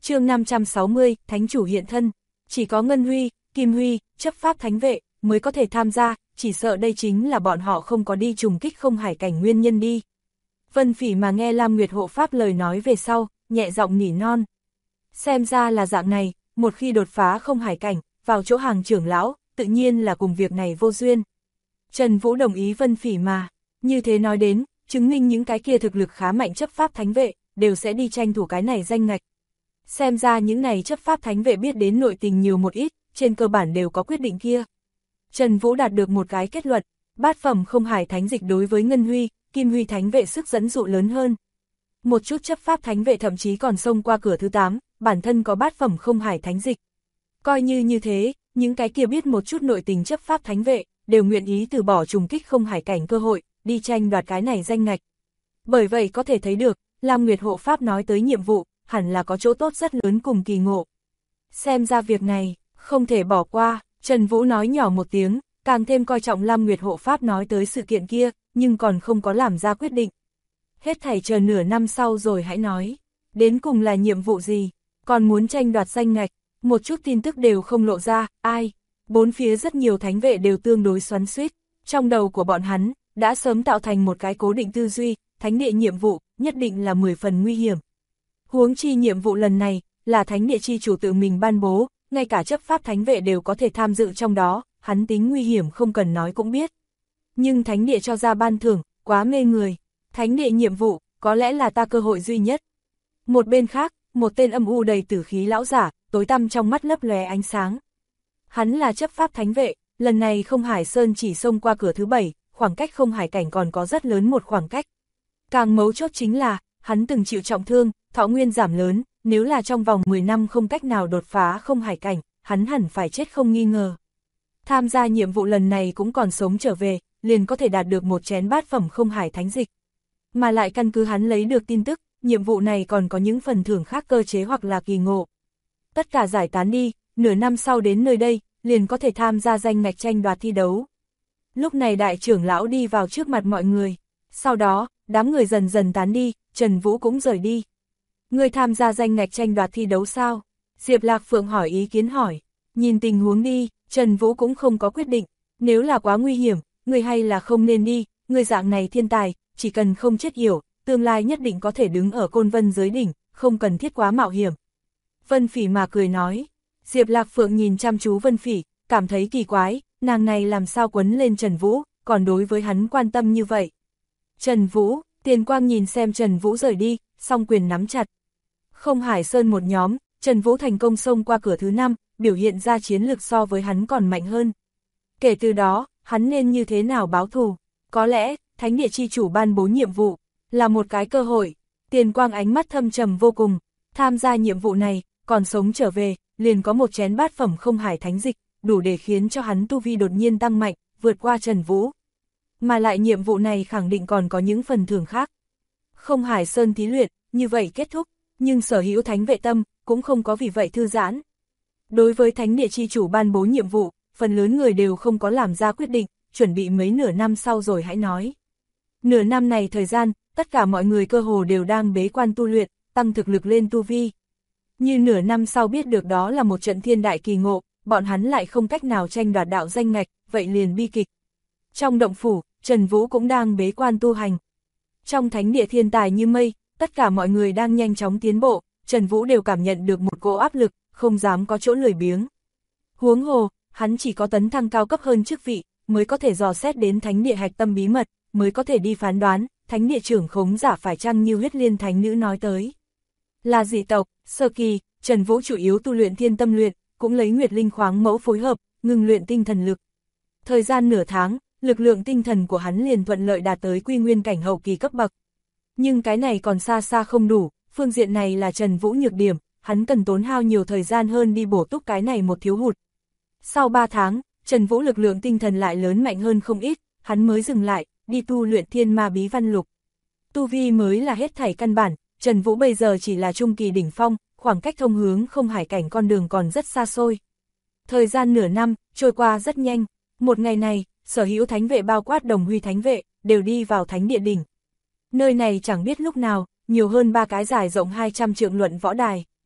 Chương 560, Thánh chủ hiện thân. Chỉ có Ngân Huy, Kim Huy, chấp pháp thánh vệ mới có thể tham gia, chỉ sợ đây chính là bọn họ không có đi trùng kích không hải cảnh nguyên nhân đi. Vân Phỉ mà nghe Lam Nguyệt hộ pháp lời nói về sau, nhẹ giọng nỉ non. Xem ra là dạng này, một khi đột phá không hải cảnh, vào chỗ hàng trưởng lão, tự nhiên là cùng việc này vô duyên. Trần Vũ đồng ý Vân Phỉ mà, như thế nói đến, chứng minh những cái kia thực lực khá mạnh chấp pháp thánh vệ, đều sẽ đi tranh thủ cái này danh ngạch. Xem ra những này chấp pháp thánh vệ biết đến nội tình nhiều một ít, trên cơ bản đều có quyết định kia. Trần Vũ đạt được một cái kết luận, bát phẩm không hải thánh dịch đối với Ngân Huy, Kim Huy thánh vệ sức dẫn dụ lớn hơn. Một chút chấp pháp thánh vệ thậm chí còn xông qua cửa thứ 8, bản thân có bát phẩm không hải thánh dịch. Coi như thế, những cái kia biết một chút nội tình chấp pháp thánh vệ, đều nguyện ý từ bỏ trùng kích không hải cảnh cơ hội, đi tranh đoạt cái này danh ngạch. Bởi vậy có thể thấy được, Lam Nguyệt hộ pháp nói tới nhiệm vụ, hẳn là có chỗ tốt rất lớn cùng kỳ ngộ. Xem ra việc này, không thể bỏ qua, Trần Vũ nói nhỏ một tiếng, càng thêm coi trọng Lam Nguyệt hộ pháp nói tới sự kiện kia, nhưng còn không có làm ra quyết định. Hết thảy chờ nửa năm sau rồi hãy nói, đến cùng là nhiệm vụ gì, còn muốn tranh đoạt danh ngạch, một chút tin tức đều không lộ ra, ai, bốn phía rất nhiều thánh vệ đều tương đối xoắn xuýt, trong đầu của bọn hắn, đã sớm tạo thành một cái cố định tư duy, thánh địa nhiệm vụ, nhất định là 10 phần nguy hiểm. Huống chi nhiệm vụ lần này, là thánh địa chi chủ tự mình ban bố, ngay cả chấp pháp thánh vệ đều có thể tham dự trong đó, hắn tính nguy hiểm không cần nói cũng biết. Nhưng thánh địa cho ra ban thưởng, quá mê người, thánh địa nhiệm vụ, có lẽ là ta cơ hội duy nhất. Một bên khác, một tên âm u đầy tử khí lão giả, tối tăm trong mắt lấp lóe ánh sáng. Hắn là chấp pháp thánh vệ, lần này không hải sơn chỉ xông qua cửa thứ 7, khoảng cách không hải cảnh còn có rất lớn một khoảng cách. Càng mấu chốt chính là, hắn từng chịu trọng thương, thọ nguyên giảm lớn, nếu là trong vòng 10 năm không cách nào đột phá không hải cảnh, hắn hẳn phải chết không nghi ngờ. Tham gia nhiệm vụ lần này cũng còn sống trở về, liền có thể đạt được một chén bát phẩm không hải thánh dịch. Mà lại căn cứ hắn lấy được tin tức, nhiệm vụ này còn có những phần thưởng khác cơ chế hoặc là kỳ ngộ. Tất cả giải tán đi, nửa năm sau đến nơi đây, liền có thể tham gia danh ngạch tranh đoạt thi đấu. Lúc này đại trưởng lão đi vào trước mặt mọi người, sau đó, đám người dần dần tán đi, Trần Vũ cũng rời đi. Người tham gia danh ngạch tranh đoạt thi đấu sao? Diệp Lạc Phượng hỏi ý kiến hỏi. Nhìn tình huống đi, Trần Vũ cũng không có quyết định. Nếu là quá nguy hiểm, người hay là không nên đi, người dạng này thiên tài, chỉ cần không chết yểu, tương lai nhất định có thể đứng ở Côn Vân dưới đỉnh, không cần thiết quá mạo hiểm. Vân Phỉ mà cười nói. Diệp Lạc Phượng nhìn chăm chú Vân Phỉ, cảm thấy kỳ quái, nàng này làm sao quấn lên Trần Vũ, còn đối với hắn quan tâm như vậy. Trần Vũ, Tiền Quang nhìn xem Trần Vũ rời đi, song quyền nắm chặt. Không hải sơn một nhóm, Trần Vũ thành công xông qua cửa thứ 5, biểu hiện ra chiến lực so với hắn còn mạnh hơn. Kể từ đó, hắn nên như thế nào báo thù? Có lẽ, thánh địa chi chủ ban bố nhiệm vụ, là một cái cơ hội. Tiền Quang ánh mắt thâm trầm vô cùng, tham gia nhiệm vụ này, còn sống trở về, liền có một chén bát phẩm không hải thánh dịch, đủ để khiến cho hắn tu vi đột nhiên tăng mạnh, vượt qua Trần Vũ. Mà lại nhiệm vụ này khẳng định còn có những phần thưởng khác. Không hải sơn thí luyện, như vậy kết thúc, nhưng sở hữu thánh vệ tâm, cũng không có vì vậy thư giãn. Đối với thánh địa chi chủ ban bố nhiệm vụ, phần lớn người đều không có làm ra quyết định, chuẩn bị mấy nửa năm sau rồi hãy nói. Nửa năm này thời gian, tất cả mọi người cơ hồ đều đang bế quan tu luyện, tăng thực lực lên tu vi. Như nửa năm sau biết được đó là một trận thiên đại kỳ ngộ, bọn hắn lại không cách nào tranh đoạt đạo danh ngạch, vậy liền bi kịch. Trong động phủ, Trần Vũ cũng đang bế quan tu hành. Trong thánh địa thiên tài như mây, tất cả mọi người đang nhanh chóng tiến bộ, Trần Vũ đều cảm nhận được một cỗ áp lực, không dám có chỗ lười biếng. Huống hồ, hắn chỉ có tấn thăng cao cấp hơn chức vị, mới có thể dò xét đến thánh địa hạch tâm bí mật, mới có thể đi phán đoán, thánh địa trưởng khống giả phải chăng như huyết liên thánh nữ nói tới. Là dị tộc, sơ kỳ, Trần Vũ chủ yếu tu luyện thiên tâm luyện, cũng lấy nguyệt linh khoáng mẫu phối hợp, ngừng luyện tinh thần lực. Thời gian nửa tháng, lực lượng tinh thần của hắn liền thuận lợi đạt tới quy nguyên cảnh hậu kỳ cấp bậc. Nhưng cái này còn xa xa không đủ, phương diện này là Trần Vũ nhược điểm, hắn cần tốn hao nhiều thời gian hơn đi bổ túc cái này một thiếu hụt. Sau 3 tháng, Trần Vũ lực lượng tinh thần lại lớn mạnh hơn không ít, hắn mới dừng lại, đi tu luyện thiên ma bí văn lục. Tu vi mới là hết thảy căn bản, Trần Vũ bây giờ chỉ là trung kỳ đỉnh phong, khoảng cách thông hướng không hải cảnh con đường còn rất xa xôi. Thời gian nửa năm, trôi qua rất nhanh, một ngày này, sở hữu thánh vệ bao quát Đồng Huy thánh vệ, đều đi vào thánh địa đỉnh. Nơi này chẳng biết lúc nào, nhiều hơn 3 cái dài rộng 200 trượng luận võ đài.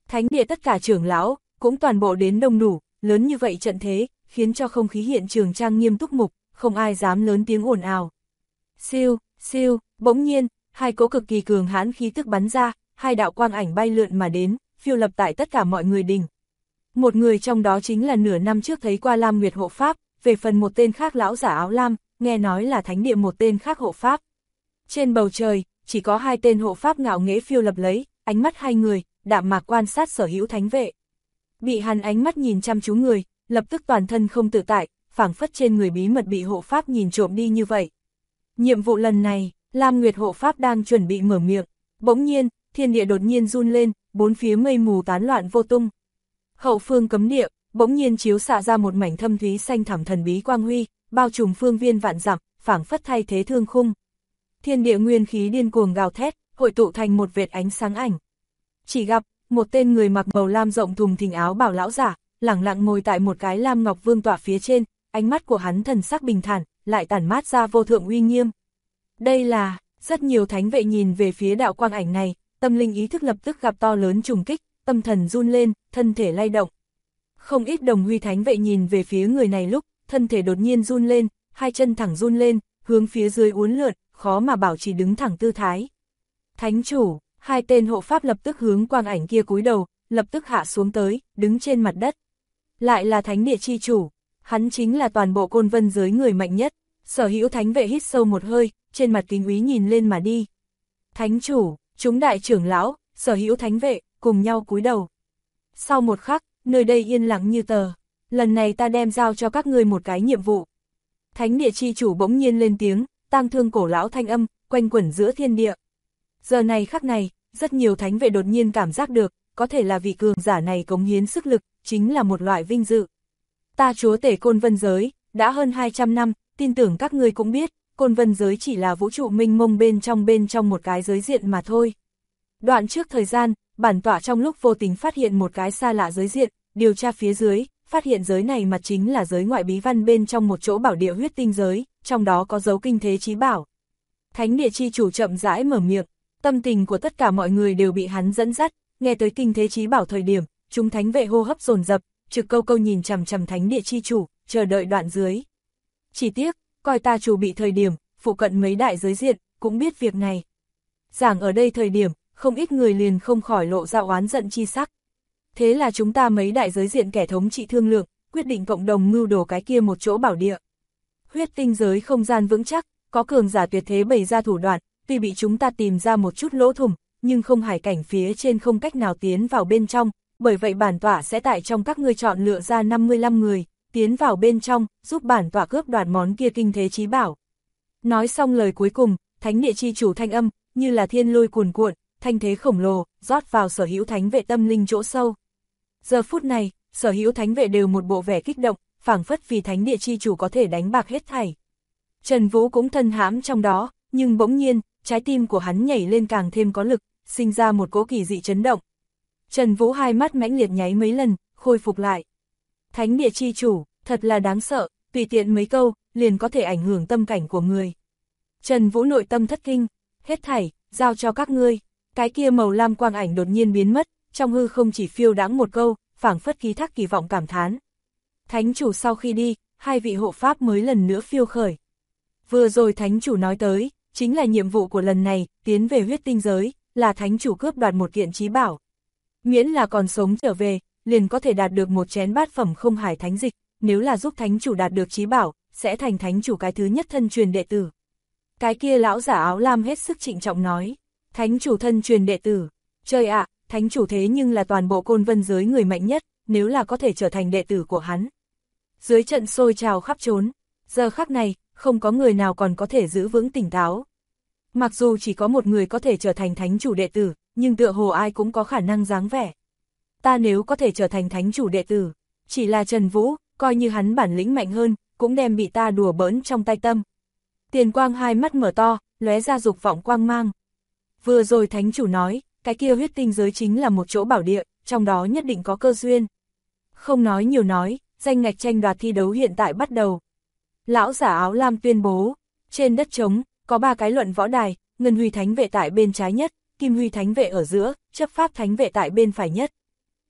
Thánh địa tất cả trưởng lão, cũng toàn bộ đến đông đủ, lớn như vậy trận thế, khiến cho không khí hiện trường trang nghiêm túc mục, không ai dám lớn tiếng ồn ào. Siêu, siêu, bỗng nhiên, hai cỗ cực kỳ cường hãn khí tức bắn ra, hai đạo quang ảnh bay lượn mà đến, phiêu lập tại tất cả mọi người đình. Một người trong đó chính là nửa năm trước thấy qua Lam Nguyệt hộ pháp, về phần một tên khác lão giả áo lam, nghe nói là thánh địa một tên khác hộ pháp. Trên bầu trời, chỉ có hai tên hộ pháp ngạo nghễ phiêu lập lấy, ánh mắt hai người, đạm mạc quan sát Sở Hữu thánh vệ. Bị hắn ánh mắt nhìn chăm chú người, lập tức toàn thân không tự tại, phảng phất trên người bí mật bị hộ pháp nhìn trộm đi như vậy. Nhiệm vụ lần này, Lam Nguyệt hộ pháp đang chuẩn bị mở miệng, bỗng nhiên, thiên địa đột nhiên run lên, bốn phía mây mù tán loạn vô tung. Hậu phương cấm địa, bỗng nhiên chiếu xạ ra một mảnh thâm thúy xanh thẳm thần bí quang huy, bao trùm phương viên vạn dặm, phảng phất thay thế thương khung. Thiên địa nguyên khí điên cuồng gào thét, hội tụ thành một vệt ánh sáng ảnh. Chỉ gặp, một tên người mặc màu lam rộng thùng thình áo bào lão giả, lẳng lặng ngồi tại một cái lam ngọc vương tọa phía trên, ánh mắt của hắn thần sắc bình thản, lại tản mát ra vô thượng uy nghiêm. Đây là, rất nhiều thánh vệ nhìn về phía đạo quang ảnh này, tâm linh ý thức lập tức gặp to lớn trùng kích, tâm thần run lên, thân thể lay động. Không ít đồng huy thánh vệ nhìn về phía người này lúc, thân thể đột nhiên run lên, hai chân thẳng run lên, hướng phía dưới uốn lượn, khó mà bảo trì đứng thẳng tư thái. Thánh chủ, hai tên hộ pháp lập tức hướng quang ảnh kia cúi đầu, lập tức hạ xuống tới, đứng trên mặt đất. Lại là thánh địa chi chủ, hắn chính là toàn bộ Côn Vân giới người mạnh nhất. Sở Hữu thánh vệ hít sâu một hơi, trên mặt kính úy nhìn lên mà đi. Thánh chủ, chúng đại trưởng lão, Sở Hữu thánh vệ, cùng nhau cúi đầu. Sau một khắc, nơi đây yên lặng như tờ. Lần này ta đem giao cho các ngươi một cái nhiệm vụ. Thánh địa chi chủ bỗng nhiên lên tiếng, tang thương cổ lão thanh âm, quanh quẩn giữa thiên địa. Giờ này khắc này, rất nhiều thánh vệ đột nhiên cảm giác được, có thể là vị cường giả này cống hiến sức lực, chính là một loại vinh dự. Ta chúa tể Côn Vân giới, đã hơn 200 năm, tin tưởng các ngươi cũng biết, Côn Vân giới chỉ là vũ trụ mênh mông bên trong một cái giới diện mà thôi. Đoạn trước thời gian, bản tọa trong lúc vô tình phát hiện một cái xa lạ giới diện, điều tra phía dưới, phát hiện giới này mặt chính là giới ngoại bí văn bên trong một chỗ bảo địa huyết tinh giới, trong đó có dấu kinh thế chí bảo. Thánh địa chi chủ chậm rãi mở miệng, tâm tình của tất cả mọi người đều bị hắn dẫn dắt, nghe tới kinh thế chí bảo thời điểm, chúng thánh vệ hô hấp dồn dập, trực câu câu nhìn chằm chằm thánh địa chi chủ, chờ đợi đoạn dưới. Chỉ tiếc, coi ta chủ bị thời điểm, phụ cận mấy đại giới diện, cũng biết việc này. Giảng ở đây thời điểm, không ít người liền không khỏi lộ ra oán giận chi sắc. Thế là chúng ta mấy đại giới diện kẻ thống trị thương lượng, quyết định cộng đồng mưu đồ cái kia một chỗ bảo địa. Huyết tinh giới không gian vững chắc, có cường giả tuyệt thế bày ra thủ đoạn, tuy bị chúng ta tìm ra một chút lỗ thủng, nhưng không hải cảnh phía trên không cách nào tiến vào bên trong, bởi vậy bản tọa sẽ tại trong các ngươi chọn lựa ra 55 người, tiến vào bên trong, giúp bản tọa cướp đoạt món kia kinh thế chí bảo. Nói xong lời cuối cùng, thánh địa chi chủ thanh âm, như là thiên lôi cuồn cuộn, thanh thế khổng lồ, rót vào Sở Hữu thánh vệ tâm linh chỗ sâu. Giờ phút này, Sở Hữu thánh vệ đều một bộ vẻ kích động, phảng phất vì thánh địa chi chủ có thể đánh bạc hết thảy. Trần Vũ cũng thân hãm trong đó, nhưng bỗng nhiên, trái tim của hắn nhảy lên càng thêm có lực, sinh ra một cỗ kỳ dị chấn động. Trần Vũ hai mắt mãnh liệt nháy mấy lần, khôi phục lại. Thánh địa chi chủ, thật là đáng sợ, tùy tiện mấy câu, liền có thể ảnh hưởng tâm cảnh của người. Trần Vũ nội tâm thất kinh, hết thảy, giao cho các ngươi. Cái kia màu lam quang ảnh đột nhiên biến mất, trong hư không chỉ phiêu đãng một câu, phảng phất ký thác kỳ vọng cảm thán. Thánh chủ sau khi đi, hai vị hộ pháp mới lần nữa phiêu khởi. Vừa rồi thánh chủ nói tới, chính là nhiệm vụ của lần này, tiến về huyết tinh giới, là thánh chủ cướp đoạt một kiện chí bảo. Miễn là còn sống trở về, liền có thể đạt được một chén bát phẩm không hải thánh dịch, nếu là giúp thánh chủ đạt được chí bảo, sẽ thành thánh chủ cái thứ nhất thân truyền đệ tử. Cái kia lão giả áo lam hết sức trịnh trọng nói, thánh chủ thân truyền đệ tử, trời ạ, thánh chủ thế nhưng là toàn bộ Côn Vân giới người mạnh nhất, nếu là có thể trở thành đệ tử của hắn. Dưới trận sôi trào khắp trốn, giờ khắc này, không có người nào còn có thể giữ vững tỉnh táo. Mặc dù chỉ có một người có thể trở thành thánh chủ đệ tử, nhưng tựa hồ ai cũng có khả năng dáng vẻ. Ta nếu có thể trở thành thánh chủ đệ tử, chỉ là Trần Vũ, coi như hắn bản lĩnh mạnh hơn, cũng đem bị ta đùa bỡn trong tay tâm. Tiền Quang hai mắt mở to, lóe ra dục vọng quang mang. Vừa rồi thánh chủ nói, cái kia huyết tinh giới chính là một chỗ bảo địa, trong đó nhất định có cơ duyên. Không nói nhiều nói, danh ngạch tranh đoạt thi đấu hiện tại bắt đầu. Lão giả áo lam tuyên bố, trên đất trống, có 3 cái luận võ đài, Ngân Huy Thánh vệ tại bên trái nhất, Kim Huy Thánh vệ ở giữa, Chấp Pháp Thánh vệ tại bên phải nhất.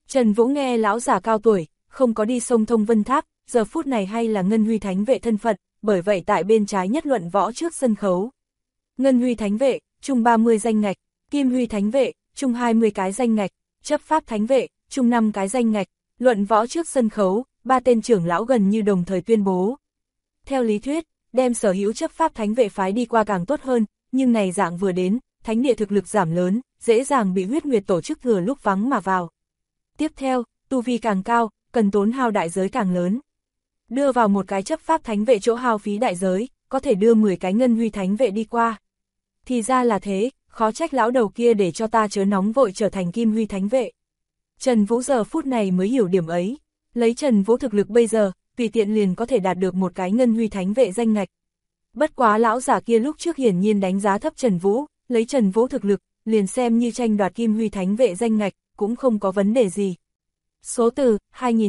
Trần Vũ nghe lão giả cao tuổi, không có đi sông Thông Vân Tháp, giờ phút này hay là Ngân Huy Thánh Vệ thân phận, bởi vậy tại bên trái nhất luận võ trước sân khấu. Ngân Huy Thánh Vệ, chung 30 danh ngạch, Kim Huy Thánh Vệ, chung 20 cái danh ngạch, Chấp Pháp Thánh Vệ, chung 5 cái danh ngạch, luận võ trước sân khấu, 3 tên trưởng lão gần như đồng thời tuyên bố. Theo lý thuyết, đem sở hữu Chấp Pháp Thánh Vệ phái đi qua càng tốt hơn, nhưng này dạng vừa đến, thánh địa thực lực giảm lớn, dễ dàng bị huyết nguyệt tổ chức thừa lúc vắng mà vào. Tiếp theo, tu vi càng cao, cần tốn hao đại giới càng lớn. Đưa vào một cái Chấp Pháp Thánh Vệ chỗ hao phí đại giới, có thể đưa 10 cái Ngân Huy Thánh Vệ đi qua. Thì ra là thế, khó trách lão đầu kia để cho ta chớ nóng vội trở thành Kim Huy Thánh Vệ. Trần Vũ giờ phút này mới hiểu điểm ấy, lấy Trần Vũ thực lực bây giờ, tùy tiện liền có thể đạt được một cái Ngân Huy Thánh Vệ danh ngạch. Bất quá lão giả kia lúc trước hiển nhiên đánh giá thấp Trần Vũ, lấy Trần Vũ thực lực, liền xem như tranh đoạt Kim Huy Thánh Vệ danh ngạch, cũng không có vấn đề gì. Số từ,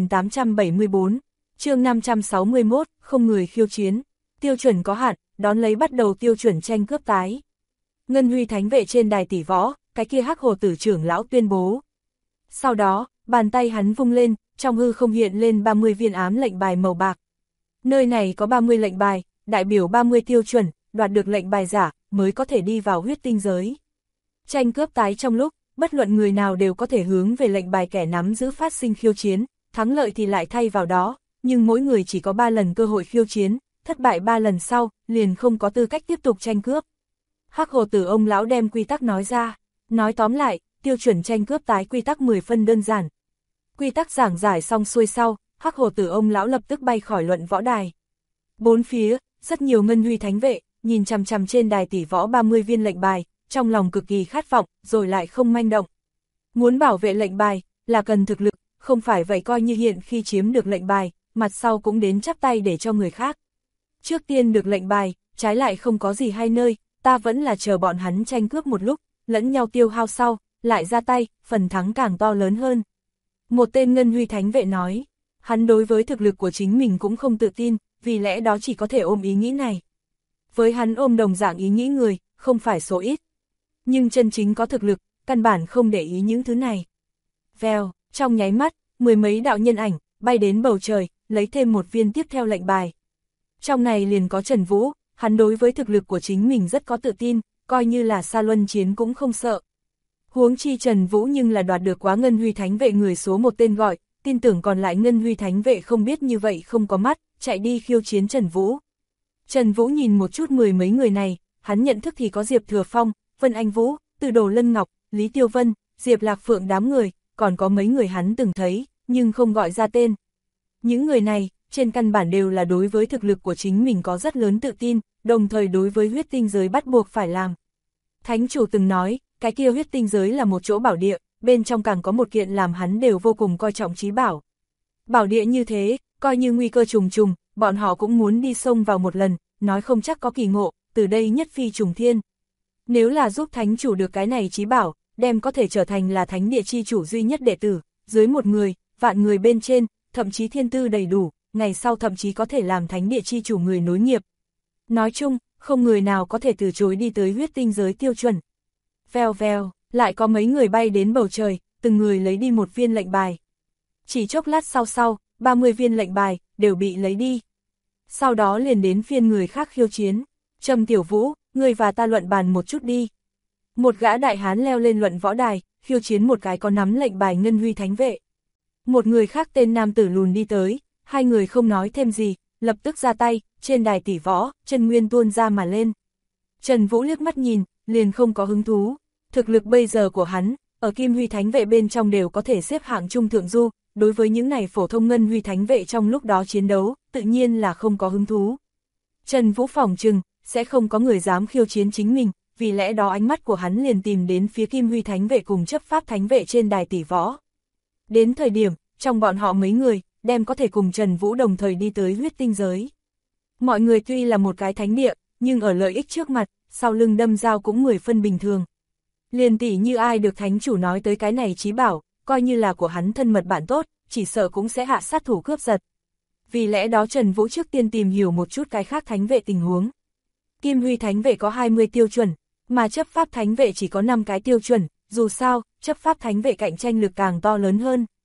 2874, chương 561, không người khiêu chiến, tiêu chuẩn có hạn, đón lấy bắt đầu tiêu chuẩn tranh cướp tái. Ngân Huy Thánh Vệ trên đài tỷ võ, cái kia Hắc Hồ Tử trưởng lão tuyên bố. Sau đó, bàn tay hắn vung lên, trong hư không hiện lên 30 viên ám lệnh bài màu bạc. Nơi này có 30 lệnh bài, đại biểu 30 tiêu chuẩn, đoạt được lệnh bài giả, mới có thể đi vào huyết tinh giới. Tranh cướp tái trong lúc, bất luận người nào đều có thể hướng về lệnh bài kẻ nắm giữ phát sinh khiêu chiến, thắng lợi thì lại thay vào đó, nhưng mỗi người chỉ có 3 lần cơ hội khiêu chiến, thất bại 3 lần sau, liền không có tư cách tiếp tục tranh cướp. Hắc Hồ Tử ông lão đem quy tắc nói ra, nói tóm lại, tiêu chuẩn tranh cướp tái quy tắc 10 phân đơn giản. Quy tắc giảng giải xong xuôi sau, Hắc Hồ Tử ông lão lập tức bay khỏi luận võ đài. Bốn phía, rất nhiều Ngân Huy Thánh Vệ, nhìn chằm chằm trên đài tỷ võ 30 viên lệnh bài, trong lòng cực kỳ khát vọng, rồi lại không manh động. Muốn bảo vệ lệnh bài, là cần thực lực, không phải vậy coi như hiện khi chiếm được lệnh bài, mặt sau cũng đến chắp tay để cho người khác. Trước tiên được lệnh bài, trái lại không có gì hay nơi, ta vẫn là chờ bọn hắn tranh cướp một lúc, lẫn nhau tiêu hao sau, lại ra tay, phần thắng càng to lớn hơn. Một tên Ngân Huy Thánh Vệ nói, hắn đối với thực lực của chính mình cũng không tự tin, vì lẽ đó chỉ có thể ôm ý nghĩ này. Với hắn ôm đồng dạng ý nghĩ người, không phải số ít. Nhưng chân chính có thực lực, căn bản không để ý những thứ này. Vèo, trong nháy mắt, mười mấy đạo nhân ảnh, bay đến bầu trời, lấy thêm một viên tiếp theo lệnh bài. Trong này liền có Trần Vũ, hắn đối với thực lực của chính mình rất có tự tin, coi như là xa luân chiến cũng không sợ. Huống chi Trần Vũ nhưng là đoạt được quá Ngân Huy Thánh Vệ người số một tên gọi, tin tưởng còn lại Ngân Huy Thánh Vệ không biết như vậy không có mắt, chạy đi khiêu chiến Trần Vũ. Trần Vũ nhìn một chút mười mấy người này, hắn nhận thức thì có Diệp Thừa Phong, Vân Anh Vũ, Từ Đồ Lân Ngọc, Lý Tiêu Vân, Diệp Lạc Phượng đám người, còn có mấy người hắn từng thấy, nhưng không gọi ra tên. Những người này, trên căn bản đều là đối với thực lực của chính mình có rất lớn tự tin, đồng thời đối với huyết tinh giới bắt buộc phải làm. Thánh chủ từng nói, cái kia huyết tinh giới là một chỗ bảo địa, bên trong càng có một kiện làm hắn đều vô cùng coi trọng chí bảo. Bảo địa như thế, coi như nguy cơ trùng trùng, bọn họ cũng muốn đi xông vào một lần, nói không chắc có kỳ ngộ, từ đây nhất phi trùng thiên. Nếu là giúp thánh chủ được cái này chí bảo, đem có thể trở thành là thánh địa chi chủ duy nhất đệ tử, dưới một người, vạn người bên trên, thậm chí thiên tư đầy đủ, ngày sau thậm chí có thể làm thánh địa chi chủ người nối nghiệp. Nói chung, không người nào có thể từ chối đi tới huyết tinh giới tiêu chuẩn. Vèo vèo, lại có mấy người bay đến bầu trời, từng người lấy đi một viên lệnh bài. Chỉ chốc lát sau, 30 viên lệnh bài, đều bị lấy đi. Sau đó liền đến phiên người khác khiêu chiến. Trầm Tiểu Vũ, ngươi và ta luận bàn một chút đi. Một gã đại hán leo lên luận võ đài, khiêu chiến một cái có nắm lệnh bài Ngân Huy Thánh Vệ. Một người khác tên nam tử lùn đi tới, hai người không nói thêm gì, lập tức ra tay, trên đài tỷ võ, chân nguyên tuôn ra mà lên. Trần Vũ liếc mắt nhìn, liền không có hứng thú. Thực lực bây giờ của hắn, ở Kim Huy Thánh Vệ bên trong đều có thể xếp hạng trung thượng du, đối với những này phổ thông Ngân Huy Thánh Vệ trong lúc đó chiến đấu, tự nhiên là không có hứng thú. Trần Vũ phỏng chừng, sẽ không có người dám khiêu chiến chính mình, vì lẽ đó ánh mắt của hắn liền tìm đến phía Kim Huy Thánh Vệ cùng Chấp Pháp Thánh Vệ trên đài tỷ võ. Đến thời điểm, trong bọn họ mấy người, đem có thể cùng Trần Vũ đồng thời đi tới huyết tinh giới. Mọi người tuy là một cái thánh địa, nhưng ở lợi ích trước mặt, sau lưng đâm dao cũng 10 phân bình thường. Liền tỷ như ai được thánh chủ nói tới cái này chí bảo, coi như là của hắn thân mật bạn tốt, chỉ sợ cũng sẽ hạ sát thủ cướp giật. Vì lẽ đó Trần Vũ trước tiên tìm hiểu một chút cái khác thánh vệ tình huống. Kim Huy Thánh Vệ có 20 tiêu chuẩn, mà Chấp Pháp Thánh Vệ chỉ có 5 cái tiêu chuẩn, dù sao, Chấp Pháp Thánh Vệ cạnh tranh lực càng to lớn hơn.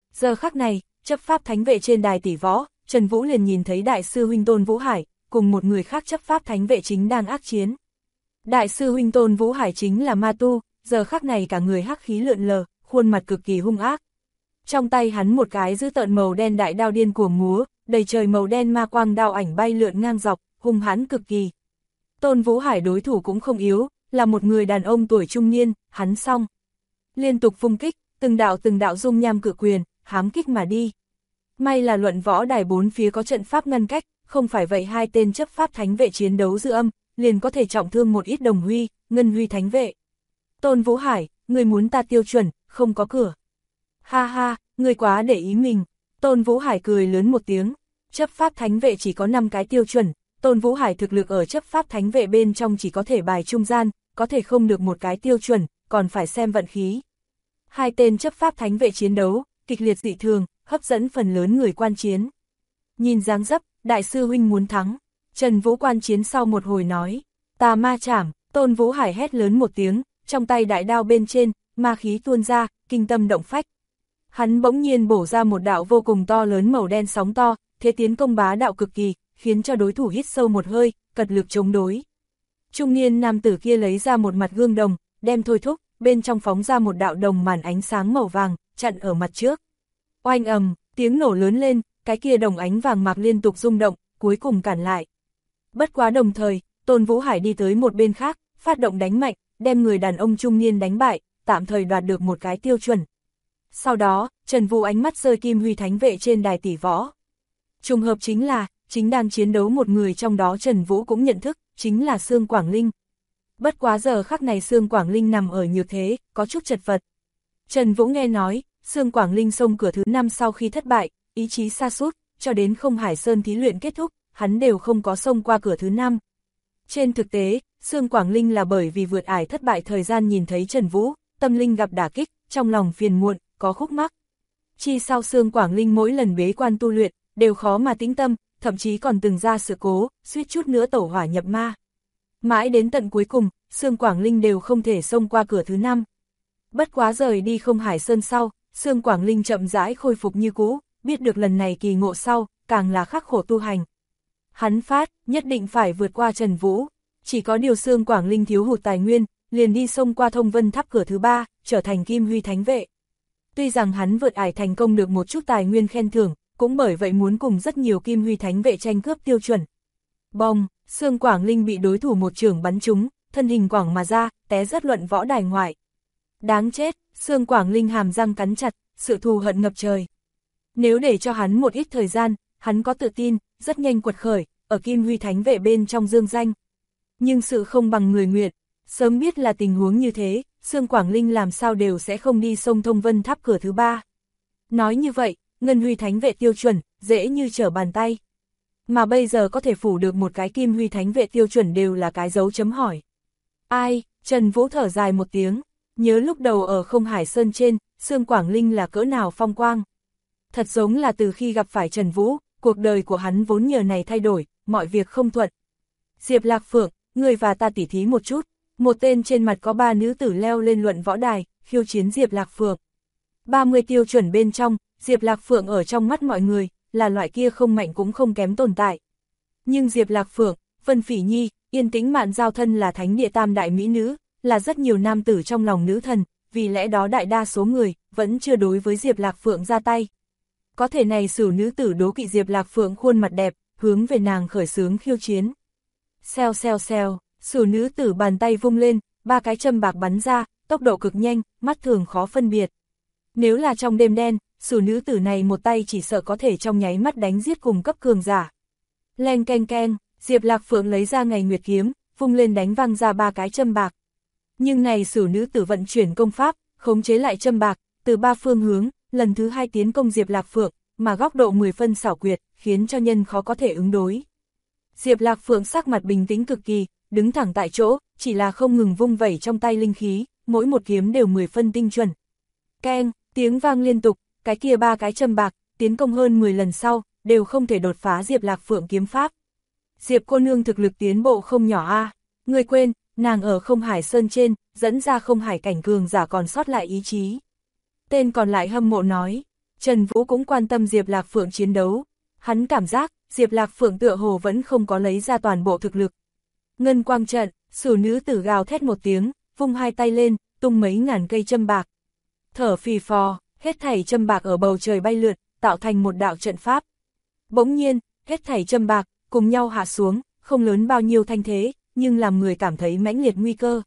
Giờ khắc này, chấp pháp thánh vệ trên đài tỷ võ, Trần Vũ liền nhìn thấy đại sư huynh Tôn Vũ Hải, cùng một người khác chấp pháp thánh vệ chính đang ác chiến. Đại sư huynh Tôn Vũ Hải chính là ma tu, giờ khắc này cả người hắc khí lượn lờ, khuôn mặt cực kỳ hung ác. Trong tay hắn một cái dữ tợn màu đen đại đao điên cuồng múa, đầy trời màu đen ma quang đao ảnh bay lượn ngang dọc, hung hãn cực kỳ. Tôn Vũ Hải đối thủ cũng không yếu, là một người đàn ông tuổi trung niên, hắn xong. Liên tục phung kích, từng đạo dung nham cự quyền, hám kích mà đi. May là luận võ đài bốn phía có trận pháp ngăn cách, không phải vậy hai tên chấp pháp thánh vệ chiến đấu dư âm, liền có thể trọng thương một ít đồng huy, ngân huy thánh vệ. Tôn Vũ Hải, người muốn ta tiêu chuẩn, không có cửa. Ha ha, người quá để ý mình. Tôn Vũ Hải cười lớn một tiếng, chấp pháp thánh vệ chỉ có 5 cái tiêu chuẩn, Tôn Vũ Hải thực lực ở chấp pháp thánh vệ bên trong chỉ có thể bài trung gian, có thể không được một cái tiêu chuẩn, còn phải xem vận khí. Hai tên chấp pháp thánh vệ chiến đấu, kịch liệt dị thường, hấp dẫn phần lớn người quan chiến. Nhìn dáng dấp, đại sư huynh muốn thắng. Trần Vũ quan chiến sau một hồi nói, tà ma chảm, Tôn Vũ Hải hét lớn một tiếng, trong tay đại đao bên trên, ma khí tuôn ra, kinh tâm động phách. Hắn bỗng nhiên bổ ra một đạo vô cùng to lớn màu đen sóng to, thế tiến công bá đạo cực kỳ, khiến cho đối thủ hít sâu một hơi, cật lực chống đối. Trung niên nam tử kia lấy ra một mặt gương đồng, đem thôi thúc, bên trong phóng ra một đạo đồng màn ánh sáng màu vàng, chặn ở mặt trước. Oanh ầm, tiếng nổ lớn lên, cái kia đồng ánh vàng mạc liên tục rung động, cuối cùng cản lại. Bất quá đồng thời, Tôn Vũ Hải đi tới một bên khác, phát động đánh mạnh, đem người đàn ông trung niên đánh bại, tạm thời đoạt được một cái tiêu chuẩn. Sau đó, Trần Vũ ánh mắt rơi Kim Huy thánh vệ trên đài tỷ võ. Trùng hợp chính là, chính đang chiến đấu một người trong đó Trần Vũ cũng nhận thức, chính là Sương Quảng Linh. Bất quá giờ khắc này Sương Quảng Linh nằm ở như thế, có chút chật vật. Trần Vũ nghe nói, Sương Quảng Linh xông cửa thứ 5 sau khi thất bại, ý chí sa sút, cho đến Không Hải Sơn thí luyện kết thúc, hắn đều không có xông qua cửa thứ 5. Trên thực tế, Sương Quảng Linh là bởi vì vượt ải thất bại thời gian nhìn thấy Trần Vũ, tâm linh gặp đả kích, trong lòng phiền muộn, có khúc mắc. Chi sau Sương Quảng Linh mỗi lần bế quan tu luyện, đều khó mà tĩnh tâm, thậm chí còn từng ra sự cố, suýt chút nữa tẩu hỏa nhập ma. Mãi đến tận cuối cùng, Sương Quảng Linh đều không thể xông qua cửa thứ 5. Bất quá rời đi Không Hải Sơn sau, Sương Quảng Linh chậm rãi khôi phục như cũ, biết được lần này kỳ ngộ sau, càng là khắc khổ tu hành. Hắn phát, nhất định phải vượt qua Trần Vũ, chỉ có điều Sương Quảng Linh thiếu hụt tài nguyên, liền đi xông qua Thông Vân Tháp cửa thứ 3, trở thành Kim Huy thánh vệ. Tuy rằng hắn vượt ải thành công được một chút tài nguyên khen thưởng, cũng bởi vậy muốn cùng rất nhiều Kim Huy thánh vệ tranh cướp tiêu chuẩn. Bong, Sương Quảng Linh bị đối thủ một chưởng bắn trúng, thân hình quẳng mà ra, té rất luận võ đài ngoại. Đáng chết, Sương Quảng Linh hàm răng cắn chặt, sự thù hận ngập trời. Nếu để cho hắn một ít thời gian, hắn có tự tin, rất nhanh quật khởi, ở Kim Huy thánh vệ bên trong dương danh. Nhưng sự không bằng người nguyện, sớm biết là tình huống như thế, Sương Quảng Linh làm sao đều sẽ không đi sông Thông Vân Tháp cửa thứ 3. Nói như vậy, Ngân Huy thánh vệ tiêu chuẩn, dễ như trở bàn tay. Mà bây giờ có thể phủ được một cái Kim Huy thánh vệ tiêu chuẩn đều là cái dấu chấm hỏi. Ai, Trần Vũ thở dài một tiếng, nhớ lúc đầu ở Không Hải Sơn trên, Sương Quảng Linh là cỡ nào phong quang. Thật giống là từ khi gặp phải Trần Vũ, cuộc đời của hắn vốn nhờ này thay đổi, mọi việc không thuận. Diệp Lạc Phượng, người và ta tỉ thí một chút. Một tên trên mặt có 3 nữ tử leo lên luận võ đài, khiêu chiến Diệp Lạc Phượng. 30 tiêu chuẩn bên trong, Diệp Lạc Phượng ở trong mắt mọi người, là loại kia không mạnh cũng không kém tồn tại. Nhưng Diệp Lạc Phượng, Vân Phỉ Nhi, Yên Tĩnh Mạn Giao thân là thánh địa tam đại mỹ nữ, là rất nhiều nam tử trong lòng nữ thần, vì lẽ đó đại đa số người, vẫn chưa đối với Diệp Lạc Phượng ra tay. Có thể này Sửu nữ tử đố kỵ Diệp Lạc Phượng khuôn mặt đẹp, hướng về nàng khởi xướng khiêu chiến. Xèo xèo xèo. Sửu nữ tử bàn tay vung lên, 3 cái châm bạc bắn ra, tốc độ cực nhanh, mắt thường khó phân biệt. Nếu là trong đêm đen, Sửu nữ tử này một tay chỉ sợ có thể trong nháy mắt đánh giết cùng cấp cường giả. Leng keng keng, Diệp Lạc Phượng lấy ra Ngày Nguyệt kiếm, vung lên đánh văng ra 3 cái châm bạc. Nhưng này Sửu nữ tử vận chuyển công pháp, khống chế lại châm bạc, từ 3 phương hướng, lần thứ 2 tiến công Diệp Lạc Phượng, mà góc độ 10 phân xảo quyệt, khiến cho nhân khó có thể ứng đối. Diệp Lạc Phượng sắc mặt bình tĩnh cực kỳ, đứng thẳng tại chỗ, chỉ là không ngừng vung vẩy trong tay linh khí, mỗi một kiếm đều 10 phân tinh chuẩn. Keng, tiếng vang liên tục, cái kia 3 cái châm bạc, tiến công hơn 10 lần sau, đều không thể đột phá Diệp Lạc Phượng kiếm pháp. Diệp cô nương thực lực tiến bộ không nhỏ a, người quên, nàng ở Không Hải Sơn trên, dẫn ra Không Hải cảnh cường giả còn sót lại ý chí. Tên còn lại hâm mộ nói, Trần Vũ cũng quan tâm Diệp Lạc Phượng chiến đấu. Hắn cảm giác, Diệp Lạc Phượng tựa hồ vẫn không có lấy ra toàn bộ thực lực. Ngân quang trận, Sửu nữ tử gào thét một tiếng, vung hai tay lên, tung mấy ngàn cây châm bạc. Thở phì phò, hết thảy châm bạc ở bầu trời bay lượn, tạo thành một đạo trận pháp. Bỗng nhiên, hết thảy châm bạc, cùng nhau hạ xuống, không lớn bao nhiêu thanh thế, nhưng làm người cảm thấy mãnh liệt nguy cơ.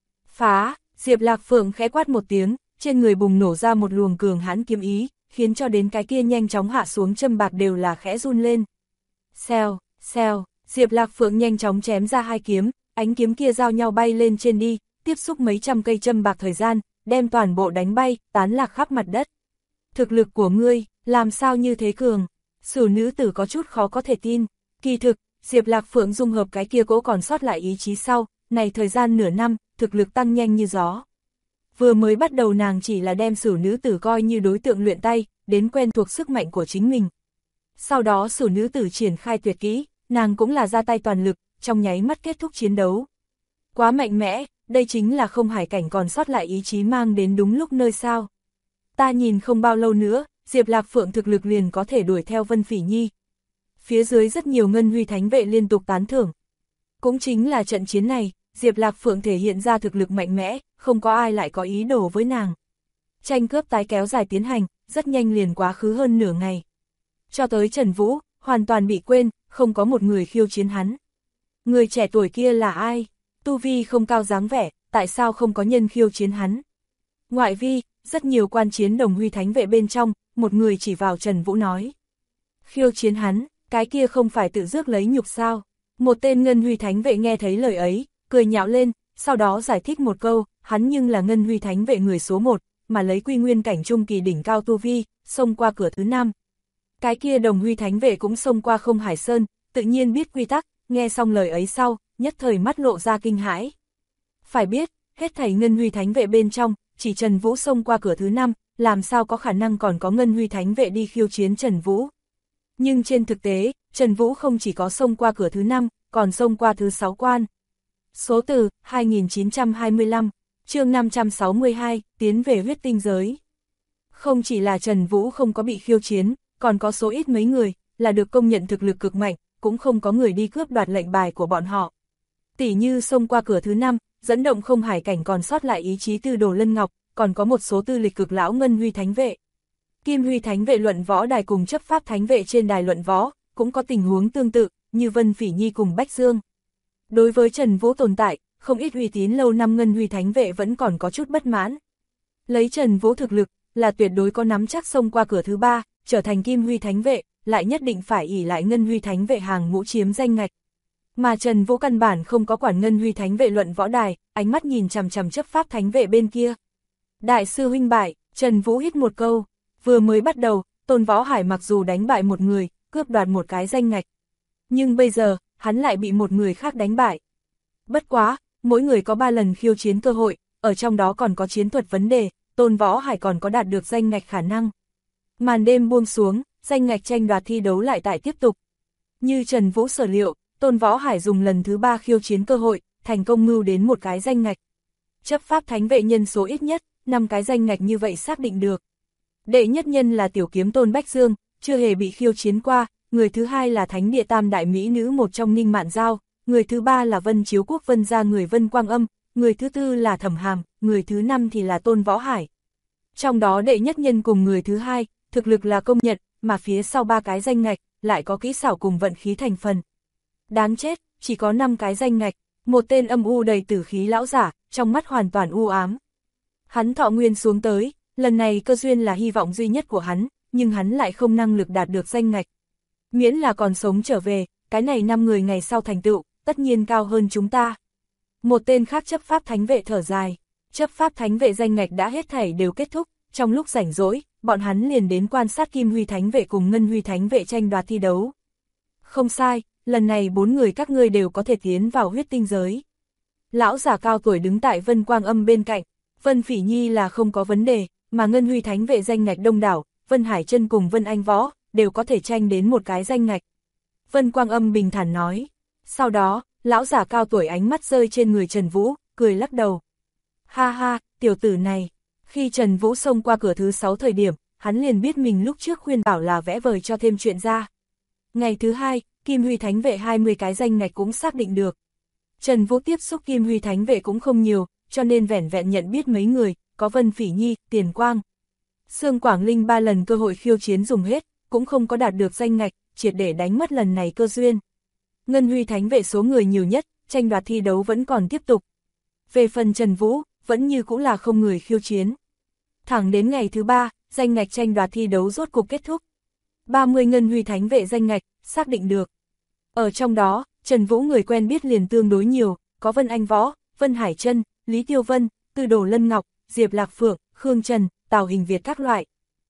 Phá, Diệp Lạc Phượng khẽ quát một tiếng, trên người bùng nổ ra một luồng cường hãn kiếm ý, khiến cho đến cái kia nhanh chóng hạ xuống châm bạc đều là khẽ run lên. Xèo, xèo, Diệp Lạc Phượng nhanh chóng chém ra hai kiếm, ánh kiếm kia giao nhau bay lên trên đi, tiếp xúc mấy trăm cây châm bạc thời gian, đem toàn bộ đánh bay, tán lạc khắp mặt đất. Thực lực của ngươi, làm sao như thế cường? Sửu nữ tử có chút khó có thể tin. Kỳ thực, Diệp Lạc Phượng dung hợp cái kia cỗ còn sót lại ý chí sau, này thời gian nửa năm, thực lực tăng nhanh như gió. Vừa mới bắt đầu nàng chỉ là đem Sửu nữ tử coi như đối tượng luyện tay, đến quen thuộc sức mạnh của chính mình. Sau đó Sửu nữ tử triển khai tuyệt kỹ, nàng cũng là ra tay toàn lực, trong nháy mắt kết thúc chiến đấu. Quá mạnh mẽ, đây chính là không hải cảnh còn sót lại ý chí mang đến đúng lúc nơi sao. Ta nhìn không bao lâu nữa, Diệp Lạc Phượng thực lực liền có thể đuổi theo Vân Phỉ Nhi. Phía dưới rất nhiều ngân huy thánh vệ liên tục tán thưởng. Cũng chính là trận chiến này, Diệp Lạc Phượng thể hiện ra thực lực mạnh mẽ, không có ai lại có ý đồ với nàng. Tranh cướp tái kéo dài tiến hành, rất nhanh liền quá khứ hơn nửa ngày. Cho tới Trần Vũ, hoàn toàn bị quên, không có một người khiêu chiến hắn. Người trẻ tuổi kia là ai? Tu vi không cao dáng vẻ, tại sao không có nhân khiêu chiến hắn? Ngoại vi, rất nhiều quan chiến đồng huy thánh vệ bên trong, một người chỉ vào Trần Vũ nói. Khiêu chiến hắn, cái kia không phải tự rước lấy nhục sao? Một tên ngân huy thánh vệ nghe thấy lời ấy, cười nhạo lên, sau đó giải thích một câu, hắn nhưng là ngân huy thánh vệ người số 1, mà lấy quy nguyên cảnh trung kỳ đỉnh cao tu vi, xông qua cửa thứ 5. Cái kia đồng huy thánh vệ cũng xông qua không hải sơn, tự nhiên biết quy tắc, nghe xong lời ấy sau, nhất thời mắt lộ ra kinh hãi. Phải biết, hết thảy ngân huy thánh vệ bên trong, chỉ Trần Vũ xông qua cửa thứ 5, làm sao có khả năng còn có ngân huy thánh vệ đi khiêu chiến Trần Vũ. Nhưng trên thực tế, Trần Vũ không chỉ có xông qua cửa thứ 5, còn xông qua thứ 6 quan. Số từ 2925, chương 562, tiến về huyết tinh giới. Không chỉ là Trần Vũ không có bị khiêu chiến, còn có số ít mấy người, là được công nhận thực lực cực mạnh, cũng không có người đi cướp đoạt lệnh bài của bọn họ. Tỷ như xông qua cửa thứ 5, dẫn động không hải cảnh còn sót lại ý chí Tư Đồ Lân Ngọc, còn có một số tư lịch cực lão ngân huy thánh vệ. Kim huy thánh vệ luận võ đài cùng chấp pháp thánh vệ trên đài luận võ, cũng có tình huống tương tự, như Vân Phỉ Nhi cùng Bách Dương. Đối với Trần Vũ tồn tại, không ít uy tín lâu năm ngân huy thánh vệ vẫn còn có chút bất mãn. Lấy Trần Vũ thực lực, là tuyệt đối có nắm chắc xông qua cửa thứ 3, trở thành Kim huy thánh vệ, lại nhất định phải ỷ lại ngân huy thánh vệ hàng ngũ chiếm danh ngạch. Mà Trần Vũ căn bản không có quản ngân huy thánh vệ luận võ đài, ánh mắt nhìn chằm chằm chấp pháp thánh vệ bên kia. Đại sư huynh bại, Trần Vũ hít một câu, vừa mới bắt đầu, Tôn Võ Hải mặc dù đánh bại một người, cướp đoạt một cái danh ngạch. Nhưng bây giờ, hắn lại bị một người khác đánh bại. Bất quá, mỗi người có 3 lần khiêu chiến cơ hội, ở trong đó còn có chiến thuật vấn đề, Tôn Võ Hải còn có đạt được danh ngạch khả năng. Màn đêm buông xuống, danh ngạch tranh đoạt thi đấu lại tại tiếp tục. Như Trần Vũ sở liệu, Tôn Võ Hải dùng lần thứ 3 khiêu chiến cơ hội, thành công mưu đến một cái danh ngạch. Chấp pháp thánh vệ nhân số ít nhất, 5 cái danh ngạch như vậy xác định được. Đệ nhất nhân là tiểu kiếm Tôn Bách Dương, chưa hề bị khiêu chiến qua, người thứ hai là thánh địa tam đại mỹ nữ một trong Ninh Mạn Giao, người thứ ba là Vân Chiếu Quốc Vân gia người Vân Quang Âm, người thứ tư là Thẩm Hàm, người thứ 5 thì là Tôn Võ Hải. Trong đó đệ nhất nhân cùng người thứ hai, thực lực là công nhận, mà phía sau 3 cái danh ngạch, lại có kỹ xảo cùng vận khí thành phần. Đáng chết, chỉ có 5 cái danh ngạch, một tên âm u đầy tử khí lão giả, trong mắt hoàn toàn u ám. Hắn thọ nguyên xuống tới, lần này cơ duyên là hy vọng duy nhất của hắn, nhưng hắn lại không năng lực đạt được danh ngạch. Miễn là còn sống trở về, cái này 5 người ngày sau thành tựu, tất nhiên cao hơn chúng ta. Một tên khác chấp pháp thánh vệ thở dài, chấp pháp thánh vệ danh ngạch đã hết thảy đều kết thúc, trong lúc rảnh rỗi, bọn hắn liền đến quan sát Kim huy thánh vệ cùng Ngân huy thánh vệ tranh đoạt thi đấu. Không sai, lần này 4 người các ngươi đều có thể tiến vào huyết tinh giới. Lão giả cao tuổi đứng tại Vân Quang Âm bên cạnh, Vân Phỉ Nhi là không có vấn đề, mà Ngân huy thánh vệ danh ngạch đông đảo, Vân Hải Chân cùng Vân Anh Võ, đều có thể tranh đến một cái danh ngạch. Vân Quang Âm bình thản nói. Sau đó, lão giả cao tuổi ánh mắt rơi trên người Trần Vũ, cười lắc đầu. Ha ha, tiểu tử này. Khi Trần Vũ xông qua cửa thứ 6 thời điểm, hắn liền biết mình lúc trước khuyên bảo là vẽ vời cho thêm chuyện ra. Ngày thứ hai, Kim Huy Thánh Vệ 20 cái danh ngạch cũng xác định được. Trần Vũ tiếp xúc Kim Huy Thánh Vệ cũng không nhiều, cho nên vẻn vẹn nhận biết mấy người, có Vân Phỉ Nhi, Tiền Quang. Sương Quảng Linh 3 lần cơ hội khiêu chiến dùng hết, cũng không có đạt được danh ngạch, triệt để đánh mất lần này cơ duyên. Ngân Huy Thánh Vệ số người nhiều nhất, tranh đoạt thi đấu vẫn còn tiếp tục. Về phần Trần Vũ, vẫn như cũng là không người khiêu chiến. Thẳng đến ngày thứ 3, danh ngạch tranh đoạt thi đấu rốt cục kết thúc. 30 Ngân Huy Thánh Vệ danh ngạch, xác định được. Ở trong đó, Trần Vũ người quen biết liền tương đối nhiều, có Vân Anh Võ, Vân Hải Trân, Lý Tiêu Vân, Tư Đồ Lân Ngọc, Diệp Lạc Phượng, Khương Trần, Tào Hình Việt các loại.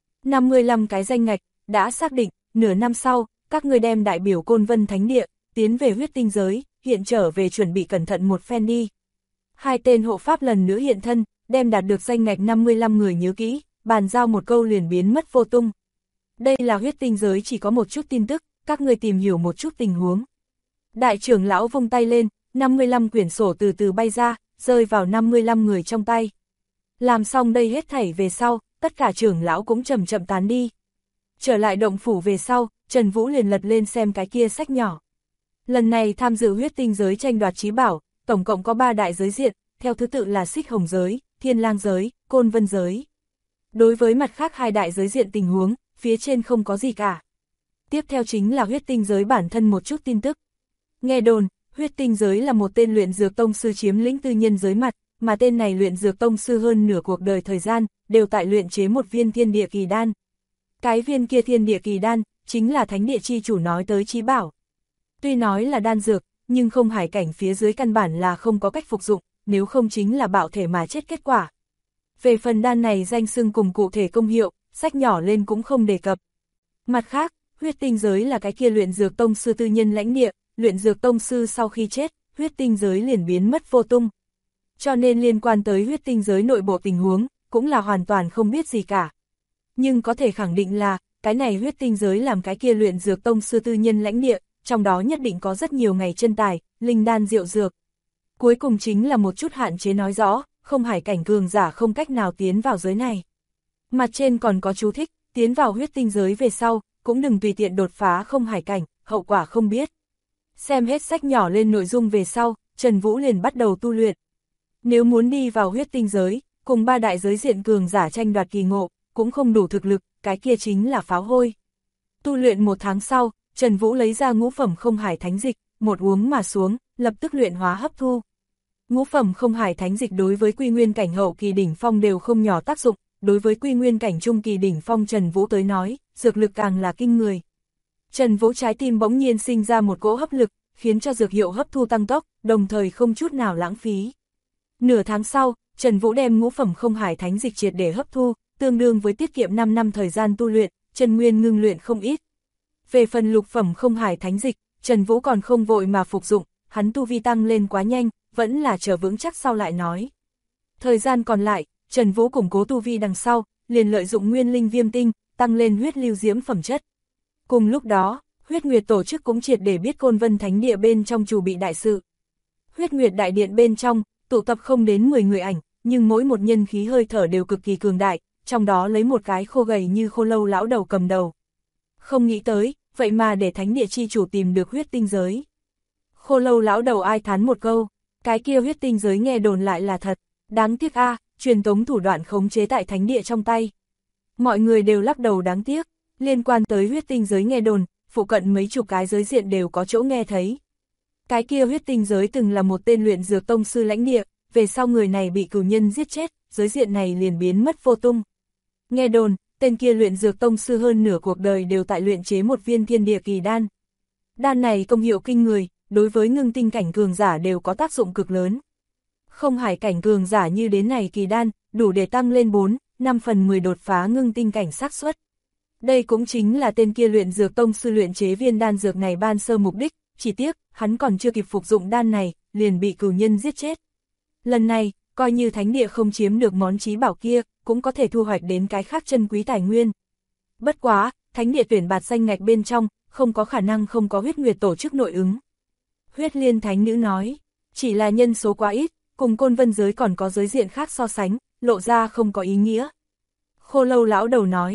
55 cái danh ngạch, đã xác định, nửa năm sau, các người đem đại biểu Côn Vân Thánh Địa, tiến về huyết tinh giới, hiện trở về chuẩn bị cẩn thận một phen đi. Hai tên hộ pháp lần nữa hiện thân, đem đạt được danh ngạch 55 người nhớ kỹ, bàn giao một câu liền biến mất vô tung. Đây là huyết tinh giới chỉ có một chút tin tức, các người tìm hiểu một chút tình huống. Đại trưởng lão vung tay lên, 55 quyển sổ từ từ bay ra, rơi vào 55 người trong tay. Làm xong đây hết thảy về sau, tất cả trưởng lão cũng chậm chậm tán đi. Trở lại động phủ về sau, Trần Vũ liền lật lên xem cái kia sách nhỏ. Lần này tham dự huyết tinh giới tranh đoạt chí bảo, tổng cộng có 3 đại giới diện, theo thứ tự là Xích Hồng giới, Thiên Lang giới, Côn Vân giới. Đối với mặt khác 2 đại giới diện tình huống, phía trên không có gì cả. Tiếp theo chính là huyết tinh giới bản thân một chút tin tức. Nghe đồn, huyết tinh giới là một tên luyện dược tông sư chiếm lĩnh tư nhân giới mặt, mà tên này luyện dược tông sư hơn nửa cuộc đời thời gian, đều tại luyện chế một viên thiên địa kỳ đan. Cái viên kia thiên địa kỳ đan, chính là thánh địa chi chủ nói tới chí bảo. Tuy nói là đan dược, nhưng không hải cảnh phía dưới căn bản là không có cách phục dụng, nếu không chính là bạo thể mà chết kết quả. Về phần đan này danh xưng cùng cụ thể công hiệu, sách nhỏ lên cũng không đề cập. Mặt khác, huyết tinh giới là cái kia luyện dược tông sư tư nhân lãnh địa, luyện dược tông sư sau khi chết, huyết tinh giới liền biến mất vô tung. Cho nên liên quan tới huyết tinh giới nội bộ tình huống, cũng là hoàn toàn không biết gì cả. Nhưng có thể khẳng định là, cái này huyết tinh giới làm cái kia luyện dược tông sư tư nhân lãnh địa, trong đó nhất định có rất nhiều ngày chân tài, linh đan diệu dược. Cuối cùng chính là một chút hạn chế nói rõ, không hải cảnh cường giả không cách nào tiến vào giới này. Mặt trên còn có chú thích, tiến vào huyết tinh giới về sau, cũng đừng tùy tiện đột phá không hải cảnh, hậu quả không biết. Xem hết sách nhỏ lên nội dung về sau, Trần Vũ liền bắt đầu tu luyện. Nếu muốn đi vào huyết tinh giới, cùng 3 đại giới diện cường giả tranh đoạt kỳ ngộ, cũng không đủ thực lực, cái kia chính là pháo hôi. Tu luyện 1 tháng sau, Trần Vũ lấy ra ngũ phẩm không hải thánh dịch, một uống mà xuống, lập tức luyện hóa hấp thu. Ngũ phẩm không hải thánh dịch đối với quy nguyên cảnh hậu kỳ đỉnh phong đều không nhỏ tác dụng, đối với quy nguyên cảnh trung kỳ đỉnh phong Trần Vũ tới nói, dược lực càng là kinh người. Trần Vũ trái tim bỗng nhiên sinh ra một cỗ hấp lực, khiến cho dược hiệu hấp thu tăng tốc, đồng thời không chút nào lãng phí. Nửa tháng sau, Trần Vũ đem ngũ phẩm không hải thánh dịch triệt để hấp thu, tương đương với tiết kiệm 5 năm thời gian tu luyện, chân nguyên ngưng luyện không ít. Về phần lục phẩm không hải thánh dịch, Trần Vũ còn không vội mà phục dụng, hắn tu vi tăng lên quá nhanh, vẫn là chờ vững chắc sau lại nói. Thời gian còn lại, Trần Vũ củng cố tu vi đằng sau, liền lợi dụng nguyên linh viêm tinh, tăng lên huyết lưu diễm phẩm chất. Cùng lúc đó, huyết nguyệt tổ chức cũng triệt để biết Côn Vân Thánh Địa bên trong chủ bị đại sự. Huyết nguyệt đại điện bên trong, tụ tập không đến 10 người ảnh, nhưng mỗi một nhân khí hơi thở đều cực kỳ cường đại, trong đó lấy một cái khô gầy như khô lâu lão đầu cầm đầu. Không nghĩ tới, vậy mà để thánh địa chi chủ tìm được huyết tinh giới. Khô lâu lão đầu ai thán một câu, cái kia huyết tinh giới nghe đồn lại là thật, đáng tiếc a, truyền tống thủ đoạn khống chế tại thánh địa trong tay. Mọi người đều lắc đầu đáng tiếc, liên quan tới huyết tinh giới nghe đồn, phụ cận mấy chục cái giới diện đều có chỗ nghe thấy. Cái kia huyết tinh giới từng là một tên luyện dược tông sư lãnh địa, về sau người này bị cửu nhân giết chết, giới diện này liền biến mất vô tung. Nghe đồn, tên kia luyện dược tông sư hơn nửa cuộc đời đều tại luyện chế một viên thiên địa kỳ đan. Đan này công hiệu kinh người, đối với ngưng tinh cảnh cường giả đều có tác dụng cực lớn. Không hải cảnh cường giả như đến này kỳ đan, đủ để tăng lên 4-5 phần 10 đột phá ngưng tinh cảnh xác suất. Đây cũng chính là tên kia luyện dược tông sư luyện chế viên đan dược này ban sơ mục đích, chỉ tiếc, hắn còn chưa kịp phục dụng đan này, liền bị cửu nhân giết chết. Lần này, coi như thánh địa không chiếm được món chí bảo kia, cũng có thể thu hoạch đến cái khác chân quý tài nguyên. Bất quá, thánh địa tuyển bạt danh ngạch bên trong, không có khả năng không có huyết nguyệt tổ chức nội ứng. Huyết liên thánh nữ nói, chỉ là nhân số quá ít, cùng Côn Vân giới còn có giới diện khác so sánh, lộ ra không có ý nghĩa. Khô lâu lão đầu nói,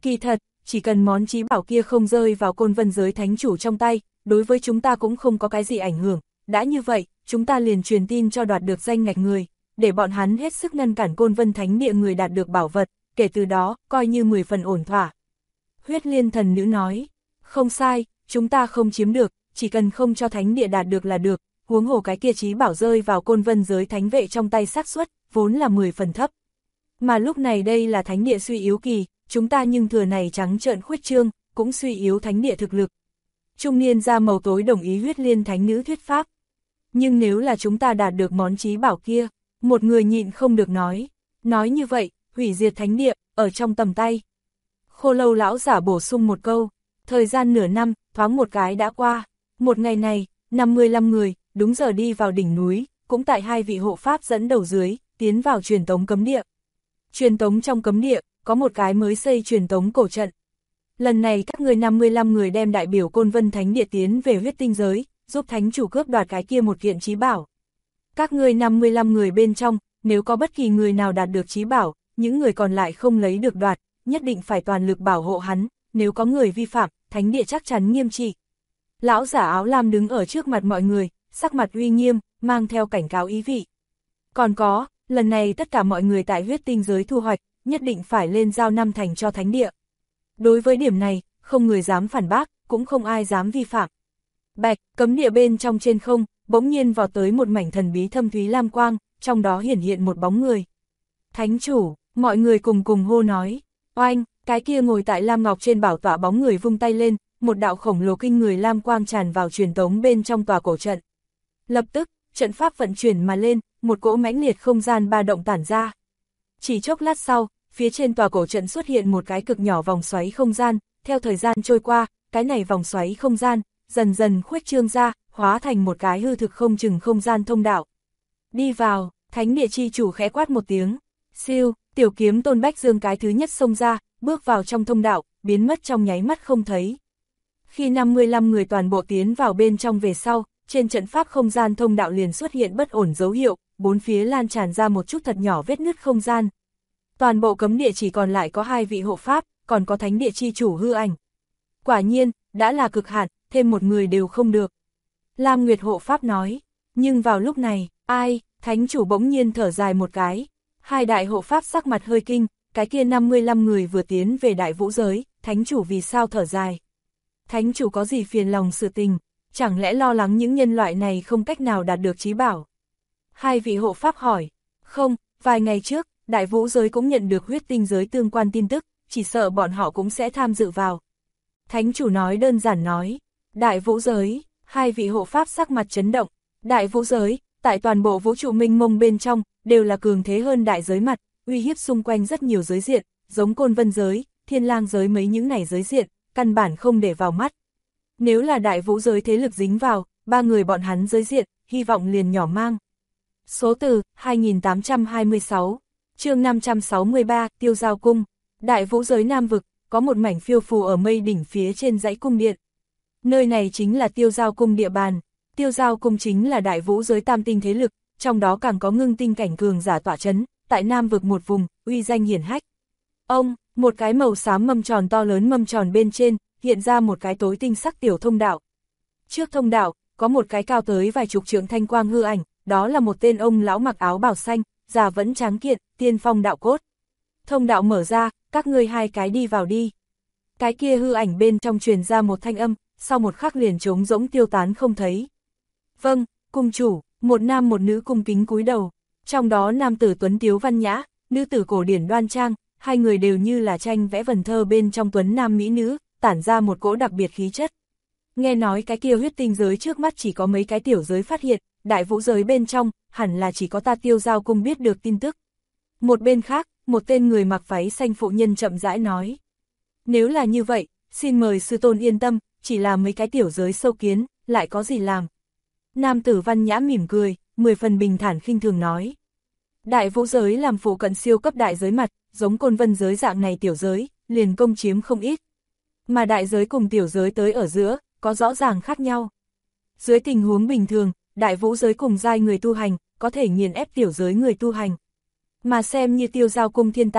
Kỳ thật, chỉ cần món chí bảo kia không rơi vào Côn Vân giới thánh chủ trong tay, đối với chúng ta cũng không có cái gì ảnh hưởng, đã như vậy, chúng ta liền truyền tin cho đoạt được danh ngạch người, để bọn hắn hết sức ngăn cản Côn Vân thánh địa người đạt được bảo vật, kể từ đó, coi như 10 phần ổn thỏa. Huyết Liên thần nữ nói, không sai, chúng ta không chiếm được, chỉ cần không cho thánh địa đạt được là được, huống hồ cái kia chí bảo rơi vào Côn Vân giới thánh vệ trong tay xác suất vốn là 10 phần thấp. Mà lúc này đây là thánh địa suy yếu kỳ, chúng ta nhưng thừa này trắng trợn khuếch trương, cũng suy yếu thánh địa thực lực. Trung niên da màu tối đồng ý Huyết Liên thánh nữ thuyết pháp. Nhưng nếu là chúng ta đạt được món chí bảo kia, một người nhịn không được nói như vậy, hủy diệt thánh địa, ở trong tầm tay. Khô Lâu lão giả bổ sung một câu, thời gian nửa năm, thoáng một cái đã qua, một ngày này, 55 người, đúng giờ đi vào đỉnh núi, cũng tại 2 vị hộ pháp dẫn đầu dưới, tiến vào truyền tống cấm địa. Truyền tống trong cấm địa, có một cái mới xây truyền tống cổ trận. Lần này các người 55 người đem đại biểu Côn Vân Thánh Địa tiến về huyết tinh giới, giúp thánh chủ cướp đoạt cái kia một kiện chí bảo. Các người 55 người bên trong, nếu có bất kỳ người nào đạt được chí bảo, những người còn lại không lấy được đoạt, nhất định phải toàn lực bảo hộ hắn, nếu có người vi phạm, thánh địa chắc chắn nghiêm trị. Lão giả áo lam đứng ở trước mặt mọi người, sắc mặt uy nghiêm, mang theo cảnh cáo ý vị. Còn có, lần này tất cả mọi người tại huyết tinh giới thu hoạch, nhất định phải lên giao 5 thành cho thánh địa. Đối với điểm này, không người dám phản bác, cũng không ai dám vi phạm. Bạch, cấm địa bên trong trên không, bỗng nhiên vào tới một mảnh thần bí thâm thúy lam quang, trong đó hiển hiện một bóng người. Thánh chủ, mọi người cùng hô nói, oanh, cái kia ngồi tại lam ngọc trên bảo tọa bóng người vung tay lên, một đạo khổng lồ kinh người lam quang tràn vào truyền tống bên trong tòa cổ trận. Lập tức, trận pháp vận chuyển mà lên, một cỗ mãnh liệt không gian ba động tản ra. Chỉ chốc lát sau, phía trên tòa cổ trận xuất hiện một cái cực nhỏ vòng xoáy không gian, theo thời gian trôi qua, cái này vòng xoáy không gian, dần dần khuếch trương ra, hóa thành một cái hư thực không chừng không gian thông đạo. Đi vào, thánh địa chi chủ khẽ quát một tiếng, siêu, tiểu kiếm Tôn Bách Dương cái thứ nhất xông ra, bước vào trong thông đạo, biến mất trong nháy mắt không thấy. Khi 55 người toàn bộ tiến vào bên trong về sau, trên trận pháp không gian thông đạo liền xuất hiện bất ổn dấu hiệu, bốn phía lan tràn ra một chút thật nhỏ vết nứt không gian. Toàn bộ cấm địa chỉ còn lại có 2 vị hộ pháp, còn có thánh địa chi chủ hư ảnh. Quả nhiên, đã là cực hạn, thêm một người đều không được. Lam Nguyệt hộ pháp nói, nhưng vào lúc này, thánh chủ bỗng nhiên thở dài một cái. 2 đại hộ pháp sắc mặt hơi kinh, cái kia 55 người vừa tiến về đại vũ giới, thánh chủ vì sao thở dài? Thánh chủ có gì phiền lòng sự tình, chẳng lẽ lo lắng những nhân loại này không cách nào đạt được chí bảo? 2 vị hộ pháp hỏi, không, vài ngày trước, đại vũ giới cũng nhận được huyết tinh giới tương quan tin tức, chỉ sợ bọn họ cũng sẽ tham dự vào. Thánh chủ nói đơn giản nói, đại vũ giới, 2 vị hộ pháp sắc mặt chấn động, đại vũ giới, tại toàn bộ vũ trụ minh mông bên trong, đều là cường thế hơn đại giới mặt, uy hiếp xung quanh rất nhiều giới diện, giống Côn Vân giới, Thiên Lang giới mấy những này giới diện, căn bản không để vào mắt. Nếu là đại vũ giới thế lực dính vào, 3 người bọn hắn giới diện, hy vọng liền nhỏ mang. Số từ, 2826, chương 563, Tiêu Giao Cung, đại vũ giới Nam Vực, có một mảnh phiêu phù ở mây đỉnh phía trên dãy cung điện. Nơi này chính là Tiêu Giao Cung địa bàn, Tiêu Giao Cung chính là đại vũ giới tam tinh thế lực, trong đó càng có ngưng tinh cảnh cường giả tọa chấn, tại Nam Vực một vùng, uy danh hiển hách. Một cái màu xám mâm tròn to lớn mâm tròn bên trên, hiện ra một cái tối tinh sắc tiểu thông đạo. Trước thông đạo, có một cái cao tới vài chục trượng thanh quang hư ảnh, đó là một tên ông lão mặc áo bào xanh, già vẫn tráng kiện, tiên phong đạo cốt. Thông đạo mở ra, các ngươi 2 cái đi vào đi. Cái kia hư ảnh bên trong truyền ra một thanh âm, sau một khắc liền trống rỗng tiêu tán không thấy. Vâng, cung chủ, một nam một nữ cung kính cúi đầu, trong đó nam tử tuấn tiếu văn nhã, nữ tử cổ điển đoan trang, 2 người đều như là tranh vẽ vần thơ bên trong tuấn nam mỹ nữ, tản ra một cỗ đặc biệt khí chất. Nghe nói cái kia huyết tinh giới trước mắt chỉ có mấy cái tiểu giới phát hiện, đại vũ giới bên trong, hẳn là chỉ có ta Tiêu Giao Cung biết được tin tức. Một bên khác, một tên người mặc váy xanh phụ nhân chậm rãi nói. Nếu là như vậy, xin mời sư tôn yên tâm, chỉ là mấy cái tiểu giới sâu kiến, lại có gì làm. Nam tử văn nhã mỉm cười, 10 phần bình thản khinh thường nói. Đại vũ giới làm phụ cận siêu cấp đại giới mặt, giống Côn Vân giới dạng này tiểu giới, liền công chiếm không ít. Mà đại giới cùng tiểu giới tới ở giữa, có rõ ràng khác nhau. Dưới tình huống bình thường, đại vũ giới cùng giai người tu hành, có thể nghiền ép tiểu giới người tu hành. Mà xem như Tiêu Giao Cung thiên tài,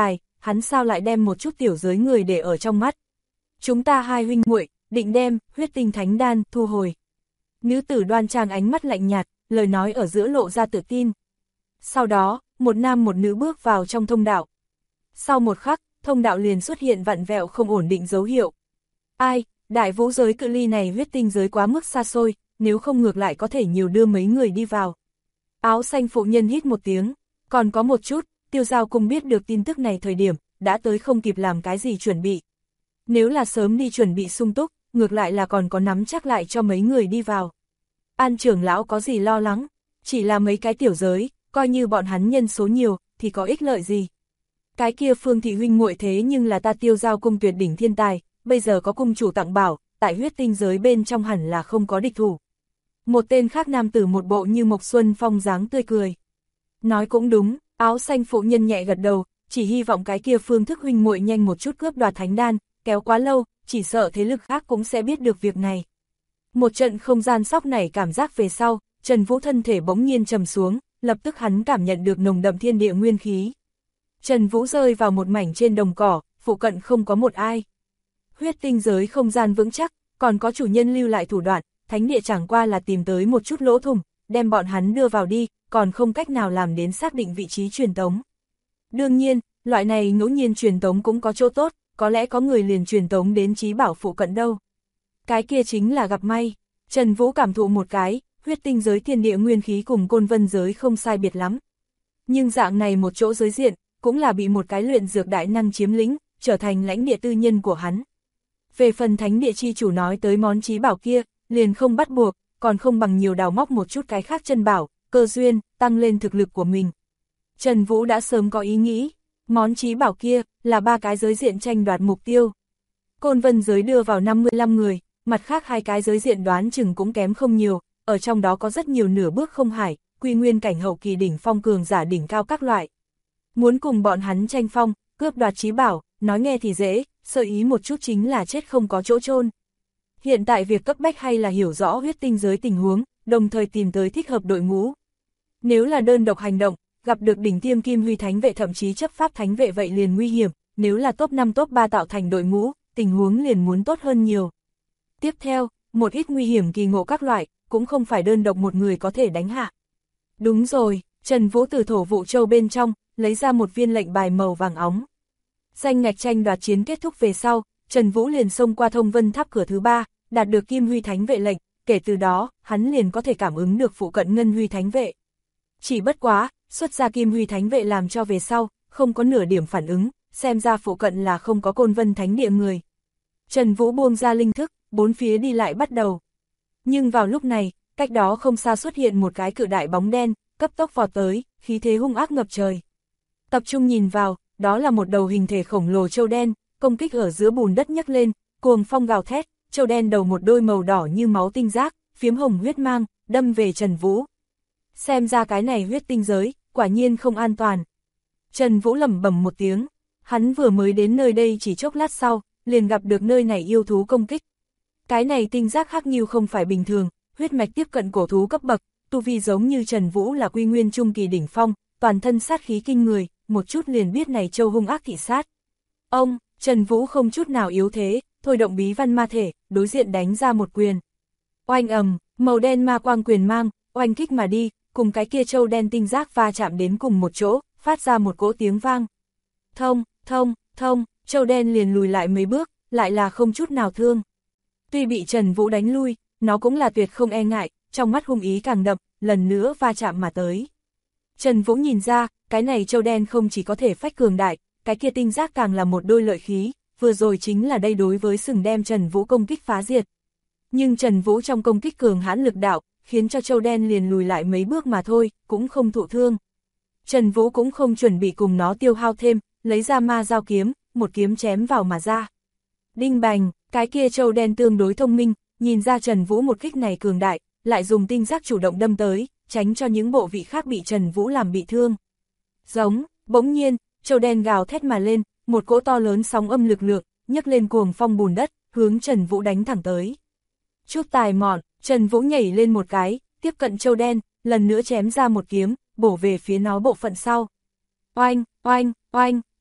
hắn sao lại đem một chút tiểu giới người để ở trong mắt. Chúng ta hai huynh muội định đem huyết tinh thánh đan thu hồi. Nữ tử đoan trang ánh mắt lạnh nhạt, lời nói ở giữa lộ ra tự tin. Sau đó, một nam một nữ bước vào trong thông đạo. Sau một khắc, thông đạo liền xuất hiện vặn vẹo không ổn định dấu hiệu. Ai, đại vũ giới cự ly này huyết tinh giới quá mức xa xôi, nếu không ngược lại có thể nhiều đưa mấy người đi vào. Áo xanh phụ nhân hít một tiếng, còn có một chút, Tiêu Giao Cung biết được tin tức này thời điểm, đã tới không kịp làm cái gì chuẩn bị. Nếu là sớm đi chuẩn bị sung túc, ngược lại là còn có nắm chắc lại cho mấy người đi vào. An trưởng lão có gì lo lắng, chỉ là mấy cái tiểu giới, coi như bọn hắn nhân số nhiều, thì có ích lợi gì. Cái kia Phương thị huynh muội thế nhưng là ta Tiêu Giao Cung tuyệt đỉnh thiên tài, bây giờ có cung chủ tặng bảo, tại huyết tinh giới bên trong hẳn là không có địch thủ. Một tên khác nam tử một bộ như Mộc Xuân Phong dáng tươi cười. Nói cũng đúng, áo xanh phụ nhân nhẹ gật đầu, chỉ hy vọng cái kia Phương thức huynh muội nhanh một chút cướp đoạt thánh đan, kéo quá lâu, chỉ sợ thế lực khác cũng sẽ biết được việc này. Một trận không gian sóc nảy cảm giác về sau, Trần Vũ thân thể bỗng nhiên trầm xuống, lập tức hắn cảm nhận được nồng đậm thiên địa nguyên khí. Trần Vũ rơi vào một mảnh trên đồng cỏ, phụ cận không có một ai. Huyết tinh giới không gian vững chắc, còn có chủ nhân lưu lại thủ đoạn, thánh địa chẳng qua là tìm tới một chút lỗ thủng, đem bọn hắn đưa vào đi, còn không cách nào làm đến xác định vị trí truyền tống. Đương nhiên, loại này ngẫu nhiên truyền tống cũng có chỗ tốt, có lẽ có người liền truyền tống đến trí bảo phụ cận đâu. Cái kia chính là gặp may. Trần Vũ cảm thụ một cái, huyết tinh giới thiên địa nguyên khí cùng côn vân giới không sai biệt lắm. Nhưng dạng này một chỗ giới diện, cũng là bị một cái luyện dược đại năng chiếm lĩnh, trở thành lãnh địa tư nhân của hắn. Về phần thánh địa chi chủ nói tới món trí bảo kia, liền không bắt buộc, còn không bằng nhiều đào móc một chút cái khác chân bảo, cơ duyên, tăng lên thực lực của mình. Trần Vũ đã sớm có ý nghĩ, món trí bảo kia là 3 cái giới diện tranh đoạt mục tiêu. Côn vân giới đưa vào 55 người, mặt khác 2 cái giới diện đoán chừng cũng kém không nhiều, ở trong đó có rất nhiều nửa bước không hải, quy nguyên cảnh hậu kỳ đỉnh phong cường giả đỉnh cao các loại. Muốn cùng bọn hắn tranh phong, cướp đoạt trí bảo, nói nghe thì dễ, sơ ý một chút chính là chết không có chỗ chôn. Hiện tại việc cấp bách hay là hiểu rõ huyết tinh giới tình huống, đồng thời tìm tới thích hợp đội ngũ. Nếu là đơn độc hành động, gặp được đỉnh tiêm kim huy thánh vệ thậm chí chấp pháp thánh vệ vậy liền nguy hiểm, nếu là top 5 top 3 tạo thành đội ngũ, tình huống liền muốn tốt hơn nhiều. Tiếp theo, một ít nguy hiểm kỳ ngộ các loại, cũng không phải đơn độc một người có thể đánh hạ. Đúng rồi, Trần Vũ từ thổ vụ châu bên trong, lấy ra một viên lệnh bài màu vàng óng. Danh ngạch tranh đoạt chiến kết thúc về sau, Trần Vũ liền xông qua thông vân tháp cửa thứ 3, đạt được kim huy thánh vệ lệnh, kể từ đó, hắn liền có thể cảm ứng được phụ cận ngân huy thánh vệ. Chỉ bất quá, xuất ra kim huy thánh vệ làm cho về sau, không có nửa điểm phản ứng, xem ra phụ cận là không có côn vân thánh địa người. Trần Vũ buông ra linh thức, bốn phía đi lại bắt đầu. Nhưng vào lúc này, cách đó không xa xuất hiện một cái cự đại bóng đen, cấp tốc vọt tới, khí thế hung ác ngập trời. Tập trung nhìn vào, đó là một đầu hình thể khổng lồ trâu đen, công kích ở giữa bùn đất nhấc lên, cuồng phong gào thét, trâu đen đầu một đôi màu đỏ như máu tinh giác, phiếm hồng huyết mang, đâm về Trần Vũ. Xem ra cái này huyết tinh giới, quả nhiên không an toàn. Trần Vũ lẩm bẩm một tiếng, hắn vừa mới đến nơi đây chỉ chốc lát sau, liền gặp được nơi này yêu thú công kích. Cái này tinh giác hắc nghiêu không phải bình thường, huyết mạch tiếp cận cổ thú cấp bậc, tu vi giống như Trần Vũ là quy nguyên trung kỳ đỉnh phong, toàn thân sát khí kinh người, một chút liền biết này châu hung ác thị sát. Ông, Trần Vũ không chút nào yếu thế, thôi động bí văn ma thể, đối diện đánh ra một quyền. Oanh ầm, màu đen ma quang quyền mang, oanh kích mà đi, cùng cái kia châu đen tinh giác va chạm đến cùng một chỗ, phát ra một cỗ tiếng vang. Thông, thông, thông, châu đen liền lùi lại mấy bước, lại là không chút nào thương. Tuy bị Trần Vũ đánh lui, nó cũng là tuyệt không e ngại, trong mắt hung ý càng đậm, lần nữa va chạm mà tới. Trần Vũ nhìn ra, cái này châu đen không chỉ có thể phách cường đại, cái kia tinh giác càng là một đôi lợi khí, vừa rồi chính là đây đối với sừng đem Trần Vũ công kích phá diệt. Nhưng Trần Vũ trong công kích cường hãn lực đạo, khiến cho châu đen liền lùi lại mấy bước mà thôi, cũng không thụ thương. Trần Vũ cũng không chuẩn bị cùng nó tiêu hao thêm, lấy ra ma dao kiếm, một kiếm chém vào mà ra. Đinh bành, cái kia châu đen tương đối thông minh, nhìn ra Trần Vũ một kích này cường đại, lại dùng tinh giác chủ động đâm tới, tránh cho những bộ vị khác bị Trần Vũ làm bị thương. Giống, bỗng nhiên, châu đen gào thét mà lên, một cỗ to lớn sóng âm lực lượng, nhấc lên cuồng phong bùn đất, hướng Trần Vũ đánh thẳng tới. Chút tài mọn, Trần Vũ nhảy lên một cái, tiếp cận châu đen, lần nữa chém ra một kiếm, bổ về phía nó bộ phận sau. Oanh, oanh, oanh,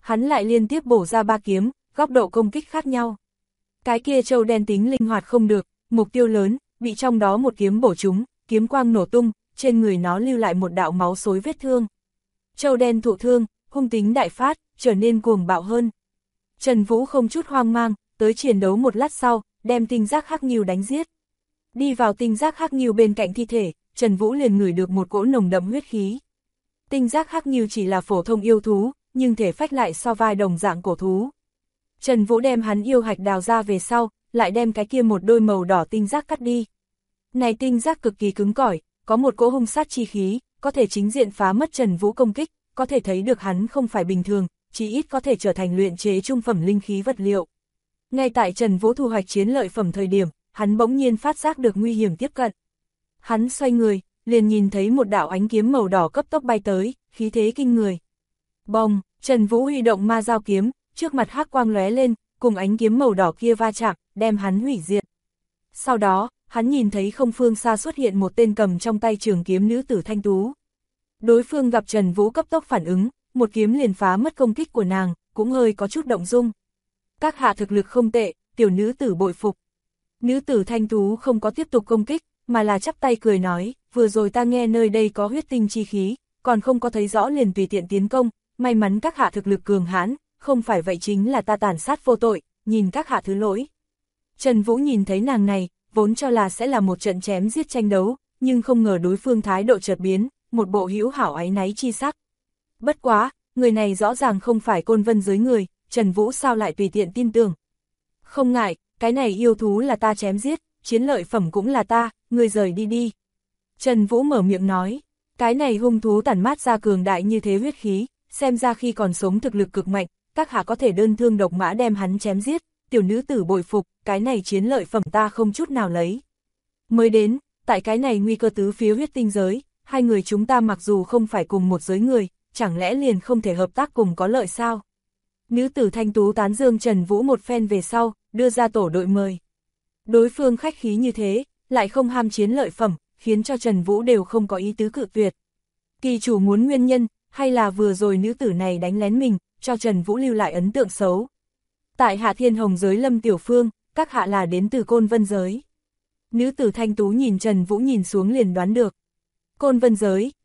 hắn lại liên tiếp bổ ra 3 kiếm, góc độ công kích khác nhau. Cái kia trâu đen tính linh hoạt không được, mục tiêu lớn, bị trong đó một kiếm bổ trúng, kiếm quang nổ tung, trên người nó lưu lại một đạo máu xối vết thương. Trâu đen thụ thương, hung tính đại phát, trở nên cuồng bạo hơn. Trần Vũ không chút hoang mang, tới chiến đấu một lát sau, đem tinh giác hắc ngưu đánh giết. Đi vào tinh giác hắc ngưu bên cạnh thi thể, Trần Vũ liền ngửi được một cỗ nồng đậm huyết khí. Tinh giác hắc ngưu chỉ là phổ thông yêu thú, nhưng thể phách lại so vai đồng dạng cổ thú. Trần Vũ đem hắn yêu hạch đào ra về sau, lại đem cái kia một đôi màu đỏ tinh giác cắt đi. Này tinh giác cực kỳ cứng cỏi, có một cỗ hung sát chi khí, có thể chính diện phá mất Trần Vũ công kích, có thể thấy được hắn không phải bình thường, chỉ ít có thể trở thành luyện chế trung phẩm linh khí vật liệu. Ngay tại Trần Vũ thu hoạch chiến lợi phẩm thời điểm, hắn bỗng nhiên phát giác được nguy hiểm tiếp cận. Hắn xoay người, liền nhìn thấy một đạo ánh kiếm màu đỏ cấp tốc bay tới, khí thế kinh người. Bồng, Trần Vũ huy động ma dao kiếm, trước mặt hắc quang lóe lên, cùng ánh kiếm màu đỏ kia va chạm, đem hắn hủy diệt. Sau đó, hắn nhìn thấy không phương xa xuất hiện một tên cầm trong tay trường kiếm nữ tử thanh tú. Đối phương gặp Trần Vũ cấp tốc phản ứng, một kiếm liền phá mất công kích của nàng, cũng hơi có chút động dung. Các hạ thực lực không tệ, tiểu nữ tử bội phục. Nữ tử thanh tú không có tiếp tục công kích, mà là chắp tay cười nói, vừa rồi ta nghe nơi đây có huyết tinh chi khí, còn không có thấy rõ liền tùy tiện tiến công, may mắn các hạ thực lực cường hãn, không phải vậy chính là ta tàn sát vô tội, nhìn các hạ thứ lỗi. Trần Vũ nhìn thấy nàng này, vốn cho là sẽ là một trận chém giết tranh đấu, nhưng không ngờ đối phương thái độ chợt biến, một bộ hữu hảo áy náy chi sắc. Bất quá, người này rõ ràng không phải Côn Vân giới người, Trần Vũ sao lại tùy tiện tin tưởng. Không ngại, cái này yêu thú là ta chém giết, chiến lợi phẩm cũng là ta, người rời đi đi. Trần Vũ mở miệng nói, cái này hung thú tản mát ra cường đại như thế huyết khí, xem ra khi còn sống thực lực cực mạnh, các hạ có thể đơn thương độc mã đem hắn chém giết, tiểu nữ tử bội phục, cái này chiến lợi phẩm ta không chút nào lấy. Mới đến, tại cái này nguy cơ tứ phía huyết tinh giới, hai người chúng ta mặc dù không phải cùng một giới người, chẳng lẽ liền không thể hợp tác cùng có lợi sao? Nữ tử thanh tú tán dương Trần Vũ một phen về sau, đưa ra tổ đội mời. Đối phương khách khí như thế, lại không ham chiến lợi phẩm, khiến cho Trần Vũ đều không có ý tứ cự tuyệt. Kỳ chủ muốn nguyên nhân, hay là vừa rồi nữ tử này đánh lén mình, cho Trần Vũ lưu lại ấn tượng xấu. Tại Hạ Thiên Hồng giới Lâm Tiểu Phương, các hạ là đến từ Côn Vân giới. Nữ tử thanh tú nhìn Trần Vũ nhìn xuống liền đoán được. Côn Vân giới,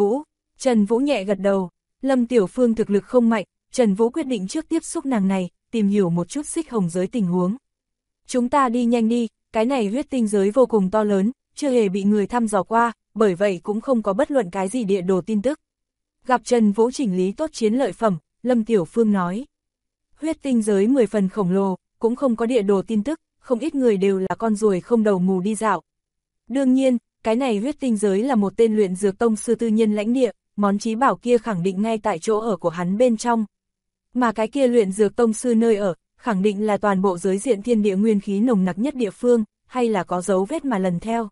Trần Vũ nhẹ gật đầu, Lâm Tiểu Phương thực lực không mạnh, Trần Vũ quyết định trước tiếp xúc nàng này, tìm hiểu một chút Xích Hồng giới tình huống. Chúng ta đi nhanh đi, cái này huyết tinh giới vô cùng to lớn, chưa hề bị người thăm dò qua, bởi vậy cũng không có bất luận cái gì địa đồ tin tức. Gặp Trần Vũ chỉnh lý tốt chiến lợi phẩm, Lâm Tiểu Phương nói. Huyết tinh giới 10 phần khổng lồ, cũng không có địa đồ tin tức, không ít người đều là con ruồi không đầu mù đi dạo. Đương nhiên, cái này huyết tinh giới là một tên luyện dược tông sư tư nhân lãnh địa, món chí bảo kia khẳng định ngay tại chỗ ở của hắn bên trong. Mà cái kia luyện dược tông sư nơi ở, khẳng định là toàn bộ giới diện thiên địa nguyên khí nồng nặc nhất địa phương, hay là có dấu vết mà lần theo.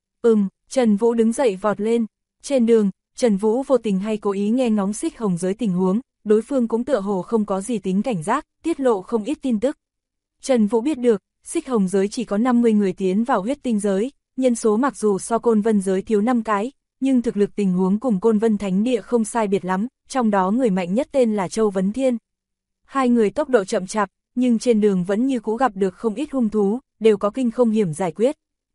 Trần Vũ đứng dậy vọt lên. Trên đường, Trần Vũ vô tình hay cố ý nghe ngóng Xích Hồng giới tình huống, đối phương cũng tựa hồ không có gì tính cảnh giác, tiết lộ không ít tin tức. Trần Vũ biết được, Xích Hồng giới chỉ có 50 người tiến vào huyết tinh giới, nhân số mặc dù so Côn Vân giới thiếu 5 cái, nhưng thực lực tình huống cùng Côn Vân Thánh Địa không sai biệt lắm, trong đó người mạnh nhất tên là Châu Vấn Thiên. Hai người tốc độ chậm chạp, nhưng trên đường vẫn như cũ gặp được không ít hung thú, đều có kinh không hiểm giải quyết.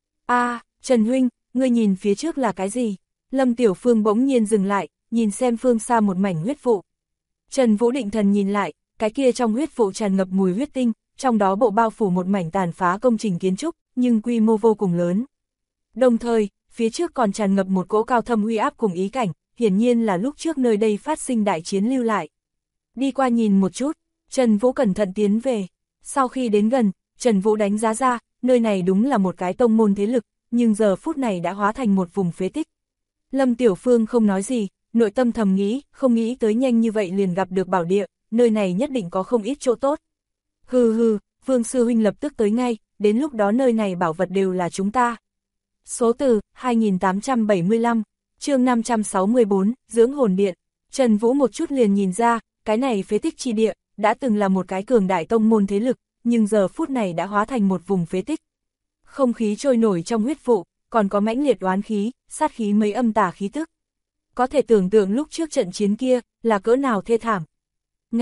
Trần huynh, ngươi nhìn phía trước là cái gì? Lâm Tiểu Phương bỗng nhiên dừng lại, nhìn xem phương xa một mảnh huyết vụ. Trần Vũ định thần nhìn lại, cái kia trong huyết vụ tràn ngập mùi huyết tinh, trong đó bộ bao phủ một mảnh tàn phá công trình kiến trúc, nhưng quy mô vô cùng lớn. Đồng thời, phía trước còn tràn ngập một cỗ cao thâm uy áp cùng ý cảnh, hiển nhiên là lúc trước nơi đây phát sinh đại chiến lưu lại. Đi qua nhìn một chút, Trần Vũ cẩn thận tiến về. Sau khi đến gần, Trần Vũ đánh giá ra, nơi này đúng là một cái tông môn thế lực, nhưng giờ phút này đã hóa thành một vùng phế tích. Lâm Tiểu Phương không nói gì, nội tâm thầm nghĩ, không nghĩ tới nhanh như vậy liền gặp được bảo địa, nơi này nhất định có không ít chỗ tốt. Vương sư huynh lập tức tới ngay, đến lúc đó nơi này bảo vật đều là chúng ta. Số từ 2875, chương 564, dưỡng hồn điện. Trần Vũ một chút liền nhìn ra, cái này phế tích chi địa, đã từng là một cái cường đại tông môn thế lực, nhưng giờ phút này đã hóa thành một vùng phế tích. Không khí trôi nổi trong huyết vụ, còn có mãnh liệt oán khí, sát khí mấy âm tà khí tức. Có thể tưởng tượng lúc trước trận chiến kia, là cỡ nào thê thảm. Ngao,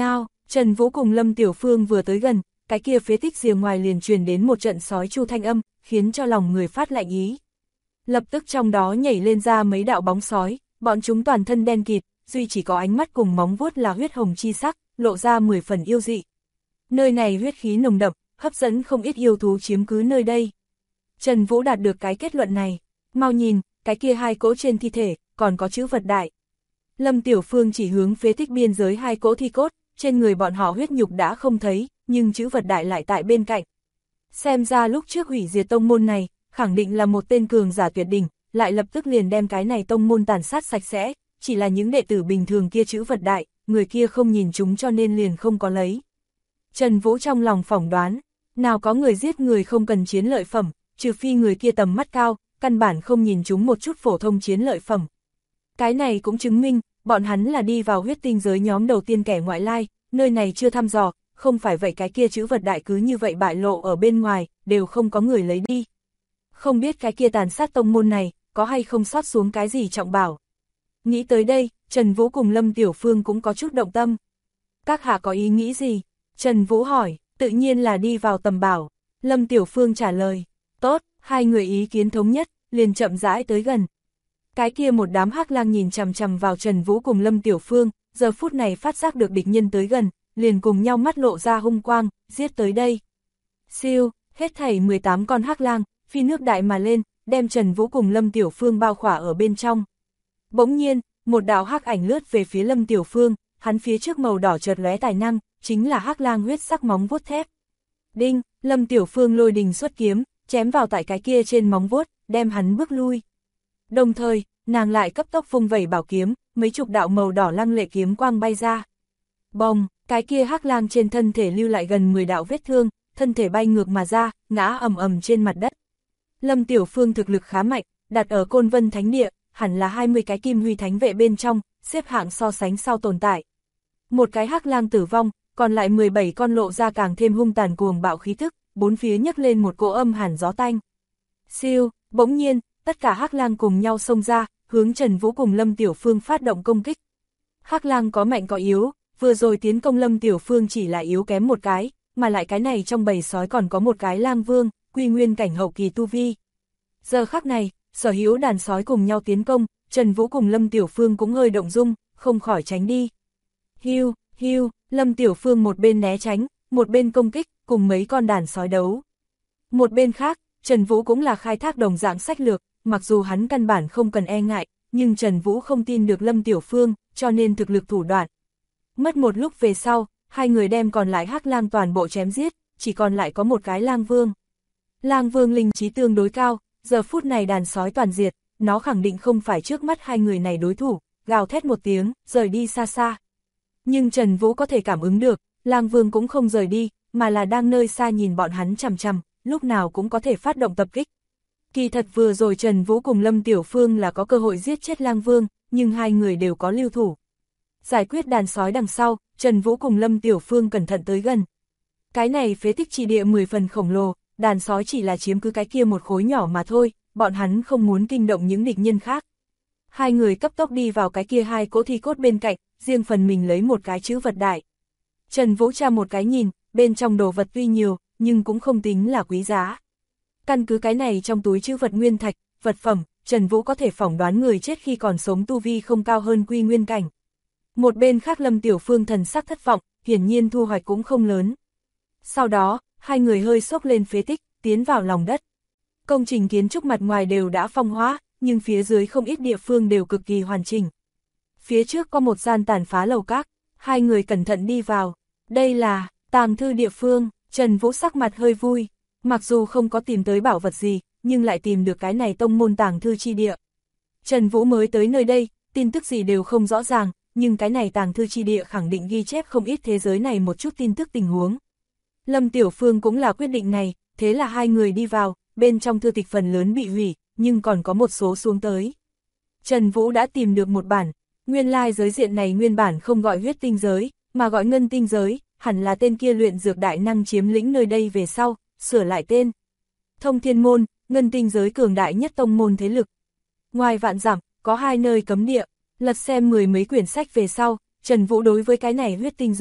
Trần Vũ cùng Lâm Tiểu Phương vừa tới gần, cái kia phế tích rìa ngoài liền truyền đến một trận sói chu thanh âm, khiến cho lòng người phát lạnh ý. Lập tức trong đó nhảy lên ra mấy đạo bóng sói, bọn chúng toàn thân đen kịt, duy chỉ có ánh mắt cùng móng vuốt là huyết hồng chi sắc, lộ ra 10 phần yêu dị. Nơi này huyết khí nồng đậm, hấp dẫn không ít yêu thú chiếm cứ nơi đây. Trần Vũ đạt được cái kết luận này, mau nhìn, cái kia hai cỗ trên thi thể, còn có chữ vật đại. Lâm Tiểu Phương chỉ hướng phế tích biên giới hai cỗ thi cốt, trên người bọn họ huyết nhục đã không thấy, nhưng chữ vật đại lại tại bên cạnh. Xem ra lúc trước hủy diệt tông môn này, khẳng định là một tên cường giả tuyệt đỉnh, lại lập tức liền đem cái này tông môn tàn sát sạch sẽ, chỉ là những đệ tử bình thường kia chữ vật đại, người kia không nhìn chúng cho nên liền không có lấy. Trần Vũ trong lòng phỏng đoán, nào có người giết người không cần chiến lợi phẩm, trừ phi người kia tầm mắt cao, căn bản không nhìn chúng một chút phổ thông chiến lợi phẩm. Cái này cũng chứng minh, bọn hắn là đi vào huyết tinh giới nhóm đầu tiên kẻ ngoại lai, nơi này chưa thăm dò, không phải vậy cái kia chữ vật đại cứ như vậy bại lộ ở bên ngoài, đều không có người lấy đi. Không biết cái kia tàn sát tông môn này, có hay không sót xuống cái gì trọng bảo. Nghĩ tới đây, Trần Vũ cùng Lâm Tiểu Phương cũng có chút động tâm. Các hạ có ý nghĩ gì? Trần Vũ hỏi, tự nhiên là đi vào tầm bảo. Lâm Tiểu Phương trả lời, tốt, hai người ý kiến thống nhất, liền chậm rãi tới gần. Cái kia một đám hắc lang nhìn chằm chằm vào Trần Vũ cùng Lâm Tiểu Phương, giờ phút này phát giác được địch nhân tới gần, liền cùng nhau mắt lộ ra hung quang, giết tới đây. Siêu, hết thảy 18 con hắc lang, phi nước đại mà lên, đem Trần Vũ cùng Lâm Tiểu Phương bao khỏa ở bên trong. Bỗng nhiên, một đạo hắc ảnh lướt về phía Lâm Tiểu Phương, hắn phía trước màu đỏ chợt lóe tài năng, chính là hắc lang huyết sắc móng vuốt thép. Đinh, Lâm Tiểu Phương lôi đình xuất kiếm, chém vào tại cái kia trên móng vuốt, đem hắn bước lui. Đồng thời, nàng lại cấp tốc vung vẩy bảo kiếm, mấy chục đạo màu đỏ lăng lệ kiếm quang bay ra. Bồng, cái kia hắc lang trên thân thể lưu lại gần 10 đạo vết thương, thân thể bay ngược mà ra, ngã ầm ầm trên mặt đất. Lâm Tiểu Phương thực lực khá mạnh, đặt ở Côn Vân Thánh Địa, hẳn là 20 cái Kim Huy Thánh Vệ bên trong, xếp hạng so sánh sau tồn tại. Một cái hắc lang tử vong, còn lại 17 con lộ ra càng thêm hung tàn cuồng bạo khí thức, bốn phía nhấc lên một cỗ âm hàn gió tanh. Siêu, bỗng nhiên, tất cả hắc lang cùng nhau xông ra, hướng Trần Vũ cùng Lâm Tiểu Phương phát động công kích. Hắc lang có mạnh có yếu, vừa rồi tiến công Lâm Tiểu Phương chỉ là yếu kém một cái, mà lại cái này trong bầy sói còn có một cái lang vương, quy nguyên cảnh hậu kỳ tu vi. Giờ khắc này, sở hữu đàn sói cùng nhau tiến công, Trần Vũ cùng Lâm Tiểu Phương cũng hơi động dung, không khỏi tránh đi. Hiu, hiu, Lâm Tiểu Phương một bên né tránh, một bên công kích, cùng mấy con đàn sói đấu. Một bên khác, Trần Vũ cũng là khai thác đồng dạng sách lược, mặc dù hắn căn bản không cần e ngại, nhưng Trần Vũ không tin được Lâm Tiểu Phương, cho nên thực lực thủ đoạn. Mất một lúc về sau, hai người đem còn lại hắc lang toàn bộ chém giết, chỉ còn lại có một cái lang vương. Lang vương linh trí tương đối cao, giờ phút này đàn sói toàn diệt, nó khẳng định không phải trước mắt hai người này đối thủ, gào thét một tiếng, rời đi xa xa. Nhưng Trần Vũ có thể cảm ứng được, lang vương cũng không rời đi, mà là đang nơi xa nhìn bọn hắn chằm chằm, lúc nào cũng có thể phát động tập kích. Kỳ thật vừa rồi Trần Vũ cùng Lâm Tiểu Phương là có cơ hội giết chết lang vương, nhưng hai người đều có lưu thủ. Giải quyết đàn sói đằng sau, Trần Vũ cùng Lâm Tiểu Phương cẩn thận tới gần. Cái này phế tích chi địa 10 phần khổng lồ, đàn sói chỉ là chiếm cứ cái kia một khối nhỏ mà thôi, bọn hắn không muốn kinh động những địch nhân khác. Hai người cấp tốc đi vào cái kia hai cỗ thi cốt bên cạnh, riêng phần mình lấy một cái chữ vật đại. Trần Vũ tra một cái nhìn, bên trong đồ vật tuy nhiều, nhưng cũng không tính là quý giá. Căn cứ cái này trong túi chữ vật nguyên thạch, vật phẩm, Trần Vũ có thể phỏng đoán người chết khi còn sống tu vi không cao hơn quy nguyên cảnh. Một bên khác Lâm Tiểu Phương thần sắc thất vọng, hiển nhiên thu hoạch cũng không lớn. Sau đó, hai người hơi xốc lên phế tích, tiến vào lòng đất. Công trình kiến trúc mặt ngoài đều đã phong hóa, nhưng phía dưới không ít địa phương đều cực kỳ hoàn chỉnh. Phía trước có một gian tàn phá lầu các, hai người cẩn thận đi vào. Đây là tàng thư địa phương, Trần Vũ sắc mặt hơi vui. Mặc dù không có tìm tới bảo vật gì, nhưng lại tìm được cái này tông môn tàng thư chi địa. Trần Vũ mới tới nơi đây, tin tức gì đều không rõ ràng, nhưng cái này tàng thư chi địa khẳng định ghi chép không ít thế giới này một chút tin tức tình huống. Lâm Tiểu Phương cũng là quyết định này, thế là hai người đi vào, bên trong thư tịch phần lớn bị hủy, nhưng còn có một số xuống tới. Trần Vũ đã tìm được một bản, nguyên lai giới diện này nguyên bản không gọi huyết tinh giới, mà gọi ngân tinh giới, hẳn là tên kia luyện dược đại năng chiếm lĩnh nơi đây về sau, sửa lại tên. Thông Thiên Môn, ngân tinh giới cường đại nhất tông môn thế lực. Ngoài vạn dặm, có hai nơi cấm địa, lật xem 10 mấy quyển sách về sau, Trần Vũ đối với cái này huyết tinh giới,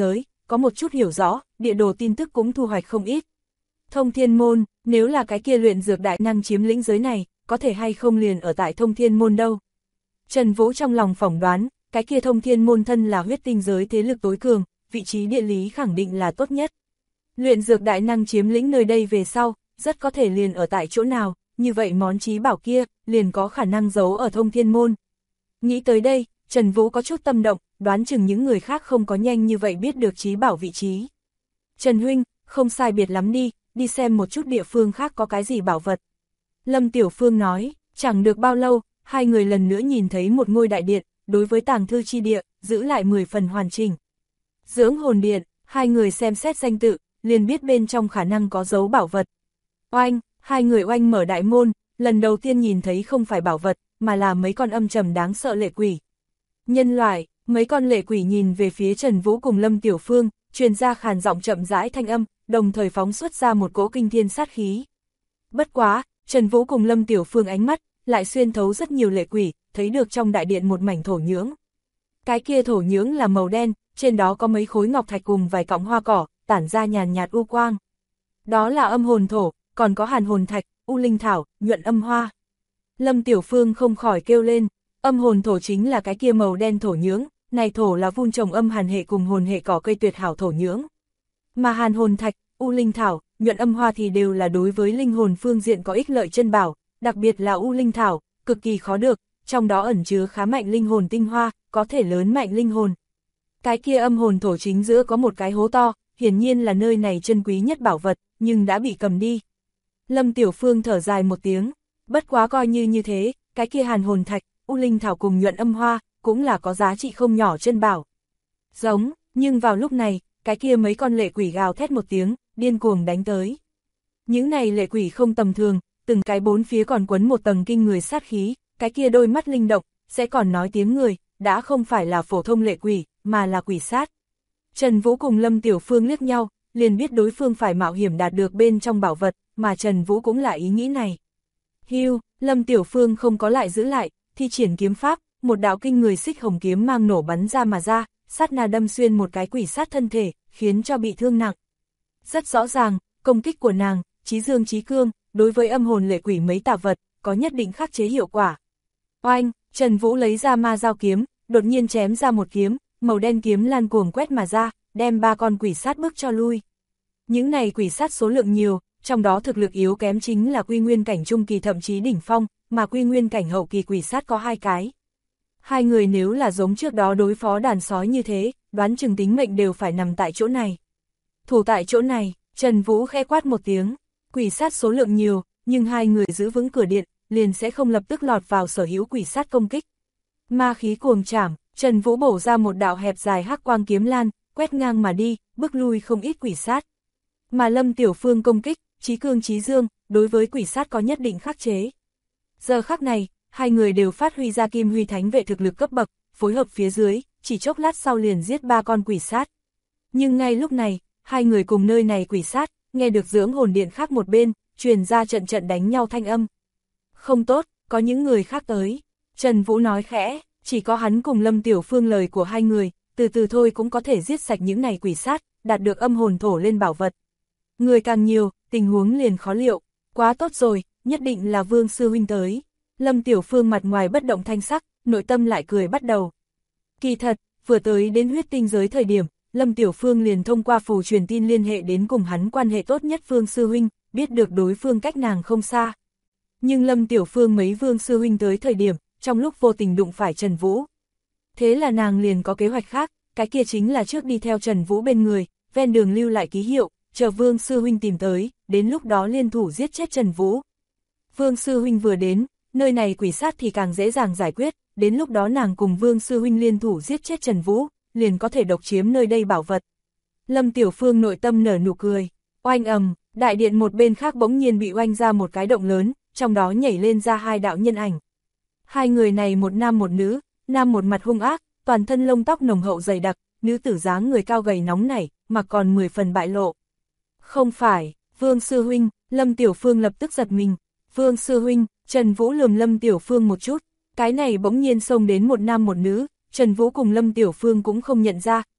có một chút hiểu rõ, địa đồ tin tức cũng thu hoạch không ít. Thông Thiên Môn, nếu là cái kia luyện dược đại năng chiếm lĩnh giới này, có thể hay không liền ở tại Thông Thiên Môn đâu. Trần Vũ trong lòng phỏng đoán, cái kia Thông Thiên Môn thân là huyết tinh giới thế lực tối cường, vị trí địa lý khẳng định là tốt nhất. Luyện dược đại năng chiếm lĩnh nơi đây về sau, rất có thể liền ở tại chỗ nào, như vậy món trí bảo kia, liền có khả năng giấu ở Thông Thiên Môn. Nghĩ tới đây, Trần Vũ có chút tâm động, đoán chừng những người khác không có nhanh như vậy biết được trí bảo vị trí. Trần huynh, không sai biệt lắm đi xem một chút địa phương khác có cái gì bảo vật. Lâm Tiểu Phương nói, chẳng được bao lâu, hai người lần nữa nhìn thấy một ngôi đại điện, đối với tàng thư chi địa, giữ lại 10 phần hoàn chỉnh. Dưỡng hồn điện, hai người xem xét danh tự, liền biết bên trong khả năng có dấu bảo vật. Oanh, hai người oanh mở đại môn, lần đầu tiên nhìn thấy không phải bảo vật, mà là mấy con âm trầm đáng sợ lệ quỷ. Nhân loại, mấy con lệ quỷ nhìn về phía Trần Vũ cùng Lâm Tiểu Phương, truyền ra khàn giọng chậm rãi thanh âm, đồng thời phóng xuất ra một cỗ kinh thiên sát khí. Bất quá, Trần Vũ cùng Lâm Tiểu Phương ánh mắt, lại xuyên thấu rất nhiều lệ quỷ, thấy được trong đại điện một mảnh thổ nhưỡng. Cái kia thổ nhưỡng là màu đen, trên đó có mấy khối ngọc thạch cùng vài cọng hoa cỏ, tản ra nhàn nhạt u quang. Đó là âm hồn thổ, còn có hàn hồn thạch, u linh thảo, nhuận âm hoa. Lâm Tiểu Phương không khỏi kêu lên, âm hồn thổ chính là cái kia màu đen thổ nhưỡng, này thổ là vun trồng âm hàn hệ cùng hồn hệ cỏ cây tuyệt hảo thổ nhưỡng. Mà hàn hồn thạch, u linh thảo, nhuận âm hoa thì đều là đối với linh hồn phương diện có ích lợi chân bảo, đặc biệt là u linh thảo, cực kỳ khó được, trong đó ẩn chứa khá mạnh linh hồn tinh hoa, có thể lớn mạnh linh hồn. Cái kia âm hồn thổ chính giữa có một cái hố to, hiển nhiên là nơi này chân quý nhất bảo vật, nhưng đã bị cầm đi. Lâm Tiểu Phương thở dài một tiếng, bất quá coi như thế, cái kia hàn hồn thạch, u linh thảo cùng nhuận âm hoa, cũng là có giá trị không nhỏ chân bảo. Giống, nhưng vào lúc này, cái kia mấy con lệ quỷ gào thét một tiếng, điên cuồng đánh tới. Những này lệ quỷ không tầm thường, từng cái bốn phía còn quấn một tầng kinh người sát khí, cái kia đôi mắt linh động, sẽ còn nói tiếng người, đã không phải là phổ thông lệ quỷ, mà là quỷ sát. Trần Vũ cùng Lâm Tiểu Phương liếc nhau, liền biết đối phương phải mạo hiểm đạt được bên trong bảo vật, mà Trần Vũ cũng là ý nghĩ này. Hưu, Lâm Tiểu Phương không có lại giữ lại, thi triển kiếm pháp, một đạo kinh người xích hồng kiếm mang nổ bắn ra mà ra, sát na đâm xuyên một cái quỷ sát thân thể, khiến cho bị thương nặng. Rất rõ ràng, công kích của nàng, chí dương chí cương, đối với âm hồn lệ quỷ mấy tà vật, có nhất định khắc chế hiệu quả. Oanh, Trần Vũ lấy ra ma dao kiếm, đột nhiên chém ra một kiếm, màu đen kiếm lan cuồng quét mà ra, đem ba con quỷ sát bước cho lui. Những này quỷ sát số lượng nhiều, trong đó thực lực yếu kém chính là quy nguyên cảnh trung kỳ thậm chí đỉnh phong, mà quy nguyên cảnh hậu kỳ quỷ sát có 2 cái. Hai người nếu là giống trước đó đối phó đàn sói như thế, đoán chừng tính mệnh đều phải nằm tại chỗ này. Thủ tại chỗ này, Trần Vũ khẽ quát một tiếng, quỷ sát số lượng nhiều, nhưng hai người giữ vững cửa điện, liền sẽ không lập tức lọt vào sở hữu quỷ sát công kích. Ma khí cuồng trảm, Trần Vũ bổ ra một đạo hẹp dài hắc quang kiếm lan, quét ngang mà đi, bước lui không ít quỷ sát. Mà Lâm Tiểu Phương công kích, chí cương chí dương, đối với quỷ sát có nhất định khắc chế. Giờ khắc này, hai người đều phát huy ra Kim Huy Thánh Vệ thực lực cấp bậc, phối hợp phía dưới, chỉ chốc lát sau liền giết 3 con quỷ sát. Nhưng ngay lúc này, hai người cùng nơi này quỷ sát, nghe được dưỡng hồn điện khác một bên, truyền ra trận trận đánh nhau thanh âm. Không tốt, có những người khác tới. Trần Vũ nói khẽ, chỉ có hắn cùng Lâm Tiểu Phương lời của hai người, từ từ thôi cũng có thể giết sạch những này quỷ sát, đạt được âm hồn thổ lên bảo vật. Người càng nhiều, tình huống liền khó liệu. Quá tốt rồi, nhất định là Vương sư huynh tới. Lâm Tiểu Phương mặt ngoài bất động thanh sắc, nội tâm lại cười bắt đầu. Kỳ thật, vừa tới đến huyết tinh giới thời điểm, Lâm Tiểu Phương liền thông qua phù truyền tin liên hệ đến cùng hắn quan hệ tốt nhất Vương sư huynh, biết được đối phương cách nàng không xa. Nhưng Lâm Tiểu Phương mấy Vương sư huynh tới thời điểm, trong lúc vô tình đụng phải Trần Vũ. Thế là nàng liền có kế hoạch khác, cái kia chính là trước đi theo Trần Vũ bên người, ven đường lưu lại ký hiệu, chờ Vương sư huynh tìm tới, đến lúc đó liên thủ giết chết Trần Vũ. Vương sư huynh vừa đến, nơi này quỷ sát thì càng dễ dàng giải quyết, đến lúc đó nàng cùng Vương sư huynh liên thủ giết chết Trần Vũ, liền có thể độc chiếm nơi đây bảo vật. Lâm Tiểu Phương nội tâm nở nụ cười, oanh ầm, đại điện một bên khác bỗng nhiên bị oanh ra một cái động lớn, trong đó nhảy lên ra 2 đạo nhân ảnh. Hai người này một nam một nữ, nam một mặt hung ác, toàn thân lông tóc nồng hậu dày đặc, nữ tử dáng người cao gầy nóng nảy, mà còn 10 phần bại lộ. Không phải, Vương sư huynh, Lâm Tiểu Phương lập tức giật mình. Vương sư huynh, Trần Vũ lườm Lâm Tiểu Phương một chút, cái này bỗng nhiên xông đến một nam một nữ, Trần Vũ cùng Lâm Tiểu Phương cũng không nhận ra,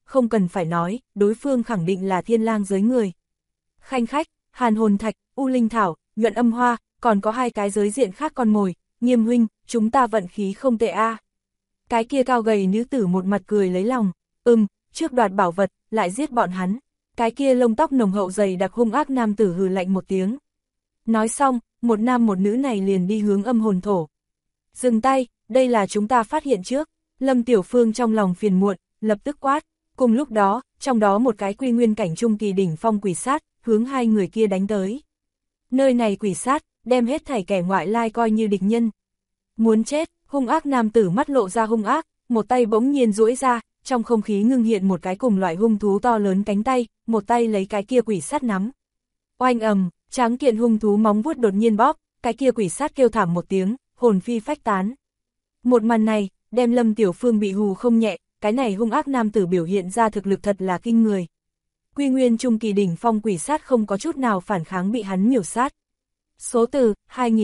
không cần phải nói, đối phương khẳng định là thiên lang giới người. Khanh khách, hàn hồn thạch, u linh thảo, nhuận âm hoa, còn có hai cái giới diện khác con mồi, Nghiêm huynh, chúng ta vận khí không tệ a. Cái kia cao gầy nữ tử một mặt cười lấy lòng, trước đoạt bảo vật, lại giết bọn hắn. Cái kia lông tóc nồng hậu dày đặc hung ác nam tử hừ lạnh một tiếng. Nói xong, một nam một nữ này liền đi hướng âm hồn thổ. Dừng tay, đây là chúng ta phát hiện trước. Lâm Tiểu Phương trong lòng phiền muộn, lập tức quát. Cùng lúc đó, trong đó một cái quy nguyên cảnh trung kỳ đỉnh phong quỷ sát, hướng hai người kia đánh tới. Nơi này quỷ sát, đem hết thảy kẻ ngoại lai coi như địch nhân. Muốn chết, hung ác nam tử mắt lộ ra hung ác, một tay bỗng nhiên duỗi ra, trong không khí ngưng hiện một cái cùng loại hung thú to lớn cánh tay, một tay lấy cái kia quỷ sát nắm. Oanh ầm, tráng kiện hung thú móng vuốt đột nhiên bóp, cái kia quỷ sát kêu thảm một tiếng, hồn phi phách tán. Một màn này, đem Lâm Tiểu Phương bị hù không nhẹ, cái này hung ác nam tử biểu hiện ra thực lực thật là kinh người. Quy nguyên trung kỳ đỉnh phong quỷ sát không có chút nào phản kháng bị hắn miểu sát. Số từ,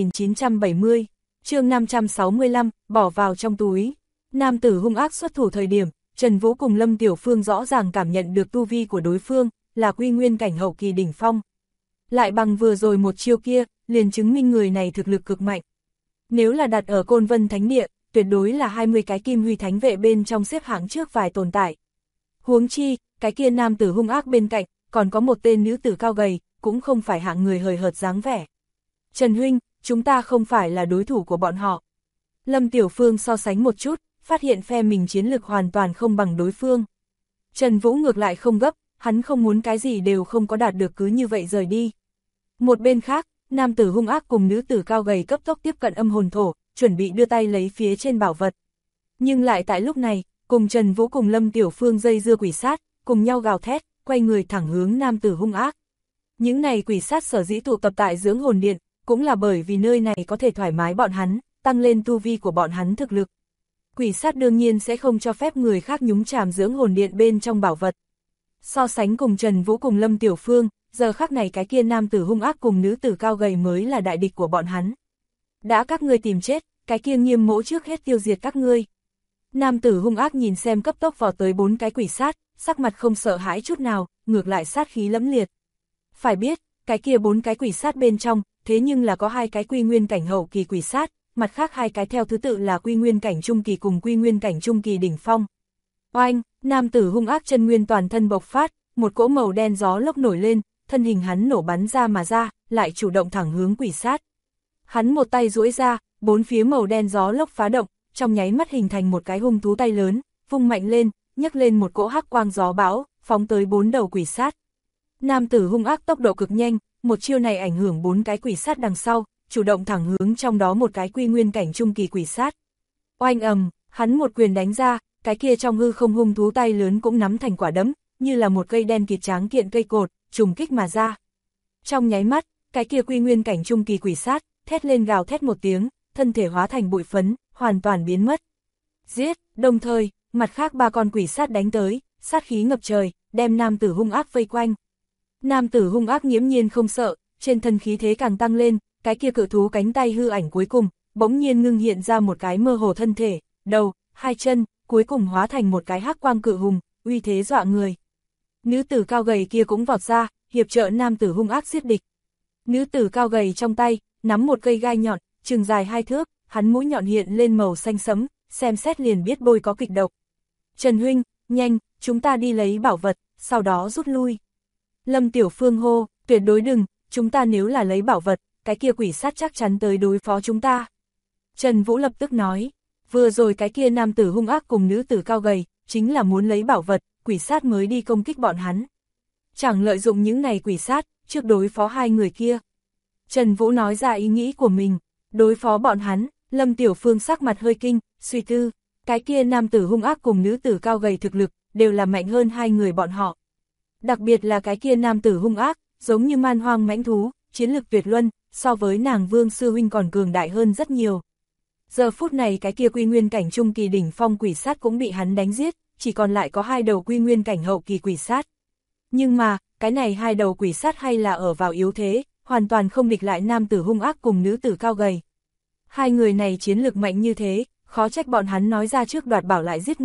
2970, chương 565, bỏ vào trong túi. Nam tử hung ác xuất thủ thời điểm, Trần Vũ cùng Lâm Tiểu Phương rõ ràng cảm nhận được tu vi của đối phương, là quy nguyên cảnh hậu kỳ đỉnh phong. Lại bằng vừa rồi một chiêu kia, liền chứng minh người này thực lực cực mạnh. Nếu là đặt ở Côn Vân Thánh Địa, tuyệt đối là 20 cái kim huy thánh vệ bên trong xếp hạng trước vài tồn tại. Huống chi, cái kia nam tử hung ác bên cạnh, còn có một tên nữ tử cao gầy, cũng không phải hạng người hời hợt dáng vẻ. Trần huynh, chúng ta không phải là đối thủ của bọn họ. Lâm Tiểu Phương so sánh một chút, phát hiện phe mình chiến lực hoàn toàn không bằng đối phương. Trần Vũ ngược lại không gấp, hắn không muốn cái gì đều không có đạt được cứ như vậy rời đi. Một bên khác, nam tử hung ác cùng nữ tử cao gầy cấp tốc tiếp cận âm hồn thổ, chuẩn bị đưa tay lấy phía trên bảo vật. Nhưng lại tại lúc này, cùng Trần Vũ cùng Lâm Tiểu Phương dây dưa quỷ sát, cùng nhau gào thét, quay người thẳng hướng nam tử hung ác. Những này quỷ sát sở dĩ tụ tập tại dưỡng hồn điện, cũng là bởi vì nơi này có thể thoải mái bọn hắn, tăng lên tu vi của bọn hắn thực lực. Quỷ sát đương nhiên sẽ không cho phép người khác nhúng chàm dưỡng hồn điện bên trong bảo vật. So sánh cùng Trần Vũ cùng Lâm Tiểu Phương, giờ khắc này cái kia nam tử hung ác cùng nữ tử cao gầy mới là đại địch của bọn hắn. Đã các ngươi tìm chết, cái kia Nghiêm mỗ trước hết tiêu diệt các ngươi. Nam tử hung ác nhìn xem cấp tốc vào tới 4 cái quỷ sát, sắc mặt không sợ hãi chút nào, ngược lại sát khí lẫm liệt. Phải biết, cái kia 4 cái quỷ sát bên trong, thế nhưng là có 2 cái quy nguyên cảnh hậu kỳ quỷ sát, mặt khác 2 cái theo thứ tự là quy nguyên cảnh trung kỳ cùng quy nguyên cảnh trung kỳ đỉnh phong. Oanh, nam tử hung ác chân nguyên toàn thân bộc phát, một cỗ màu đen gió lốc nổi lên, thân hình hắn nổ bắn ra mà ra, lại chủ động thẳng hướng quỷ sát. Hắn một tay duỗi ra, 4 phía màu đen gió lốc phá động, trong nháy mắt hình thành một cái hung thú tay lớn, vung mạnh lên, nhấc lên một cỗ hắc quang gió bão, phóng tới 4 đầu quỷ sát. Nam tử hung ác tốc độ cực nhanh, một chiêu này ảnh hưởng 4 cái quỷ sát đằng sau, chủ động thẳng hướng trong đó một cái quy nguyên cảnh trung kỳ quỷ sát. Oanh ầm, hắn một quyền đánh ra, cái kia trong hư không hung thú tay lớn cũng nắm thành quả đấm, như là một cây đen kịt tráng kiện cây cột, trùng kích mà ra. Trong nháy mắt, cái kia quy nguyên cảnh trung kỳ quỷ sát, thét lên gào thét một tiếng, thân thể hóa thành bụi phấn, hoàn toàn biến mất. Giết, đồng thời, mặt khác 3 con quỷ sát đánh tới, sát khí ngập trời, đem nam tử hung ác vây quanh. Nam tử hung ác nghiễm nhiên không sợ, trên thân khí thế càng tăng lên, cái kia cự thú cánh tay hư ảnh cuối cùng, bỗng nhiên ngưng hiện ra một cái mơ hồ thân thể, đầu, 2 chân, cuối cùng hóa thành một cái hắc quang cự hùng, uy thế dọa người. Nữ tử cao gầy kia cũng vọt ra, hiệp trợ nam tử hung ác giết địch. Nữ tử cao gầy trong tay, nắm một cây gai nhọn, chừng dài 2 thước, hắn mũi nhọn hiện lên màu xanh sẫm, xem xét liền biết bôi có kịch độc. Trần huynh, nhanh, chúng ta đi lấy bảo vật, sau đó rút lui. Lâm Tiểu Phương hô, tuyệt đối đừng, chúng ta nếu là lấy bảo vật, cái kia quỷ sát chắc chắn tới đối phó chúng ta. Trần Vũ lập tức nói, vừa rồi cái kia nam tử hung ác cùng nữ tử cao gầy, chính là muốn lấy bảo vật, quỷ sát mới đi công kích bọn hắn. Chẳng lợi dụng những này quỷ sát, trước đối phó 2 người kia. Trần Vũ nói ra ý nghĩ của mình, đối phó bọn hắn, Lâm Tiểu Phương sắc mặt hơi kinh, suy tư, cái kia nam tử hung ác cùng nữ tử cao gầy thực lực, đều là mạnh hơn 2 người bọn họ. Đặc biệt là cái kia nam tử hung ác, giống như man hoang mãnh thú, chiến lực tuyệt luân, so với nàng Vương sư huynh còn cường đại hơn rất nhiều. Giờ phút này cái kia quy nguyên cảnh trung kỳ đỉnh phong quỷ sát cũng bị hắn đánh giết, chỉ còn lại có 2 đầu quy nguyên cảnh hậu kỳ quỷ sát. Nhưng mà, cái này 2 đầu quỷ sát hay là ở vào yếu thế, hoàn toàn không địch lại nam tử hung ác cùng nữ tử cao gầy. 2 người này chiến lực mạnh như thế, khó trách bọn hắn nói ra trước đoạt bảo lại giết người,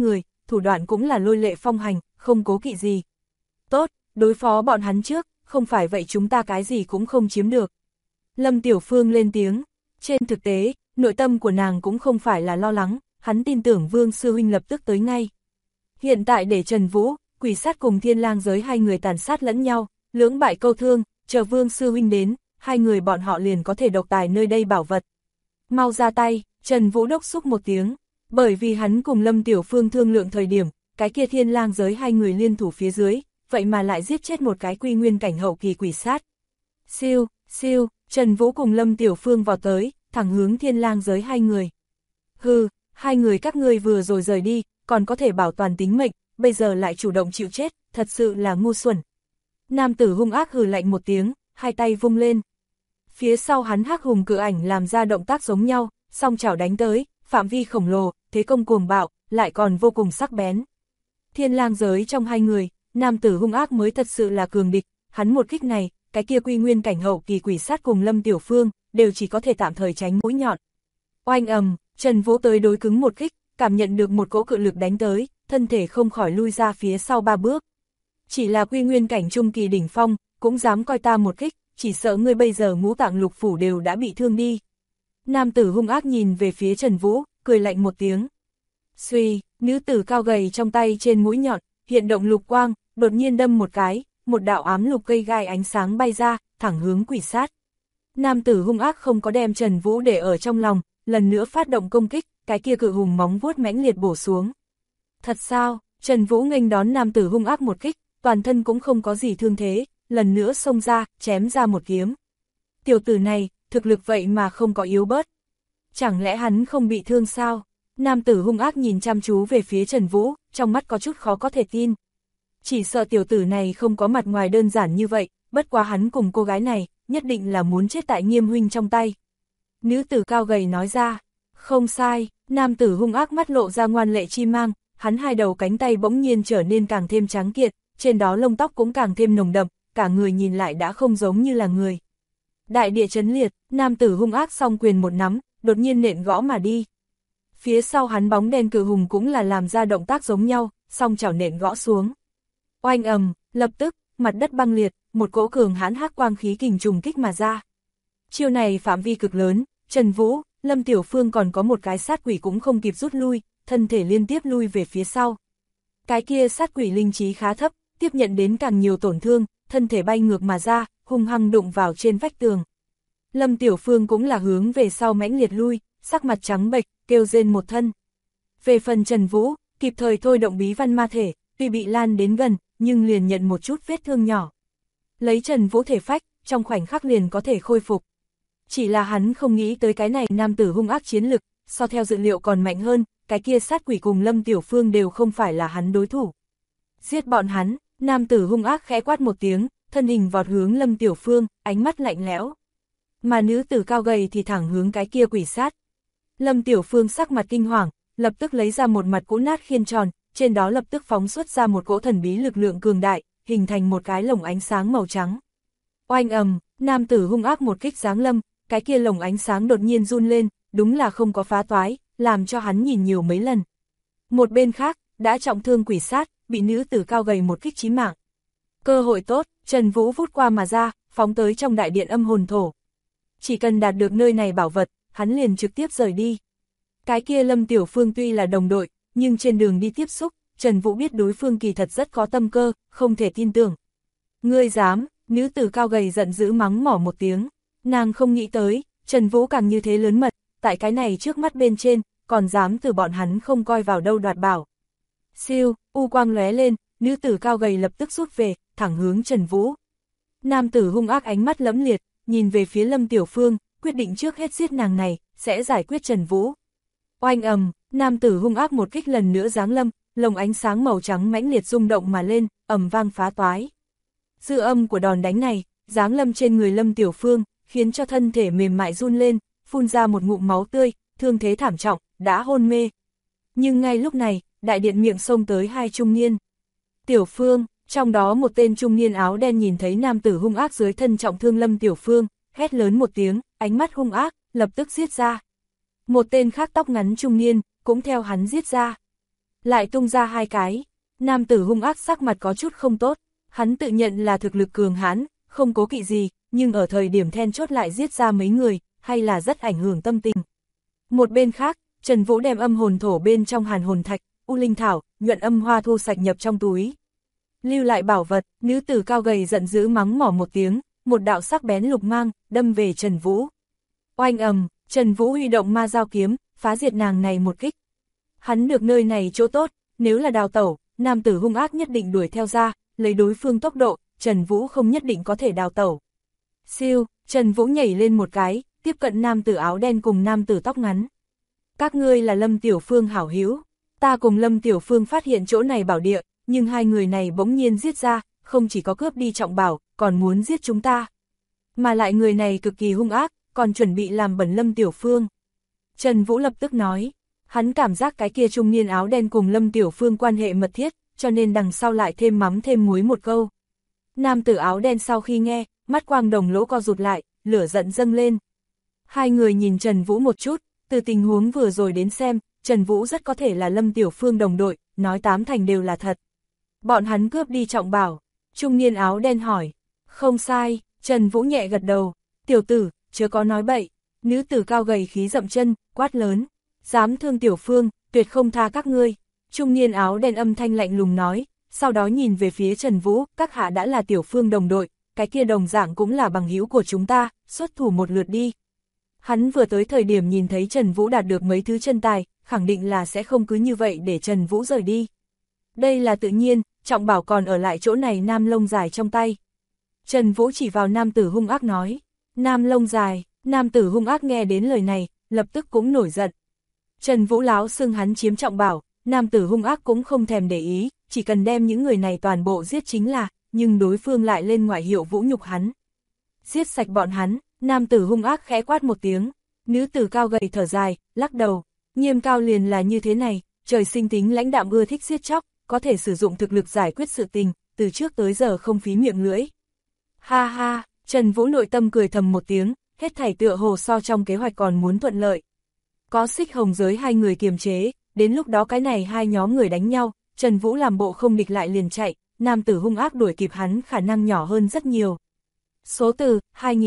thủ đoạn cũng là lôi lệ phong hành, không cố kỵ gì. Tốt, đối phó bọn hắn trước, không phải vậy chúng ta cái gì cũng không chiếm được. Lâm Tiểu Phương lên tiếng, trên thực tế, nội tâm của nàng cũng không phải là lo lắng, hắn tin tưởng Vương Sư Huynh lập tức tới ngay. Hiện tại để Trần Vũ, Quỷ Sát cùng Thiên Lang giới hai người tàn sát lẫn nhau, lưỡng bại câu thương, chờ Vương Sư Huynh đến, hai người bọn họ liền có thể độc tài nơi đây bảo vật. Mau ra tay, Trần Vũ đốc xúc một tiếng, bởi vì hắn cùng Lâm Tiểu Phương thương lượng thời điểm, cái kia Thiên Lang giới hai người liên thủ phía dưới, vậy mà lại giết chết một cái quy nguyên cảnh hậu kỳ quỷ sát. Siêu, siêu, Trần Vũ cùng Lâm Tiểu Phương vào tới, thẳng hướng Thiên Lang giới hai người. Hừ, hai người các ngươi vừa rồi rời đi, còn có thể bảo toàn tính mệnh, bây giờ lại chủ động chịu chết, thật sự là ngu xuẩn. Nam tử hung ác hừ lạnh một tiếng, hai tay vung lên. Phía sau hắn hắc hùng cự ảnh làm ra động tác giống nhau, song chảo đánh tới, phạm vi khổng lồ, thế công cuồng bạo, lại còn vô cùng sắc bén. Thiên Lang giới trong hai người, nam tử hung ác mới thật sự là cường địch, hắn một kích này, cái kia quy nguyên cảnh hậu kỳ quỷ sát cùng Lâm Tiểu Phương, đều chỉ có thể tạm thời tránh mũi nhọn. Oanh ầm, Trần Vũ tới đối cứng một kích, cảm nhận được một cỗ cự lực đánh tới, thân thể không khỏi lui ra phía sau 3 bước. Chỉ là quy nguyên cảnh trung kỳ đỉnh phong, cũng dám coi ta một kích, chỉ sợ ngươi bây giờ ngũ tạng lục phủ đều đã bị thương đi. Nam tử hung ác nhìn về phía Trần Vũ, cười lạnh một tiếng. Xuy, nữ tử cao gầy trong tay trên mũi nhọn, hiện động lục quang, đột nhiên đâm một cái, một đạo ám lục cây gai ánh sáng bay ra, thẳng hướng quỷ sát. Nam tử hung ác không có đem Trần Vũ để ở trong lòng, lần nữa phát động công kích, cái kia cự hùng móng vuốt mãnh liệt bổ xuống. Thật sao? Trần Vũ nghênh đón nam tử hung ác một kích, toàn thân cũng không có gì thương thế, lần nữa xông ra, chém ra một kiếm. Tiểu tử này, thực lực vậy mà không có yếu bớt. Chẳng lẽ hắn không bị thương sao? Nam tử hung ác nhìn chăm chú về phía Trần Vũ, trong mắt có chút khó có thể tin. Chỉ sợ tiểu tử này không có mặt ngoài đơn giản như vậy, bất quá hắn cùng cô gái này, nhất định là muốn chết tại Nghiêm huynh trong tay. Nữ tử cao gầy nói ra, không sai, nam tử hung ác mắt lộ ra ngoan lệ chi mang, hắn hai đầu cánh tay bỗng nhiên trở nên càng thêm trắng kiệt, trên đó lông tóc cũng càng thêm nồng đậm, cả người nhìn lại đã không giống như là người. Đại địa chấn liệt, nam tử hung ác song quyền một nắm, đột nhiên nện gõ mà đi. Phía sau hắn bóng đen cự hùng cũng là làm ra động tác giống nhau, song chảo nện gõ xuống. Oanh ầm, lập tức, mặt đất băng liệt, một cỗ cường hãn hắc quang khí kình trùng kích mà ra. Chiêu này phạm vi cực lớn, Trần Vũ, Lâm Tiểu Phương còn có một cái sát quỷ cũng không kịp rút lui, thân thể liên tiếp lui về phía sau. Cái kia sát quỷ linh trí khá thấp, tiếp nhận đến càng nhiều tổn thương, thân thể bay ngược mà ra, hung hăng đụng vào trên vách tường. Lâm Tiểu Phương cũng là hướng về sau mãnh liệt lui, sắc mặt trắng bệch, kêu rên một thân. Về phần Trần Vũ, kịp thời thôi động bí văn ma thể, tuy bị lan đến gần, nhưng liền nhận một chút vết thương nhỏ. Lấy Trần Vũ thể phách, trong khoảnh khắc liền có thể khôi phục. Chỉ là hắn không nghĩ tới cái này nam tử hung ác chiến lực, so theo dự liệu còn mạnh hơn, cái kia sát quỷ cùng Lâm Tiểu Phương đều không phải là hắn đối thủ. Giết bọn hắn, nam tử hung ác khẽ quát một tiếng, thân hình vọt hướng Lâm Tiểu Phương, ánh mắt lạnh lẽo. Mà nữ tử cao gầy thì thẳng hướng cái kia quỷ sát. Lâm Tiểu Phương sắc mặt kinh hoàng, lập tức lấy ra một mặt cũ nát khiên tròn, trên đó lập tức phóng xuất ra một cỗ thần bí lực lượng cường đại, hình thành một cái lồng ánh sáng màu trắng. Oanh ầm, nam tử hung ác một kích giáng lâm, cái kia lồng ánh sáng đột nhiên run lên, đúng là không có phá toái, làm cho hắn nhìn nhiều mấy lần. Một bên khác, đã trọng thương quỷ sát, bị nữ tử cao gầy một kích chí mạng. Cơ hội tốt, Trần Vũ vút qua mà ra, phóng tới trong đại điện âm hồn thổ. Chỉ cần đạt được nơi này bảo vật, hắn liền trực tiếp rời đi. Cái kia Lâm Tiểu Phương tuy là đồng đội, nhưng trên đường đi tiếp xúc, Trần Vũ biết đối phương kỳ thật rất có tâm cơ, không thể tin tưởng. Ngươi dám, nữ tử cao gầy giận dữ mắng mỏ một tiếng, nàng không nghĩ tới, Trần Vũ càng như thế lớn mật, tại cái này trước mắt bên trên, còn dám từ bọn hắn không coi vào đâu đoạt bảo. Siêu, u quang lóe lên, nữ tử cao gầy lập tức rút về, thẳng hướng Trần Vũ. Nam tử hung ác ánh mắt lẫm liệt, nhìn về phía Lâm Tiểu Phương, quyết định trước hết giết nàng này, sẽ giải quyết Trần Vũ. Oanh ầm, nam tử hung ác một kích lần nữa giáng lâm, lồng ánh sáng màu trắng mãnh liệt rung động mà lên, ầm vang phá toái. Dư âm của đòn đánh này, giáng lâm trên người Lâm Tiểu Phương, khiến cho thân thể mềm mại run lên, phun ra một ngụm máu tươi, thương thế thảm trọng, đã hôn mê. Nhưng ngay lúc này, đại điện miệng xông tới hai trung niên. Tiểu Phương, trong đó một tên trung niên áo đen nhìn thấy nam tử hung ác dưới thân trọng thương Lâm Tiểu Phương, hét lớn một tiếng, ánh mắt hung ác, lập tức giết ra. Một tên khác tóc ngắn trung niên, cũng theo hắn giết ra. lại tung ra 2 cái. Nam tử hung ác sắc mặt có chút không tốt, hắn tự nhận là thực lực cường hãn, không cố kỵ gì, nhưng ở thời điểm then chốt lại giết ra mấy người, hay là rất ảnh hưởng tâm tình. Một bên khác, Trần Vũ đem âm hồn thổ bên trong hàn hồn thạch, u linh thảo, nhuận âm hoa thu sạch nhập trong túi. Lưu lại bảo vật, nữ tử cao gầy giận dữ mắng mỏ một tiếng, một đạo sắc bén lục mang, đâm về Trần Vũ. Oanh ầm, Trần Vũ huy động ma giao kiếm, phá diệt nàng này một kích. Hắn được nơi này chỗ tốt, nếu là đào tẩu, nam tử hung ác nhất định đuổi theo ra, lấy đối phương tốc độ, Trần Vũ không nhất định có thể đào tẩu. Siêu, Trần Vũ nhảy lên một cái, tiếp cận nam tử áo đen cùng nam tử tóc ngắn. Các ngươi là Lâm Tiểu Phương hảo hữu, ta cùng Lâm Tiểu Phương phát hiện chỗ này bảo địa, nhưng hai người này bỗng nhiên giết ra, không chỉ có cướp đi trọng bảo, còn muốn giết chúng ta. Mà lại người này cực kỳ hung ác, còn chuẩn bị làm bẩn Lâm Tiểu Phương. Trần Vũ lập tức nói, hắn cảm giác cái kia trung niên áo đen cùng Lâm Tiểu Phương quan hệ mật thiết, cho nên đằng sau lại thêm mắm thêm muối một câu. Nam tử áo đen sau khi nghe, mắt quang đồng lỗ co rụt lại, lửa giận dâng lên. Hai người nhìn Trần Vũ một chút, từ tình huống vừa rồi đến xem, Trần Vũ rất có thể là Lâm Tiểu Phương đồng đội, nói 8 thành đều là thật. Bọn hắn cướp đi trọng bảo, trung niên áo đen hỏi. Không sai, Trần Vũ nhẹ gật đầu, tiểu tử, chớ có nói bậy. Nữ tử cao gầy khí dậm chân, quát lớn. Dám thương Tiểu Phương, tuyệt không tha các ngươi. Trung niên áo đen âm thanh lạnh lùng nói, sau đó nhìn về phía Trần Vũ, các hạ đã là Tiểu Phương đồng đội, cái kia đồng dạng cũng là bằng hữu của chúng ta, xuất thủ một lượt đi. Hắn vừa tới thời điểm nhìn thấy Trần Vũ đạt được mấy thứ chân tài, khẳng định là sẽ không cứ như vậy để Trần Vũ rời đi. Đây là tự nhiên, trọng bảo còn ở lại chỗ này nam lông dài trong tay. Trần Vũ chỉ vào nam tử hung ác nói, nam lông dài, nam tử hung ác nghe đến lời này, lập tức cũng nổi giận. Trần Vũ láo xưng hắn chiếm trọng bảo, nam tử hung ác cũng không thèm để ý, chỉ cần đem những người này toàn bộ giết chính là, nhưng đối phương lại lên ngoại hiệu vũ nhục hắn. Giết sạch bọn hắn, nam tử hung ác khẽ quát một tiếng, nữ tử cao gầy thở dài, lắc đầu, Nghiêm Cao liền là như thế này, trời sinh tính lãnh đạm ưa thích giết chóc, có thể sử dụng thực lực giải quyết sự tình, từ trước tới giờ không phí miệng lưỡi. Ha ha, Trần Vũ nội tâm cười thầm một tiếng, hết thảy tựa hồ so trong kế hoạch còn muốn thuận lợi. Có Xích Hồng giới hai người kiềm chế, đến lúc đó cái này hai nhóm người đánh nhau, Trần Vũ làm bộ không địch lại liền chạy, nam tử hung ác đuổi kịp hắn khả năng nhỏ hơn rất nhiều. Số từ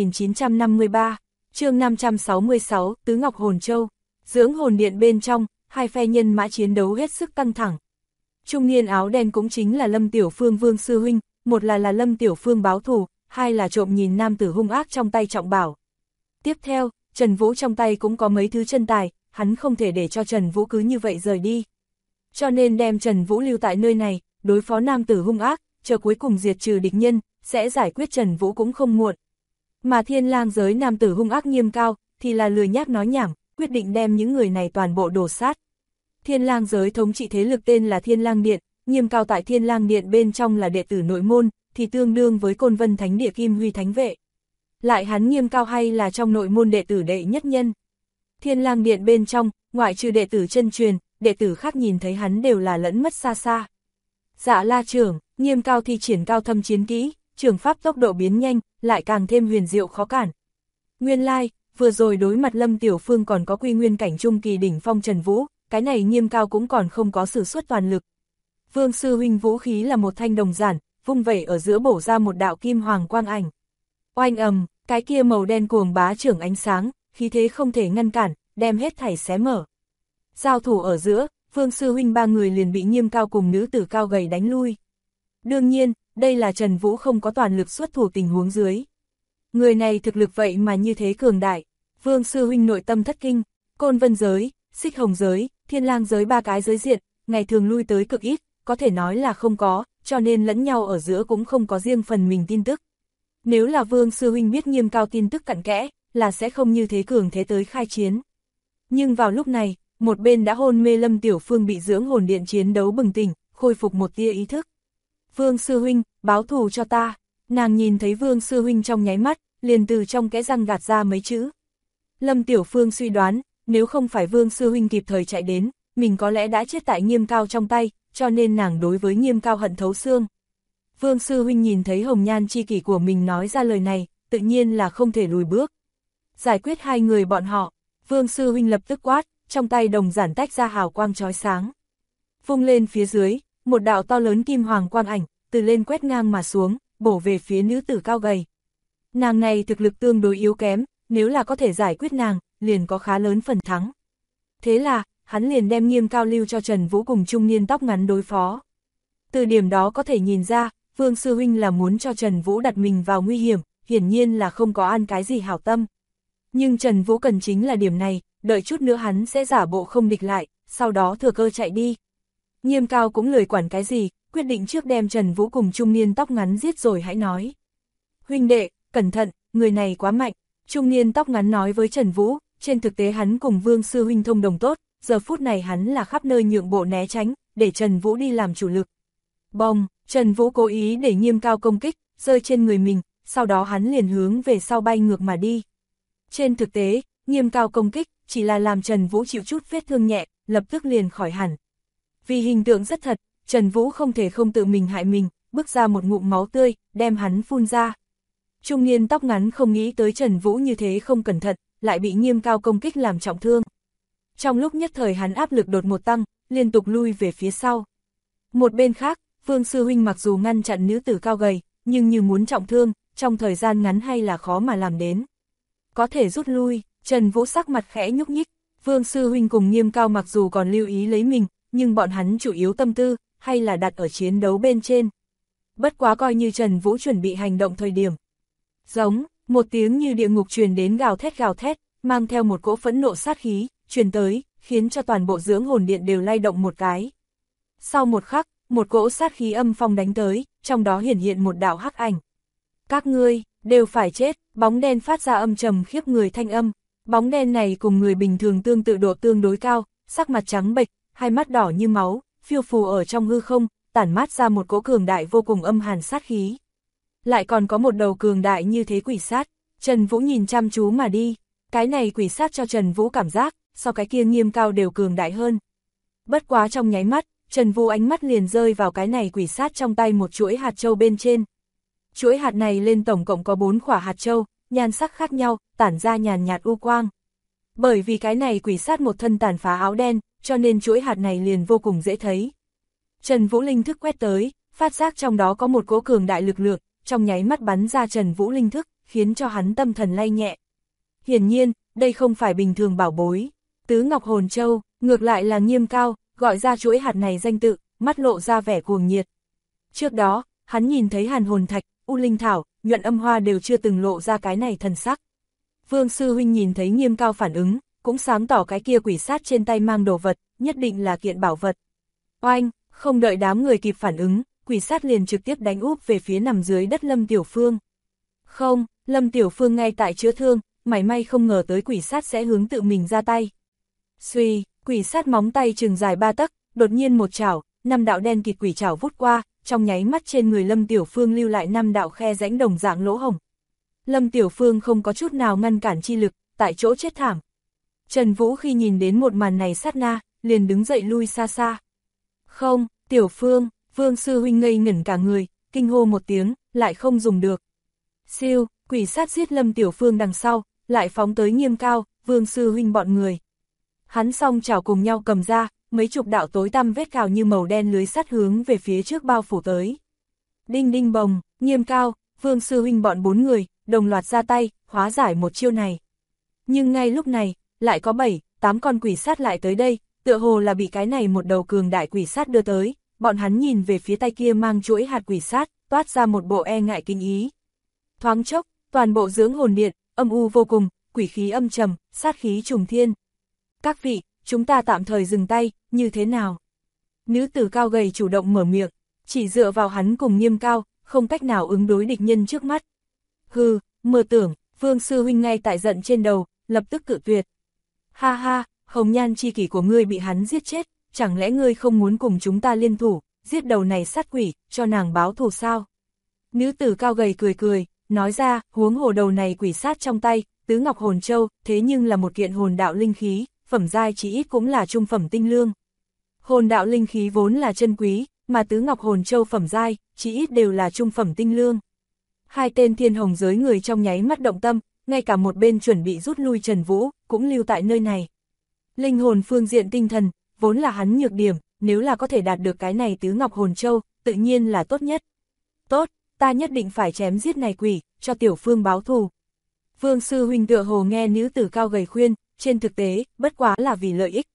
2953, chương 566, Tứ Ngọc Hồn Châu, dưỡng hồn điện bên trong, hai phe nhân mã chiến đấu hết sức căng thẳng. Trung niên áo đen cũng chính là Lâm Tiểu Phương Vương sư huynh, một là Lâm Tiểu Phương báo thù, hai là trộm nhìn nam tử hung ác trong tay trọng bảo. Tiếp theo, Trần Vũ trong tay cũng có mấy thứ chân tài, hắn không thể để cho Trần Vũ cứ như vậy rời đi. Cho nên đem Trần Vũ lưu tại nơi này, đối phó nam tử hung ác, chờ cuối cùng diệt trừ địch nhân, sẽ giải quyết Trần Vũ cũng không muộn. Mà Thiên Lang giới nam tử hung ác Nghiêm Cao, thì là lười nhác nói nhảm, quyết định đem những người này toàn bộ đổ sát. Thiên Lang giới thống trị thế lực tên là Thiên Lang Điện, Nghiêm Cao tại Thiên Lang Điện bên trong là đệ tử nội môn, thì tương đương với Côn Vân Thánh Địa Kim Huy Thánh Vệ. Lại hắn Nghiêm Cao hay là trong nội môn đệ tử đệ nhất nhân. Thiên Lang Điện bên trong, ngoại trừ đệ tử chân truyền, đệ tử khác nhìn thấy hắn đều là lẫn mất xa xa. Dạ La trưởng, Nghiêm Cao thi triển cao thâm chiến kỹ, trường pháp tốc độ biến nhanh, lại càng thêm huyền diệu khó cản. Nguyên lai, vừa rồi đối mặt Lâm Tiểu Phương còn có quy nguyên cảnh trung kỳ đỉnh phong Trần Vũ, cái này Nghiêm Cao cũng còn không có sử xuất toàn lực. Vương sư huynh vũ khí là một thanh đồng giản, vung vẩy ở giữa bổ ra một đạo kim hoàng quang ảnh. Oanh ầm, cái kia màu đen cuồng bá trưởng ánh sáng, khí thế không thể ngăn cản, đem hết thảy xé mở. Giao thủ ở giữa, Vương sư huynh ba người liền bị Nghiêm Cao cùng nữ tử cao gầy đánh lui. Đương nhiên, đây là Trần Vũ không có toàn lực xuất thủ tình huống dưới. Người này thực lực vậy mà như thế cường đại. Vương sư huynh nội tâm thất kinh, Côn Vân giới, Xích Hồng giới, Thiên Lang giới ba cái giới diện, ngày thường lui tới cực ít, có thể nói là không có, cho nên lẫn nhau ở giữa cũng không có riêng phần mình tin tức. Nếu là Vương sư huynh biết Nghiêm Cao tin tức cặn kẽ, là sẽ không như thế cường thế tới khai chiến. Nhưng vào lúc này, một bên đã hôn mê Lâm Tiểu Phương bị dưỡng hồn điện chiến đấu bừng tỉnh, khôi phục một tia ý thức. Vương sư huynh, báo thù cho ta. Nàng nhìn thấy Vương sư huynh trong nháy mắt, liền từ trong kẽ răng gạt ra mấy chữ. Lâm Tiểu Phương suy đoán, nếu không phải Vương sư huynh kịp thời chạy đến, mình có lẽ đã chết tại Nghiêm Cao trong tay, cho nên nàng đối với Nghiêm Cao hận thấu xương. Vương sư huynh nhìn thấy hồng nhan chi kỷ của mình nói ra lời này, tự nhiên là không thể lùi bước. Giải quyết hai người bọn họ, Vương sư huynh lập tức quát, trong tay đồng giản tách ra hào quang chói sáng. Vung lên phía dưới, một đạo to lớn kim hoàng quang ảnh, từ lên quét ngang mà xuống, bổ về phía nữ tử cao gầy. Nàng này thực lực tương đối yếu kém, nếu là có thể giải quyết nàng, liền có khá lớn phần thắng. Thế là, hắn liền đem Nghiêm Cao lưu cho Trần Vũ cùng trung niên tóc ngắn đối phó. Từ điểm đó có thể nhìn ra, Vương sư huynh là muốn cho Trần Vũ đặt mình vào nguy hiểm, hiển nhiên là không có ăn cái gì hảo tâm. Nhưng Trần Vũ cần chính là điểm này, đợi chút nữa hắn sẽ giả bộ không địch lại, sau đó thừa cơ chạy đi. Nghiêm Cao cũng lười quản cái gì, quyết định trước đem Trần Vũ cùng trung niên tóc ngắn giết rồi hãy nói. Huynh đệ, cẩn thận, người này quá mạnh, trung niên tóc ngắn nói với Trần Vũ, trên thực tế hắn cùng Vương sư huynh thông đồng tốt, giờ phút này hắn là khắp nơi nhượng bộ né tránh, để Trần Vũ đi làm chủ lực. Bông, Trần Vũ cố ý để Nghiêm Cao công kích, rơi trên người mình, sau đó hắn liền hướng về sau bay ngược mà đi. Trên thực tế, Nghiêm Cao công kích, chỉ là làm Trần Vũ chịu chút vết thương nhẹ, lập tức liền khỏi hẳn. Vì hình tượng rất thật, Trần Vũ không thể không tự mình hại mình, bước ra một ngụm máu tươi, đem hắn phun ra. Trung niên tóc ngắn không nghĩ tới Trần Vũ như thế không cẩn thận, lại bị Nghiêm Cao công kích làm trọng thương. Trong lúc nhất thời hắn áp lực đột ngột tăng, liên tục lui về phía sau. Một bên khác, Vương sư huynh mặc dù ngăn chặn nữ tử cao gầy, nhưng như muốn trọng thương, trong thời gian ngắn hay là khó mà làm đến. Có thể rút lui, Trần Vũ sắc mặt khẽ nhúc nhích, Vương sư huynh cùng Nghiêm Cao mặc dù còn lưu ý lấy mình, nhưng bọn hắn chủ yếu tâm tư, hay là đặt ở chiến đấu bên trên. Bất quá coi như Trần Vũ chuẩn bị hành động thời điểm. Giống, một tiếng như địa ngục truyền đến gào thét, mang theo một cỗ phẫn nộ sát khí, truyền tới, khiến cho toàn bộ dưỡng hồn điện đều lay động một cái. Sau một khắc, một cỗ sát khí âm phong đánh tới, trong đó hiển hiện một đạo hắc ảnh. Các ngươi, đều phải chết, bóng đen phát ra âm trầm khiếp người thanh âm. Bóng đen này cùng người bình thường tương tự độ tương đối cao, sắc mặt trắng bệch, hai mắt đỏ như máu, phiêu phù ở trong hư không, tản mát ra một cỗ cường đại vô cùng âm hàn sát khí. Lại còn có một đầu cường đại như thế quỷ sát, Trần Vũ nhìn chăm chú mà đi, cái này quỷ sát cho Trần Vũ cảm giác, so cái kia Nghiêm Cao đều cường đại hơn. Bất quá trong nháy mắt, Trần Vũ ánh mắt liền rơi vào cái này quỷ sát trong tay một chuỗi hạt châu bên trên. Chuỗi hạt này lên tổng cộng có 4 quả hạt châu, nhan sắc khác nhau, tản ra nhàn nhạt u quang. Bởi vì cái này quỷ sát một thân tàn phá áo đen, cho nên chuỗi hạt này liền vô cùng dễ thấy. Trần Vũ linh thức quét tới, phát giác trong đó có một cỗ cường đại lực lượng, trong nháy mắt bắn ra Trần Vũ linh thức, khiến cho hắn tâm thần lay nhẹ. Hiển nhiên, đây không phải bình thường bảo bối. Tứ Ngọc Hồn Châu, ngược lại là Nghiêm Cao, gọi ra chuỗi hạt này danh tự, mắt lộ ra vẻ cuồng nhiệt. Trước đó, hắn nhìn thấy Hàn Hồn Thạch, U Linh Thảo, Nhuận Âm Hoa đều chưa từng lộ ra cái này thần sắc. Vương sư huynh nhìn thấy Nghiêm Cao phản ứng, cũng sáng tỏ cái kia quỷ sát trên tay mang đồ vật, nhất định là kiện bảo vật. Oanh, không đợi đám người kịp phản ứng, quỷ sát liền trực tiếp đánh úp về phía nằm dưới đất Lâm Tiểu Phương. Không, Lâm Tiểu Phương ngay tại chữa thương, mảy may không ngờ tới quỷ sát sẽ hướng tự mình ra tay. Xuy, quỷ sát móng tay chừng dài 3 tấc, đột nhiên một chảo, 5 đạo đen kịt quỷ chảo vút qua, trong nháy mắt trên người Lâm Tiểu Phương lưu lại 5 đạo khe rãnh đồng dạng lỗ hổng. Lâm Tiểu Phương không có chút nào ngăn cản chi lực, tại chỗ chết thảm. Trần Vũ khi nhìn đến một màn này sát na, liền đứng dậy lui xa xa. Không, Tiểu Phương, Vương sư huynh ngây ngẩn cả người, kinh hô một tiếng, lại không dùng được. Siêu, quỷ sát giết Lâm Tiểu Phương đằng sau, lại phóng tới Nghiêm Cao, Vương sư huynh bọn người. Hắn song chảo cùng nhau cầm ra, mấy chục đạo tối tăm vết cào như màu đen lưới sắt hướng về phía trước bao phủ tới. Đinh đinh bồng, Nghiêm Cao, Vương sư huynh bọn 4 người, đồng loạt ra tay, hóa giải một chiêu này. Nhưng ngay lúc này, lại có 7-8 con quỷ sát lại tới đây, tựa hồ là bị cái này một đầu cường đại quỷ sát đưa tới, bọn hắn nhìn về phía tay kia mang chuỗi hạt quỷ sát, toát ra một bộ e ngại kinh ý. Thoáng chốc, toàn bộ dưỡng hồn điện, âm u vô cùng, quỷ khí âm trầm, sát khí trùng thiên. Các vị, chúng ta tạm thời dừng tay, như thế nào? Nữ tử cao gầy chủ động mở miệng, chỉ dựa vào hắn cùng Nghiêm Cao, không cách nào ứng đối địch nhân trước mắt. Hừ, mơ tưởng, Vương sư huynh ngay tại giận trên đầu, lập tức cự tuyệt. Ha ha, hồng nhan chi kỷ của ngươi bị hắn giết chết, chẳng lẽ ngươi không muốn cùng chúng ta liên thủ, giết đầu này sát quỷ, cho nàng báo thù sao? Nữ tử cao gầy cười cười, nói ra, huống hồ đầu này quỷ sát trong tay, Tứ Ngọc Hồn Châu, thế nhưng là một kiện hồn đạo linh khí, phẩm giai chỉ ít cũng là trung phẩm tinh lương. Hồn đạo linh khí vốn là chân quý, mà Tứ Ngọc Hồn Châu phẩm giai, chỉ ít đều là trung phẩm tinh lương. Hai tên thiên hồng giới người trong nháy mắt động tâm, ngay cả một bên chuẩn bị rút lui Trần Vũ, cũng lưu tại nơi này. Linh hồn phương diện tinh thần, vốn là hắn nhược điểm, nếu là có thể đạt được cái này tứ ngọc hồn châu, tự nhiên là tốt nhất. Tốt, ta nhất định phải chém giết này quỷ, cho tiểu phương báo thù. Vương sư huynh tựa hồ nghe nữ tử cao gầy khuyên, trên thực tế, bất quá là vì lợi ích.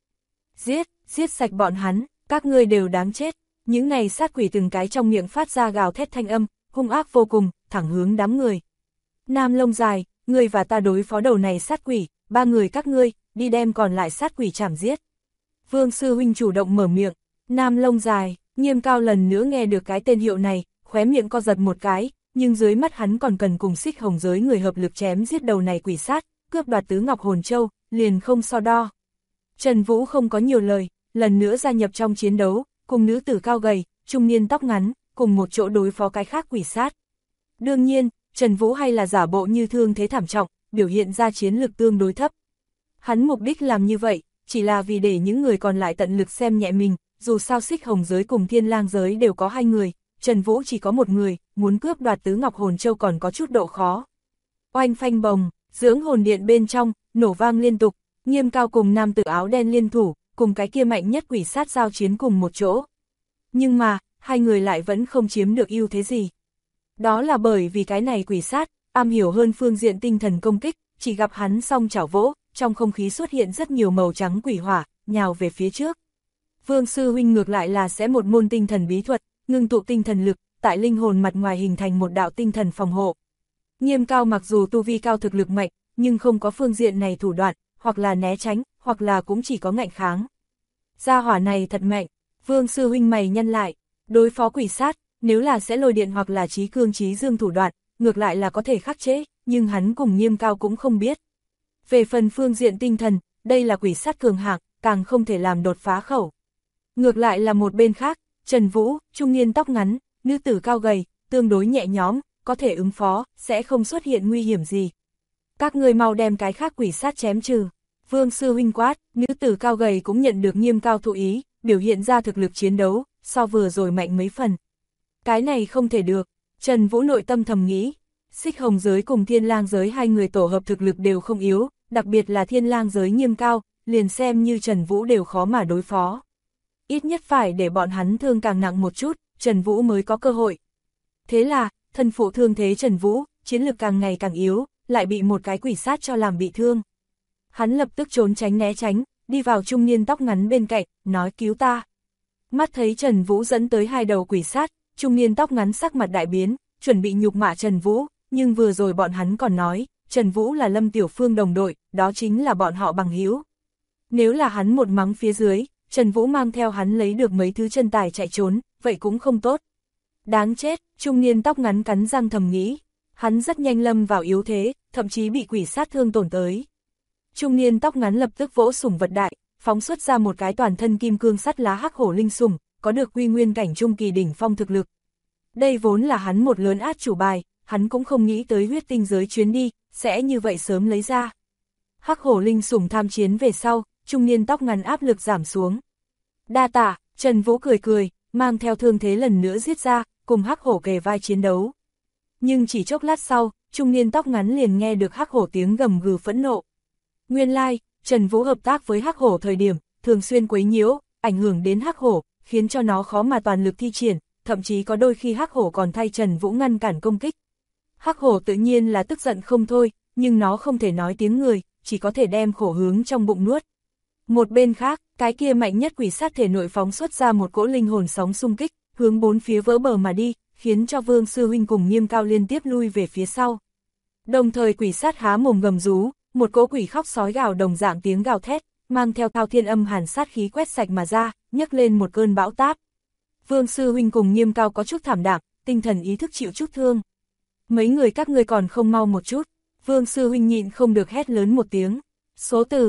Giết sạch bọn hắn, các ngươi đều đáng chết. Những này sát quỷ từng cái trong miệng phát ra gào thét thanh âm, hung ác vô cùng, thẳng hướng đám người. Nam lông dài, ngươi và ta đối phó đầu này sát quỷ, 3 người các ngươi, đi đem còn lại sát quỷ chảm giết. Vương sư huynh chủ động mở miệng, Nam lông dài, Nghiêm Cao lần nữa nghe được cái tên hiệu này, khóe miệng co giật một cái, nhưng dưới mắt hắn còn cần cùng Xích Hồng giới người hợp lực chém giết đầu này quỷ sát, cướp đoạt tứ ngọc hồn châu, liền không so đo. Trần Vũ không có nhiều lời, lần nữa gia nhập trong chiến đấu, cùng nữ tử cao gầy, trung niên tóc ngắn, cùng một chỗ đối phó cái khác quỷ sát. Đương nhiên, Trần Vũ hay là giả bộ như thương thế thảm trọng, biểu hiện ra chiến lực tương đối thấp. Hắn mục đích làm như vậy, chỉ là vì để những người còn lại tận lực xem nhẹ mình, dù sao Xích Hồng giới cùng Thiên Lang giới đều có 2 người, Trần Vũ chỉ có 1 người, muốn cướp đoạt tứ ngọc hồn châu còn có chút độ khó. Oanh phanh bồng, dưỡng hồn điện bên trong, nổ vang liên tục, Nghiêm Cao cùng nam tử áo đen liên thủ, cùng cái kia mạnh nhất quỷ sát giao chiến cùng một chỗ. Nhưng mà, 2 người lại vẫn không chiếm được ưu thế gì. Đó là bởi vì cái này quỷ sát, am hiểu hơn phương diện tinh thần công kích, chỉ gặp hắn song chảo vỗ, trong không khí xuất hiện rất nhiều màu trắng quỷ hỏa, nhào về phía trước. Vương sư huynh ngược lại là sẽ một môn tinh thần bí thuật, ngưng tụ tinh thần lực, tại linh hồn mặt ngoài hình thành một đạo tinh thần phòng hộ. Nghiêm Cao mặc dù tu vi cao thực lực mạnh, nhưng không có phương diện này thủ đoạn, hoặc là né tránh, hoặc là cũng chỉ có ngạnh kháng. Gia hỏa này thật mạnh, Vương sư huynh mày nhăn lại, đối phó quỷ sát, nếu là sẽ lôi điện hoặc là trí cương trí dương thủ đoạn, ngược lại là có thể khắc chế, nhưng hắn cùng Nghiêm Cao cũng không biết. Về phần phương diện tinh thần, đây là quỷ sát cường hạng, càng không thể làm đột phá khẩu. Ngược lại là một bên khác, Trần Vũ, trung niên tóc ngắn, nữ tử cao gầy, tương đối nhẹ nhõm, có thể ứng phó, sẽ không xuất hiện nguy hiểm gì. Các ngươi mau đem cái khác quỷ sát chém trừ. Vương sư huynh quát, nữ tử cao gầy cũng nhận được Nghiêm Cao thụ ý, biểu hiện ra thực lực chiến đấu, so vừa rồi mạnh mấy phần. Cái này không thể được, Trần Vũ nội tâm thầm nghĩ. Xích Hồng giới cùng Thiên Lang giới 2 người tổ hợp thực lực đều không yếu, đặc biệt là Thiên Lang giới Nghiêm Cao, liền xem như Trần Vũ đều khó mà đối phó. Ít nhất phải để bọn hắn thương càng nặng một chút, Trần Vũ mới có cơ hội. Thế là, thân phụ thương thế Trần Vũ, chiến lực càng ngày càng yếu, lại bị một cái quỷ sát cho làm bị thương. Hắn lập tức trốn tránh né tránh, đi vào trung niên tóc ngắn bên cạnh, nói cứu ta. Mắt thấy Trần Vũ dẫn tới 2 đầu quỷ sát, trung niên tóc ngắn sắc mặt đại biến, chuẩn bị nhục mạ Trần Vũ, nhưng vừa rồi bọn hắn còn nói, Trần Vũ là Lâm Tiểu Phương đồng đội, đó chính là bọn họ bằng hữu. Nếu là hắn một mắng phía dưới, Trần Vũ mang theo hắn lấy được mấy thứ chân tài chạy trốn, vậy cũng không tốt. Đáng chết, trung niên tóc ngắn cắn răng thầm nghĩ, hắn rất nhanh lâm vào yếu thế, thậm chí bị quỷ sát thương tổn tới. Trung niên tóc ngắn lập tức vỗ sủng vật đại, phóng xuất ra một cái toàn thân kim cương sắt lá hắc hổ linh sủng, có được quy nguyên cảnh trung kỳ đỉnh phong thực lực. Đây vốn là hắn một lớn át chủ bài, hắn cũng không nghĩ tới huyết tinh giới chuyến đi, sẽ như vậy sớm lấy ra. Hắc hổ linh sủng tham chiến về sau, trung niên tóc ngắn áp lực giảm xuống. Đa tạ, Trần Vũ cười cười, mang theo thương thế lần nữa giết ra, cùng hắc hổ kề vai chiến đấu. Nhưng chỉ chốc lát sau, trung niên tóc ngắn liền nghe được hắc hổ tiếng gầm gừ phẫn nộ. Nguyên lai, Trần Vũ hợp tác với hắc hổ thời điểm, thường xuyên quấy nhiễu, ảnh hưởng đến hắc hổ, khiến cho nó khó mà toàn lực thi triển, thậm chí có đôi khi hắc hổ còn thay Trần Vũ ngăn cản công kích. Hắc hổ tự nhiên là tức giận không thôi, nhưng nó không thể nói tiếng người, chỉ có thể đem khổ hướng trong bụng nuốt. Một bên khác, cái kia mạnh nhất quỷ sát thể nội phóng xuất ra một cỗ linh hồn sóng xung kích, hướng 4 phía vỡ bờ mà đi, khiến cho Vương sư huynh cùng Nghiêm Cao liên tiếp lui về phía sau. Đồng thời quỷ sát há mồm gầm rú, một cỗ quỷ khóc sói gào đồng dạng tiếng gào thét, mang theo thao thiên âm hàn sát khí quét sạch mà ra, nhấc lên một cơn bão táp. Vương sư huynh cùng Nghiêm Cao có chút thảm đạm, tinh thần ý thức chịu chút thương. Mấy người các ngươi còn không mau một chút, Vương sư huynh nhịn không được hét lớn một tiếng. Số từ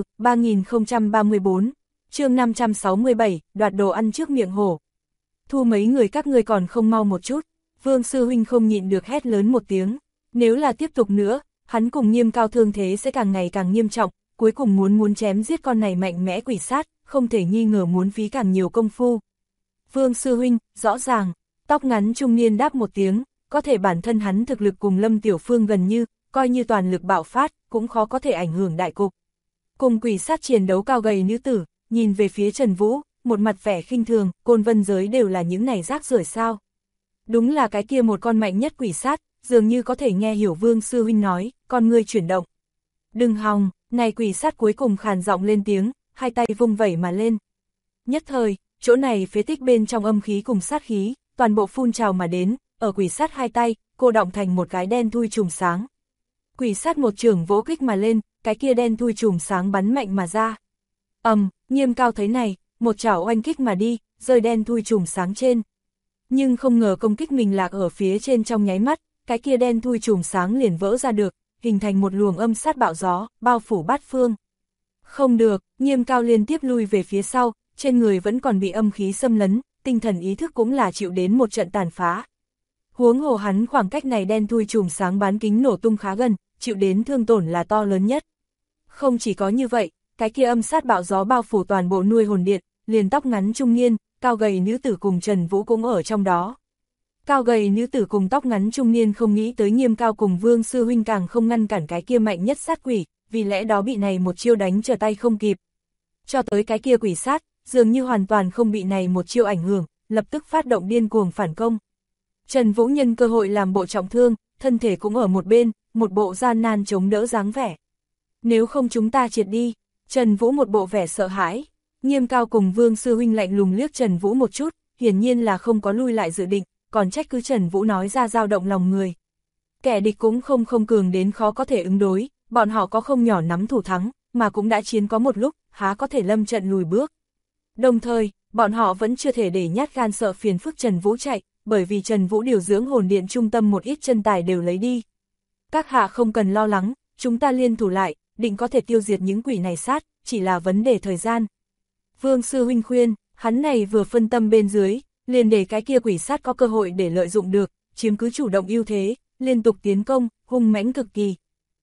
3034, chương 567, đoạt đồ ăn trước miệng hổ. Thu mấy người các ngươi còn không mau một chút, Vương sư huynh không nhịn được hét lớn một tiếng. Nếu là tiếp tục nữa, hắn cùng Nghiêm Cao thương thế sẽ càng ngày càng nghiêm trọng, cuối cùng muốn chém giết con này mạnh mẽ quỷ sát, không thể nghi ngờ muốn phí càng nhiều công phu. Vương sư huynh, rõ ràng, tóc ngắn trung niên đáp một tiếng, có thể bản thân hắn thực lực cùng Lâm Tiểu Phương gần như, coi như toàn lực bạo phát, cũng khó có thể ảnh hưởng đại cục. Cùng quỷ sát chiến đấu cao gầy nữ tử, nhìn về phía Trần Vũ, một mặt vẻ khinh thường, côn vân giới đều là những này rác rưởi sao. Đúng là cái kia một con mạnh nhất quỷ sát, dường như có thể nghe hiểu Vương sư huynh nói, con ngươi chuyển động. Đừng hòng, này quỷ sát cuối cùng khàn giọng lên tiếng, hai tay vung vẩy mà lên. Nhất thời, chỗ này phế tích bên trong âm khí cùng sát khí, toàn bộ phun trào mà đến, ở quỷ sát hai tay, cô động thành một cái đen thui chùm sáng. Quỷ sát một chưởng vỗ kích mà lên, cái kia đen thui chùm sáng bắn mạnh mà ra. Nghiêm Cao thấy này, một chảo oanh kích mà đi, rơi đen thui chùm sáng trên. Nhưng không ngờ công kích mình lạc ở phía trên trong nháy mắt, cái kia đen thui chùm sáng liền vỡ ra được, hình thành một luồng âm sát bạo gió, bao phủ bát phương. Không được, Nghiêm Cao liên tiếp lui về phía sau, trên người vẫn còn bị âm khí xâm lấn, tinh thần ý thức cũng là chịu đến một trận tàn phá. Huống hồ hắn khoảng cách này đen thui chùm sáng bán kính nổ tung khá gần, chịu đến thương tổn là to lớn nhất. Không chỉ có như vậy, cái kia âm sát bạo gió bao phủ toàn bộ nuôi hồn điện, liền tóc ngắn trung niên, cao gầy nữ tử cùng Trần Vũ cũng ở trong đó. Cao gầy nữ tử cùng tóc ngắn trung niên không nghĩ tới Nghiêm Cao cùng Vương sư huynh càng không ngăn cản cái kia mạnh nhất sát quỷ, vì lẽ đó bị này một chiêu đánh trở tay không kịp. Cho tới cái kia quỷ sát, dường như hoàn toàn không bị này một chiêu ảnh hưởng, lập tức phát động điên cuồng phản công. Trần Vũ nhân cơ hội làm bộ trọng thương, thân thể cũng ở một bên, một bộ gian nan chống đỡ dáng vẻ. Nếu không chúng ta triệt đi, Trần Vũ một bộ vẻ sợ hãi. Nghiêm Cao cùng Vương sư huynh lạnh lùng liếc Trần Vũ một chút, hiển nhiên là không có lui lại dự định, còn trách cứ Trần Vũ nói ra dao động lòng người. Kẻ địch cũng không cường đến khó có thể ứng đối, bọn họ có không nhỏ nắm thủ thắng, mà cũng đã chiến có một lúc, há có thể lâm trận lùi bước. Đồng thời, bọn họ vẫn chưa thể để nhát gan sợ phiền phức Trần Vũ chạy, bởi vì Trần Vũ điều dưỡng hồn điện trung tâm một ít chân tài đều lấy đi. Các hạ không cần lo lắng, chúng ta liên thủ lại, định có thể tiêu diệt những quỷ này sát, chỉ là vấn đề thời gian. Vương sư huynh khuyên, hắn này vừa phân tâm bên dưới, liền để cái kia quỷ sát có cơ hội để lợi dụng được, chiếm cứ chủ động ưu thế, liên tục tiến công, hung mãnh cực kỳ.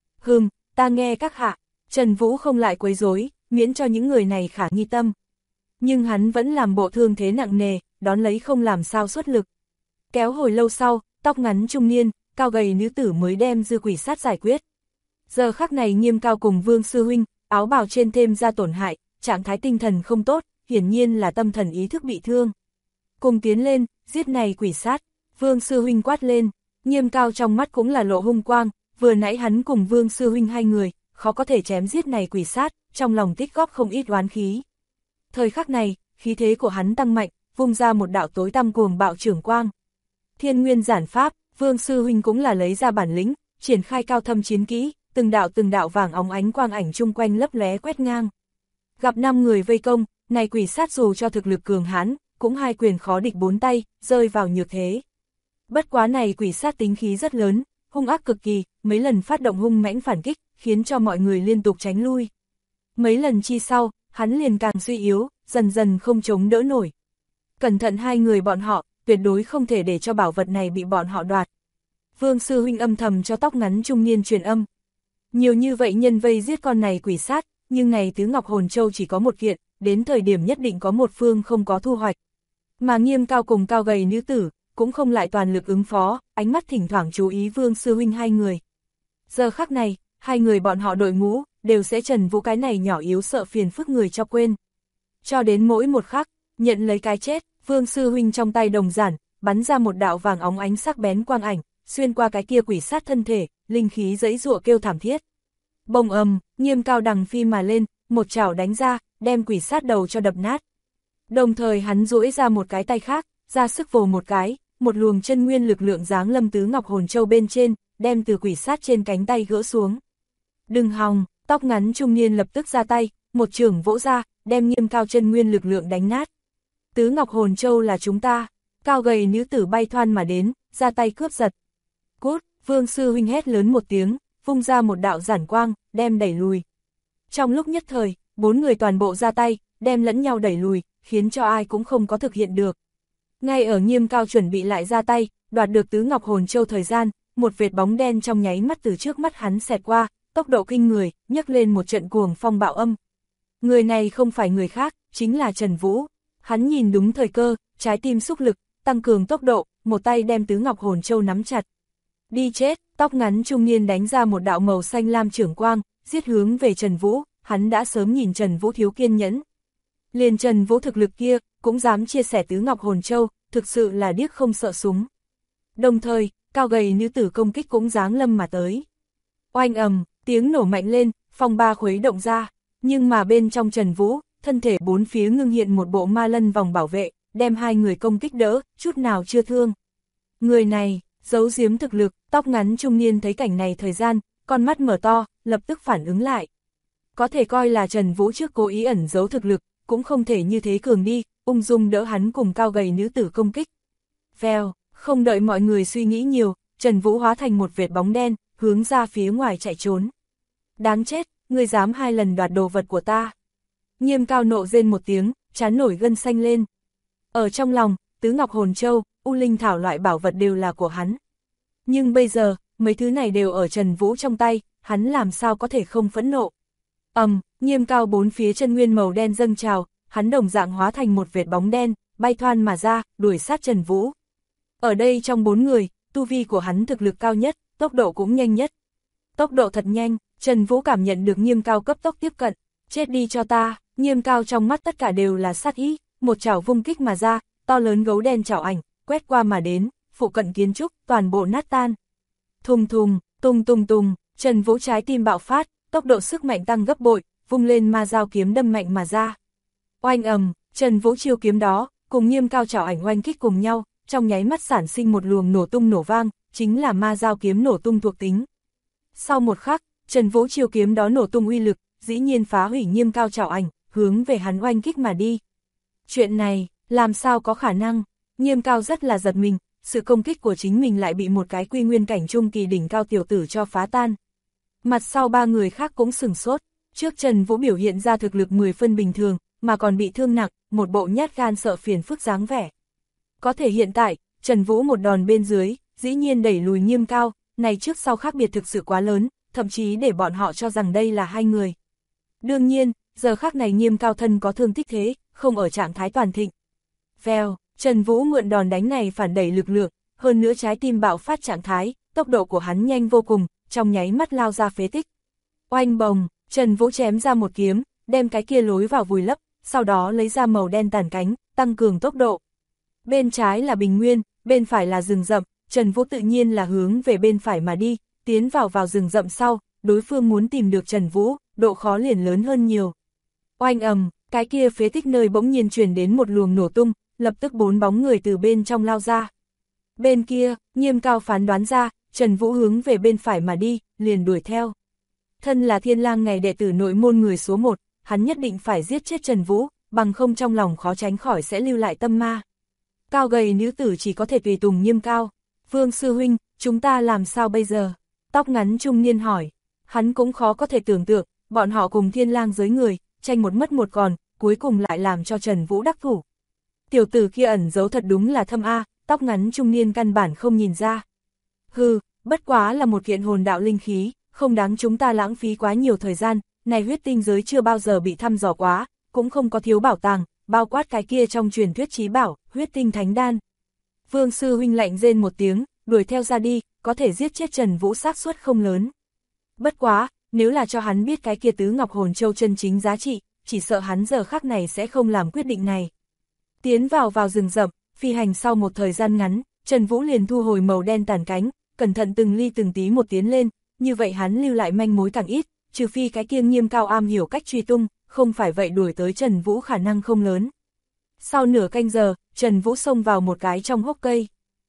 Ta nghe các hạ, Trần Vũ không lại quấy rối, miễn cho những người này khả nghi tâm. Nhưng hắn vẫn làm bộ thương thế nặng nề, đón lấy không làm sao xuất lực. Kéo hồi lâu sau, tóc ngắn trung niên, cao gầy nữ tử mới đem dư quỷ sát giải quyết. Giờ khắc này Nghiêm Cao cùng Vương sư huynh, áo bào trên thêm ra tổn hại, trạng thái tinh thần không tốt, hiển nhiên là tâm thần ý thức bị thương. Cùng tiến lên, giết này quỷ sát, Vương sư huynh quát lên, Nghiêm Cao trong mắt cũng là lộ hung quang, vừa nãy hắn cùng Vương sư huynh hai người, khó có thể chém giết này quỷ sát, trong lòng tích góp không ít oán khí. Thời khắc này, khí thế của hắn tăng mạnh, vung ra một đạo tối tăm cuồng bạo trưởng quang. Thiên nguyên giản pháp, Vương sư huynh cũng là lấy ra bản lĩnh, triển khai cao thâm chiến kỹ, từng đạo vàng óng ánh quang ảnh chung quanh lấp lóe quét ngang. Gặp 5 người vây công, này quỷ sát dù cho thực lực cường hãn, cũng hai quyền khó địch bốn tay, rơi vào nhược thế. Bất quá này quỷ sát tính khí rất lớn, hung ác cực kỳ, mấy lần phát động hung mãnh phản kích, khiến cho mọi người liên tục tránh lui. Mấy lần chi sau, hắn liền càng suy yếu, dần dần không chống đỡ nổi. Cẩn thận hai người bọn họ, tuyệt đối không thể để cho bảo vật này bị bọn họ đoạt. Vương sư huynh âm thầm cho tóc ngắn trung niên truyền âm. Nhiều như vậy nhân vây giết con này quỷ sát, nhưng này tứ ngọc hồn châu chỉ có một kiện, đến thời điểm nhất định có một phương không có thu hoạch. Mà Nghiêm Cao cùng cao gầy nữ tử, cũng không lại toàn lực ứng phó, ánh mắt thỉnh thoảng chú ý Vương sư huynh hai người. Giờ khắc này, hai người bọn họ đội ngũ, đều sẽ Trần Vũ cái này nhỏ yếu sợ phiền phức người cho quên. Cho đến mỗi một khắc, nhận lấy cái chết, Vương sư huynh trong tay đồng giản, bắn ra một đạo vàng óng ánh sắc bén quang ảnh, xuyên qua cái kia quỷ sát thân thể, linh khí giãy giụa kêu thảm thiết. Bông Nghiêm Cao đằng phi mà lên, một chảo đánh ra, đem quỷ sát đầu cho đập nát. Đồng thời hắn duỗi ra một cái tay khác, ra sức vồ một cái, một luồng chân nguyên lực lượng giáng lâm tứ ngọc hồn châu bên trên, đem từ quỷ sát trên cánh tay gỡ xuống. Đừng hòng, tóc ngắn trung niên lập tức ra tay, một chưởng vỗ ra, đem Nghiêm Cao chân nguyên lực lượng đánh nát. Tứ ngọc hồn châu là chúng ta, cao gầy nữ tử bay thoăn mà đến, ra tay cướp giật. Cút, Vương sư huynh hét lớn một tiếng, vung ra một đạo giản quang, đem đẩy lùi. Trong lúc nhất thời, 4 người toàn bộ ra tay, đem lẫn nhau đẩy lùi, khiến cho ai cũng không có thực hiện được. Ngay ở Nghiêm Cao chuẩn bị lại ra tay, đoạt được tứ ngọc hồn châu thời gian, một vệt bóng đen trong nháy mắt từ trước mắt hắn xẹt qua, tốc độ kinh người, nhấc lên một trận cuồng phong bạo âm. Người này không phải người khác, chính là Trần Vũ. Hắn nhìn đúng thời cơ, trái tim xúc lực, tăng cường tốc độ, một tay đem tứ ngọc hồn châu nắm chặt. Đi chết, tóc ngắn trung niên đánh ra một đạo màu xanh lam chưởng quang, giết hướng về Trần Vũ, hắn đã sớm nhìn Trần Vũ thiếu kiên nhẫn. Liền Trần Vũ thực lực kia, cũng dám chia sẻ tứ ngọc hồn châu, thực sự là điếc không sợ súng. Đồng thời, cao gầy nữ tử công kích cũng giáng lâm mà tới. Oanh ầm, tiếng nổ mạnh lên, phong ba khuấy động ra, nhưng mà bên trong Trần Vũ, thân thể bốn phía ngưng hiện một bộ ma lân vòng bảo vệ, đem hai người công kích đỡ, chút nào chưa thương. Người này, giấu giếm thực lực, tóc ngắn trung niên thấy cảnh này thời gian, con mắt mở to, lập tức phản ứng lại. Có thể coi là Trần Vũ trước cố ý ẩn giấu thực lực, cũng không thể như thế cường đi, ung dung đỡ hắn cùng cao gầy nữ tử công kích. Vèo, không đợi mọi người suy nghĩ nhiều, Trần Vũ hóa thành một vệt bóng đen, hướng ra phía ngoài chạy trốn. Đáng chết, ngươi dám hai lần đoạt đồ vật của ta. Nghiêm Cao nộ rên một tiếng, trán nổi gân xanh lên. Ở trong lòng, tứ ngọc hồn châu, u linh thảo loại bảo vật đều là của hắn. Nhưng bây giờ, mấy thứ này đều ở Trần Vũ trong tay, hắn làm sao có thể không phẫn nộ. Nghiêm Cao bốn phía chân nguyên màu đen dâng trào, hắn đồng dạng hóa thành một vệt bóng đen, bay thoăn mà ra, đuổi sát Trần Vũ. Ở đây trong bốn người, tu vi của hắn thực lực cao nhất, tốc độ cũng nhanh nhất. Tốc độ thật nhanh, Trần Vũ cảm nhận được Nghiêm Cao cấp tốc tiếp cận, chết đi cho ta, Nghiêm Cao trong mắt tất cả đều là sát ý, một chảo vung kích mà ra, to lớn gấu đen chảo ảnh, quét qua mà đến, phụ cận kiến trúc, toàn bộ nát tan. Thùng thùng, tung tung tung, Trần Vũ trái tim bạo phát, tốc độ sức mạnh tăng gấp bội, vung lên ma dao kiếm đâm mạnh mà ra. Oanh ầm, Trần Vũ chiêu kiếm đó, cùng Nghiêm Cao chảo ảnh oanh kích cùng nhau, trong nháy mắt sản sinh một luồng nổ tung nổ vang, chính là ma dao kiếm nổ tung thuộc tính. Sau một khắc, Trần Vũ chiêu kiếm đó nổ tung uy lực, dĩ nhiên phá hủy Nghiêm Cao chảo ảnh, hướng về hắn oanh kích mà đi. Chuyện này, làm sao có khả năng? Nghiêm Cao rất là giật mình, sự công kích của chính mình lại bị một cái quy nguyên cảnh trung kỳ đỉnh cao tiểu tử cho phá tan. Mặt sau ba người khác cũng sửng sốt, trước Trần Vũ biểu hiện ra thực lực 10 phân bình thường, mà còn bị thương nặng, một bộ nhát gan sợ phiền phức dáng vẻ. Có thể hiện tại, Trần Vũ một đòn bên dưới, dĩ nhiên đẩy lùi Nghiêm Cao, này trước sau khác biệt thực sự quá lớn, thậm chí để bọn họ cho rằng đây là hai người. Đương nhiên, giờ khắc này Nghiêm Cao thân có thương tích thế, không ở trạng thái toàn thịnh. Vèo, Trần Vũ mượn đòn đánh này phản đẩy lực lượng, hơn nữa trái tim bạo phát trạng thái, tốc độ của hắn nhanh vô cùng, trong nháy mắt lao ra phế tích. Oanh bồng, Trần Vũ chém ra một kiếm, đem cái kia lối vào vùi lấp, sau đó lấy ra màu đen tàn cánh, tăng cường tốc độ. Bên trái là bình nguyên, bên phải là rừng rậm, Trần Vũ tự nhiên là hướng về bên phải mà đi, tiến vào rừng rậm sau, đối phương muốn tìm được Trần Vũ, độ khó liền lớn hơn nhiều. Oanh ầm, cái kia phế tích nơi bỗng nhiên truyền đến một luồng nổ tung, lập tức 4 bóng người từ bên trong lao ra. Bên kia, Nghiêm Cao phán đoán ra, Trần Vũ hướng về bên phải mà đi, liền đuổi theo. Thân là Thiên Lang ngày đệ tử nội môn người số 1, hắn nhất định phải giết chết Trần Vũ, bằng không trong lòng khó tránh khỏi sẽ lưu lại tâm ma. Cao gầy nữ tử chỉ có thể tùy tùng Nghiêm Cao. Vương sư huynh, chúng ta làm sao bây giờ? Tóc ngắn trung niên hỏi. Hắn cũng khó có thể tưởng tượng, bọn họ cùng Thiên Lang giới người, tranh một mất một còn, cuối cùng lại làm cho Trần Vũ đắc thủ. Tiểu tử kia ẩn giấu thật đúng là thâm a, tóc ngắn trung niên căn bản không nhìn ra. Hừ, bất quá là một kiện hồn đạo linh khí, không đáng chúng ta lãng phí quá nhiều thời gian, này huyết tinh giới chưa bao giờ bị thăm dò quá, cũng không có thiếu bảo tàng, bao quát cái kia trong truyền thuyết chí bảo, huyết tinh thánh đan. Vương sư huynh lạnh rên một tiếng, đuổi theo ra đi, có thể giết chết Trần Vũ xác suất không lớn. Bất quá, nếu là cho hắn biết cái kia tứ ngọc hồn châu chân chính giá trị, chỉ sợ hắn giờ khắc này sẽ không làm quyết định này. Tiến vào rừng rậm, phi hành sau một thời gian ngắn, Trần Vũ liền thu hồi màu đen tàn cánh, cẩn thận từng ly từng tí một tiến lên, như vậy hắn lưu lại manh mối càng ít, trừ phi cái kia Nghiêm Cao am hiểu cách truy tung, không phải vậy đuổi tới Trần Vũ khả năng không lớn. Sau nửa canh giờ, Trần Vũ xông vào một cái trong hốc cây.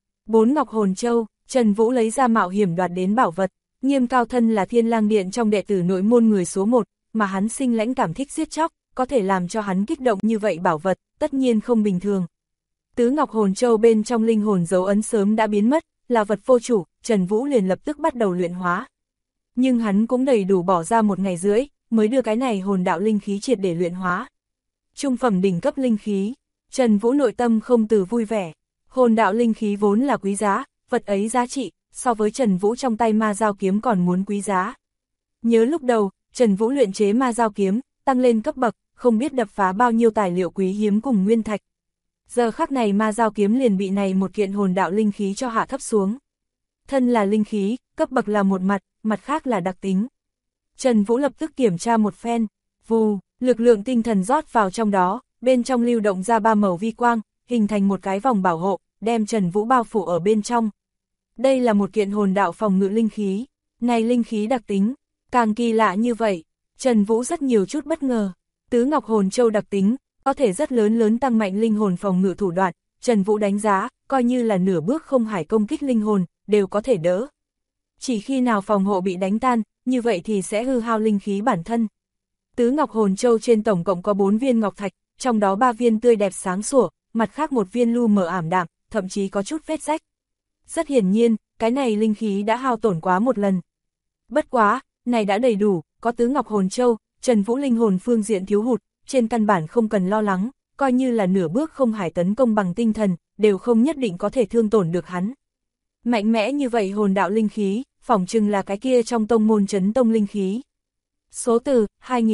4 ngọc hồn châu, Trần Vũ lấy ra mạo hiểm đoạt đến bảo vật, Nghiêm Cao thân là Thiên Lang Điện trong đệ tử nội môn người số 1, mà hắn sinh lãnh cảm thích giết chóc, có thể làm cho hắn kích động như vậy bảo vật, tất nhiên không bình thường. Tứ ngọc hồn châu bên trong linh hồn dấu ấn sớm đã biến mất, là vật vô chủ, Trần Vũ liền lập tức bắt đầu luyện hóa. Nhưng hắn cũng đầy đủ bỏ ra 1 ngày rưỡi, mới đưa cái này hồn đạo linh khí triệt để luyện hóa. Trung phẩm đỉnh cấp linh khí, Trần Vũ nội tâm không từ vui vẻ. Hồn đạo linh khí vốn là quý giá, vật ấy giá trị, so với Trần Vũ trong tay ma dao kiếm còn muốn quý giá. Nhớ lúc đầu, Trần Vũ luyện chế ma dao kiếm, tăng lên cấp bậc, không biết đập phá bao nhiêu tài liệu quý hiếm cùng nguyên thạch. Giờ khắc này ma dao kiếm liền bị này một kiện hồn đạo linh khí cho hạ thấp xuống. Thân là linh khí, cấp bậc là một mặt, mặt khác là đặc tính. Trần Vũ lập tức kiểm tra một phen, vù, lực lượng tinh thần rót vào trong đó, bên trong lưu động ra 3 màu vi quang, hình thành một cái vòng bảo hộ, đem Trần Vũ bao phủ ở bên trong. Đây là một kiện hồn đạo phòng ngự linh khí, này linh khí đặc tính, càng kỳ lạ như vậy, Trần Vũ rất nhiều chút bất ngờ. Tứ Ngọc Hồn Châu đặc tính, có thể rất lớn tăng mạnh linh hồn phòng ngự thủ đoạn, Trần Vũ đánh giá, coi như là nửa bước không hải công kích linh hồn, đều có thể đỡ. Chỉ khi nào phòng hộ bị đánh tan, như vậy thì sẽ hư hao linh khí bản thân. Tứ Ngọc Hồn Châu trên tổng cộng có 4 viên ngọc thạch, trong đó 3 viên tươi đẹp sáng sủa, mặt khác một viên lu mờ ảm đạm, thậm chí có chút vết rách. Rất hiển nhiên, cái này linh khí đã hao tổn quá một lần. Bất quá, này đã đầy đủ, có Tứ Ngọc Hồn Châu, Trần Vũ linh hồn phương diện thiếu hụt, trên căn bản không cần lo lắng, coi như là nửa bước không hải tấn công bằng tinh thần, đều không nhất định có thể thương tổn được hắn. Mạnh mẽ như vậy hồn đạo linh khí, phỏng chừng là cái kia trong tông môn Trấn Tông linh khí. Số từ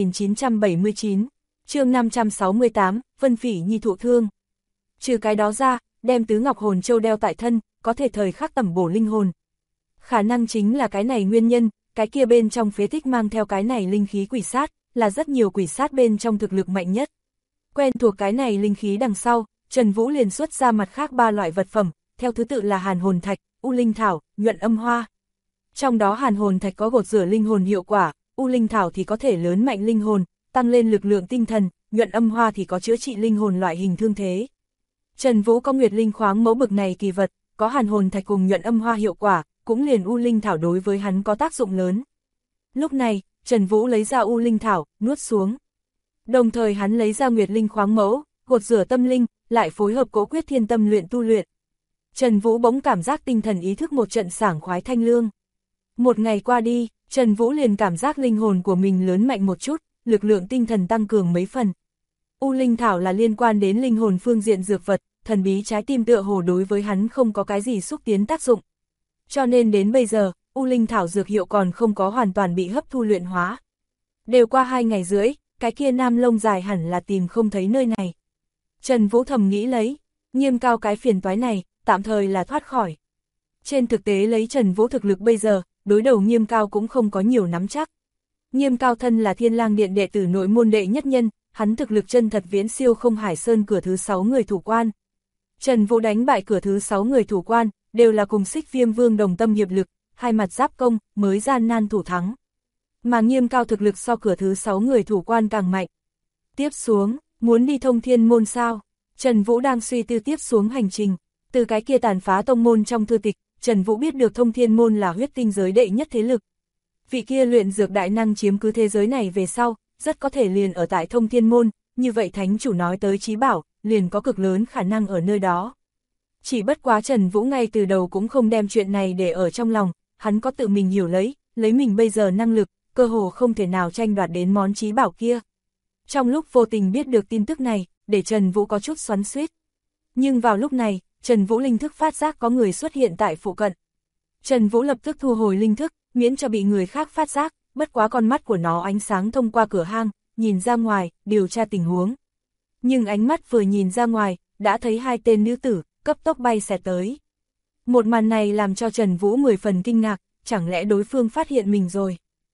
2979, chương 568, Vân Phỉ Nhi thụ thương. Trừ cái đó ra, đem Tứ Ngọc Hồn Châu đeo tại thân, có thể thời khắc tẩm bổ linh hồn. Khả năng chính là cái này nguyên nhân, cái kia bên trong phế tích mang theo cái này linh khí quỷ sát, là rất nhiều quỷ sát bên trong thực lực mạnh nhất. Quen thuộc cái này linh khí đằng sau, Trần Vũ liền xuất ra mặt khác 3 loại vật phẩm, theo thứ tự là Hàn Hồn Thạch, U Linh Thảo, Nhuận Âm Hoa. Trong đó Hàn Hồn Thạch có gột rửa linh hồn hiệu quả, U Linh Thảo thì có thể lớn mạnh linh hồn, tăng lên lực lượng tinh thần, Nhuận Âm Hoa thì có chữa trị linh hồn loại hình thương thế. Trần Vũ có Nguyệt Linh khoáng mẫu bực này kỳ vật, có Hàn Hồn Thạch cùng Nhuận Âm Hoa hiệu quả, cũng liền U Linh Thảo đối với hắn có tác dụng lớn. Lúc này, Trần Vũ lấy ra U Linh Thảo, nuốt xuống. Đồng thời hắn lấy ra Nguyệt Linh khoáng mẫu, gột rửa tâm linh, lại phối hợp Cố Quyết Thiên Tâm luyện tu luyện. Trần Vũ bỗng cảm giác tinh thần ý thức một trận sảng khoái thanh lương. Một ngày qua đi, Trần Vũ liền cảm giác linh hồn của mình lớn mạnh một chút, lực lượng tinh thần tăng cường mấy phần. U Linh Thảo là liên quan đến linh hồn phương diện dược vật, thần bí trái tim tựa hồ đối với hắn không có cái gì xúc tiến tác dụng. Cho nên đến bây giờ, U Linh Thảo dược hiệu còn không có hoàn toàn bị hấp thu luyện hóa. Đều qua 2 ngày rưỡi, cái kia nam lông dài hẳn là tìm không thấy nơi này. Trần Vũ thầm nghĩ lấy, Nghiêm Cao cái phiền toái này, tạm thời là thoát khỏi. Trên thực tế lấy Trần Vũ thực lực bây giờ, đối đầu Nghiêm Cao cũng không có nhiều nắm chắc. Nghiêm Cao thân là Thiên Lang Điện đệ tử nội môn đệ nhất nhân, hắn thực lực chân thật viễn siêu không hải sơn cửa thứ 6 người thủ quan. Trần Vũ đánh bại cửa thứ 6 người thủ quan, đều là cùng Xích Viêm Vương đồng tâm hiệp lực, hai mặt giáp công, mới gian nan thủ thắng. Mà Nghiêm Cao thực lực so cửa thứ 6 người thủ quan càng mạnh. Tiếp xuống, muốn đi Thông Thiên môn sao? Trần Vũ đang suy tư tiếp xuống hành trình. Từ cái kia tàn phá tông môn trong thư tịch, Trần Vũ biết được Thông Thiên môn là huyết tinh giới đệ nhất thế lực. Vị kia luyện dược đại năng chiếm cứ thế giới này về sau, rất có thể liền ở tại Thông Thiên môn, như vậy thánh chủ nói tới chí bảo, liền có cực lớn khả năng ở nơi đó. Chỉ bất quá Trần Vũ ngay từ đầu cũng không đem chuyện này để ở trong lòng, hắn có tự mình hiểu lấy mình bây giờ năng lực, cơ hồ không thể nào tranh đoạt đến món chí bảo kia. Trong lúc vô tình biết được tin tức này, để Trần Vũ có chút xoắn xuýt. Nhưng vào lúc này, Trần Vũ linh thức phát giác có người xuất hiện tại phụ cận. Trần Vũ lập tức thu hồi linh thức, miễn cho bị người khác phát giác, bất quá con mắt của nó ánh sáng thông qua cửa hang, nhìn ra ngoài, điều tra tình huống. Nhưng ánh mắt vừa nhìn ra ngoài, đã thấy 2 tên nữ tử, cấp tốc bay xẹt tới. Một màn này làm cho Trần Vũ 10 phần kinh ngạc, chẳng lẽ đối phương phát hiện mình rồi.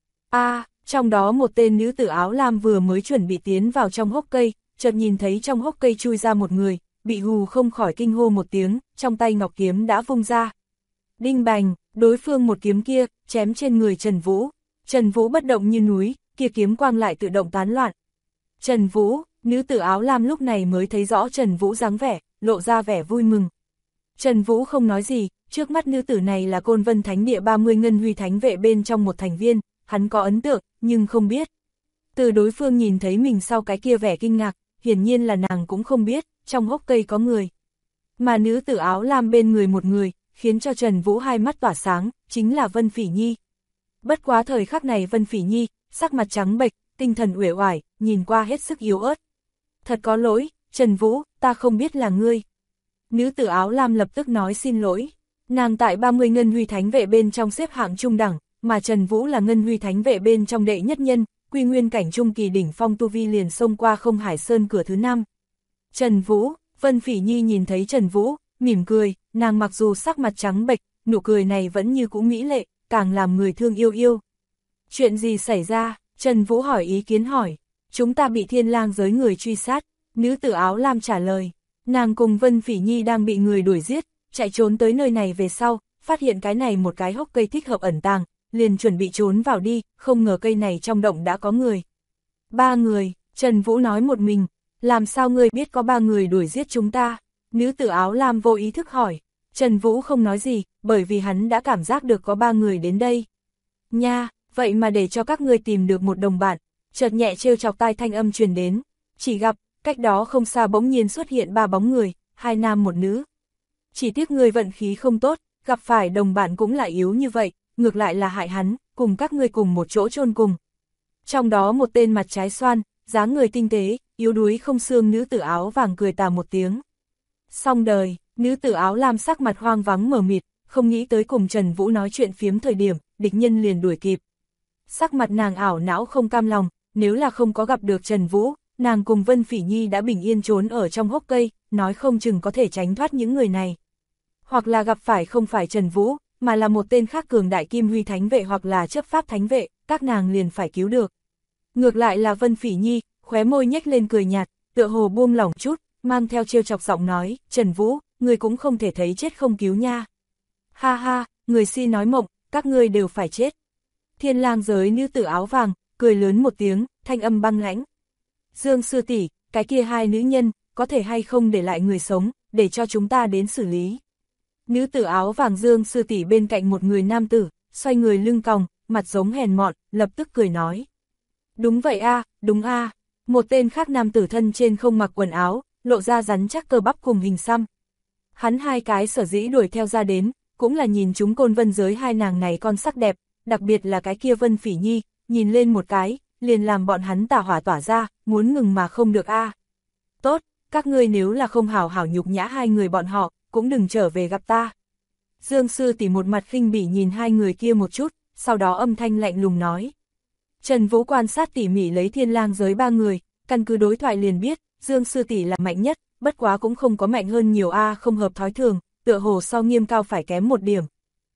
Trong đó một tên nữ tử áo lam vừa mới chuẩn bị tiến vào trong hốc cây, chợt nhìn thấy trong hốc cây chui ra một người, bị hù không khỏi kinh hô một tiếng, trong tay ngọc kiếm đã vung ra. Đinh bành, đối phương một kiếm kia, chém trên người Trần Vũ. Trần Vũ bất động như núi, kia kiếm quang lại tự động tán loạn. Trần Vũ, nữ tử áo lam lúc này mới thấy rõ Trần Vũ dáng vẻ, lộ ra vẻ vui mừng. Trần Vũ không nói gì, trước mắt nữ tử này là Côn Vân Thánh Địa 30 Ngân Huy Thánh Vệ bên trong một thành viên, hắn có ấn tượng, nhưng không biết. Từ đối phương nhìn thấy mình sau cái kia vẻ kinh ngạc, hiển nhiên là nàng cũng không biết, trong hốc cây có người. Mà nữ tử áo lam bên người một người, khiến cho Trần Vũ hai mắt tỏa sáng, chính là Vân Phỉ Nhi. Bất quá thời khắc này Vân Phỉ Nhi, sắc mặt trắng bệch, tinh thần uể oải, nhìn qua hết sức yếu ớt. Thật có lỗi, Trần Vũ, ta không biết là ngươi. Nữ tử áo lam lập tức nói xin lỗi. Nàng tại 30 Ngân Huy Thánh Vệ bên trong xếp hạng trung đẳng, mà Trần Vũ là Ngân Huy Thánh Vệ bên trong đệ nhất nhân, quy nguyên cảnh trung kỳ đỉnh phong tu vi liền xông qua không hải sơn cửa thứ 5. Trần Vũ, Vân Phỉ Nhi nhìn thấy Trần Vũ, mỉm cười, nàng mặc dù sắc mặt trắng bệch, nụ cười này vẫn như cũ mỹ lệ, càng làm người thương yêu yêu. Chuyện gì xảy ra? Trần Vũ hỏi ý kiến hỏi. Chúng ta bị Thiên Lang giới người truy sát. Nữ tử áo lam trả lời. Nàng cùng Vân Phỉ Nhi đang bị người đuổi giết, chạy trốn tới nơi này về sau, phát hiện cái này một cái hốc cây thích hợp ẩn tàng, liền chuẩn bị trốn vào đi, không ngờ cây này trong động đã có người. 3 người, Trần Vũ nói một mình, làm sao ngươi biết có 3 người đuổi giết chúng ta? Nữ tử áo lam vô ý thức hỏi. Trần Vũ không nói gì, bởi vì hắn đã cảm giác được có 3 người đến đây. Nha, vậy mà để cho các ngươi tìm được một đồng bạn, chợt nhẹ trêu chọc tai thanh âm truyền đến, chỉ gặp, cách đó không xa bỗng nhiên xuất hiện 3 bóng người, 2 nam 1 nữ. Chỉ tiếc người vận khí không tốt, gặp phải đồng bạn cũng lại yếu như vậy, ngược lại là hại hắn, cùng các ngươi cùng một chỗ chôn cùng. Trong đó một tên mặt trái xoan, dáng người tinh tế, yếu đuối không xương nữ tử áo vàng cười tà một tiếng. Xong đời, nữ tử áo lam sắc mặt hoang vắng mờ mịt, không nghĩ tới cùng Trần Vũ nói chuyện phiếm thời điểm, địch nhân liền đuổi kịp. Sắc mặt nàng ảo não không cam lòng, nếu là không có gặp được Trần Vũ, nàng cùng Vân Phỉ Nhi đã bình yên trốn ở trong hốc cây, nói không chừng có thể tránh thoát những người này. Hoặc là gặp phải không phải Trần Vũ, mà là một tên khác cường đại Kim Huy Thánh Vệ hoặc là chấp pháp Thánh Vệ, các nàng liền phải cứu được. Ngược lại là Vân Phỉ Nhi, khóe môi nhếch lên cười nhạt, tựa hồ buông lỏng chút, mang theo trêu chọc giọng nói, Trần Vũ, người cũng không thể thấy chết không cứu nha. Ha ha, người si nói mộng, các ngươi đều phải chết. Thiên lang giới nữ tử áo vàng, cười lớn một tiếng, thanh âm băng lãnh. Dương sư tỷ, cái kia 2 nữ nhân, có thể hay không để lại người sống, để cho chúng ta đến xử lý. Nữ tử áo vàng Dương sư tỷ bên cạnh một người nam tử, xoay người lưng còng, mặt giống hèn mọn, lập tức cười nói. Đúng vậy a, đúng a. Một tên khác nam tử thân trên không mặc quần áo, lộ ra rắn chắc cơ bắp cùng hình xăm. Hắn 2 cái sở dĩ đuổi theo ra đến, cũng là nhìn chúng Côn Vân giới 2 nàng này con sắc đẹp, đặc biệt là cái kia Vân Phỉ Nhi, nhìn lên một cái, liền làm bọn hắn tà hỏa tỏa ra, muốn ngừng mà không được a. Tốt, các ngươi nếu là không hảo hảo nhục nhã 2 người bọn họ, cũng đừng trở về gặp ta. Dương sư tỷ một mặt khinh bỉ nhìn 2 người kia một chút, sau đó âm thanh lạnh lùng nói. Trần Vũ quan sát tỉ mỉ lấy Thiên lang giới 3 người, căn cứ đối thoại liền biết, Dương sư tỷ là mạnh nhất, bất quá cũng không có mạnh hơn nhiều a, không hợp thói thường, tựa hồ so Nghiêm Cao phải kém 1 điểm.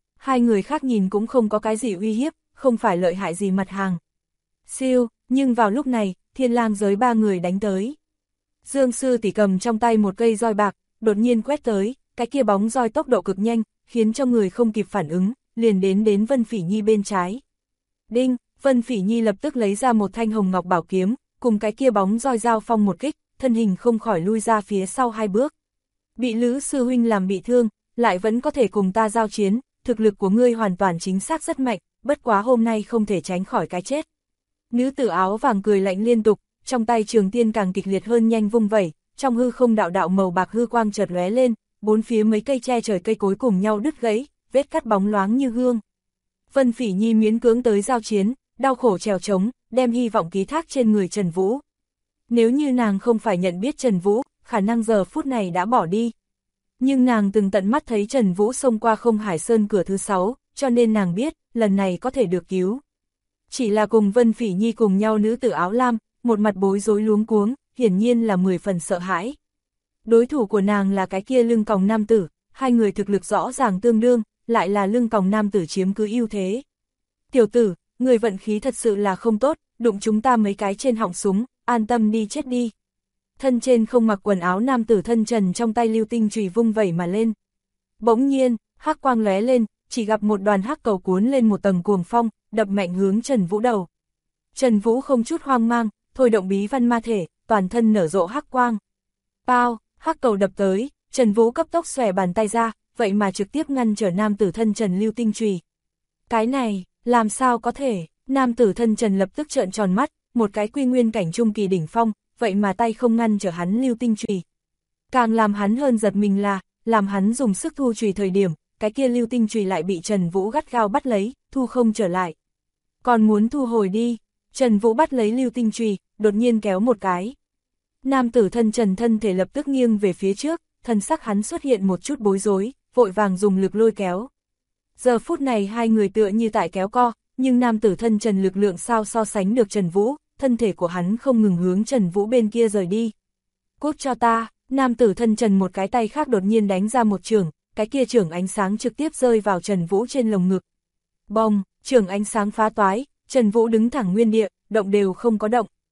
2 người khác nhìn cũng không có cái gì uy hiếp, không phải lợi hại gì mặt hàng. Siêu, nhưng vào lúc này, Thiên lang giới 3 người đánh tới. Dương sư tỷ cầm trong tay một cây roi bạc, đột nhiên quét tới, cái kia bóng roi tốc độ cực nhanh, khiến cho người không kịp phản ứng, liền đến Vân Phỉ Nhi bên trái. Đinh, Vân Phỉ Nhi lập tức lấy ra một thanh hồng ngọc bảo kiếm, cùng cái kia bóng roi giao phong một kích, thân hình không khỏi lui ra phía sau 2 bước. Bị Lữ sư huynh làm bị thương, lại vẫn có thể cùng ta giao chiến, thực lực của ngươi hoàn toàn chính xác rất mạnh, bất quá hôm nay không thể tránh khỏi cái chết. Nữ tử áo vàng cười lạnh liên tục, trong tay trường tiên càng kịch liệt hơn nhanh vung vẩy, trong hư không đạo đạo màu bạc hư quang chợt lóe lên, 4 phía mấy cây che trời cây cối cùng nhau đứt gãy, vết cắt bóng loáng như gương. Vân Phỉ Nhi miễn cưỡng tới giao chiến, đau khổ trèo trống, đem hy vọng ký thác trên người Trần Vũ. Nếu như nàng không phải nhận biết Trần Vũ, khả năng giờ phút này đã bỏ đi. Nhưng nàng từng tận mắt thấy Trần Vũ xông qua Không Hải Sơn cửa thứ 6, cho nên nàng biết, lần này có thể được cứu. Chỉ là cùng Vân Phỉ Nhi cùng nhau nữ tử áo lam, một mặt bối rối luống cuống, hiển nhiên là 10 phần sợ hãi. Đối thủ của nàng là cái kia lưng còng nam tử, 2 người thực lực rõ ràng tương đương, lại là lưng còng nam tử chiếm cứ ưu thế. Tiểu tử, người vận khí thật sự là không tốt, đụng chúng ta mấy cái trên họng súng, an tâm đi chết đi. Thân trên không mặc quần áo nam tử thân trần trong tay lưu tinh chùy vung vẩy mà lên. Bỗng nhiên, hắc quang lóe lên, chỉ gặp một đoàn hắc cầu cuốn lên một tầng cuồng phong, đập mạnh hướng Trần Vũ đầu. Trần Vũ không chút hoang mang, thôi động bí văn ma thể, toàn thân nở rộ hắc quang. Bao, hắc cầu đập tới, Trần Vũ cấp tốc xòe bàn tay ra, vậy mà trực tiếp ngăn trở nam tử thân trần lưu tinh chùy. Cái này, làm sao có thể, nam tử thân trần lập tức trợn tròn mắt, một cái quy nguyên cảnh trung kỳ đỉnh phong, vậy mà tay không ngăn trở hắn lưu tinh chùy. Càng làm hắn hơn giật mình là, làm hắn dùng sức thu chùy thời điểm, cái kia lưu tinh chùy lại bị Trần Vũ gắt gao bắt lấy, thu không trở lại. Còn muốn thu hồi đi, Trần Vũ bắt lấy lưu tinh chùy, đột nhiên kéo một cái. Nam tử thân trần thân thể lập tức nghiêng về phía trước, thân sắc hắn xuất hiện một chút bối rối, vội vàng dùng lực lôi kéo. Giờ phút này 2 người tựa như tại kéo co, nhưng nam tử thân trần lực lượng sao so sánh được Trần Vũ, thân thể của hắn không ngừng hướng Trần Vũ bên kia rời đi. Cút cho ta, nam tử thân trần một cái tay khác đột nhiên đánh ra một chưởng, cái kia chưởng ánh sáng trực tiếp rơi vào Trần Vũ trên lồng ngực. Bông, chưởng ánh sáng phá toái, Trần Vũ đứng thẳng nguyên địa, động đều không có động.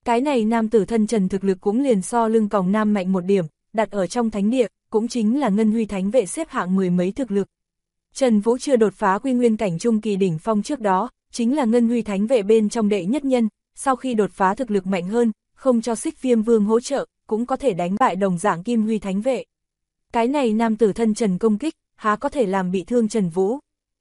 Cái này nam tử thân Trần thực lực cũng liền so Lưng Còng Nam mạnh một điểm, đặt ở trong thánh địa, cũng chính là Ngân Huy Thánh Vệ xếp hạng mười mấy thực lực. Trần Vũ chưa đột phá quy nguyên cảnh trung kỳ đỉnh phong trước đó, chính là Ngân Huy Thánh Vệ bên trong đệ nhất nhân, sau khi đột phá thực lực mạnh hơn, không cho Xích Viêm Vương hỗ trợ, cũng có thể đánh bại đồng dạng Kim Huy Thánh Vệ. Cái này nam tử thân Trần công kích, há có thể làm bị thương Trần Vũ.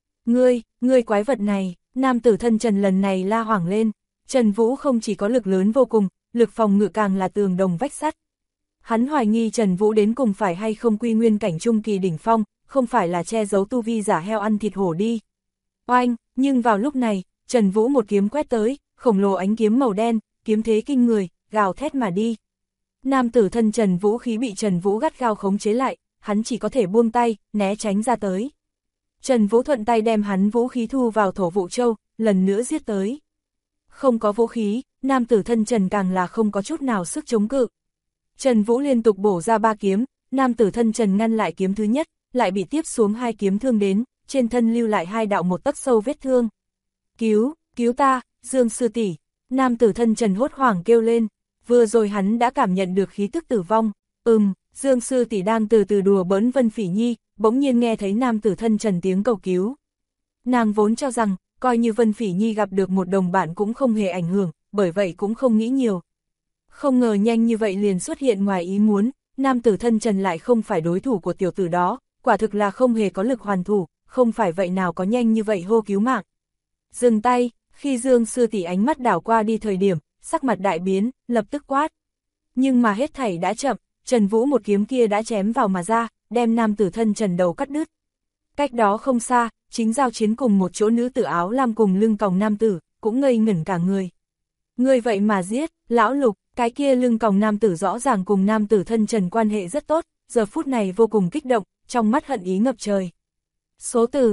Ngươi quái vật này, nam tử thân Trần lần này la hoảng lên. Trần Vũ không chỉ có lực lớn vô cùng, lực phòng ngự càng là tường đồng vách sắt. Hắn hoài nghi Trần Vũ đến cùng phải hay không quy nguyên cảnh trung kỳ đỉnh phong, không phải là che giấu tu vi giả heo ăn thịt hổ đi. Oanh, nhưng vào lúc này, Trần Vũ một kiếm quét tới, khổng lồ ánh kiếm màu đen, kiếm thế kinh người, gào thét mà đi. Nam tử thân Trần Vũ khí bị Trần Vũ gắt gao khống chế lại, hắn chỉ có thể buông tay, né tránh ra tới. Trần Vũ thuận tay đem hắn vũ khí thu vào thổ vụ châu, lần nữa giết tới. Không có vũ khí, nam tử thân Trần càng là không có chút nào sức chống cự. Trần Vũ liên tục bổ ra 3 kiếm, nam tử thân Trần ngăn lại kiếm thứ nhất, lại bị tiếp xuống 2 kiếm thương đến, trên thân lưu lại 2 đạo 1 tấc sâu vết thương. Cứu ta, Dương sư tỷ, nam tử thân Trần hốt hoảng kêu lên, vừa rồi hắn đã cảm nhận được khí tức tử vong. Dương sư tỷ đang từ từ đùa bỡn Vân Phỉ Nhi, bỗng nhiên nghe thấy nam tử thân Trần tiếng cầu cứu. Nàng vốn cho rằng, coi như Vân Phỉ Nhi gặp được một đồng bạn cũng không hề ảnh hưởng, bởi vậy cũng không nghĩ nhiều. Không ngờ nhanh như vậy liền xuất hiện ngoài ý muốn, nam tử thân Trần lại không phải đối thủ của tiểu tử đó, quả thực là không hề có lực hoàn thủ, không phải vậy nào có nhanh như vậy hô cứu mạng. Dừng tay, khi Dương sư tỷ ánh mắt đảo qua đi thời điểm, sắc mặt đại biến, lập tức quát. Nhưng mà hết thảy đã chậm, Trần Vũ một kiếm kia đã chém vào mà ra, đem nam tử thân Trần đầu cắt đứt. Cách đó không xa, chính giao chiến cùng một chỗ nữ tử áo lam cùng Lưng Còng nam tử, cũng ngây ngẩn cả người. Ngươi vậy mà giết, lão Lục, cái kia Lưng Còng nam tử rõ ràng cùng nam tử thân Trần quan hệ rất tốt, giờ phút này vô cùng kích động, trong mắt hận ý ngập trời. Số từ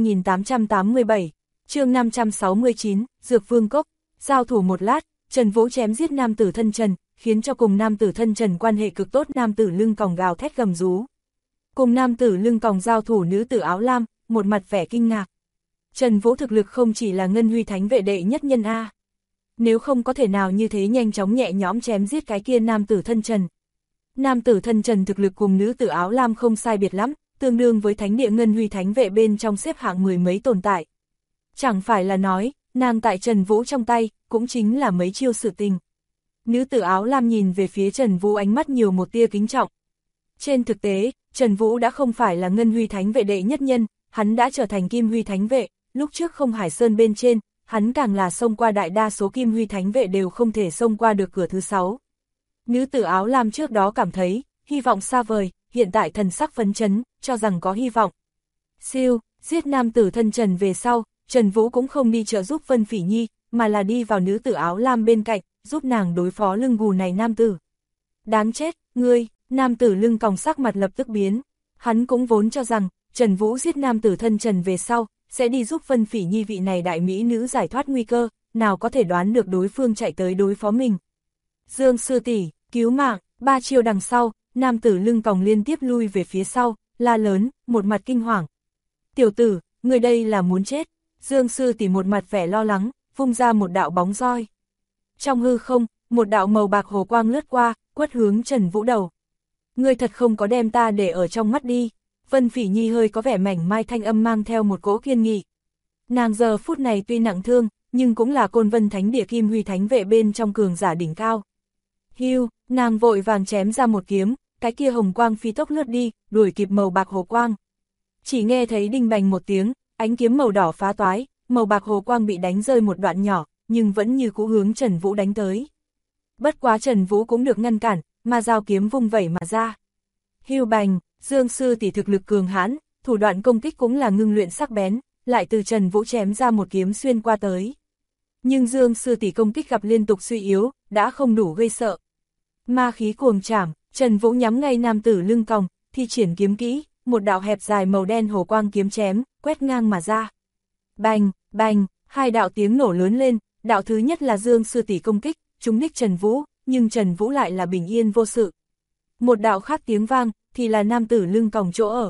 2887, chương 569, Dược Vương Cốc, giao thủ một lát, Trần Vũ chém giết nam tử thân Trần, khiến cho cùng nam tử thân Trần quan hệ cực tốt nam tử Lưng Còng gào thét gầm rú. Cùng nam tử Lưng Còng giao thủ nữ tử áo lam, một mặt vẻ kinh ngạc. Trần Vũ thực lực không chỉ là Ngân Huy Thánh Vệ đệ nhất nhân A. Nếu không có thể nào như thế nhanh chóng nhẹ nhõm chém giết cái kia nam tử thân Trần. Nam tử thân Trần thực lực cùng nữ tử áo lam không sai biệt lắm, tương đương với thánh địa Ngân Huy Thánh Vệ bên trong xếp hạng mười mấy tồn tại. Chẳng phải là nói, nàng tại Trần Vũ trong tay, cũng chính là mấy chiêu sự tình. Nữ tử áo lam nhìn về phía Trần Vũ ánh mắt nhiều một tia kính trọng. Trên thực tế, Trần Vũ đã không phải là Ngân Huy Thánh Vệ đệ nhất nhân, hắn đã trở thành Kim Huy Thánh Vệ, lúc trước Không Hải Sơn bên trên, hắn càng là xông qua đại đa số Kim Huy Thánh Vệ đều không thể xông qua được cửa thứ 6. Nữ tử áo lam trước đó cảm thấy, hy vọng xa vời, hiện tại thần sắc phấn chấn, cho rằng có hy vọng. Siêu, giết nam tử thân Trần về sau, Trần Vũ cũng không đi trợ giúp Vân Phỉ Nhi, mà là đi vào nữ tử áo lam bên cạnh, giúp nàng đối phó lưng gù này nam tử. Đáng chết, ngươi, nam tử Lưng Còng sắc mặt lập tức biến. Hắn cũng vốn cho rằng, Trần Vũ giết nam tử thân Trần về sau, sẽ đi giúp Vân Phỉ Nhi vị này đại mỹ nữ giải thoát nguy cơ, nào có thể đoán được đối phương chạy tới đối phó mình. Dương sư tỷ, cứu mạng, 3 chiêu đằng sau, nam tử Lưng Còng liên tiếp lui về phía sau, la lớn, một mặt kinh hoàng. Tiểu tử, người đây là muốn chết. Dương sư tỷ một mặt vẻ lo lắng, vung ra một đạo bóng roi. Trong hư không, một đạo màu bạc hồ quang lướt qua, quất hướng Trần Vũ đầu. Ngươi thật không có đem ta để ở trong mắt đi. Vân Phỉ Nhi hơi có vẻ mảnh mai thanh âm mang theo một cỗ kiên nghị. Nàng giờ phút này tuy nặng thương, nhưng cũng là Côn Vân Thánh Địa Kim Huy Thánh Vệ bên trong cường giả đỉnh cao. Hưu, nàng vội vàng chém ra một kiếm, cái kia hồng quang phi tốc lướt đi, đuổi kịp màu bạc hồ quang. Chỉ nghe thấy đinh bành một tiếng, ánh kiếm màu đỏ phá toái, màu bạc hồ quang bị đánh rơi một đoạn nhỏ, nhưng vẫn như cũ hướng Trần Vũ đánh tới. Bất quá Trần Vũ cũng được ngăn cản, mà dao kiếm vung vẩy mà ra. Hưu bành, Dương sư tỷ thực lực cường hãn, thủ đoạn công kích cũng là ngưng luyện sắc bén, lại từ Trần Vũ chém ra một kiếm xuyên qua tới. Nhưng Dương sư tỷ công kích gặp liên tục suy yếu, đã không đủ gây sợ. Ma khí cuồng trảm, Trần Vũ nhắm ngay nam tử Lưng Còng, thi triển kiếm kỹ, một đạo hẹp dài màu đen hồ quang kiếm chém, quét ngang mà ra. Bành, bành, 2 đạo tiếng nổ lớn lên, đạo thứ nhất là Dương sư tỷ công kích, trúng đích Trần Vũ, nhưng Trần Vũ lại là bình yên vô sự. Một đạo khác tiếng vang, thì là nam tử Lưng Còng chỗ ở.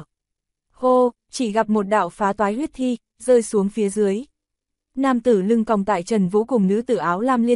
Hô, chỉ gặp một đạo phá toái huyết thi, rơi xuống phía dưới. Nam tử Lưng Còng tại Trần Vũ cùng nữ tử áo lam liên thủ,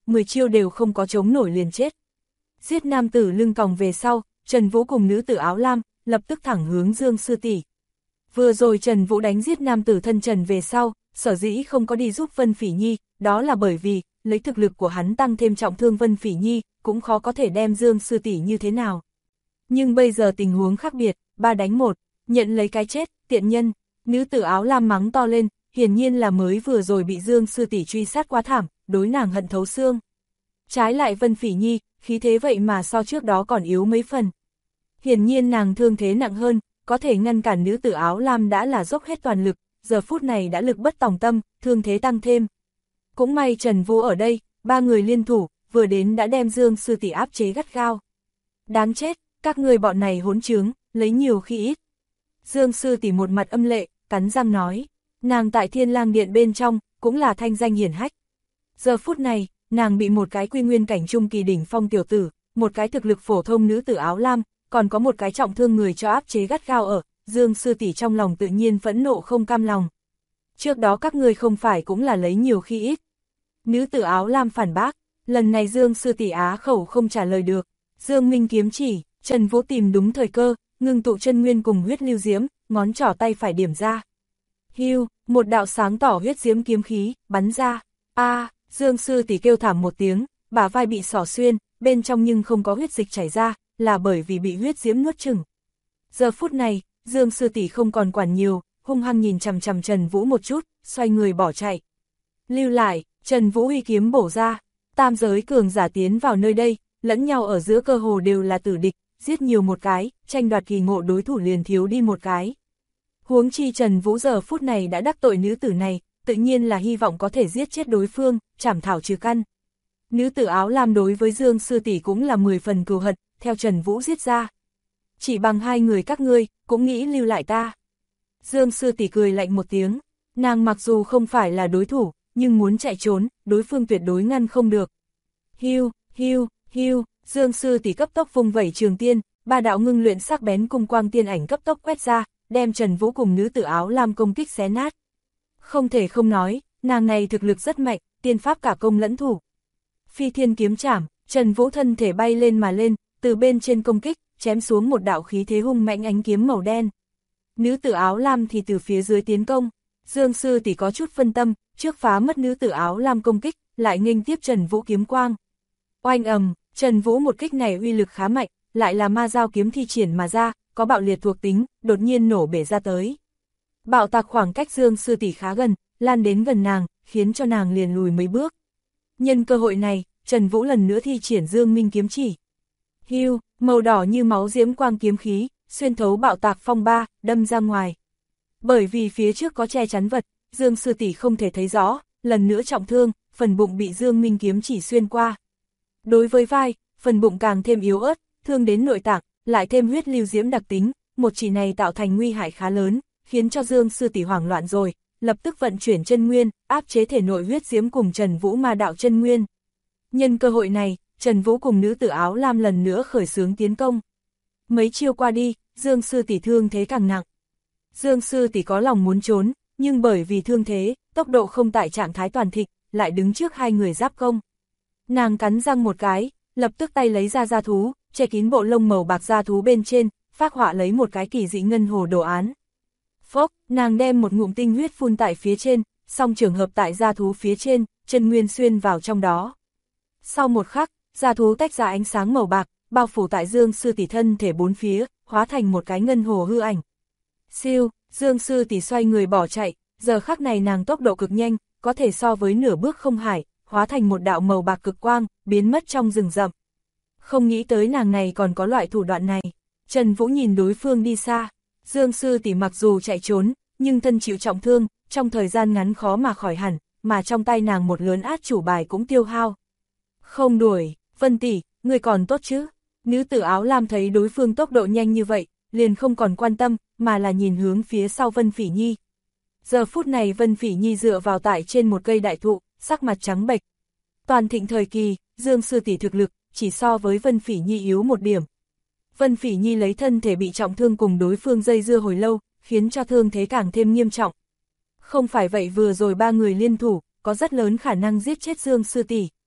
10 chiêu đều không có chống nổi liền chết. Giết nam tử lưng còng về sau, Trần Vũ cùng nữ tử áo lam, lập tức thẳng hướng Dương sư tỷ. Vừa rồi Trần Vũ đánh giết nam tử thân Trần về sau, sở dĩ không có đi giúp Vân Phỉ Nhi, đó là bởi vì, lấy thực lực của hắn tăng thêm trọng thương Vân Phỉ Nhi, cũng khó có thể đem Dương sư tỷ như thế nào. Nhưng bây giờ tình huống khác biệt, 3 đánh 1, nhận lấy cái chết, tiện nhân, nữ tử áo lam mắng to lên, hiển nhiên là mới vừa rồi bị Dương sư tỷ truy sát quá thảm, đối nàng hận thấu xương. Trái lại Vân Phỉ Nhi, khí thế vậy mà so trước đó còn yếu mấy phần. Hiển nhiên nàng thương thế nặng hơn, có thể ngăn cản nữ tử áo lam đã là dốc hết toàn lực, giờ phút này đã lực bất tòng tâm, thương thế tăng thêm. Cũng may Trần Vũ ở đây, 3 người liên thủ, vừa đến đã đem Dương sư tỷ áp chế gắt gao. Đáng chết, các người bọn này hỗn trướng, lấy nhiều khi ít. Dương sư tỷ một mặt âm lệ, cắn răng nói, nàng tại Thiên Lang Điện bên trong, cũng là thanh danh hiển hách. Giờ phút này, nàng bị một cái quy nguyên cảnh trung kỳ đỉnh phong tiểu tử, một cái thực lực phổ thông nữ tử áo lam, còn có một cái trọng thương người cho áp chế gắt gao ở, Dương sư tỷ trong lòng tự nhiên phẫn nộ không cam lòng. Trước đó các ngươi không phải cũng là lấy nhiều khi ít. Nữ tử áo lam phản bác, lần này Dương sư tỷ á khẩu không trả lời được. Dương Minh kiếm chỉ, Trần Vũ tìm đúng thời cơ, ngưng tụ chân nguyên cùng huyết lưu diễm, ngón trỏ tay phải điểm ra. Hưu, một đạo sáng tỏ huyết diễm kiếm khí, bắn ra. Dương sư tỷ kêu thảm một tiếng, bả vai bị xỏ xuyên, bên trong nhưng không có huyết dịch chảy ra, là bởi vì bị huyết diễm nuốt chửng. Giờ phút này, Dương sư tỷ không còn quản nhiều, hung hăng nhìn chằm chằm Trần Vũ một chút, xoay người bỏ chạy. Lưu lại, Trần Vũ huy kiếm bổ ra, tam giới cường giả tiến vào nơi đây, lẫn nhau ở giữa cơ hồ đều là tử địch, giết nhiều một cái, tranh đoạt kỳ ngộ đối thủ liền thiếu đi một cái. Huống chi Trần Vũ giờ phút này đã đắc tội nữ tử này, tự nhiên là hy vọng có thể giết chết đối phương, trảm thảo trừ căn. Nữ tử áo lam đối với Dương sư tỷ cũng là 10 phần cừu hận, theo Trần Vũ giết ra. Chỉ bằng 2 người các ngươi, cũng nghĩ lưu lại ta. Dương sư tỷ cười lạnh một tiếng, nàng mặc dù không phải là đối thủ, nhưng muốn chạy trốn, đối phương tuyệt đối ngăn không được. Hưu, hưu, hưu, Dương sư tỷ cấp tốc vung vẩy trường tiên, 3 đạo ngưng luyện sắc bén cung quang tiên ảnh cấp tốc quét ra, đem Trần Vũ cùng nữ tử áo lam công kích xé nát. Không thể không nói, nàng này thực lực rất mạnh, tiên pháp cả công lẫn thủ. Phi thiên kiếm chảm, Trần Vũ thân thể bay lên mà lên, từ bên trên công kích, chém xuống một đạo khí thế hung mãnh ánh kiếm màu đen. Nữ tử áo lam thì từ phía dưới tiến công, Dương sư tỷ có chút phân tâm, trước phá mất nữ tử áo lam công kích, lại nghênh tiếp Trần Vũ kiếm quang. Oanh ầm, Trần Vũ một kích này uy lực khá mạnh, lại là ma dao kiếm thi triển mà ra, có bạo liệt thuộc tính, đột nhiên nổ bể ra tới. Bạo tạc khoảng cách Dương sư tỷ khá gần, lan đến gần nàng, khiến cho nàng liền lùi mấy bước. Nhân cơ hội này, Trần Vũ lần nữa thi triển Dương Minh kiếm chỉ. Hưu, màu đỏ như máu diễm quang kiếm khí, xuyên thấu bạo tạc phong ba, đâm ra ngoài. Bởi vì phía trước có che chắn vật, Dương sư tỷ không thể thấy rõ, lần nữa trọng thương, phần bụng bị Dương Minh kiếm chỉ xuyên qua. Đối với vai, phần bụng càng thêm yếu ớt, thương đến nội tạng, lại thêm huyết lưu diễm đặc tính, một chỉ này tạo thành nguy hại khá lớn, khiến cho Dương sư tỷ hoảng loạn rồi, lập tức vận chuyển chân nguyên, áp chế thể nội huyết diễm cùng Trần Vũ ma đạo chân nguyên. Nhân cơ hội này, Trần Vũ cùng nữ tử áo lam lần nữa khởi xướng tiến công. Mấy chiêu qua đi, Dương sư tỷ thương thế càng nặng. Dương sư tỷ có lòng muốn trốn, nhưng bởi vì thương thế, tốc độ không tại trạng thái toàn thịnh, lại đứng trước 2 người giáp công. Nàng cắn răng một cái, lập tức tay lấy ra da thú, che kín bộ lông màu bạc da thú bên trên, phác họa lấy một cái kỳ dị ngân hồ đồ án. Phốc, nàng đem một ngụm tinh huyết phun tại phía trên, song trường hợp tại da thú phía trên, chân nguyên xuyên vào trong đó. Sau một khắc, da thú tách ra ánh sáng màu bạc, bao phủ tại Dương sư tỷ thân thể 4 phía, hóa thành một cái ngân hồ hư ảnh. Siêu, Dương sư tỷ xoay người bỏ chạy, giờ khắc này nàng tốc độ cực nhanh, có thể so với nửa bước không hải, hóa thành một đạo màu bạc cực quang, biến mất trong rừng rậm. Không nghĩ tới nàng này còn có loại thủ đoạn này. Trần Vũ nhìn đối phương đi xa, Dương sư tỷ mặc dù chạy trốn, nhưng thân chịu trọng thương, trong thời gian ngắn khó mà khỏi hẳn, mà trong tay nàng một lớn át chủ bài cũng tiêu hao. Không đuổi, Vân tỷ, người còn tốt chứ? Nữ tử áo lam thấy đối phương tốc độ nhanh như vậy, liền không còn quan tâm, mà là nhìn hướng phía sau Vân Phỉ Nhi. Giờ phút này Vân Phỉ Nhi dựa vào tại trên một cây đại thụ, sắc mặt trắng bệch. Toàn thịnh thời kỳ, Dương sư tỷ thực lực, chỉ so với Vân Phỉ Nhi yếu một điểm. Vân Phỉ Nhi lấy thân thể bị trọng thương cùng đối phương dây dưa hồi lâu, khiến cho thương thế càng thêm nghiêm trọng. Không phải vậy vừa rồi 3 người liên thủ, có rất lớn khả năng giết chết Dương sư tỷ.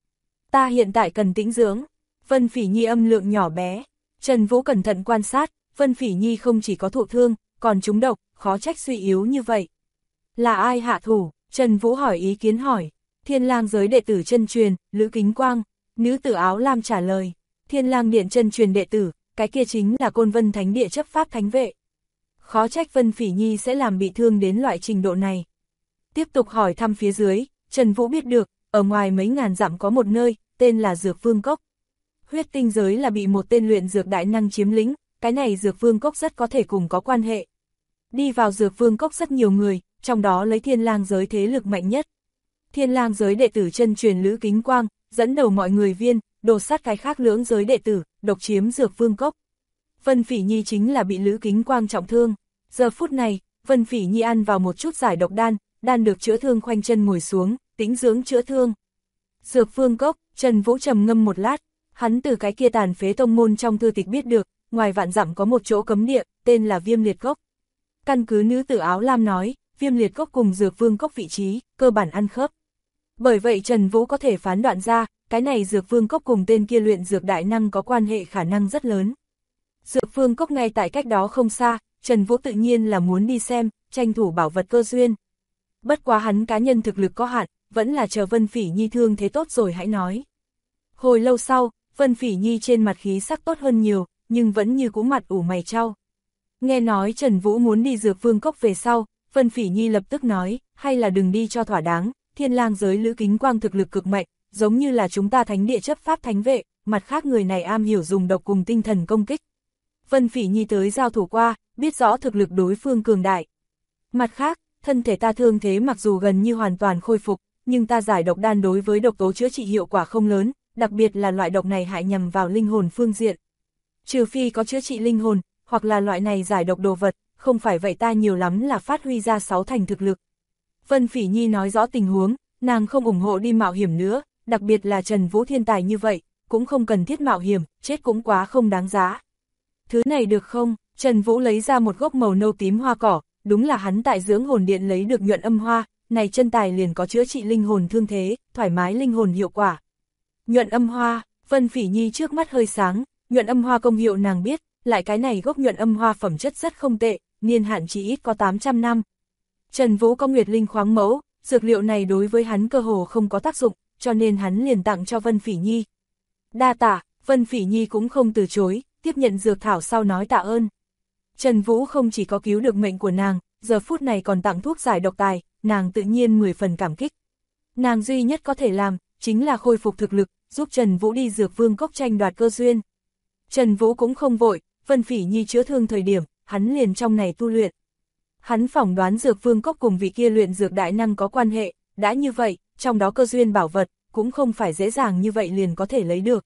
Ta hiện tại cần tĩnh dưỡng. Vân Phỉ Nhi âm lượng nhỏ bé. Trần Vũ cẩn thận quan sát, Vân Phỉ Nhi không chỉ có thụ thương, còn trúng độc, khó trách suy yếu như vậy. Là ai hạ thủ? Trần Vũ hỏi ý kiến hỏi. Thiên Lang giới đệ tử chân truyền, Lữ Kính Quang. Nữ tử áo lam trả lời. Thiên Lang điện chân truyền đệ tử, cái kia chính là Côn Vân Thánh địa chấp pháp thánh vệ. Khó trách Vân Phỉ Nhi sẽ làm bị thương đến loại trình độ này. Tiếp tục hỏi thăm phía dưới, Trần Vũ biết được, ở ngoài mấy ngàn dặm có một nơi, tên là Dược Vương Cốc. Huyết tinh giới là bị một tên luyện dược đại năng chiếm lĩnh, cái này Dược Vương Cốc rất có thể cùng có quan hệ. Đi vào Dược Vương Cốc rất nhiều người, trong đó lấy Thiên Lang giới thế lực mạnh nhất. Thiên Lang giới đệ tử chân truyền Lữ Kính Quang, dẫn đầu mọi người đồ sát cái khác lưỡng giới đệ tử, độc chiếm Dược Vương Cốc. Vân Phỉ Nhi chính là bị Lữ Kính Quang trọng thương. Giờ phút này, Vân Phỉ Nhi ăn vào một chút giải độc đan được chữa thương, khoanh chân ngồi xuống, tĩnh dưỡng chữa thương. Dược Vương Cốc, Trần Vũ trầm ngâm một lát, hắn từ cái kia tàn phế tông môn trong thư tịch biết được, ngoài vạn dặm có một chỗ cấm địa, tên là Viêm Liệt Cốc. Căn cứ nữ tử áo lam nói, Viêm Liệt Cốc cùng Dược Vương Cốc vị trí, cơ bản ăn khớp. Bởi vậy Trần Vũ có thể phán đoạn ra, cái này Dược Vương Cốc cùng tên kia luyện dược đại năng có quan hệ khả năng rất lớn. Dược Vương Cốc ngay tại cách đó không xa, Trần Vũ tự nhiên là muốn đi xem, tranh thủ bảo vật cơ duyên. Bất quá hắn cá nhân thực lực có hạn, vẫn là chờ Vân Phỉ Nhi thương thế tốt rồi hãy nói. Hồi lâu sau, Vân Phỉ Nhi trên mặt khí sắc tốt hơn nhiều, nhưng vẫn như cũ mặt ủ mày chau. Nghe nói Trần Vũ muốn đi Dược Vương Cốc về sau, Vân Phỉ Nhi lập tức nói, hay là đừng đi cho thỏa đáng, Thiên Lang giới Lữ Kính Quang thực lực cực mạnh, giống như là chúng ta thánh địa chấp pháp thánh vệ, mặt khác người này am hiểu dùng độc cùng tinh thần công kích. Vân Phỉ Nhi tới giao thủ qua, biết rõ thực lực đối phương cường đại. Mặt khác, thân thể ta thương thế mặc dù gần như hoàn toàn khôi phục, nhưng ta giải độc đan đối với độc tố chữa trị hiệu quả không lớn, đặc biệt là loại độc này hại nhằm vào linh hồn phương diện. Trừ phi có chữa trị linh hồn, hoặc là loại này giải độc đồ vật, không phải vậy ta nhiều lắm là phát huy ra 6 thành thực lực. Vân Phỉ Nhi nói rõ tình huống, nàng không ủng hộ đi mạo hiểm nữa, đặc biệt là Trần Vũ thiên tài như vậy, cũng không cần thiết mạo hiểm, chết cũng quá không đáng giá. Thứ này được không? Trần Vũ lấy ra một gốc màu nâu tím hoa cỏ, đúng là hắn tại dưỡng hồn điện lấy được nhuận âm hoa, này chân tài liền có chữa trị linh hồn thương thế, thoải mái linh hồn hiệu quả. Nhuận âm hoa, Vân Phỉ Nhi trước mắt hơi sáng, nhuận âm hoa công hiệu nàng biết, lại cái này gốc nhuận âm hoa phẩm chất rất không tệ, niên hạn chỉ ít có 800 năm. Trần Vũ có nguyệt linh khoáng mẫu, dược liệu này đối với hắn cơ hồ không có tác dụng, cho nên hắn liền tặng cho Vân Phỉ Nhi. Đa tạ, Vân Phỉ Nhi cũng không từ chối, tiếp nhận dược thảo sau nói tạ ơn. Trần Vũ không chỉ có cứu được mệnh của nàng, giờ phút này còn tặng thuốc giải độc tài, nàng tự nhiên 10 phần cảm kích. Nàng duy nhất có thể làm, chính là khôi phục thực lực, giúp Trần Vũ đi Dược Vương Cốc tranh đoạt cơ duyên. Trần Vũ cũng không vội, Vân Phỉ Nhi chữa thương thời điểm, hắn liền trong này tu luyện. Hắn phỏng đoán Dược Vương Cốc cùng vị kia luyện dược đại năng có quan hệ, đã như vậy, trong đó cơ duyên bảo vật, cũng không phải dễ dàng như vậy liền có thể lấy được.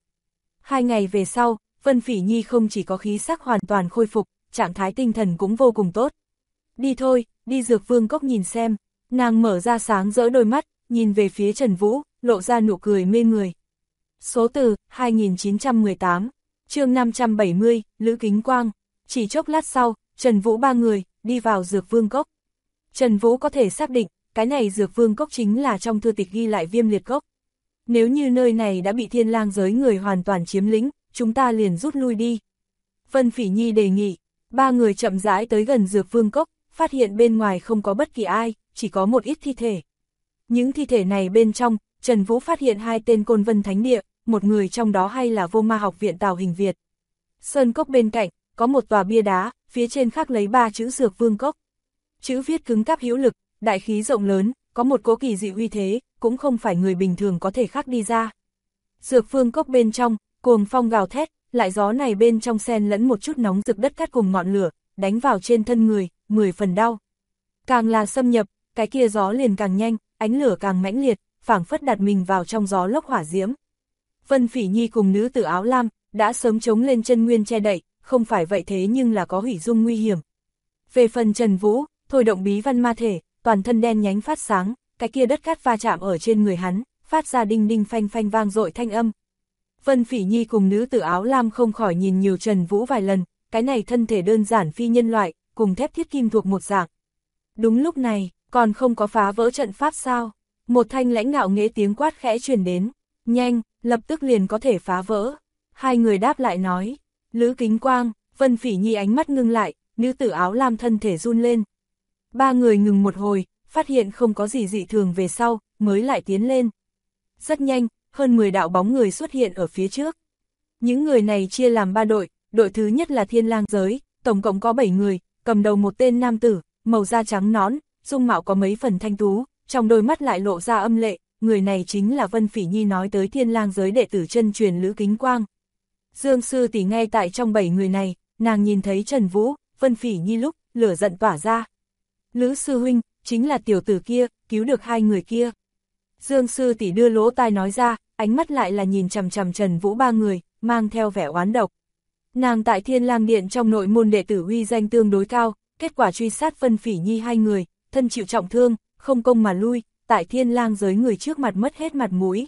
2 ngày về sau, Vân Phỉ Nhi không chỉ có khí sắc hoàn toàn khôi phục, trạng thái tinh thần cũng vô cùng tốt. Đi thôi, đi Dược Vương Cốc nhìn xem, nàng mở ra sáng rỡ đôi mắt, nhìn về phía Trần Vũ, lộ ra nụ cười mê người. Số từ, 2918, chương 570, Lữ Kính Quang. Chỉ chốc lát sau, Trần Vũ 3 người, đi vào Dược Vương Cốc. Trần Vũ có thể xác định, cái này Dược Vương Cốc chính là trong thư tịch ghi lại Viêm Liệt Cốc. Nếu như nơi này đã bị Thiên Lang giới người hoàn toàn chiếm lĩnh, chúng ta liền rút lui đi. Vân Phỉ Nhi đề nghị, 3 người chậm rãi tới gần Dược Vương Cốc, phát hiện bên ngoài không có bất kỳ ai, chỉ có một ít thi thể. Những thi thể này bên trong, Trần Vũ phát hiện 2 tên Côn Vân Thánh Địa, một người trong đó hay là Vô Ma học viện Tào Hình Việt. Sơn cốc bên cạnh, có một tòa bia đá, phía trên khắc lấy 3 chữ Dược Vương Cốc. Chữ viết cứng cáp hữu lực, đại khí rộng lớn, có một cỗ kỳ dị uy thế, cũng không phải người bình thường có thể khắc đi ra. Dược Vương Cốc bên trong, cuồng phong gào thét, lại gió này bên trong xen lẫn một chút nóng rực đất cát cùng ngọn lửa, đánh vào trên thân người, 10 phần đau. Càng là xâm nhập, cái kia gió liền càng nhanh, ánh lửa càng mãnh liệt, phảng phất đặt mình vào trong gió lốc hỏa diễm. Vân Phỉ Nhi cùng nữ tử áo lam, đã sớm chống lên chân nguyên che đậy, không phải vậy thế nhưng là có hủy dung nguy hiểm. Về phần Trần Vũ, thôi động bí văn ma thể, toàn thân đen nhánh phát sáng, cái kia đất cát va chạm ở trên người hắn, phát ra đinh đinh phanh phanh vang dội thanh âm. Vân Phỉ Nhi cùng nữ tử áo lam không khỏi nhìn nhiều Trần Vũ vài lần, cái này thân thể đơn giản phi nhân loại, cùng thép thiết kim thuộc một dạng. Đúng lúc này, còn không có phá vỡ trận pháp sao? Một thanh lãnh ngạo nghễ tiếng quát khẽ truyền đến, nhanh, lập tức liền có thể phá vỡ. Hai người đáp lại nói, Lữ Kính Quang, Vân Phỉ Nhi ánh mắt ngưng lại, nữ tử áo lam thân thể run lên. Ba người ngừng một hồi, phát hiện không có gì dị thường về sau, mới lại tiến lên. Rất nhanh, hơn 10 đạo bóng người xuất hiện ở phía trước. Những người này chia làm 3 đội, đội thứ nhất là Thiên Lang giới, tổng cộng có 7 người, cầm đầu một tên nam tử, màu da trắng nõn, dung mạo có mấy phần thanh tú, trong đôi mắt lại lộ ra âm lệ, người này chính là Vân Phỉ Nhi nói tới Thiên Lang giới đệ tử chân truyền Lữ Kính Quang. Dương sư tỷ ngay tại trong 7 người này, nàng nhìn thấy Trần Vũ, Vân Phỉ Nhi lúc, lửa giận tỏa ra. Lữ sư huynh, chính là tiểu tử kia, cứu được hai người kia. Dương sư tỷ đưa lỗ tai nói ra, ánh mắt lại là nhìn chằm chằm Trần Vũ ba người, mang theo vẻ oán độc. Nàng tại Thiên Lang Điện trong nội môn đệ tử uy danh tương đối cao, kết quả truy sát Vân Phỉ Nhi hai người, thân chịu trọng thương, không công mà lui, tại Thiên Lang giới người trước mặt mất hết mặt mũi.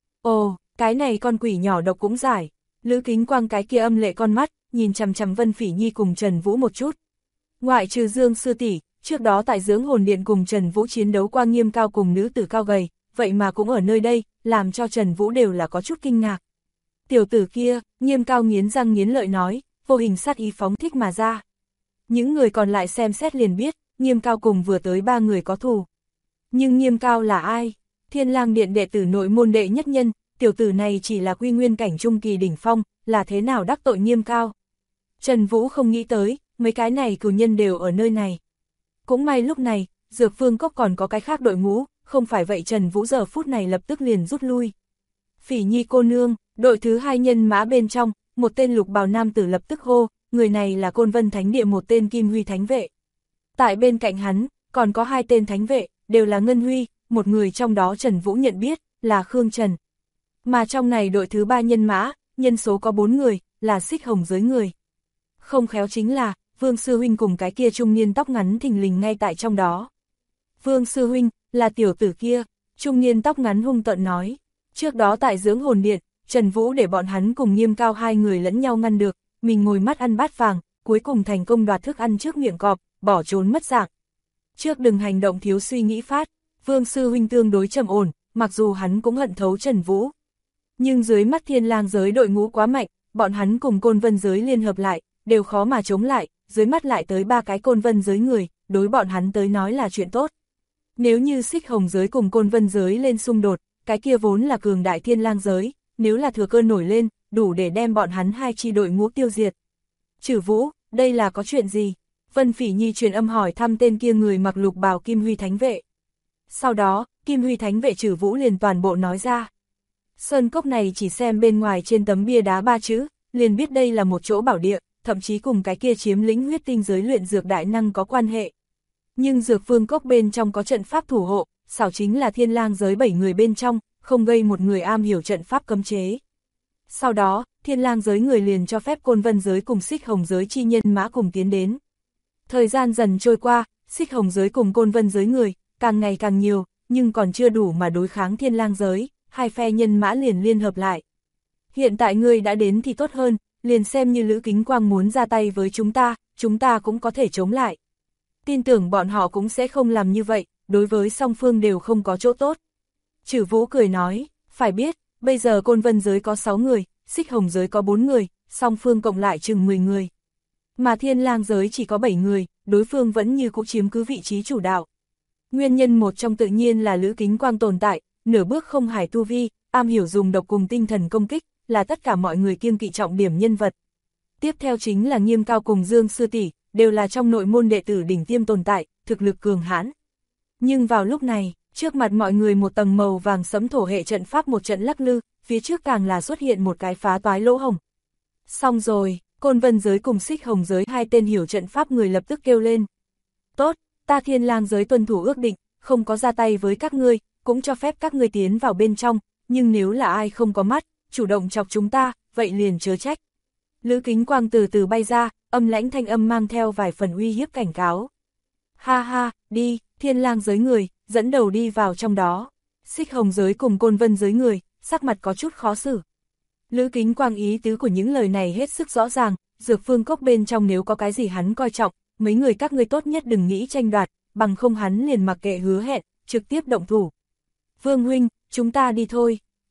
Ồ, cái này con quỷ nhỏ độc cũng giải. Lữ Kính Quang cái kia âm lệ con mắt, nhìn chằm chằm Vân Phỉ Nhi cùng Trần Vũ một chút. Ngoại trừ Dương sư tỷ, trước đó tại Dưỡng Hồn Điện cùng Trần Vũ chiến đấu qua Nghiêm Cao cùng nữ tử cao gầy, vậy mà cũng ở nơi đây, làm cho Trần Vũ đều là có chút kinh ngạc. Tiểu tử kia, Nghiêm Cao nghiến răng nghiến lợi nói, vô hình sát ý phóng thích mà ra. Những người còn lại xem xét liền biết, Nghiêm Cao cùng vừa tới ba người có thù. Nhưng Nghiêm Cao là ai? Thiên Lang Điện đệ tử nội môn đệ nhất nhân, tiểu tử này chỉ là quy nguyên cảnh trung kỳ đỉnh phong, là thế nào đắc tội Nghiêm Cao? Trần Vũ không nghĩ tới, mấy cái này cửu nhân đều ở nơi này. Cũng may lúc này, Dược Phương Cốc còn có cái khác đội ngũ, không phải vậy Trần Vũ giờ phút này lập tức liền rút lui. Phỉ Nhi cô nương, đội thứ hai nhân mã bên trong, một tên lục bào nam tử lập tức hô, người này là Côn Vân Thánh Địa một tên Kim Huy Thánh Vệ. Tại bên cạnh hắn, còn có hai tên Thánh Vệ, đều là Ngân Huy, một người trong đó Trần Vũ nhận biết, là Khương Trần. Mà trong này đội thứ ba nhân mã, nhân số có 4 người, là Xích Hồng giới người. Không khéo chính là, Vương Sư Huynh cùng cái kia trung niên tóc ngắn thình lình ngay tại trong đó. Vương Sư Huynh, là tiểu tử kia, trung niên tóc ngắn hung tợn nói. Trước đó tại Dưỡng Hồn Điện, Trần Vũ để bọn hắn cùng Nghiêm Cao hai người lẫn nhau ngăn được, mình ngồi mắt ăn bát vàng, cuối cùng thành công đoạt thức ăn trước miệng cọp, bỏ trốn mất dạng. Trước đừng hành động thiếu suy nghĩ phát, Vương Sư Huynh tương đối trầm ổn, mặc dù hắn cũng hận thấu Trần Vũ. Nhưng dưới mắt Thiên Lang giới đội ngũ quá mạnh, bọn hắn cùng Côn Vân giới liên hợp lại, đều khó mà chống lại, dưới mắt lại tới 3 cái Côn Vân giới người, đối bọn hắn tới nói là chuyện tốt. Nếu như Xích Hồng giới cùng Côn Vân giới lên xung đột, cái kia vốn là cường đại Thiên Lang giới, nếu là thừa cơ nổi lên, đủ để đem bọn hắn hai chi đội ngũ tiêu diệt. Chử Vũ, đây là có chuyện gì? Vân Phỉ Nhi truyền âm hỏi thăm tên kia người mặc lục bào Kim Huy Thánh Vệ. Sau đó, Kim Huy Thánh Vệ Chử Vũ liền toàn bộ nói ra. Sơn cốc này chỉ xem bên ngoài trên tấm bia đá 3 chữ, liền biết đây là một chỗ bảo địa, thậm chí cùng cái kia chiếm lĩnh huyết tinh giới luyện dược đại năng có quan hệ. Nhưng Dược Phương Cốc bên trong có trận pháp thủ hộ, xảo chính là Thiên Lang giới 7 người bên trong, không gây một người am hiểu trận pháp cấm chế. Sau đó, Thiên Lang giới người liền cho phép Côn Vân giới cùng Xích Hồng giới chi nhân mã cùng tiến đến. Thời gian dần trôi qua, Xích Hồng giới cùng Côn Vân giới người, càng ngày càng nhiều, nhưng còn chưa đủ mà đối kháng Thiên Lang giới, hai phe nhân mã liền liên hợp lại. Hiện tại ngươi đã đến thì tốt hơn, liền xem như Lữ Kính Quang muốn ra tay với chúng ta cũng có thể chống lại. Tin tưởng bọn họ cũng sẽ không làm như vậy, đối với song phương đều không có chỗ tốt. Chử Vũ cười nói, phải biết, bây giờ Côn Vân giới có 6 người, Xích Hồng giới có 4 người, song phương cộng lại chừng 10 người. Mà Thiên Lang giới chỉ có 7 người, đối phương vẫn như cũ chiếm cứ vị trí chủ đạo. Nguyên nhân một trong tự nhiên là Lữ Kính Quang tồn tại, nửa bước không hải tu vi, am hiểu dùng độc cùng tinh thần công kích, là tất cả mọi người kiêng kỵ trọng điểm nhân vật. Tiếp theo chính là Nghiêm Cao cùng Dương sư tỷ, đều là trong nội môn đệ tử đỉnh tiêm tồn tại, thực lực cường hãn. Nhưng vào lúc này, trước mặt mọi người một tầng màu vàng sẫm thổ hệ trận pháp một trận lắc lư, phía trước càng là xuất hiện một cái phá toái lỗ hổng. Xong rồi, Côn Vân giới cùng Xích Hồng giới hai tên hiểu trận pháp người lập tức kêu lên. Tốt, ta Thiên Lang giới tuân thủ ước định, không có ra tay với các ngươi, cũng cho phép các ngươi tiến vào bên trong, nhưng nếu là ai không có mắt, chủ động chọc chúng ta, vậy liền chớ trách. Lữ Kính Quang từ từ bay ra, âm lãnh thanh âm mang theo vài phần uy hiếp cảnh cáo. Ha ha, đi, Thiên Lang giới người, dẫn đầu đi vào trong đó. Xích Hồng giới cùng Côn Vân giới người, sắc mặt có chút khó xử. Lữ Kính Quang ý tứ của những lời này hết sức rõ ràng, Dược Phương Cốc bên trong nếu có cái gì hắn coi trọng, mấy người các ngươi tốt nhất đừng nghĩ tranh đoạt, bằng không hắn liền mặc kệ hứa hẹn, trực tiếp động thủ. Vương huynh, chúng ta đi thôi.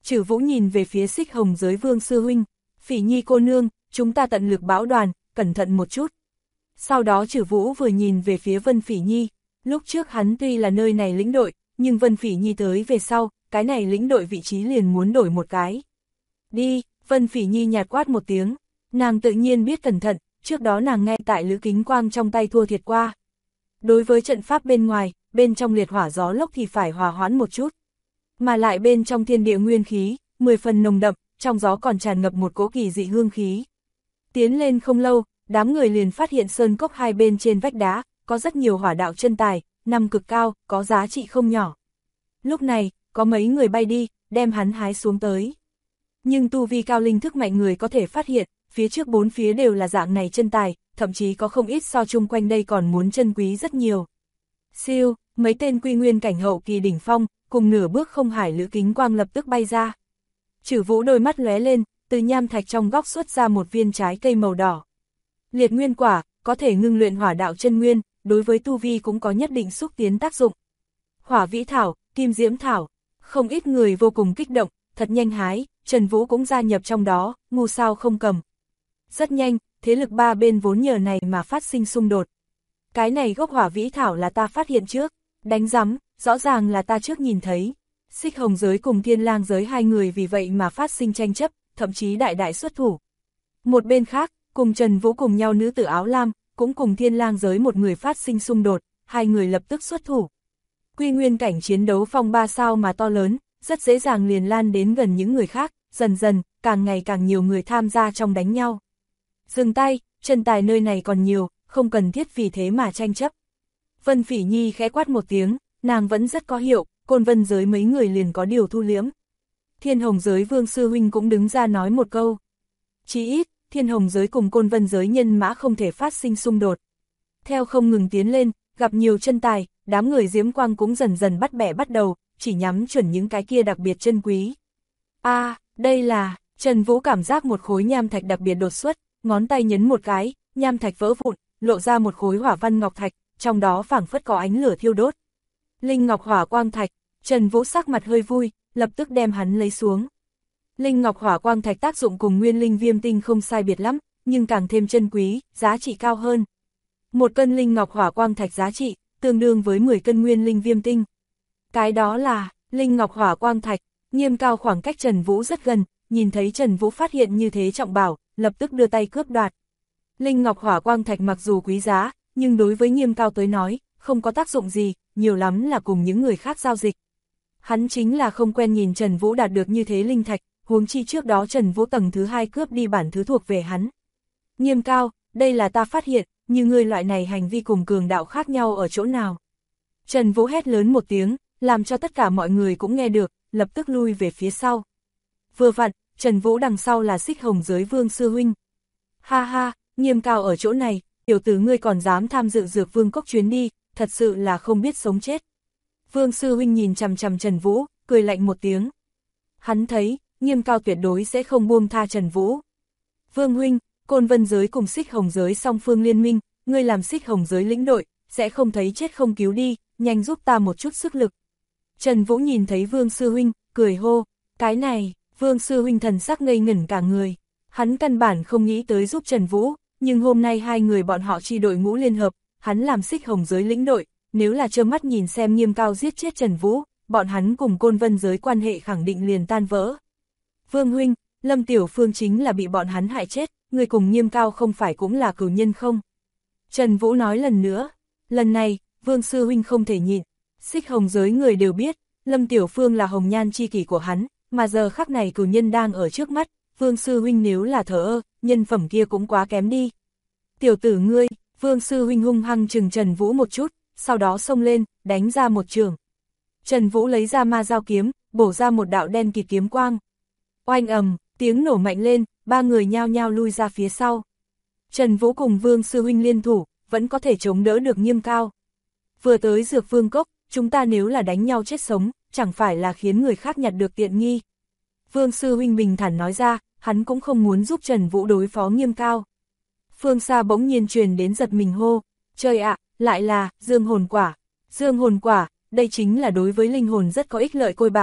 Trử Vũ nhìn về phía Xích Hồng Giới Vương sư huynh, Phỉ Nhi cô nương, chúng ta tận lực bão đoàn, cẩn thận một chút. Sau đó Trử Vũ vừa nhìn về phía Vân Phỉ Nhi, lúc trước hắn tuy là nơi này lĩnh đội, nhưng Vân Phỉ Nhi tới về sau, cái này lĩnh đội vị trí liền muốn đổi một cái. Đi, Vân Phỉ Nhi nhạt quát một tiếng, nàng tự nhiên biết cẩn thận, trước đó nàng nghe tại Lữ Kính Quang trong tay thua thiệt qua. Đối với trận pháp bên ngoài, bên trong liệt hỏa gió lốc thì phải hòa hoãn một chút. Mà lại bên trong thiên địa nguyên khí, 10 phần nồng đậm, trong gió còn tràn ngập một cỗ kỳ dị hương khí. Tiến lên không lâu, đám người liền phát hiện sơn cốc hai bên trên vách đá, có rất nhiều hỏa đạo chân tài, nằm cực cao, có giá trị không nhỏ. Lúc này, có mấy người bay đi, đem hắn hái xuống tới. Nhưng tu vi cao linh thức mạnh người có thể phát hiện, phía trước bốn phía đều là dạng này chân tài, thậm chí có không ít so chung quanh đây còn muốn chân quý rất nhiều. Siêu, mấy tên quy nguyên cảnh hậu kỳ đỉnh phong, cùng nửa bước không hải Lữ Kính Quang lập tức bay ra. Trử Vũ đôi mắt lóe lên, từ nham thạch trong góc xuất ra một viên trái cây màu đỏ. Liệt nguyên quả, có thể ngưng luyện hỏa đạo chân nguyên, đối với tu vi cũng có nhất định xúc tiến tác dụng. Hỏa vĩ thảo, kim diễm thảo, không ít người vô cùng kích động, thật nhanh hái, Trần Vũ cũng gia nhập trong đó, ngu sao không cầm. Rất nhanh, thế lực ba bên vốn nhờ này mà phát sinh xung đột. Cái này gốc hỏa vĩ thảo là ta phát hiện trước, đánh rắm, rõ ràng là ta trước nhìn thấy. Xích Hồng Giới cùng Thiên Lang Giới hai người vì vậy mà phát sinh tranh chấp, thậm chí đại xuất thủ. Một bên khác, cùng Trần Vũ cùng nhau nữ tử áo lam, cũng cùng Thiên Lang Giới một người phát sinh xung đột, hai người lập tức xuất thủ. Quy nguyên cảnh chiến đấu phong ba sao mà to lớn, rất dễ dàng liền lan đến gần những người khác, dần dần, càng ngày càng nhiều người tham gia trong đánh nhau. Dừng tay, chân tài nơi này còn nhiều, không cần thiết vì thế mà tranh chấp. Vân Phỉ Nhi khẽ quát một tiếng, nàng vẫn rất có hiệu, Côn Vân Giới mấy người liền có điều thu liễm. Thiên Hồng Giới Vương sư huynh cũng đứng ra nói một câu. Chí ít, Thiên Hồng Giới cùng Côn Vân Giới nhân mã không thể phát sinh xung đột. Theo không ngừng tiến lên, gặp nhiều chân tài, đám người Diễm Quang cũng dần dần bắt bẻ bắt đầu, chỉ nhắm chuẩn những cái kia đặc biệt chân quý. Đây là, Trần Vũ cảm giác một khối nham thạch đặc biệt đột xuất, ngón tay nhấn một cái, nham thạch vỡ vụn, lộ ra một khối hỏa văn ngọc thạch, trong đó phảng phất có ánh lửa thiêu đốt. Linh ngọc hỏa quang thạch, Trần Vũ sắc mặt hơi vui, lập tức đem hắn lấy xuống. Linh ngọc hỏa quang thạch tác dụng cùng nguyên linh viêm tinh không sai biệt lắm, nhưng càng thêm chân quý, giá trị cao hơn. Một cân linh ngọc hỏa quang thạch giá trị, tương đương với 10 cân nguyên linh viêm tinh. Cái đó là, linh ngọc hỏa quang thạch, Nghiêm Cao khoảng cách Trần Vũ rất gần, nhìn thấy Trần Vũ phát hiện như thế trọng bảo, lập tức đưa tay cướp đoạt. Linh ngọc hỏa quang thạch mặc dù quý giá, nhưng đối với Nghiêm Cao tới nói, không có tác dụng gì, nhiều lắm là cùng những người khác giao dịch. Hắn chính là không quen nhìn Trần Vũ đạt được như thế linh thạch, huống chi trước đó Trần Vũ tầng thứ 2 cướp đi bản thứ thuộc về hắn. Nghiêm Cao, đây là ta phát hiện, như ngươi loại này hành vi cùng cường đạo khác nhau ở chỗ nào? Trần Vũ hét lớn một tiếng, làm cho tất cả mọi người cũng nghe được, lập tức lui về phía sau. Vừa vặn, Trần Vũ đằng sau là Xích Hồng Giới Vương sư huynh. Ha ha, Nghiêm Cao ở chỗ này, tiểu tử ngươi còn dám tham dự Dược Vương cốc chuyến đi, thật sự là không biết sống chết. Vương sư huynh nhìn chằm chằm Trần Vũ, cười lạnh một tiếng. Hắn thấy, Nghiêm Cao tuyệt đối sẽ không buông tha Trần Vũ. Vương huynh, Côn Vân Giới cùng Xích Hồng Giới song phương liên minh, ngươi làm Xích Hồng Giới lĩnh đội, sẽ không thấy chết không cứu đi, nhanh giúp ta một chút sức lực. Trần Vũ nhìn thấy Vương sư huynh, cười hô, cái này, Vương sư huynh thần sắc ngây ngẩn cả người. Hắn căn bản không nghĩ tới giúp Trần Vũ, nhưng hôm nay hai người bọn họ chi đội ngũ liên hợp, hắn làm Xích Hồng Giới lĩnh đội, nếu là trơ mắt nhìn xem Nghiêm Cao giết chết Trần Vũ, bọn hắn cùng Côn Vân Giới quan hệ khẳng định liền tan vỡ. Vương huynh, Lâm Tiểu Phương chính là bị bọn hắn hại chết, người cùng Nghiêm Cao không phải cũng là cửu nhân không? Trần Vũ nói lần nữa, lần này, Vương sư huynh không thể nhịn, Xích Hồng Giới người đều biết, Lâm Tiểu Phương là hồng nhan chi kỷ của hắn, mà giờ khắc này cửu nhân đang ở trước mắt, Vương sư huynh nếu là thờ ơ, nhân phẩm kia cũng quá kém đi. Tiểu tử ngươi, Vương sư huynh hung hăng chừng Trần Vũ một chút, sau đó xông lên, đánh ra một trường. Trần Vũ lấy ra ma dao kiếm, bổ ra một đạo đen kịt kiếm quang. Oanh ầm, tiếng nổ mạnh lên, ba người nhao nhao lui ra phía sau. Trần Vũ cùng Vương sư huynh liên thủ, vẫn có thể chống đỡ được Nghiêm Cao. Vừa tới Dược Vương cốc, chúng ta nếu là đánh nhau chết sống, chẳng phải là khiến người khác nhặt được tiện nghi. Vương sư huynh bình thản nói ra, hắn cũng không muốn giúp Trần Vũ đối phó Nghiêm Cao. Phương xa bỗng nhiên truyền đến giật mình hô, trời ạ, lại là Dương hồn quả. Dương hồn quả, đây chính là đối với linh hồn rất có ích lợi côi bảo,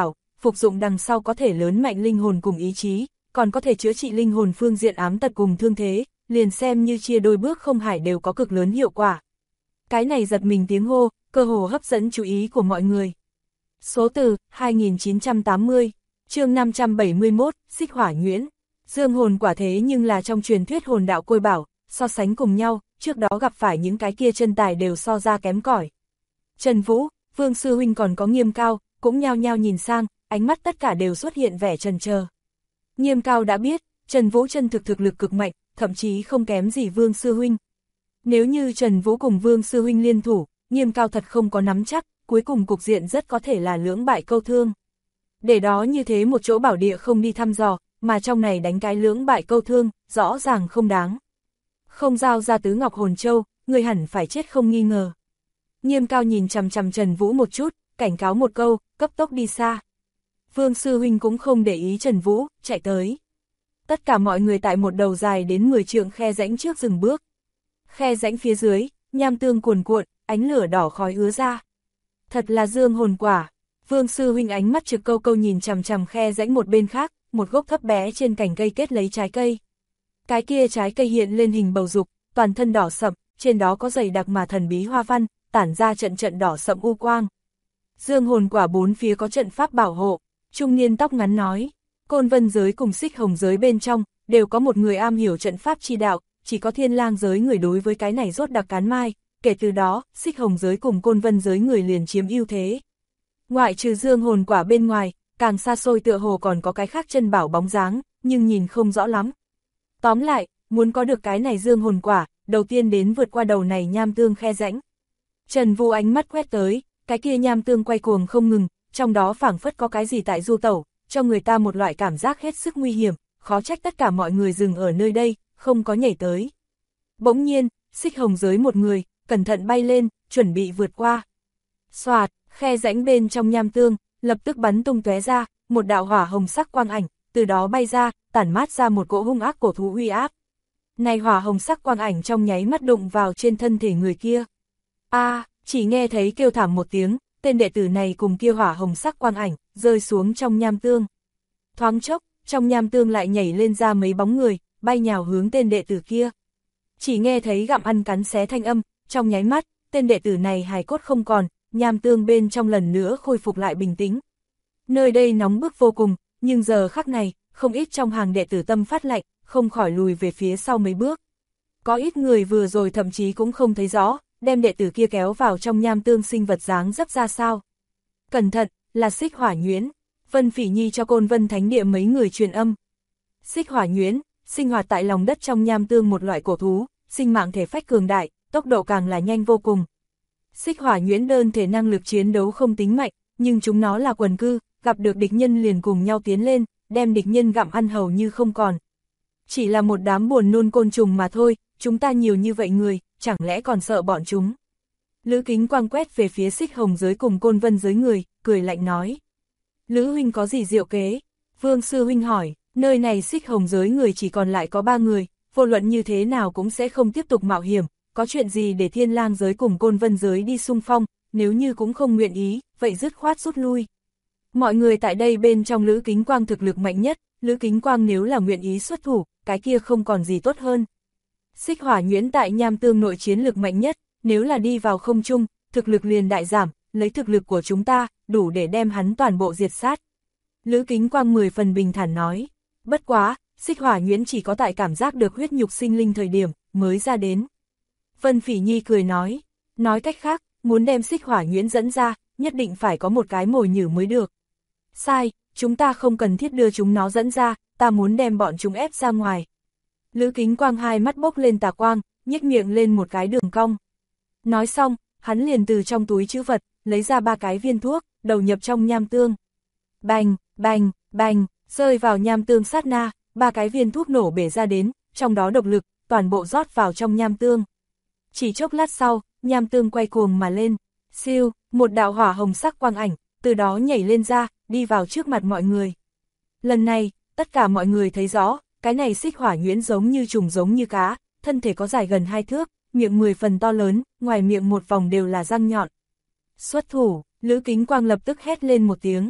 phục dụng đằng sau có thể lớn mạnh linh hồn cùng ý chí, còn có thể chữa trị linh hồn phương diện ám tật cùng thương thế, liền xem như chia đôi bước không hải đều có cực lớn hiệu quả. Cái này giật mình tiếng hô, cơ hồ hấp dẫn chú ý của mọi người. Số từ, 2980, chương 571, xích hỏa nhuyễn. Dương hồn quả thế nhưng là trong truyền thuyết hồn đạo côi bảo, so sánh cùng nhau, trước đó gặp phải những cái kia chân tài đều so ra kém cỏi. Trần Vũ, Vương Sư Huynh còn có Nghiêm Cao, cũng nhao nhao nhìn sang, ánh mắt tất cả đều xuất hiện vẻ chần chờ. Nghiêm Cao đã biết, Trần Vũ chân thực lực cực mạnh, thậm chí không kém gì Vương Sư Huynh. Nếu như Trần Vũ cùng Vương Sư Huynh liên thủ, Nghiêm Cao thật không có nắm chắc, cuối cùng cục diện rất có thể là lưỡng bại câu thương. Để đó như thế một chỗ bảo địa không đi thăm dò, mà trong này đánh cái lưỡng bại câu thương, rõ ràng không đáng. Không giao ra tứ ngọc hồn châu, người hẳn phải chết không nghi ngờ. Nghiêm Cao nhìn chằm chằm Trần Vũ một chút, cảnh cáo một câu, cấp tốc đi xa. Vương Sư Huynh cũng không để ý Trần Vũ, chạy tới. Tất cả mọi người tại một đầu dài đến 10 trượng khe rãnh trước dừng bước. Khe rãnh phía dưới, nham tương cuồn cuộn, ánh lửa đỏ khói ứa ra. Thật là dương hồn quả. Vương Sư Huynh ánh mắt trực câu câu nhìn chằm chằm khe rãnh một bên khác, một gốc thấp bé trên cành cây kết lấy trái cây. Cái kia trái cây hiện lên hình bầu dục, toàn thân đỏ sậm, trên đó có dày đặc mà thần bí hoa văn, tản ra trận trận đỏ sậm u quang. Dương hồn quả bốn phía có trận pháp bảo hộ, trung niên tóc ngắn nói, Côn Vân giới cùng Xích Hồng giới bên trong, đều có một người am hiểu trận pháp chi đạo, chỉ có Thiên Lang giới người đối với cái này rốt đặc cán mai, kể từ đó, Xích Hồng giới cùng Côn Vân giới người liền chiếm ưu thế. Ngoại trừ dương hồn quả bên ngoài, càng xa xôi tựa hồ còn có cái khác chân bảo bóng dáng, nhưng nhìn không rõ lắm. Tóm lại, muốn có được cái này dương hồn quả, đầu tiên đến vượt qua đầu này nham tương khe rãnh. Trần Vũ ánh mắt quét tới, cái kia nham tương quay cuồng không ngừng, trong đó phảng phất có cái gì tại du tẩu, cho người ta một loại cảm giác hết sức nguy hiểm, khó trách tất cả mọi người dừng ở nơi đây, không có nhảy tới. Bỗng nhiên, Xích Hồng giới một người, cẩn thận bay lên, chuẩn bị vượt qua. Xoạt, khe rãnh bên trong nham tương, lập tức bắn tung tóe ra, một đạo hỏa hồng sắc quang ảnh, từ đó bay ra, tản mát ra một cỗ hung ác cổ thú uy áp. Này hỏa hồng sắc quang ảnh trong nháy mắt đụng vào trên thân thể người kia. Chỉ nghe thấy kêu thảm một tiếng, tên đệ tử này cùng kia hỏa hồng sắc quang ảnh, rơi xuống trong nham tương. Thoáng chốc, trong nham tương lại nhảy lên ra mấy bóng người, bay nhào hướng tên đệ tử kia. Chỉ nghe thấy gặm ăn cắn xé thanh âm, trong nháy mắt, tên đệ tử này hài cốt không còn, nham tương bên trong lần nữa khôi phục lại bình tĩnh. Nơi đây nóng bức vô cùng, nhưng giờ khắc này, không ít trong hàng đệ tử tâm phát lạnh, không khỏi lùi về phía sau mấy bước. Có ít người vừa rồi thậm chí cũng không thấy rõ, đem đệ tử kia kéo vào trong nham tương sinh vật dáng dấp ra sao. Cẩn thận, là xích hỏa nhuyễn. Vân Phỉ Nhi cho Côn Vân Thánh Địa mấy người truyền âm. Xích hỏa nhuyễn, sinh hoạt tại lòng đất trong nham tương một loại cổ thú, sinh mạng thể phách cường đại, tốc độ càng là nhanh vô cùng. Xích hỏa nhuyễn đơn thể năng lực chiến đấu không tính mạnh, nhưng chúng nó là quần cư, gặp được địch nhân liền cùng nhau tiến lên, đem địch nhân gặm ăn hầu như không còn. Chỉ là một đám buồn nôn côn trùng mà thôi, chúng ta nhiều như vậy người, chẳng lẽ còn sợ bọn chúng. Lữ Kính Quang quét về phía Xích Hồng giới cùng Côn Vân giới người, cười lạnh nói. Lữ huynh có gì diệu kế? Vương Sư huynh hỏi, nơi này Xích Hồng giới người chỉ còn lại có 3 người, vô luận như thế nào cũng sẽ không tiếp tục mạo hiểm, có chuyện gì để Thiên Lang giới cùng Côn Vân giới đi xung phong, nếu như cũng không nguyện ý, vậy dứt khoát rút lui. Mọi người tại đây bên trong Lữ Kính Quang thực lực mạnh nhất, Lữ Kính Quang nếu là nguyện ý xuất thủ, cái kia không còn gì tốt hơn. Xích hỏa nhuyễn tại nham tương nội chiến lực mạnh nhất, nếu là đi vào không trung, thực lực liền đại giảm, lấy thực lực của chúng ta, đủ để đem hắn toàn bộ diệt sát. Lữ Kính Quang 10 phần bình thản nói, bất quá, xích hỏa nhuyễn chỉ có tại cảm giác được huyết nhục sinh linh thời điểm, mới ra đến. Vân Phỉ Nhi cười nói cách khác, muốn đem xích hỏa nhuyễn dẫn ra, nhất định phải có một cái mồi nhử mới được. Sai, chúng ta không cần thiết đưa chúng nó dẫn ra, ta muốn đem bọn chúng ép ra ngoài. Lữ Kính Quang hai mắt bốc lên tà quang, nhếch miệng lên một cái đường cong. Nói xong, hắn liền từ trong túi trữ vật, lấy ra 3 cái viên thuốc, đầu nhập trong nham tương. Bành, bành, bành, rơi vào nham tương sát na, 3 cái viên thuốc nổ bể ra đến, trong đó độc lực, toàn bộ rót vào trong nham tương. Chỉ chốc lát sau, nham tương quay cuồng mà lên, siêu, một đạo hỏa hồng sắc quang ảnh, từ đó nhảy lên ra, đi vào trước mặt mọi người. Lần này, tất cả mọi người thấy rõ, cái này xích hỏa nhuyễn giống như trùng giống như cá, thân thể có dài gần 2 thước, miệng 10 phần to lớn, ngoài miệng một vòng đều là răng nhọn. Xuất thủ, Lữ Kính Quang lập tức hét lên một tiếng,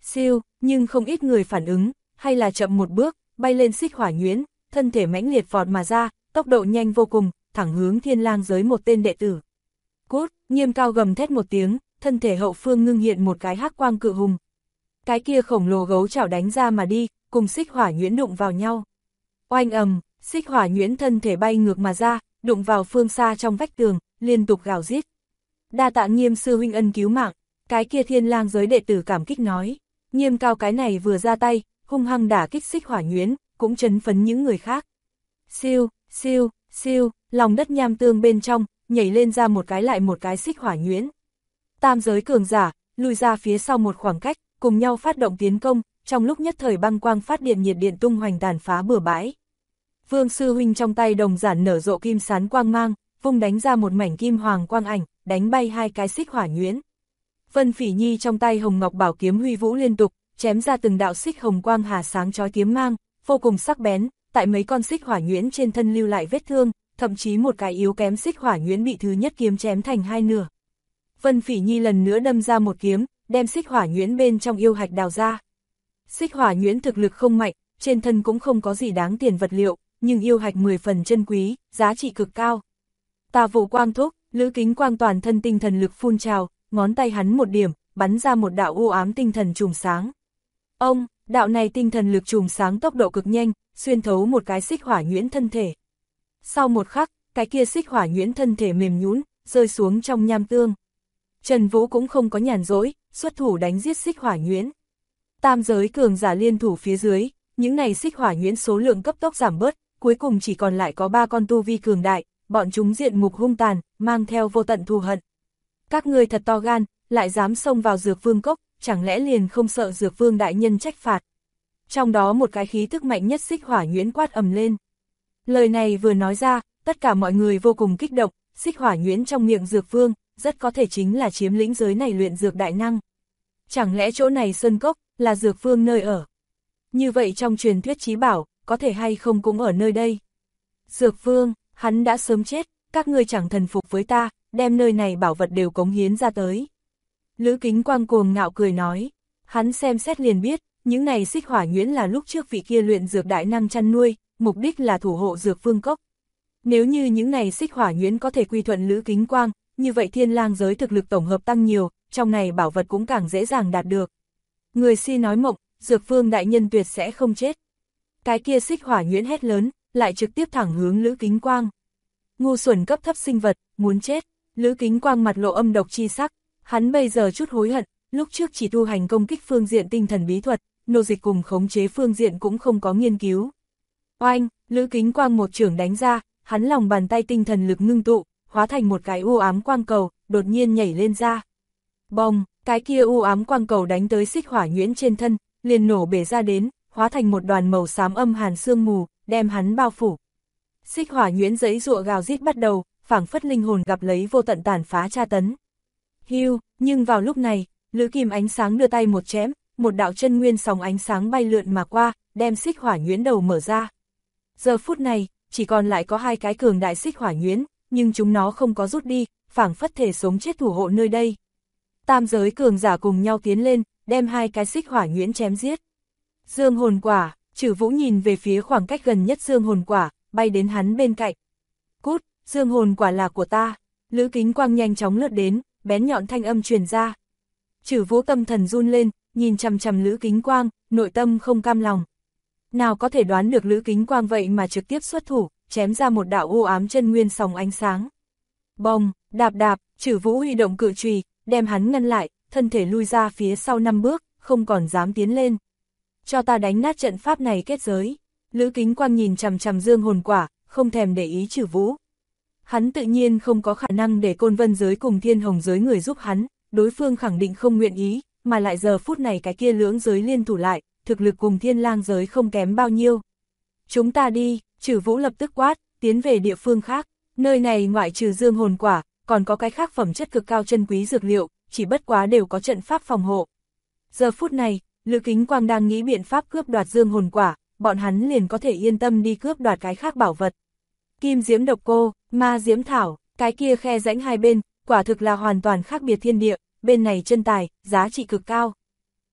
Siêu, nhưng không ít người phản ứng, hay là chậm một bước, bay lên xích hỏa nhuyễn, thân thể mãnh liệt vọt mà ra, tốc độ nhanh vô cùng, thẳng hướng Thiên Lang giới một tên đệ tử. Cút, Nghiêm Cao gầm thét một tiếng, thân thể hậu phương ngưng hiện một cái hắc quang cự hùng. Cái kia khổng lồ gấu chảo đánh ra mà đi, cùng xích hỏa nhuyễn đụng vào nhau. Oanh ầm, xích hỏa nhuyễn thân thể bay ngược mà ra, đụng vào phương xa trong vách tường, liên tục gào rít. Đa tạ Nghiêm sư huynh ân cứu mạng, cái kia Thiên Lang giới đệ tử cảm kích nói. Nghiêm Cao cái này vừa ra tay, hung hăng đả kích xích hỏa nhuyễn, cũng chấn phấn những người khác. Siêu, siêu, siêu, lòng đất nham tương bên trong, nhảy lên ra một cái lại một cái xích hỏa nhuyễn. Tam giới cường giả, lùi ra phía sau một khoảng cách, cùng nhau phát động tiến công, trong lúc nhất thời băng quang phát điện nhiệt điện tung hoành tàn phá bừa bãi. Vương sư huynh trong tay đồng giản nở rộ kim sán quang mang, vung đánh ra một mảnh kim hoàng quang ảnh, đánh bay hai cái xích hỏa nhuyễn. Vân Phỉ Nhi trong tay hồng ngọc bảo kiếm huy vũ liên tục, chém ra từng đạo xích hồng quang hà sáng chói kiếm mang, vô cùng sắc bén, tại mấy con xích hỏa nhuyễn trên thân lưu lại vết thương, thậm chí một cái yếu kém xích hỏa nhuyễn bị thứ nhất kiếm chém thành hai nửa. Vân Phỉ Nhi lần nữa đâm ra một kiếm, đem xích hỏa nhuyễn bên trong yêu hạch đào ra. Xích hỏa nhuyễn thực lực không mạnh, trên thân cũng không có gì đáng tiền vật liệu, nhưng yêu hạch 10 phần chân quý, giá trị cực cao. Tà Vụ Quang thúc, Lữ Kính Quang toàn thân tinh thần lực phun trào, ngón tay hắn một điểm, bắn ra một đạo u ám tinh thần chùm sáng. Ông, đạo này tinh thần lực chùm sáng tốc độ cực nhanh, xuyên thấu một cái xích hỏa nhuyễn thân thể. Sau một khắc, cái kia xích hỏa nhuyễn thân thể mềm nhũn, rơi xuống trong nham tương. Trần Vũ cũng không có nhàn rỗi, xuất thủ đánh giết xích hỏa nhuyễn. Tam giới cường giả liên thủ phía dưới, những này xích hỏa nhuyễn số lượng cấp tốc giảm bớt, cuối cùng chỉ còn lại có 3 con tu vi cường đại, bọn chúng diện mục hung tàn, mang theo vô tận thù hận. Các ngươi thật to gan, lại dám xông vào Dược Vương cốc, chẳng lẽ liền không sợ Dược Vương đại nhân trách phạt. Trong đó một cái khí tức mạnh nhất xích hỏa nhuyễn quát ầm lên. Lời này vừa nói ra, tất cả mọi người vô cùng kích động, xích hỏa nhuyễn trong miệng Dược Vương, rất có thể chính là chiếm lĩnh giới này luyện dược đại năng. Chẳng lẽ chỗ này sơn cốc, là Dược Vương nơi ở? Như vậy trong truyền thuyết chí bảo, có thể hay không cũng ở nơi đây? Dược Vương, hắn đã sớm chết, các ngươi chẳng thần phục với ta, đem nơi này bảo vật đều cống hiến ra tới. Lữ Kính Quang cuồng ngạo cười nói, hắn xem xét liền biết, những này xích hỏa nhuyễn là lúc trước vị kia luyện dược đại năng chăn nuôi, mục đích là thủ hộ Dược Vương cốc. Nếu như những này xích hỏa nhuyễn có thể quy thuận Lữ Kính Quang, như vậy Thiên Lang giới thực lực tổng hợp tăng nhiều, trong này bảo vật cũng càng dễ dàng đạt được. Người si nói mộng, Dược Vương đại nhân tuyệt sẽ không chết. Cái kia xích hỏa nhuyễn hét lớn, lại trực tiếp thẳng hướng Lữ Kính Quang. Ngu xuẩn cấp thấp sinh vật, muốn chết. Lữ Kính Quang mặt lộ âm độc chi sắc, hắn bây giờ chút hối hận, lúc trước chỉ tu hành công kích phương diện tinh thần bí thuật, nô dịch cùng khống chế phương diện cũng không có nghiên cứu. Oanh, Lữ Kính Quang một chưởng đánh ra, hắn lòng bàn tay tinh thần lực ngưng tụ, hóa thành một cái u ám quang cầu, đột nhiên nhảy lên ra. Bồng, cái kia u ám quang cầu đánh tới xích hỏa nhuyễn trên thân, liền nổ bể ra đến, hóa thành một đoàn màu xám âm hàn sương mù, đem hắn bao phủ. Xích hỏa nhuyễn giãy giụa gào rít bắt đầu, phảng phất linh hồn gặp lấy vô tận tàn phá tra tấn. Hưu, nhưng vào lúc này, Lữ Kim ánh sáng đưa tay một chém, một đạo chân nguyên sóng ánh sáng bay lượn mà qua, đem xích hỏa nhuyễn đầu mở ra. Giờ phút này, chỉ còn lại có 2 cái cường đại xích hỏa nhuyễn, nhưng chúng nó không có rút đi, phảng phất thể sống chết thủ hộ nơi đây. Tam giới cường giả cùng nhau tiến lên, đem 2 cái xích hỏa nhuyễn chém giết. Dương hồn quả, Trử Vũ nhìn về phía khoảng cách gần nhất dương hồn quả, bay đến hắn bên cạnh. Cút, dương hồn quả là của ta. Lữ Kính Quang nhanh chóng lướt đến, bén nhọn thanh âm truyền ra. Trử Vũ tâm thần run lên, nhìn chằm chằm Lữ Kính Quang, nội tâm không cam lòng. Nào có thể đoán được Lữ Kính Quang vậy mà trực tiếp xuất thủ, chém ra một đạo u ám chân nguyên sóng ánh sáng. Bồng, đạp đạp, Trử Vũ huy động cự chùy, đem hắn ngăn lại, thân thể lui ra phía sau 5 bước, không còn dám tiến lên. Cho ta đánh nát trận pháp này kết giới. Lữ Kính Quang nhìn chằm chằm dương hồn quả, không thèm để ý Trử Vũ. Hắn tự nhiên không có khả năng để Côn Vân giới cùng Thiên Hồng giới người giúp hắn, đối phương khẳng định không nguyện ý, mà lại giờ phút này cái kia lưỡng giới liên thủ lại, thực lực cùng Thiên Lang giới không kém bao nhiêu. Chúng ta đi, Trử Vũ lập tức quát, tiến về địa phương khác, nơi này ngoại trừ dương hồn quả, còn có cái khác phẩm chất cực cao chân quý dược liệu, chỉ bất quá đều có trận pháp phòng hộ. Giờ phút này, Lữ Kính Quang đang nghĩ biện pháp cướp đoạt dương hồn quả, bọn hắn liền có thể yên tâm đi cướp đoạt cái khác bảo vật. Kim diễm độc cô, ma diễm thảo, cái kia khe rãnh hai bên, quả thực là hoàn toàn khác biệt thiên địa, bên này chân tài, giá trị cực cao.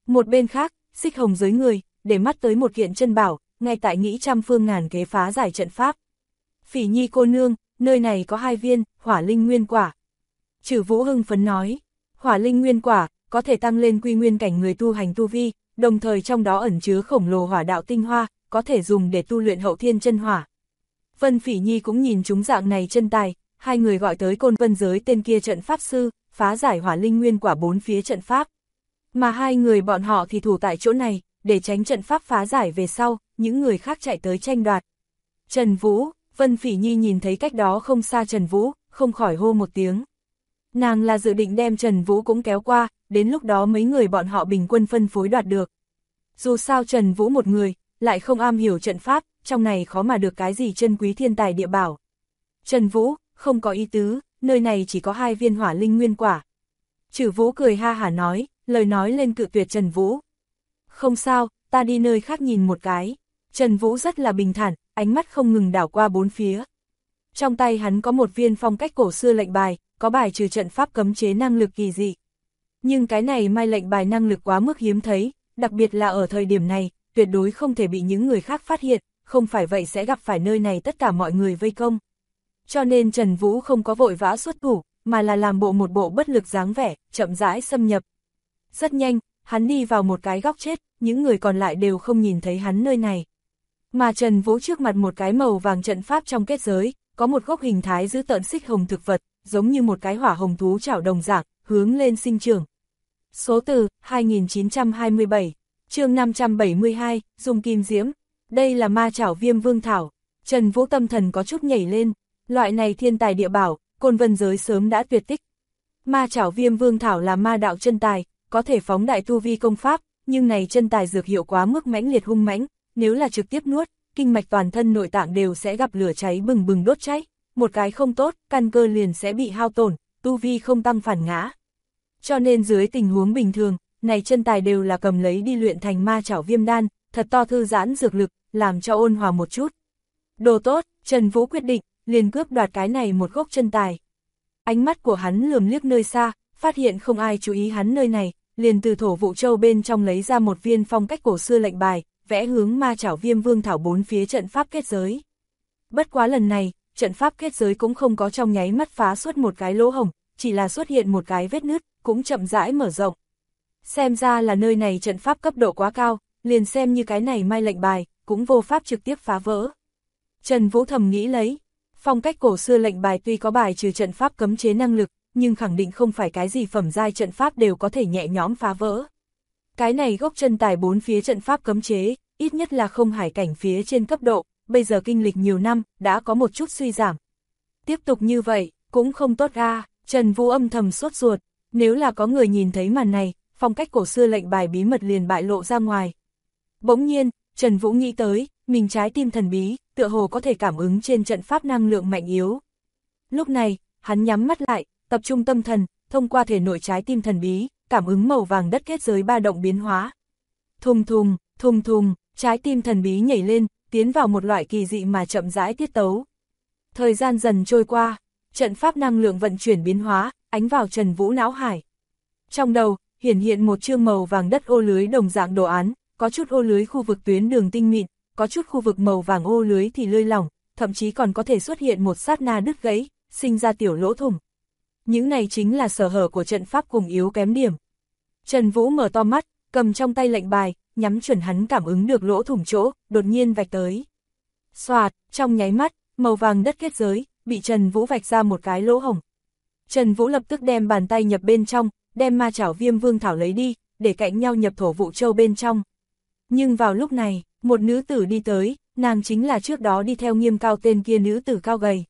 Một bên khác, Xích Hồng giới người, để mắt tới một kiện chân bảo, ngay tại nghĩ trăm phương ngàn kế phá giải trận pháp. Phỉ Nhi cô nương, nơi này có 2 viên, hỏa linh nguyên quả. Trừ Vũ hưng phấn nói, hỏa linh nguyên quả, có thể tăng lên quy nguyên cảnh người tu hành tu vi, đồng thời trong đó ẩn chứa khổng lồ hỏa đạo tinh hoa, có thể dùng để tu luyện hậu thiên chân hỏa. Vân Phỉ Nhi cũng nhìn chúng dạng này chân tài, hai người gọi tới Côn Vân giới tên kia trận pháp sư, phá giải hỏa linh nguyên quả 4 phía trận pháp. Mà hai người bọn họ thì thủ tại chỗ này, để tránh trận pháp phá giải về sau, những người khác chạy tới tranh đoạt. Trần Vũ, Vân Phỉ Nhi nhìn thấy cách đó không xa Trần Vũ, không khỏi hô một tiếng. Nàng là dự định đem Trần Vũ cũng kéo qua, đến lúc đó mấy người bọn họ bình quân phân phối đoạt được. Dù sao Trần Vũ một người, lại không am hiểu trận pháp, trong này khó mà được cái gì chân quý thiên tài địa bảo. Trần Vũ, không có ý tứ, nơi này chỉ có 2 viên hỏa linh nguyên quả. Trừ Vũ cười ha hả nói, lời nói lên cự tuyệt Trần Vũ. Không sao, ta đi nơi khác nhìn một cái. Trần Vũ rất là bình thản, ánh mắt không ngừng đảo qua 4 phía. Trong tay hắn có một viên phong cách cổ xưa lệnh bài, có bài trừ trận pháp cấm chế năng lực kỳ dị. Nhưng cái này mai lệnh bài năng lực quá mức hiếm thấy, đặc biệt là ở thời điểm này, tuyệt đối không thể bị những người khác phát hiện, không phải vậy sẽ gặp phải nơi này tất cả mọi người vây công. Cho nên Trần Vũ không có vội vã xuất thủ, mà là làm một bộ bất lực dáng vẻ, chậm rãi xâm nhập. Rất nhanh, hắn đi vào một cái góc chết, những người còn lại đều không nhìn thấy hắn nơi này. Mà Trần Vũ trước mặt một cái màu vàng trận pháp trong kết giới, có một gốc hình thái dữ tợn xích hồng thực vật, giống như một cái hỏa hồng thú chảo đồng dạng, hướng lên sinh trưởng. Số từ 2927, chương 572, dùng kim diễm. Đây là ma chảo viêm vương thảo. Trần Vũ tâm thần có chút nhảy lên, loại này thiên tài địa bảo, Côn Vân giới sớm đã tuyệt tích. Ma chảo viêm vương thảo là ma đạo chân tài, có thể phóng đại tu vi công pháp, nhưng này chân tài dược hiệu quá mức mãnh liệt hung mãnh, nếu là trực tiếp nuốt, kinh mạch toàn thân nội tạng đều sẽ gặp lửa cháy bừng bừng đốt cháy, một cái không tốt, căn cơ liền sẽ bị hao tổn, tu vi không tăng phản ngã. Cho nên dưới tình huống bình thường, này chân tài đều là cầm lấy đi luyện thành ma chảo viêm đan, thật to thư giãn dược lực, làm cho ôn hòa một chút. Đồ tốt, Trần Vũ quyết định, liền cướp đoạt cái này một gốc chân tài. Ánh mắt của hắn lườm liếc nơi xa, phát hiện không ai chú ý hắn nơi này, liền từ thổ vụ châu bên trong lấy ra một viên phong cách cổ xưa lệnh bài, vẽ hướng ma chảo viêm vương thảo 4 phía trận pháp kết giới. Bất quá lần này, trận pháp kết giới cũng không có trong nháy mắt phá xuất một cái lỗ hổng, chỉ là xuất hiện một cái vết nứt, cũng chậm rãi mở rộng. Xem ra là nơi này trận pháp cấp độ quá cao, liền xem như cái này mai lệnh bài, cũng vô pháp trực tiếp phá vỡ. Trần Vũ thầm nghĩ lấy, phong cách cổ xưa lệnh bài tuy có bài trừ trận pháp cấm chế năng lực, nhưng khẳng định không phải cái gì phẩm giai trận pháp đều có thể nhẹ nhõm phá vỡ. Cái này gốc chân tài 4 phía trận pháp cấm chế, ít nhất là không hải cảnh phía trên cấp độ, bây giờ kinh lịch nhiều năm, đã có một chút suy giảm. Tiếp tục như vậy, cũng không tốt a. Trần Vũ âm thầm sốt ruột, nếu là có người nhìn thấy màn này, phong cách cổ xưa lệnh bài bí mật liền bại lộ ra ngoài. Bỗng nhiên, Trần Vũ nghĩ tới, mình trái tim thần bí, tựa hồ có thể cảm ứng trên trận pháp năng lượng mạnh yếu. Lúc này, hắn nhắm mắt lại, tập trung tâm thần, thông qua thể nội trái tim thần bí, cảm ứng màu vàng đất kết giới ba động biến hóa. Thùng thùng, thùng thùng, trái tim thần bí nhảy lên, tiến vào một loại kỳ dị mà chậm rãi tiết tấu. Thời gian dần trôi qua, trận pháp năng lượng vận chuyển biến hóa, ánh vào Trần Vũ não hải. Trong đầu, hiển hiện một chương màu vàng đất ô lưới đồng dạng đồ án, có chút ô lưới khu vực tuyến đường tinh mịn, có chút khu vực màu vàng ô lưới thì lơi lỏng, thậm chí còn có thể xuất hiện một sát na đứt gãy, sinh ra tiểu lỗ thủng. Những này chính là sở hở của trận pháp cùng yếu kém điểm. Trần Vũ mở to mắt, cầm trong tay lệnh bài, nhắm chuẩn hắn cảm ứng được lỗ thủng chỗ, đột nhiên vạch tới. Xoạt, trong nháy mắt, màu vàng đất kết giới, bị Trần Vũ vạch ra một cái lỗ hổng. Trần Vũ lập tức đem bàn tay nhập bên trong, đem ma chảo viêm vương thảo lấy đi, để cạnh nhau nhập thổ vụ châu bên trong. Nhưng vào lúc này, một nữ tử đi tới, nàng chính là trước đó đi theo Nghiêm Cao tên kia nữ tử cao gầy.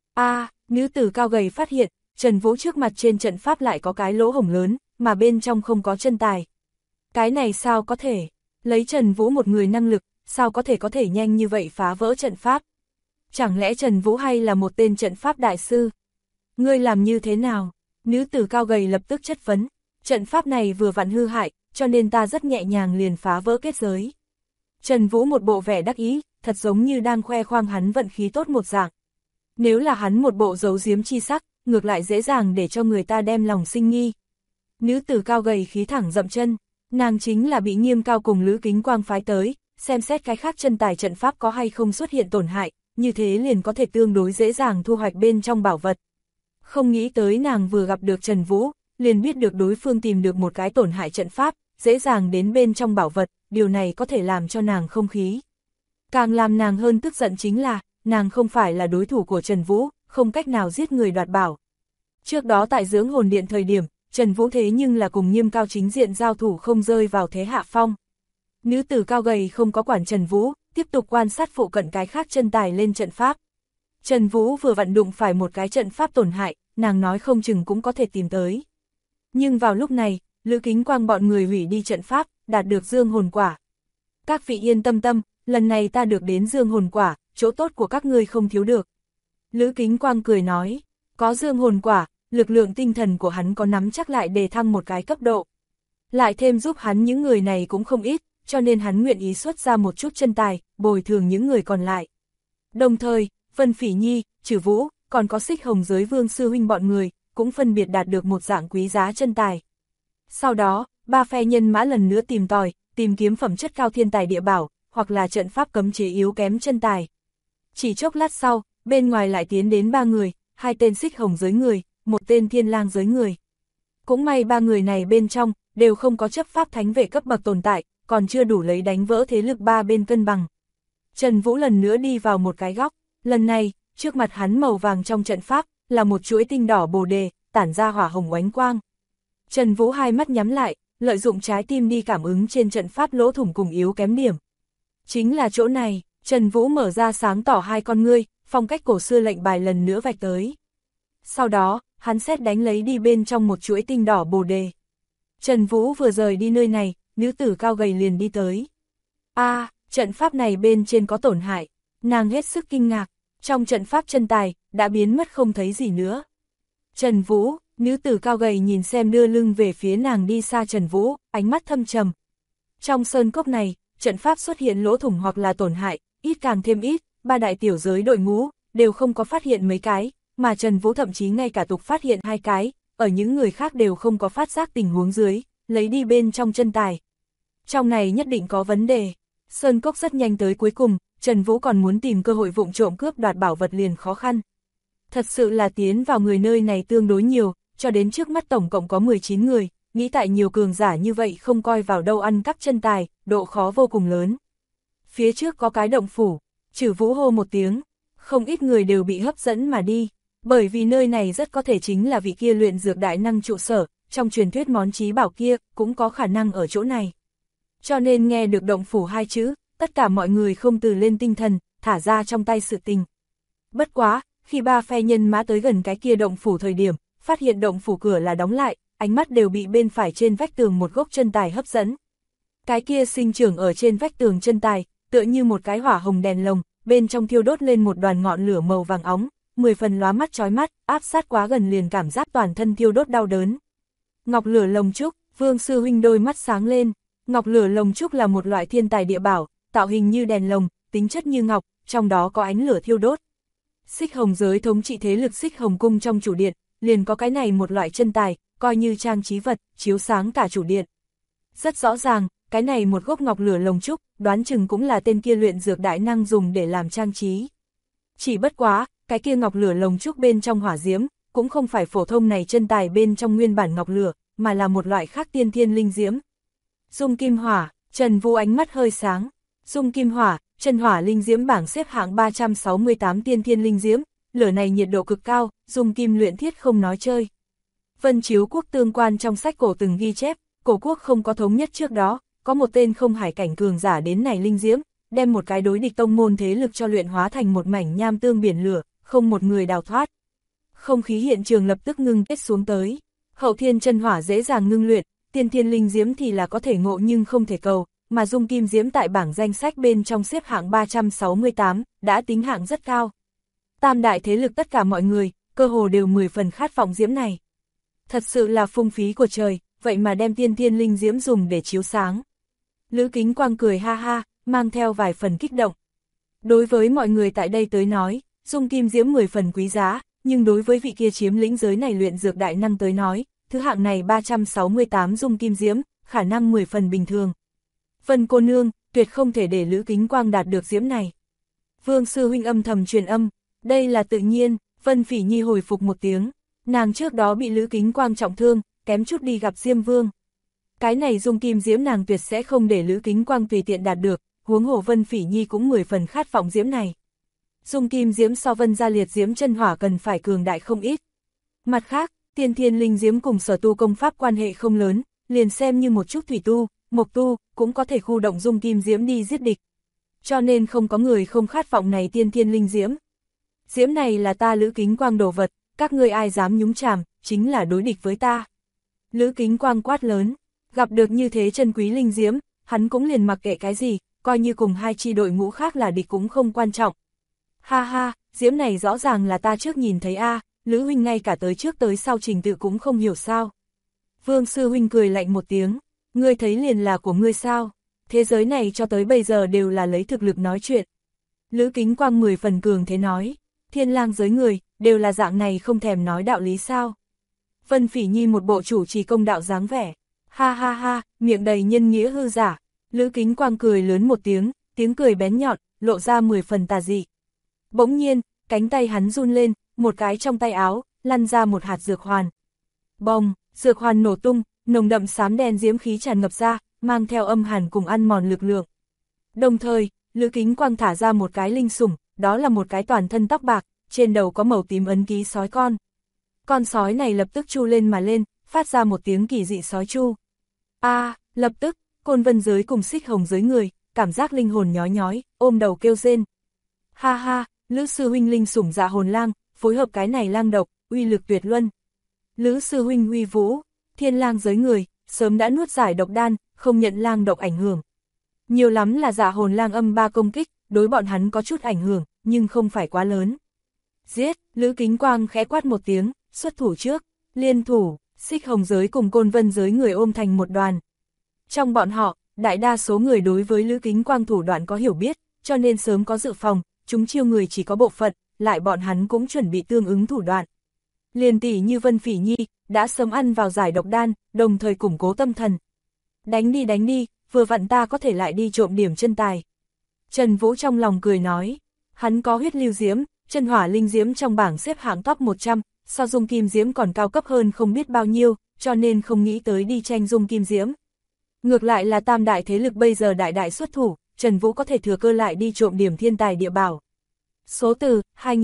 Nữ tử cao gầy phát hiện, Trần Vũ trước mặt trên trận pháp lại có cái lỗ hổng lớn, mà bên trong không có chân tài. Cái này sao có thể? Lấy Trần Vũ một người năng lực, sao có thể nhanh như vậy phá vỡ trận pháp? Chẳng lẽ Trần Vũ hay là một tên trận pháp đại sư? Ngươi làm như thế nào? Nữ tử cao gầy lập tức chất vấn. Trận pháp này vừa vặn hư hại, cho nên ta rất nhẹ nhàng liền phá vỡ kết giới. Trần Vũ một bộ vẻ đắc ý, thật giống như đang khoe khoang hắn vận khí tốt một dạng. Nếu là hắn một bộ giấu giếm chi sắc, ngược lại dễ dàng để cho người ta đem lòng sinh nghi. Nữ tử cao gầy khí thẳng dậm chân. Nàng chính là bị Nghiêm Cao cùng Lữ Kính Quang phái tới, xem xét cái khác chân tài trận pháp có hay không xuất hiện tổn hại, như thế liền có thể tương đối dễ dàng thu hoạch bên trong bảo vật. Không nghĩ tới nàng vừa gặp được Trần Vũ, liền biết được đối phương tìm được một cái tổn hại trận pháp, dễ dàng đến bên trong bảo vật, điều này có thể làm cho nàng không khí. Càng làm nàng hơn tức giận chính là, nàng không phải là đối thủ của Trần Vũ, không cách nào giết người đoạt bảo. Trước đó tại dưỡng hồn điện thời điểm, Trần Vũ thế nhưng là cùng Nghiêm Cao chính diện giao thủ không rơi vào thế hạ phong. Nữ tử cao gầy không có quản Trần Vũ, tiếp tục quan sát phụ cận cái khác chân tài lên trận pháp. Trần Vũ vừa vặn đụng phải một cái trận pháp tổn hại, nàng nói không chừng cũng có thể tìm tới. Nhưng vào lúc này, Lữ Kính Quang bọn người hủy đi trận pháp, đạt được dương hồn quả. Các vị yên tâm tâm, lần này ta được đến dương hồn quả, chỗ tốt của các ngươi không thiếu được. Lữ Kính Quang cười nói, có dương hồn quả, lực lượng tinh thần của hắn có nắm chắc lại đề thăng một cái cấp độ. Lại thêm giúp hắn những người này cũng không ít, cho nên hắn nguyện ý xuất ra một chút chân tài, bồi thường những người còn lại. Đồng thời, Vân Phỉ Nhi, Trử Vũ, còn có Xích Hồng Giới Vương sư huynh bọn người, cũng phân biệt đạt được một dạng quý giá chân tài. Sau đó, ba phe nhân mã lần nữa tìm tòi, tìm kiếm phẩm chất cao thiên tài địa bảo, hoặc là trận pháp cấm chế yếu kém chân tài. Chỉ chốc lát sau, bên ngoài lại tiến đến 3 người, 2 tên Xích Hồng Giới người, 1 tên Thiên Lang Giới người. Cũng may 3 người này bên trong, đều không có chấp pháp thánh vệ cấp bậc tồn tại, còn chưa đủ lấy đánh vỡ thế lực 3 bên cân bằng. Trần Vũ lần nữa đi vào một cái góc, lần này, trước mặt hắn màu vàng trong trận pháp, là một chuỗi tinh đỏ bồ đề, tản ra hỏa hồng oánh quang. Trần Vũ hai mắt nhắm lại, lợi dụng trái tim đi cảm ứng trên trận pháp lỗ thủng cùng yếu kém điểm. Chính là chỗ này, Trần Vũ mở ra sáng tỏ hai con ngươi, phong cách cổ xưa lệnh bài lần nữa vạch tới. Sau đó, hắn xét đánh lấy đi bên trong một chuỗi tinh đỏ bồ đề. Trần Vũ vừa rời đi nơi này, nữ tử cao gầy liền đi tới. Trận pháp này bên trên có tổn hại, nàng hết sức kinh ngạc, trong trận pháp chân tài, đã biến mất không thấy gì nữa. Trần Vũ, nữ tử cao gầy nhìn xem đưa lưng về phía nàng đi xa Trần Vũ, ánh mắt thâm trầm. Trong sơn cốc này, trận pháp xuất hiện lỗ thủng hoặc là tổn hại, ít càng thêm ít, 3 đại tiểu giới đội ngũ, đều không có phát hiện mấy cái, mà Trần Vũ thậm chí ngay cả tục phát hiện 2 cái, ở những người khác đều không có phát giác tình huống dưới, lấy đi bên trong chân tài. Trong này nhất định có vấn đề. Sơn cốc rất nhanh tới cuối cùng, Trần Vũ còn muốn tìm cơ hội vụng trộm cướp đoạt bảo vật liền khó khăn. Thật sự là tiến vào người nơi này tương đối nhiều, cho đến trước mắt tổng cộng có 19 người, nghĩ tại nhiều cường giả như vậy không coi vào đâu ăn cắp chân tài, độ khó vô cùng lớn. Phía trước có cái động phủ, Trử Vũ hô một tiếng, không ít người đều bị hấp dẫn mà đi, bởi vì nơi này rất có thể chính là vị kia luyện dược đại năng trụ sở, trong truyền thuyết món chí bảo kia cũng có khả năng ở chỗ này. Cho nên nghe được động phủ 2 chữ, tất cả mọi người không từ lên tinh thần, thả ra trong tay sự tình. Bất quá, khi 3 phe nhân mã tới gần cái kia động phủ thời điểm, phát hiện động phủ cửa là đóng lại, ánh mắt đều bị bên phải trên vách tường một gốc chân tài hấp dẫn. Cái kia sinh trưởng ở trên vách tường chân tài, tựa như một cái hỏa hồng đèn lồng, bên trong thiêu đốt lên một đoàn ngọn lửa màu vàng óng, 10 phần lóa mắt chói mắt, áp sát quá gần liền cảm giác toàn thân thiêu đốt đau đớn. Ngọc lửa lồng trúc, Vương sư huynh đôi mắt sáng lên. Ngọc lửa lồng trúc là một loại thiên tài địa bảo, tạo hình như đèn lồng, tính chất như ngọc, trong đó có ánh lửa thiêu đốt. Xích Hồng Giới thống trị thế lực Xích Hồng Cung trong chủ điện, liền có cái này một loại chân tài, coi như trang trí vật, chiếu sáng cả chủ điện. Rất rõ ràng, cái này một gốc ngọc lửa lồng trúc, đoán chừng cũng là tên kia luyện dược đại năng dùng để làm trang trí. Chỉ bất quá, cái kia ngọc lửa lồng trúc bên trong hỏa diễm, cũng không phải phổ thông này chân tài bên trong nguyên bản ngọc lửa, mà là một loại khác tiên thiên linh diễm. Dung kim hỏa, Trần Vũ ánh mắt hơi sáng. Dung kim hỏa, chân hỏa linh diễm bảng xếp hạng 368 tiên thiên linh diễm, lửa này nhiệt độ cực cao, dung kim luyện thiết không nói chơi. Vân Chiếu Quốc tương quan trong sách cổ từng ghi chép, cổ quốc không có thống nhất trước đó, có một tên không hải cảnh cường giả đến này linh diễm, đem một cái đối địch tông môn thế lực cho luyện hóa thành một mảnh nham tương biển lửa, không một người đào thoát. Không khí hiện trường lập tức ngưng kết xuống tới, hậu thiên chân hỏa dễ dàng ngưng luyện, tiên thiên linh diễm thì là có thể ngộ nhưng không thể cầu, mà dung kim diễm tại bảng danh sách bên trong xếp hạng 368, đã tính hạng rất cao. Tam đại thế lực tất cả mọi người, cơ hồ đều 10 phần khát vọng diễm này. Thật sự là phung phí của trời, vậy mà đem tiên thiên linh diễm dùng để chiếu sáng. Lữ Kính Quang cười ha ha, mang theo vài phần kích động. Đối với mọi người tại đây tới nói, dung kim diễm 10 phần quý giá, nhưng đối với vị kia chiếm lĩnh giới này luyện dược đại năng tới nói, thứ hạng này 368 dung kim diễm, khả năng 10 phần bình thường. Vân cô nương, tuyệt không thể để Lữ Kính Quang đạt được diễm này. Vương sư huynh âm thầm truyền âm, đây là tự nhiên, Vân Phỉ Nhi hồi phục một tiếng, nàng trước đó bị Lữ Kính Quang trọng thương, kém chút đi gặp Diêm Vương. Cái này dung kim diễm nàng tuyệt sẽ không để Lữ Kính Quang tùy tiện đạt được, huống hồ Vân Phỉ Nhi cũng 10 phần khát vọng diễm này. Dung kim diễm so Vân gia liệt diễm chân hỏa cần phải cường đại không ít. Mặt khác, tiên thiên linh diễm cùng sở tu công pháp quan hệ không lớn, liền xem như một chút thủy tu, mộc tu, cũng có thể khu động dung kim diễm đi giết địch. Cho nên không có người không khát vọng này tiên thiên linh diễm. Diễm này là ta Lữ Kính Quang đồ vật, các ngươi ai dám nhúng chàm, chính là đối địch với ta. Lữ Kính Quang quát lớn, gặp được như thế chân quý linh diễm, hắn cũng liền mặc kệ cái gì, coi như cùng hai chi đội ngũ khác là địch cũng không quan trọng. Ha ha, diễm này rõ ràng là ta trước nhìn thấy a, Lữ huynh ngay cả tới trước tới sau trình tự cũng không hiểu sao. Vương sư huynh cười lạnh một tiếng, ngươi thấy liền là của ngươi sao, thế giới này cho tới bây giờ đều là lấy thực lực nói chuyện. Lữ Kính Quang 10 phần cường thế nói, thiên lang giới người, đều là dạng này không thèm nói đạo lý sao. Vân Phỉ Nhi một bộ chủ trì công đạo dáng vẻ, ha ha ha, miệng đầy nhân nghĩa hư giả. Lữ Kính Quang cười lớn một tiếng, tiếng cười bén nhọn, lộ ra 10 phần tà dị. Bỗng nhiên, cánh tay hắn run lên, một cái trong tay áo, lăn ra một hạt dược hoàn. Bồng, dược hoàn nổ tung, nồng đậm xám đen diễm khí tràn ngập ra, mang theo âm hàn cùng ăn mòn lực lượng. Đồng thời, Lữ Kính Quang thả ra một cái linh sủng, đó là một cái toàn thân tóc bạc, trên đầu có màu tím ấn ký sói con. Con sói này lập tức chu lên mà lên, phát ra một tiếng kỳ dị sói chu. Lập tức, Côn Vân giới cùng Xích Hồng giới người, cảm giác linh hồn nhói nhói, ôm đầu kêu rên. Ha ha, Lữ sư huynh linh sủng Dạ Hồn Lang, phối hợp cái này lang độc, uy lực tuyệt luân. Lữ sư huynh uy vũ, Thiên Lang giới người, sớm đã nuốt giải độc đan, không nhận lang độc ảnh hưởng. Nhiều lắm là Dạ Hồn Lang âm 3 công kích, đối bọn hắn có chút ảnh hưởng, nhưng không phải quá lớn. Giết, Lữ Kính Quang khẽ quát một tiếng, xuất thủ trước, liên thủ, Xích Hồng giới cùng Côn Vân giới người ôm thành một đoàn. Trong bọn họ, đại đa số người đối với Lữ Kính Quang thủ đoạn có hiểu biết, cho nên sớm có dự phòng, chúng chiêu người chỉ có bộ phận, lại bọn hắn cũng chuẩn bị tương ứng thủ đoạn. Liền tỷ như Vân Phỉ Nhi, đã sớm ăn vào giải độc đan, đồng thời củng cố tâm thần. Đánh đi, vừa vặn ta có thể lại đi trộm điểm chân tài. Trần Vũ trong lòng cười nói, hắn có huyết lưu diễm, chân hỏa linh diễm trong bảng xếp hạng top 100, so dung kim diễm còn cao cấp hơn không biết bao nhiêu, cho nên không nghĩ tới đi tranh dung kim diễm. Ngược lại là tam đại thế lực bây giờ đại xuất thủ, Trần Vũ có thể thừa cơ lại đi trộm điểm thiên tài địa bảo. Số từ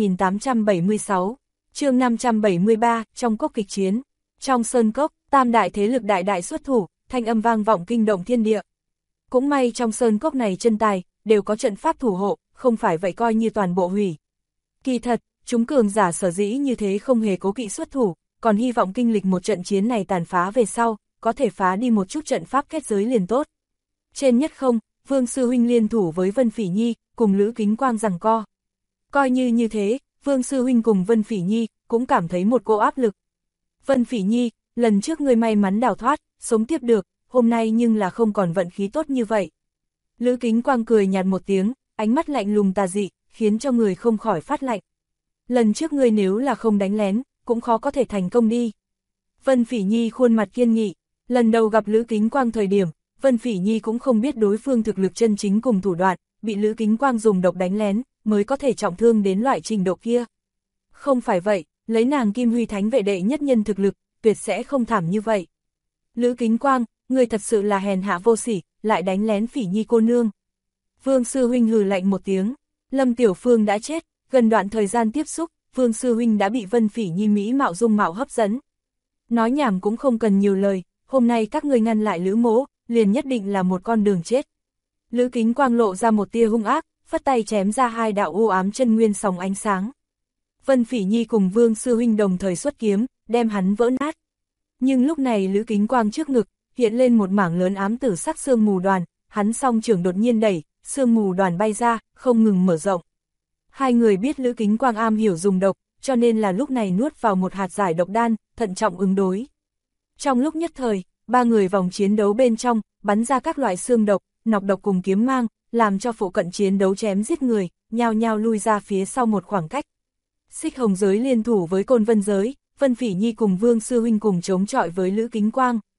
2876, chương 573, trong cốc kịch chiến. Trong sơn cốc, tam đại thế lực đại xuất thủ, thanh âm vang vọng kinh động thiên địa. Cũng may trong sơn cốc này chân tài, đều có trận pháp thủ hộ, không phải vậy coi như toàn bộ hủy. Kỳ thật, chúng cường giả sở dĩ như thế không hề cố kỵ xuất thủ, còn hy vọng kinh lịch một trận chiến này tàn phá về sau, có thể phá đi một chút trận pháp kết giới liền tốt. Trên nhất không, Vương sư huynh liên thủ với Vân Phỉ Nhi, cùng Lữ Kính Quang giằng co. Coi như thế, Vương sư huynh cùng Vân Phỉ Nhi cũng cảm thấy một cô áp lực. Vân Phỉ Nhi, lần trước ngươi may mắn đào thoát, sống tiếp được, hôm nay nhưng là không còn vận khí tốt như vậy. Lữ Kính Quang cười nhạt một tiếng, ánh mắt lạnh lùng tà dị, khiến cho người không khỏi phát lạnh. Lần trước ngươi nếu là không đánh lén, cũng khó có thể thành công đi. Vân Phỉ Nhi khuôn mặt kiên nghị, lần đầu gặp Lữ Kính Quang thời điểm, Vân Phỉ Nhi cũng không biết đối phương thực lực chân chính cùng thủ đoạn, bị Lữ Kính Quang dùng độc đánh lén, mới có thể trọng thương đến loại trình độ kia. Không phải vậy, lấy nàng Kim Huy Thánh vệ đệ nhất nhân thực lực, tuyệt sẽ không thảm như vậy. Lữ Kính Quang, người thật sự là hèn hạ vô sỉ, lại đánh lén Phỉ Nhi cô nương. Vương sư huynh hừ lạnh một tiếng, Lâm Tiểu Phương đã chết, gần đoạn thời gian tiếp xúc, Vương sư huynh đã bị Vân Phỉ Nhi mỹ mạo dung mạo hấp dẫn. Nói nhảm cũng không cần nhiều lời, hôm nay các ngươi ngăn lại Lữ mỗ, liền nhất định là một con đường chết. Lữ Kính Quang lộ ra một tia hung ác, phất tay chém ra hai đạo u ám chân nguyên sóng ánh sáng. Vân Phỉ Nhi cùng Vương sư huynh đồng thời xuất kiếm, đem hắn vỡ nát. Nhưng lúc này Lữ Kính Quang trước ngực, hiện lên một mảng lớn ám tử sắc sương mù đoàn, hắn song trưởng đột nhiên đẩy, sương mù đoàn bay ra, không ngừng mở rộng. Hai người biết Lữ Kính Quang am hiểu dùng độc, cho nên là lúc này nuốt vào một hạt giải độc đan, thận trọng ứng đối. Trong lúc nhất thời, ba người vòng chiến đấu bên trong, bắn ra các loại xương độc, nọc độc cùng kiếm mang, làm cho phụ cận chiến đấu chém giết người, nhao nhao lui ra phía sau một khoảng cách. Xích Hồng giới liên thủ với Côn Vân giới, Vân Phỉ Nhi cùng Vương sư huynh cùng chống chọi với Lữ Kính Quang.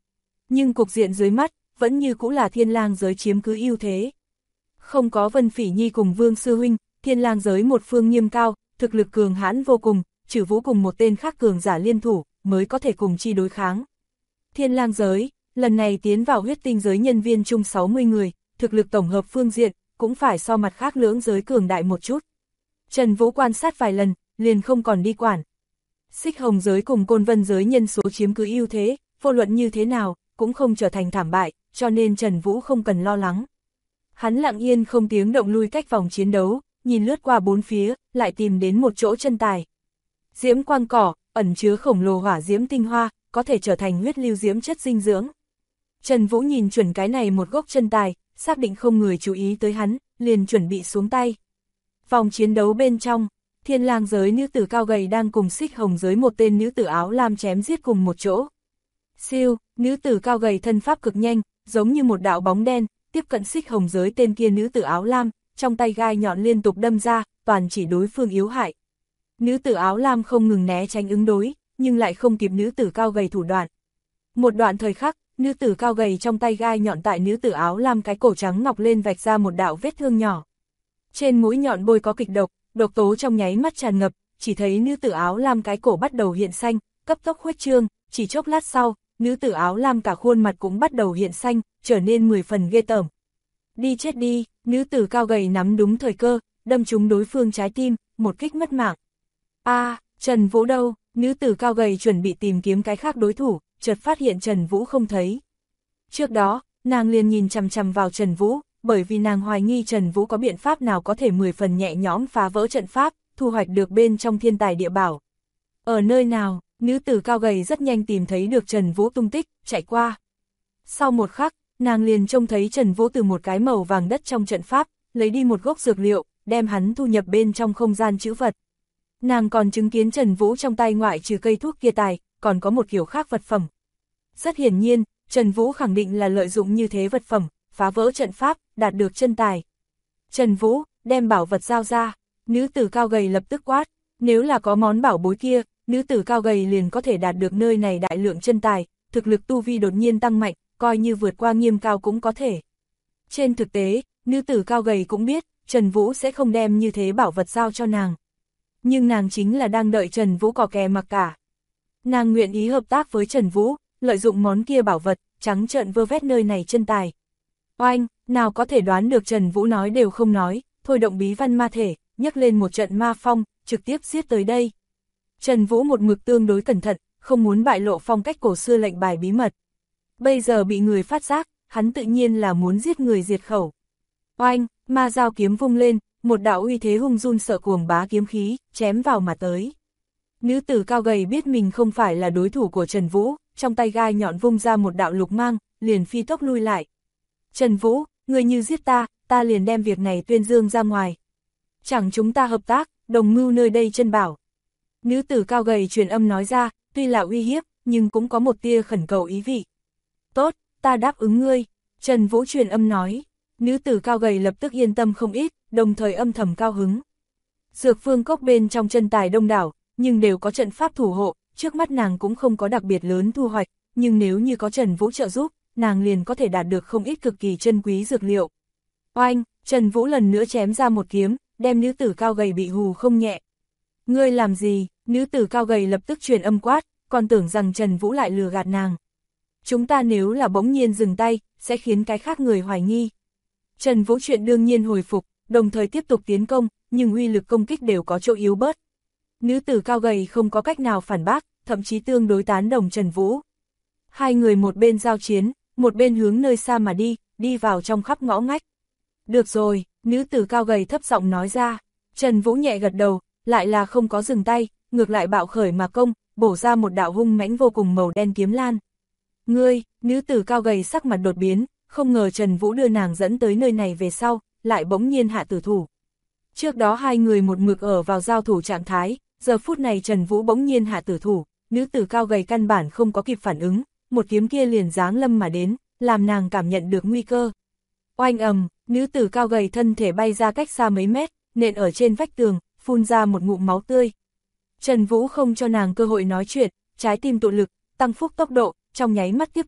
Nhưng cục diện dưới mắt, vẫn như cũ là Thiên Lang giới chiếm cứ ưu thế. Không có Vân Phỉ Nhi cùng Vương Sư Huynh, Thiên Lang giới một phương nghiêm cao, thực lực cường hãn vô cùng, Trừ Vũ cùng một tên khác cường giả liên thủ, mới có thể cùng chi đối kháng. Thiên Lang giới, lần này tiến vào huyết tinh giới nhân viên chung 60 người, thực lực tổng hợp phương diện, cũng phải so mặt khác lưỡng giới cường đại một chút. Trần Vũ quan sát vài lần, liền không còn đi quản. Xích Hồng giới cùng Côn Vân giới nhân số chiếm cứ ưu thế, vô luận như thế nào, cũng không trở thành thảm bại, cho nên Trần Vũ không cần lo lắng. Hắn lặng yên không tiếng động lui cách vòng chiến đấu, nhìn lướt qua bốn phía, lại tìm đến một chỗ chân tài. Diễm quang cỏ, ẩn chứa khổng lồ hỏa diễm tinh hoa, có thể trở thành huyết lưu diễm chất dinh dưỡng. Trần Vũ nhìn chuẩn cái này một gốc chân tài, xác định không người chú ý tới hắn, liền chuẩn bị xuống tay. Vòng chiến đấu bên trong, Thiên Lang giới nữ tử cao gầy đang cùng Xích Hồng giới một tên nữ tử áo lam chém giết cùng một chỗ. Siêu, nữ tử cao gầy thân pháp cực nhanh, giống như một đạo bóng đen, tiếp cận Xích Hồng giới tên kia nữ tử áo lam, trong tay gai nhọn liên tục đâm ra, toàn chỉ đối phương yếu hại. Nữ tử áo lam không ngừng né tránh ứng đối, nhưng lại không kịp nữ tử cao gầy thủ đoạn. Một đoạn thời khắc, nữ tử cao gầy trong tay gai nhọn tại nữ tử áo lam cái cổ trắng ngọc lên vạch ra một đạo vết thương nhỏ. Trên mũi nhọn bôi có kịch độc, độc tố trong nháy mắt tràn ngập, chỉ thấy nữ tử áo lam cái cổ bắt đầu hiện xanh, cấp tốc khuếch trương, chỉ chốc lát sau, nữ tử áo lam cả khuôn mặt cũng bắt đầu hiện xanh, trở nên 10 phần ghê tởm. Đi chết đi, nữ tử cao gầy nắm đúng thời cơ, đâm trúng đối phương trái tim, một kích mất mạng. Trần Vũ đâu? Nữ tử cao gầy chuẩn bị tìm kiếm cái khác đối thủ, chợt phát hiện Trần Vũ không thấy. Trước đó, nàng liền nhìn chằm chằm vào Trần Vũ, bởi vì nàng hoài nghi Trần Vũ có biện pháp nào có thể 10 phần nhẹ nhõm phá vỡ trận pháp, thu hoạch được bên trong thiên tài địa bảo. Ở nơi nào? Nữ tử cao gầy rất nhanh tìm thấy được Trần Vũ tung tích, chạy qua. Sau một khắc, nàng liền trông thấy Trần Vũ từ một cái màu vàng đất trong trận pháp, lấy đi một gốc dược liệu, đem hắn thu nhập bên trong không gian trữ vật. Nàng còn chứng kiến Trần Vũ trong tay ngoại trừ cây thuốc kia tài, còn có một kiểu khác vật phẩm. Rất hiển nhiên, Trần Vũ khẳng định là lợi dụng như thế vật phẩm, phá vỡ trận pháp, đạt được chân tài. Trần Vũ, đem bảo vật giao ra, nữ tử cao gầy lập tức quát, nếu là có món bảo bối kia, nữ tử cao gầy liền có thể đạt được nơi này đại lượng chân tài, thực lực tu vi đột nhiên tăng mạnh, coi như vượt qua nghiêm cao cũng có thể. Trên thực tế, nữ tử cao gầy cũng biết, Trần Vũ sẽ không đem như thế bảo vật giao cho nàng. Nhưng nàng chính là đang đợi Trần Vũ có kè mặc cả. Nàng nguyện ý hợp tác với Trần Vũ, lợi dụng món kia bảo vật, trắng trợn vơ vét nơi này chân tài. Oanh, nào có thể đoán được Trần Vũ nói đều không nói, thôi động bí văn ma thể, nhấc lên một trận ma phong, trực tiếp giết tới đây. Trần Vũ một mực tương đối cẩn thận, không muốn bại lộ phong cách cổ xưa lệnh bài bí mật. Bây giờ bị người phát giác, hắn tự nhiên là muốn giết người diệt khẩu. Oanh, ma dao kiếm vung lên, một đạo uy thế hung run sợ cuồng bá kiếm khí, chém vào mà tới. Nữ tử cao gầy biết mình không phải là đối thủ của Trần Vũ, trong tay gai nhọn vung ra một đạo lục mang, liền phi tốc lui lại. Trần Vũ, người như giết ta, ta liền đem việc này tuyên dương ra ngoài. Chẳng chúng ta hợp tác, đồng mưu nơi đây chân bảo. Nữ tử cao gầy truyền âm nói ra, tuy là uy hiếp, nhưng cũng có một tia khẩn cầu ý vị. Tốt, ta đáp ứng ngươi, Trần Vũ truyền âm nói. Nữ tử cao gầy lập tức yên tâm không ít, đồng thời âm thầm cao hứng. Dược phương cốc bên trong chân tài đông đảo, nhưng đều có trận pháp thủ hộ, trước mắt nàng cũng không có đặc biệt lớn thu hoạch, nhưng nếu như có Trần Vũ trợ giúp, nàng liền có thể đạt được không ít cực kỳ chân quý dược liệu. Oanh, Trần Vũ lần nữa chém ra một kiếm, đem nữ tử cao gầy bị hù không nhẹ. Ngươi làm gì? Nữ tử cao gầy lập tức truyền âm quát, còn tưởng rằng Trần Vũ lại lừa gạt nàng. Chúng ta nếu là bỗng nhiên dừng tay, sẽ khiến cái khác người hoài nghi. Trần Vũ chuyện đương nhiên hồi phục, đồng thời tiếp tục tiến công, nhưng uy lực công kích đều có chỗ yếu bớt. Nữ tử cao gầy không có cách nào phản bác, thậm chí tương đối tán đồng Trần Vũ. Hai người một bên giao chiến, một bên hướng nơi xa mà đi vào trong khắp ngõ ngách. Được rồi, nữ tử cao gầy thấp giọng nói ra. Trần Vũ nhẹ gật đầu, lại là không có dừng tay, ngược lại bạo khởi mà công, bổ ra một đạo hung mãnh vô cùng màu đen kiếm lan. Ngươi, nữ tử cao gầy sắc mặt đột biến, không ngờ Trần Vũ đưa nàng dẫn tới nơi này về sau, lại bỗng nhiên hạ tử thủ. Trước đó hai người một mực ở vào giao thủ trạng thái, giờ phút này Trần Vũ bỗng nhiên hạ tử thủ, nữ tử cao gầy căn bản không có kịp phản ứng, một kiếm kia liền giáng lâm mà đến, làm nàng cảm nhận được nguy cơ. Oanh ầm, nữ tử cao gầy thân thể bay ra cách xa mấy mét, nện ở trên vách tường, phun ra một ngụm máu tươi. Trần Vũ không cho nàng cơ hội nói chuyện, trái tim tụ lực, tăng phúc tốc độ, trong nháy mắt tiếp cận,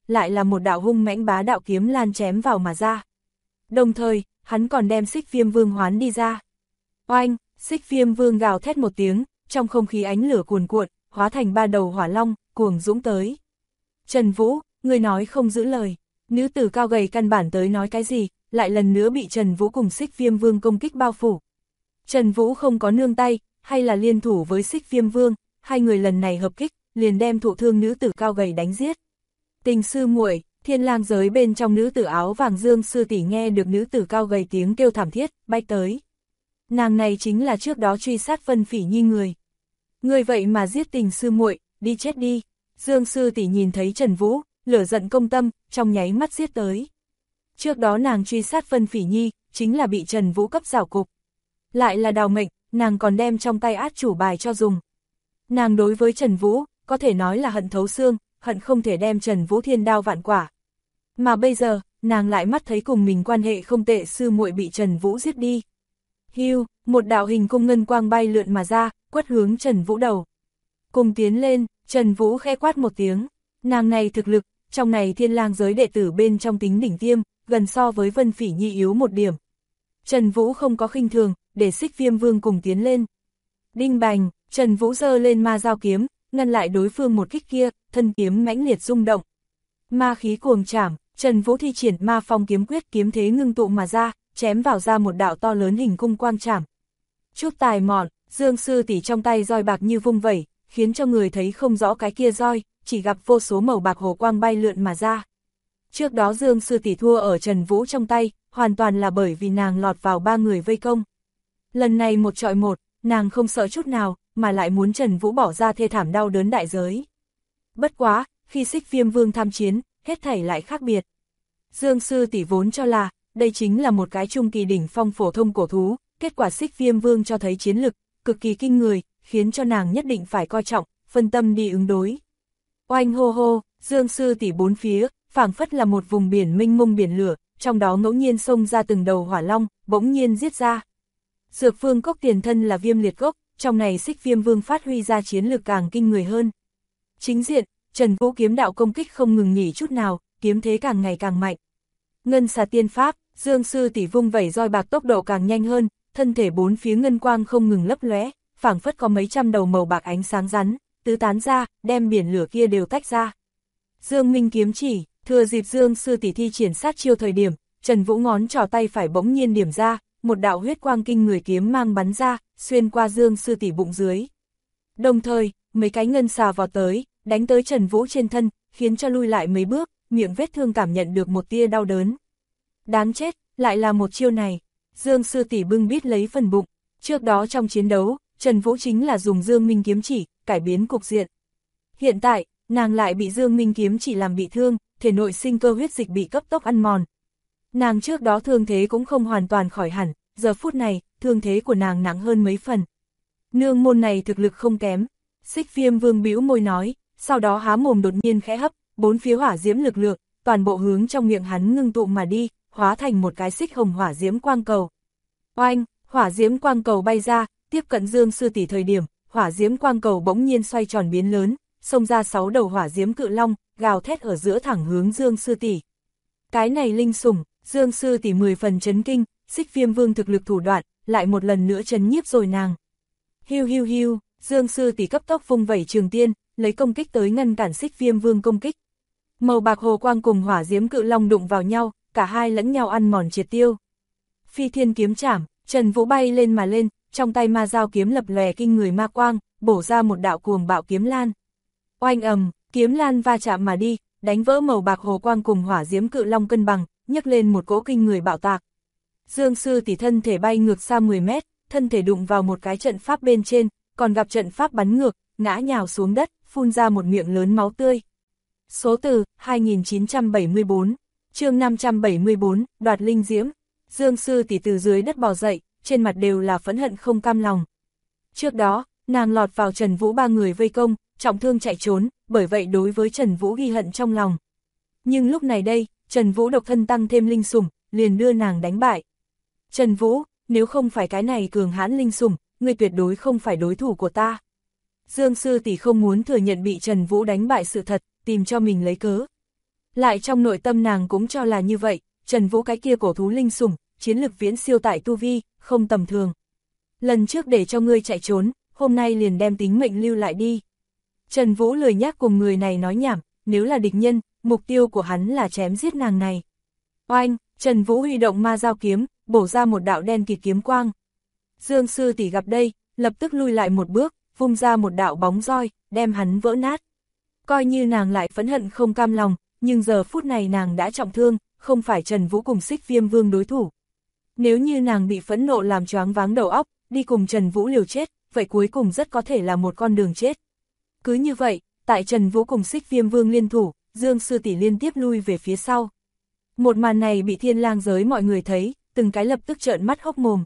lại là một đạo hung mãnh bá đạo kiếm lan chém vào mà ra. Đồng thời, hắn còn đem Xích Viêm Vương hoán đi ra. Oanh, Xích Viêm Vương gào thét một tiếng, trong không khí ánh lửa cuồn cuộn, hóa thành 3 đầu hỏa long, cuồng dũng tới. Trần Vũ, ngươi nói không giữ lời, nữ tử cao gầy căn bản tới nói cái gì, lại lần nữa bị Trần Vũ cùng Xích Viêm Vương công kích bao phủ. Trần Vũ không có nương tay, hay là liên thủ với Xích Viêm Vương, hai người lần này hợp kích, liền đem thụ thương nữ tử cao gầy đánh giết. Tình sư muội, Thiên Lang giới bên trong nữ tử áo vàng Dương sư tỷ nghe được nữ tử cao gầy tiếng kêu thảm thiết, bay tới. Nàng này chính là trước đó truy sát Vân Phỉ Nhi người. Người vậy mà giết tình sư muội, đi chết đi. Dương sư tỷ nhìn thấy Trần Vũ, lửa giận công tâm, trong nháy mắt giết tới. Trước đó nàng truy sát Vân Phỉ Nhi, chính là bị Trần Vũ cấp giảo cục. Lại là đào mệnh, nàng còn đem trong tay át chủ bài cho dùng. Nàng đối với Trần Vũ, có thể nói là hận thấu xương, hận không thể đem Trần Vũ thiên đao vạn quả. Mà bây giờ, nàng lại mắt thấy cùng mình quan hệ không tệ sư muội bị Trần Vũ giết đi. Hưu, một đạo hình cung ngân quang bay lượn mà ra, quất hướng Trần Vũ đầu. Cùng tiến lên, Trần Vũ khẽ quát một tiếng. Nàng này thực lực, trong này Thiên Lang giới đệ tử bên trong tính đỉnh tiêm, gần so với Vân Phỉ Nhi yếu một điểm. Trần Vũ không có khinh thường, để Xích Viêm Vương cùng tiến lên. Đinh bành, Trần Vũ giơ lên ma dao kiếm, ngăn lại đối phương một kích kia, thân kiếm mãnh liệt rung động. Ma khí cuồng trảm, Trần Vũ thi triển ma phong kiếm quyết, kiếm thế ngưng tụ mà ra, chém vào ra một đạo to lớn hình cung quang trảm. Chút tài mọn, Dương sư tỷ trong tay roi bạc như vung vẩy, khiến cho người thấy không rõ cái kia roi, chỉ gặp vô số màu bạc hồ quang bay lượn mà ra. Trước đó Dương sư tỷ thua ở Trần Vũ trong tay, hoàn toàn là bởi vì nàng lọt vào 3 người vây công. Lần này một trọi một, nàng không sợ chút nào, mà lại muốn Trần Vũ bỏ ra thê thảm đau đớn đại giới. Bất quá, khi Xích Viêm Vương tham chiến, hết thảy lại khác biệt. Dương sư tỷ vốn cho là, đây chính là một cái trung kỳ đỉnh phong phổ thông cổ thú, kết quả Xích Viêm Vương cho thấy chiến lực, cực kỳ kinh người, khiến cho nàng nhất định phải coi trọng, phân tâm đi ứng đối. Oanh hô hô, Dương sư tỷ bốn phía, phảng phất là một vùng biển mênh mông biển lửa, trong đó ngẫu nhiên xông ra từng đầu hỏa long, bỗng nhiên giết ra. Dược Vương cốc tiền thân là Viêm Liệt cốc, trong này Xích Viêm Vương phát huy ra chiến lực càng kinh người hơn. Chính diện, Trần Vũ kiếm đạo công kích không ngừng nghỉ chút nào, kiếm thế càng ngày càng mạnh. Ngân xà tiên pháp, Dương sư tỷ vung vẩy roi bạc tốc độ càng nhanh hơn, thân thể bốn phía ngân quang không ngừng lấp lóe, phảng phất có mấy trăm đầu màu bạc ánh sáng rắn, tứ tán ra, đem biển lửa kia đều tách ra. Dương Minh kiếm chỉ, thừa dịp Dương sư tỷ thi triển sát chiêu thời điểm, Trần Vũ ngón trỏ tay phải bỗng nhiên điểm ra, một đạo huyết quang kinh người kiếm mang bắn ra, xuyên qua Dương sư tỷ bụng dưới. Đồng thời, mấy cái ngân xà vọt tới, đánh tới Trần Vũ trên thân, khiến cho lui lại mấy bước, miệng vết thương cảm nhận được một tia đau đớn. Đáng chết, lại là một chiêu này. Dương sư tỷ bưng bít lấy phần bụng. Trước đó trong chiến đấu, Trần Vũ chính là dùng Dương Minh kiếm chỉ, cải biến cục diện. Hiện tại, nàng lại bị Dương Minh kiếm chỉ làm bị thương, thể nội sinh cơ huyết dịch bị cấp tốc ăn mòn. Nàng trước đó thương thế cũng không hoàn toàn khỏi hẳn, giờ phút này, thương thế của nàng nặng hơn mấy phần. Nương môn này thực lực không kém. Xích Viêm Vương bĩu môi nói, sau đó há mồm đột nhiên khẽ hấp, bốn phía hỏa diễm lực lượng, toàn bộ hướng trong miệng hắn ngưng tụ mà đi, hóa thành một cái xích hồng hỏa diễm quang cầu. Oanh, hỏa diễm quang cầu bay ra, tiếp cận Dương sư tỷ thời điểm, hỏa diễm quang cầu bỗng nhiên xoay tròn biến lớn, xông ra 6 đầu hỏa diễm cự long, gào thét ở giữa thẳng hướng Dương sư tỷ. Cái này linh sủng, Dương sư tỷ 10 phần chấn kinh, Xích Viêm Vương thực lực thủ đoạn, lại một lần nữa chấn nhiếp rồi nàng. Hiu hiu hiu, Dương sư tỷ cấp tốc vung vẩy trường tiên, lấy công kích tới ngăn cản Xích Viêm Vương công kích. Màu bạc hồ quang cùng hỏa diễm cự long đụng vào nhau, cả hai lẫn nhau ăn mòn triệt tiêu. Phi thiên kiếm chảm, Trần Vũ bay lên mà lên, trong tay ma dao kiếm lập lòe kinh người ma quang, bổ ra một đạo cuồng bạo kiếm lan. Oanh ầm, kiếm lan va chạm mà đi, đánh vỡ màu bạc hồ quang cùng hỏa diễm cự long cân bằng, nhấc lên một cỗ kinh người bạo tạc. Dương sư tỷ thân thể bay ngược xa 10 mét, thân thể đụng vào một cái trận pháp bên trên, còn gặp trận pháp bắn ngược, ngã nhào xuống đất, phun ra một miệng lớn máu tươi. Số từ 2974, chương 574, đoạt linh diễm. Dương sư tỷ từ dưới đất bò dậy, trên mặt đều là phẫn hận không cam lòng. Trước đó, nàng lọt vào Trần Vũ 3 người vây công, trọng thương chạy trốn, bởi vậy đối với Trần Vũ ghi hận trong lòng. Nhưng lúc này đây, Trần Vũ độc thân tăng thêm linh sủng, liền đưa nàng đánh bại. Trần Vũ, nếu không phải cái này cường hãn linh sủng, ngươi tuyệt đối không phải đối thủ của ta. Dương sư tỷ không muốn thừa nhận bị Trần Vũ đánh bại sự thật, tìm cho mình lấy cớ. Lại trong nội tâm nàng cũng cho là như vậy, Trần Vũ cái kia cổ thú linh sủng, chiến lực viễn siêu tại tu vi, không tầm thường. Lần trước để cho ngươi chạy trốn, hôm nay liền đem tính mệnh lưu lại đi. Trần Vũ lười nhác cùng người này nói nhảm, nếu là địch nhân, mục tiêu của hắn là chém giết nàng này. Oanh, Trần Vũ huy động ma dao kiếm, bổ ra một đạo đen kịt kiếm quang. Dương sư tỷ gặp đây, lập tức lui lại một bước, vung ra một đạo bóng roi, đem hắn vỡ nát. Coi như nàng lại phẫn hận không cam lòng, nhưng giờ phút này nàng đã trọng thương, không phải Trần Vũ cùng Xích Viêm Vương đối thủ. Nếu như nàng bị phẫn nộ làm choáng váng đầu óc, đi cùng Trần Vũ liều chết, vậy cuối cùng rất có thể là một con đường chết. Cứ như vậy, tại Trần Vũ cùng Xích Viêm Vương liên thủ, Dương sư tỷ liên tiếp lui về phía sau. Một màn này bị Thiên Lang giới mọi người thấy, từng cái lập tức trợn mắt hốc mồm.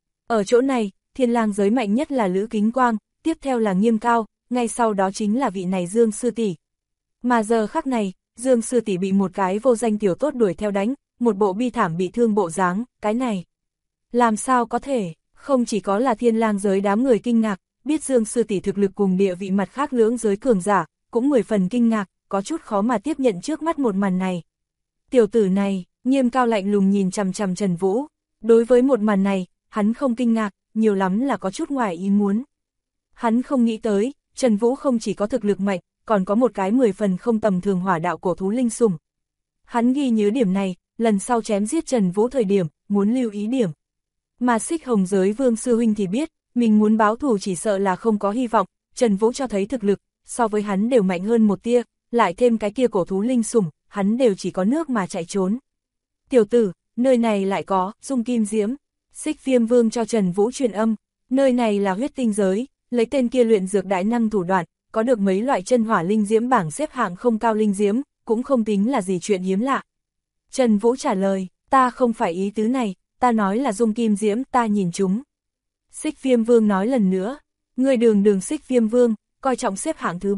Ở chỗ này, Thiên Lang giới mạnh nhất là Lữ Kính Quang, tiếp theo là Nghiêm Cao, ngay sau đó chính là vị này Dương sư tỷ. Mà giờ khắc này, Dương sư tỷ bị một cái vô danh tiểu tốt đuổi theo đánh, một bộ bi thảm bị thương bộ dáng, cái này. Làm sao có thể, không chỉ có là Thiên Lang giới đám người kinh ngạc, biết Dương sư tỷ thực lực cùng địa vị mặt khác lưỡng giới cường giả, cũng 10 phần kinh ngạc, có chút khó mà tiếp nhận trước mắt một màn này. Tiểu tử này, Nghiêm Cao lạnh lùng nhìn chằm chằm Trần Vũ, đối với một màn này, hắn không kinh ngạc, nhiều lắm là có chút ngoài ý muốn. Hắn không nghĩ tới, Trần Vũ không chỉ có thực lực mạnh, còn có một cái 10 phần không tầm thường hỏa đạo cổ thú linh sủng. Hắn ghi nhớ điểm này, lần sau chém giết Trần Vũ thời điểm, muốn lưu ý điểm. Mà Xích Hồng giới Vương sư huynh thì biết, mình muốn báo thù chỉ sợ là không có hy vọng, Trần Vũ cho thấy thực lực, so với hắn đều mạnh hơn một tia, lại thêm cái kia cổ thú linh sủng, hắn đều chỉ có nước mà chạy trốn. Tiểu tử, nơi này lại có, dung kim diễm. Xích Viêm Vương cho Trần Vũ truyền âm, nơi này là huyết tinh giới, lấy tên kia luyện dược đại năng thủ đoạn, có được mấy loại chân hỏa linh diễm bảng xếp hạng không cao linh diễm, cũng không tính là gì chuyện hiếm lạ. Trần Vũ trả lời, ta không phải ý tứ này, ta nói là dung kim diễm, ta nhìn chúng. Xích Viêm Vương nói lần nữa, người đường Xích Viêm Vương, coi trọng xếp hạng thứ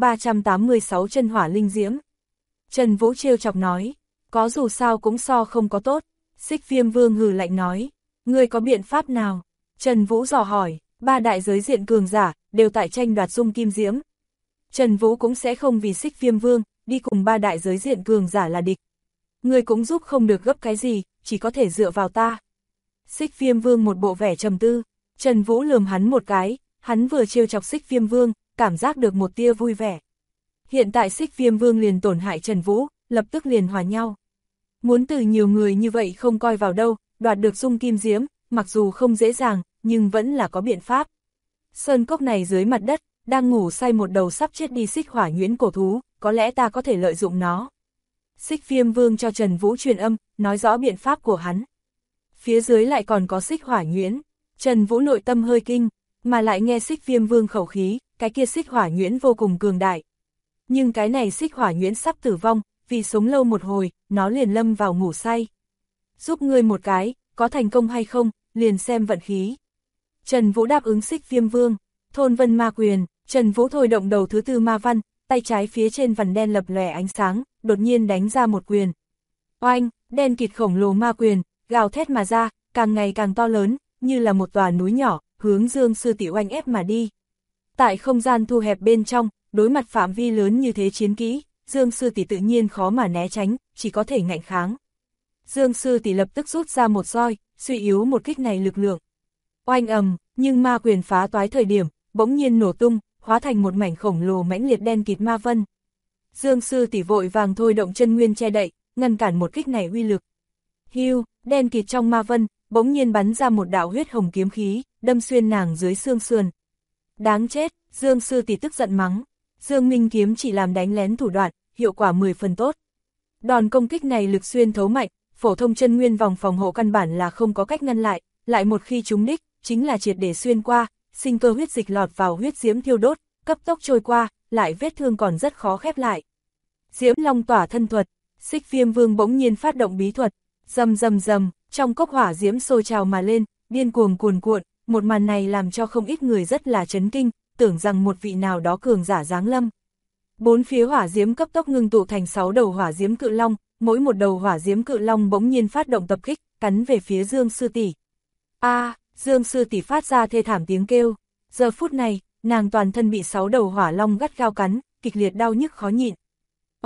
386 chân hỏa linh diễm. Trần Vũ trêu chọc nói, có dù sao cũng so không có tốt. Xích Viêm Vương hừ lạnh nói, ngươi có biện pháp nào? Trần Vũ dò hỏi, ba đại giới diện cường giả, đều tại tranh đoạt dung kim diễm. Trần Vũ cũng sẽ không vì Xích Viêm Vương, đi cùng ba đại giới diện cường giả là địch. Ngươi cũng giúp không được gấp cái gì, chỉ có thể dựa vào ta. Xích Viêm Vương một bộ vẻ trầm tư, Trần Vũ lườm hắn một cái, hắn vừa trêu chọc Xích Viêm Vương, cảm giác được một tia vui vẻ. Hiện tại Xích Viêm Vương liền tổn hại Trần Vũ, lập tức liền hòa nhau. Muốn từ nhiều người như vậy không coi vào đâu, đoạt được dung kim diễm, mặc dù không dễ dàng, nhưng vẫn là có biện pháp. Sơn cốc này dưới mặt đất, đang ngủ say một đầu sắp chết đi xích hỏa nhuyễn cổ thú, có lẽ ta có thể lợi dụng nó. Xích Viêm Vương cho Trần Vũ truyền âm, nói rõ biện pháp của hắn. Phía dưới lại còn có xích hỏa nhuyễn, Trần Vũ nội tâm hơi kinh, mà lại nghe Xích Viêm Vương khẩu khí, cái kia xích hỏa nhuyễn vô cùng cường đại. Nhưng cái này xích hỏa nhuyễn sắp tử vong, vì sống lâu một hồi, nó liền lâm vào ngủ say. Giúp ngươi một cái, có thành công hay không, liền xem vận khí. Trần Vũ đáp ứng Xích Viêm Vương, thôn vân ma quyền, Trần Vũ thôi động đầu thứ tư ma văn, tay trái phía trên vằn đen lập lòe ánh sáng, đột nhiên đánh ra một quyền. Oanh, đen kịt khổng lồ ma quyền, gào thét mà ra, càng ngày càng to lớn, như là một tòa núi nhỏ, hướng Dương sư tỷ oanh ép mà đi. Tại không gian thu hẹp bên trong, đối mặt phạm vi lớn như thế chiến kỹ, Dương sư tỷ tự nhiên khó mà né tránh, chỉ có thể ngạnh kháng. Dương sư tỷ lập tức rút ra một roi, suy yếu một kích này lực lượng. Oanh ầm, nhưng ma quyền phá toái thời điểm, bỗng nhiên nổ tung, hóa thành một mảnh khổng lồ mãnh liệt đen kịt ma vân. Dương sư tỷ vội vàng thôi động chân nguyên che đậy, ngăn cản một kích này uy lực. Hưu, đen kịt trong ma vân, bỗng nhiên bắn ra một đạo huyết hồng kiếm khí, đâm xuyên nàng dưới xương sườn. Đáng chết, Dương sư tỷ tức giận mắng. Dương Minh kiếm chỉ làm đánh lén thủ đoạn, hiệu quả 10 phần tốt. Đòn công kích này lực xuyên thấu mạnh, phổ thông chân nguyên vòng phòng hộ căn bản là không có cách ngăn lại một khi trúng đích, chính là triệt để xuyên qua, sinh cơ huyết dịch lọt vào huyết diễm thiêu đốt, cấp tốc trôi qua, lại vết thương còn rất khó khép lại. Diễm Long tỏa thân thuật, Xích Viêm Vương bỗng nhiên phát động bí thuật, rầm rầm rầm, trong cốc hỏa diễm sôi trào mà lên, điên cuồng cuồn cuộn, một màn này làm cho không ít người rất là chấn kinh, tưởng rằng một vị nào đó cường giả giáng lâm. Bốn phía hỏa diễm cấp tốc ngưng tụ thành 6 đầu hỏa diễm cự long, mỗi một đầu hỏa diễm cự long bỗng nhiên phát động tập kích, cắn về phía Dương sư tỷ. Dương sư tỷ phát ra thê thảm tiếng kêu. Giờ phút này, nàng toàn thân bị 6 đầu hỏa long gắt gao cắn, kịch liệt đau nhức khó nhịn. Oanh,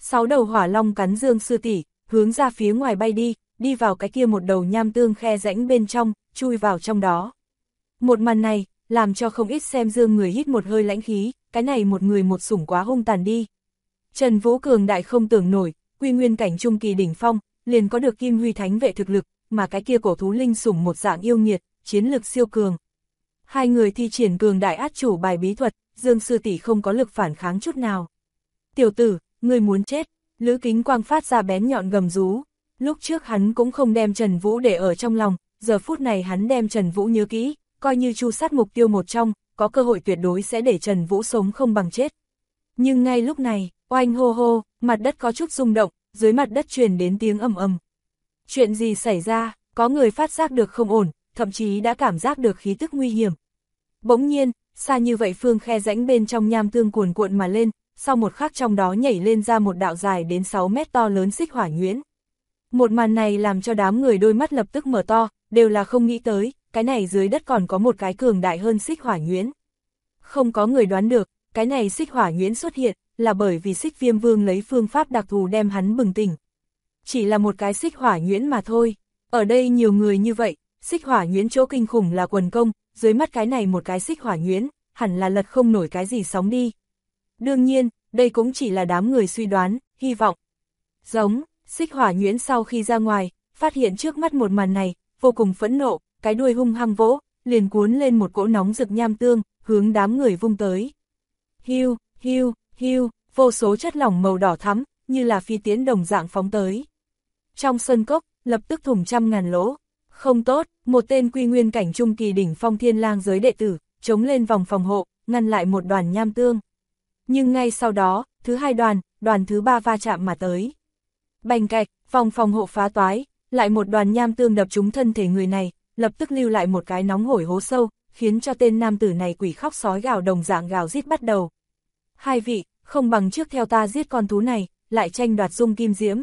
6 đầu hỏa long cắn Dương sư tỷ, hướng ra phía ngoài bay đi, đi vào cái kia một đầu nham tương khe rãnh bên trong, chui vào trong đó. Một màn này, làm cho không ít xem Dương người hít một hơi lãnh khí, cái này một người một sủng quá hung tàn đi. Trần Vũ cường đại không tưởng nổi, quy nguyên cảnh trung kỳ đỉnh phong, liền có được Kim Huy Thánh vệ thực lực, mà cái kia cổ thú linh sủng một dạng yêu nghiệt, chiến lực siêu cường. Hai người thi triển cường đại át chủ bài bí thuật, Dương sư tỷ không có lực phản kháng chút nào. Tiểu tử, ngươi muốn chết, Lữ Kính Quang phát ra bén nhọn gầm rú. Lúc trước hắn cũng không đem Trần Vũ để ở trong lòng, giờ phút này hắn đem Trần Vũ nhớ kỹ, coi như tru sát mục tiêu một trong, có cơ hội tuyệt đối sẽ để Trần Vũ sống không bằng chết. Nhưng ngay lúc này, oanh hô hô, mặt đất có chút rung động, dưới mặt đất truyền đến tiếng ầm ầm. Chuyện gì xảy ra, có người phát giác được không ổn, thậm chí đã cảm giác được khí tức nguy hiểm. Bỗng nhiên, xa như vậy phương khe rãnh bên trong nham tương cuồn cuộn mà lên, sau một khắc trong đó nhảy lên ra một đạo dài đến 6 mét to lớn xích hỏa nhuyễn. Một màn này làm cho đám người đôi mắt lập tức mở to, đều là không nghĩ tới, cái này dưới đất còn có một cái cường đại hơn xích hỏa nhuyễn. Không có người đoán được, cái này xích hỏa nhuyễn xuất hiện, là bởi vì Xích Viêm Vương lấy phương pháp đặc thù đem hắn bừng tỉnh. Chỉ là một cái xích hỏa nhuyễn mà thôi, ở đây nhiều người như vậy, xích hỏa nhuyễn chỗ kinh khủng là quần công, dưới mắt cái này một cái xích hỏa nhuyễn, hẳn là lật không nổi cái gì sóng đi. Đương nhiên, đây cũng chỉ là đám người suy đoán, hy vọng. Giống, xích hỏa nhuyễn sau khi ra ngoài, phát hiện trước mắt một màn này, vô cùng phẫn nộ, cái đuôi hung hăng vỗ, liền cuốn lên một cỗ nóng rực nham tương, hướng đám người vung tới. Hiu, hiu, hiu, vô số chất lỏng màu đỏ thắm, như là phi tiến đồng dạng phóng tới. Trong sân cốc, lập tức thủng trăm ngàn lỗ. Không tốt, một tên quy nguyên cảnh trung kỳ đỉnh phong thiên lang giới đệ tử, chống lên vòng phòng hộ, ngăn lại một đoàn nham tương. Nhưng ngay sau đó, thứ hai đoàn thứ ba va chạm mà tới. Bành cạch, vòng phòng hộ phá toái, lại một đoàn nham tương đập trúng thân thể người này, lập tức lưu lại một cái nóng hổi hố sâu, khiến cho tên nam tử này quỷ khóc sói gào đồng dạng gào rít bắt đầu. Hai vị, không bằng trước theo ta giết con thú này, lại tranh đoạt dung kim diễm.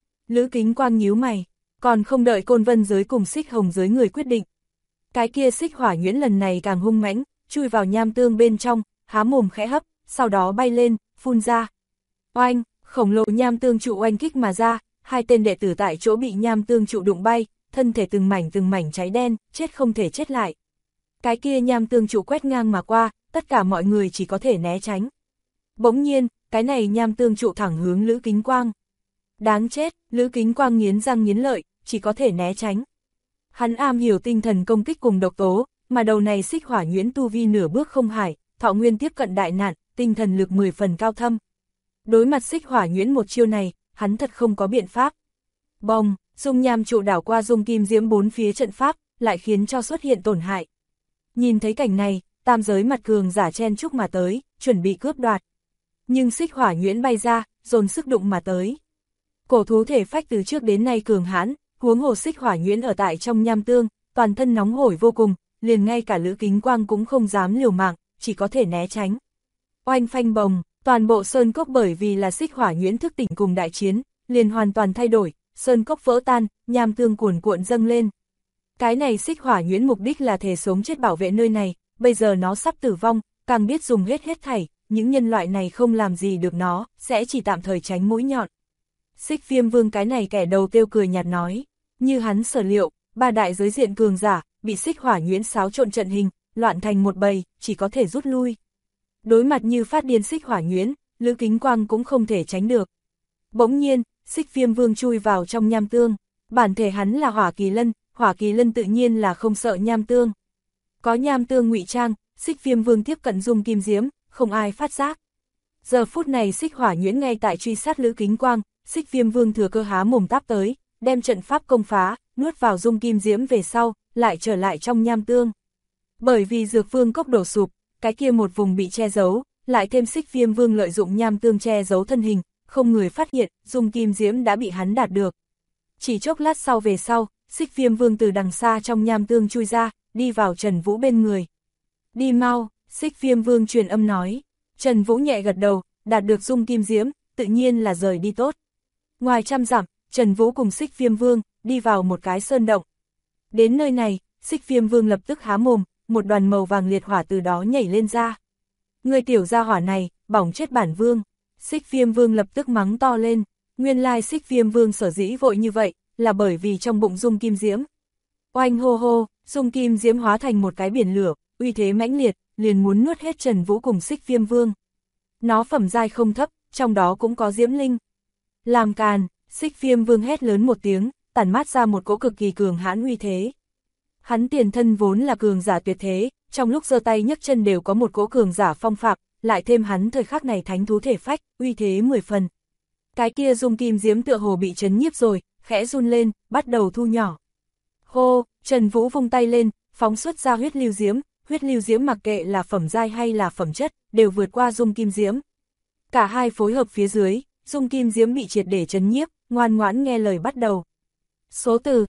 Lữ Kính Quang nhíu mày, còn không đợi Côn Vân giới cùng Xích Hồng giới người quyết định. Cái kia xích hỏa nhuyễn lần này càng hung mãnh, chui vào nham tương bên trong, há mồm khẽ hấp, sau đó bay lên, phun ra. Oanh, khổng lồ nham tương trụ oanh kích mà ra, hai tên đệ tử tại chỗ bị nham tương trụ đụng bay, thân thể từng mảnh cháy đen, chết không thể chết lại. Cái kia nham tương trụ quét ngang mà qua, tất cả mọi người chỉ có thể né tránh. Bỗng nhiên, cái này nham tương trụ thẳng hướng Lữ Kính Quang. Đáng chết, Lữ Kính Quang nghiến răng nghiến lợi, chỉ có thể né tránh. Hắn am hiểu tinh thần công kích cùng độc tố, mà đầu này xích hỏa nhuyễn tu vi nửa bước không hải, thọ nguyên tiếp cận đại nạn, tinh thần lực 10 phần cao thâm. Đối mặt xích hỏa nhuyễn một chiêu này, hắn thật không có biện pháp. Bồng, dung nham trụ đảo qua dung kim diễm bốn phía trận pháp, lại khiến cho xuất hiện tổn hại. Nhìn thấy cảnh này, tam giới mặt cường giả chen chúc mà tới, chuẩn bị cướp đoạt. Nhưng xích hỏa nhuyễn bay ra, dồn sức đụng mà tới. Cổ thú thể phách từ trước đến nay cường hãn, huống hồ xích hỏa nhuyễn ở tại trong nham tương, toàn thân nóng hổi vô cùng, liền ngay cả Lữ Kính Quang cũng không dám liều mạng, chỉ có thể né tránh. Oanh phanh bồng, toàn bộ sơn cốc bởi vì là xích hỏa nhuyễn thức tỉnh cùng đại chiến, liền hoàn toàn thay đổi, sơn cốc vỡ tan, nham tương cuồn cuộn dâng lên. Cái này xích hỏa nhuyễn mục đích là thể sống chết bảo vệ nơi này, bây giờ nó sắp tử vong, càng biết dùng hết thảy, những nhân loại này không làm gì được nó, sẽ chỉ tạm thời tránh mũi nhọn. Xích Viêm Vương cái này kẻ đầu tiêu cười nhạt nói, như hắn sở liệu, ba đại giới diện cường giả, bị xích hỏa nhuyễn xáo trộn trận hình, loạn thành một bầy, chỉ có thể rút lui. Đối mặt như phát điên xích hỏa nhuyễn, Lữ Kính Quang cũng không thể tránh được. Bỗng nhiên, Xích Viêm Vương chui vào trong nham tương, bản thể hắn là Hỏa Kỳ Lân tự nhiên là không sợ nham tương. Có nham tương ngụy trang, Xích Viêm Vương tiếp cận dung kim diễm, không ai phát giác. Giờ phút này xích hỏa nhuyễn ngay tại truy sát Lữ Kính Quang, Xích Viêm Vương thừa cơ há mồm táp tới, đem trận pháp công phá, nuốt vào dung kim diễm về sau, lại trở lại trong nham tương. Bởi vì dược vương cốc đổ sụp, cái kia một vùng bị che giấu, lại thêm Xích Viêm Vương lợi dụng nham tương che giấu thân hình, không người phát hiện, dung kim diễm đã bị hắn đạt được. Chỉ chốc lát sau về sau, Xích Viêm Vương từ đằng xa trong nham tương chui ra, đi vào Trần Vũ bên người. Đi mau, Xích Viêm Vương truyền âm nói. Trần Vũ nhẹ gật đầu, đạt được dung kim diễm, tự nhiên là rời đi tốt. Ngoài trăm dặm, Trần Vũ cùng Xích Viêm Vương đi vào một cái sơn động. Đến nơi này, Xích Viêm Vương lập tức há mồm, một đoàn màu vàng liệt hỏa từ đó nhảy lên ra. Người tiểu gia hỏa này, bỏng chết bản vương. Xích Viêm Vương lập tức mắng to lên, nguyên lai Xích Viêm Vương sở dĩ vội như vậy, là bởi vì trong bụng dung kim diễm. Oanh hô hô, dung kim diễm hóa thành một cái biển lửa, uy thế mãnh liệt, liền muốn nuốt hết Trần Vũ cùng Xích Viêm Vương. Nó phẩm giai không thấp, trong đó cũng có diễm linh. Làm càn, Xích Viêm Vương hét lớn một tiếng, tản mát ra một cỗ cực kỳ cường hãn uy thế. Hắn tiền thân vốn là cường giả tuyệt thế, trong lúc giơ tay nhấc chân đều có một cỗ cường giả phong phạm, lại thêm hắn thời khắc này thánh thú thể phách, uy thế 10 phần. Cái kia dung kim diễm tựa hồ bị chấn nhiếp rồi, khẽ run lên, bắt đầu thu nhỏ. Hô, Trần Vũ vung tay lên, phóng xuất ra huyết lưu diễm mặc kệ là phẩm giai hay là phẩm chất, đều vượt qua dung kim diễm. Cả hai phối hợp phía dưới, dung kim diễm bị triệt để chấn nhiếp, ngoan ngoãn nghe lời bắt đầu. Số từ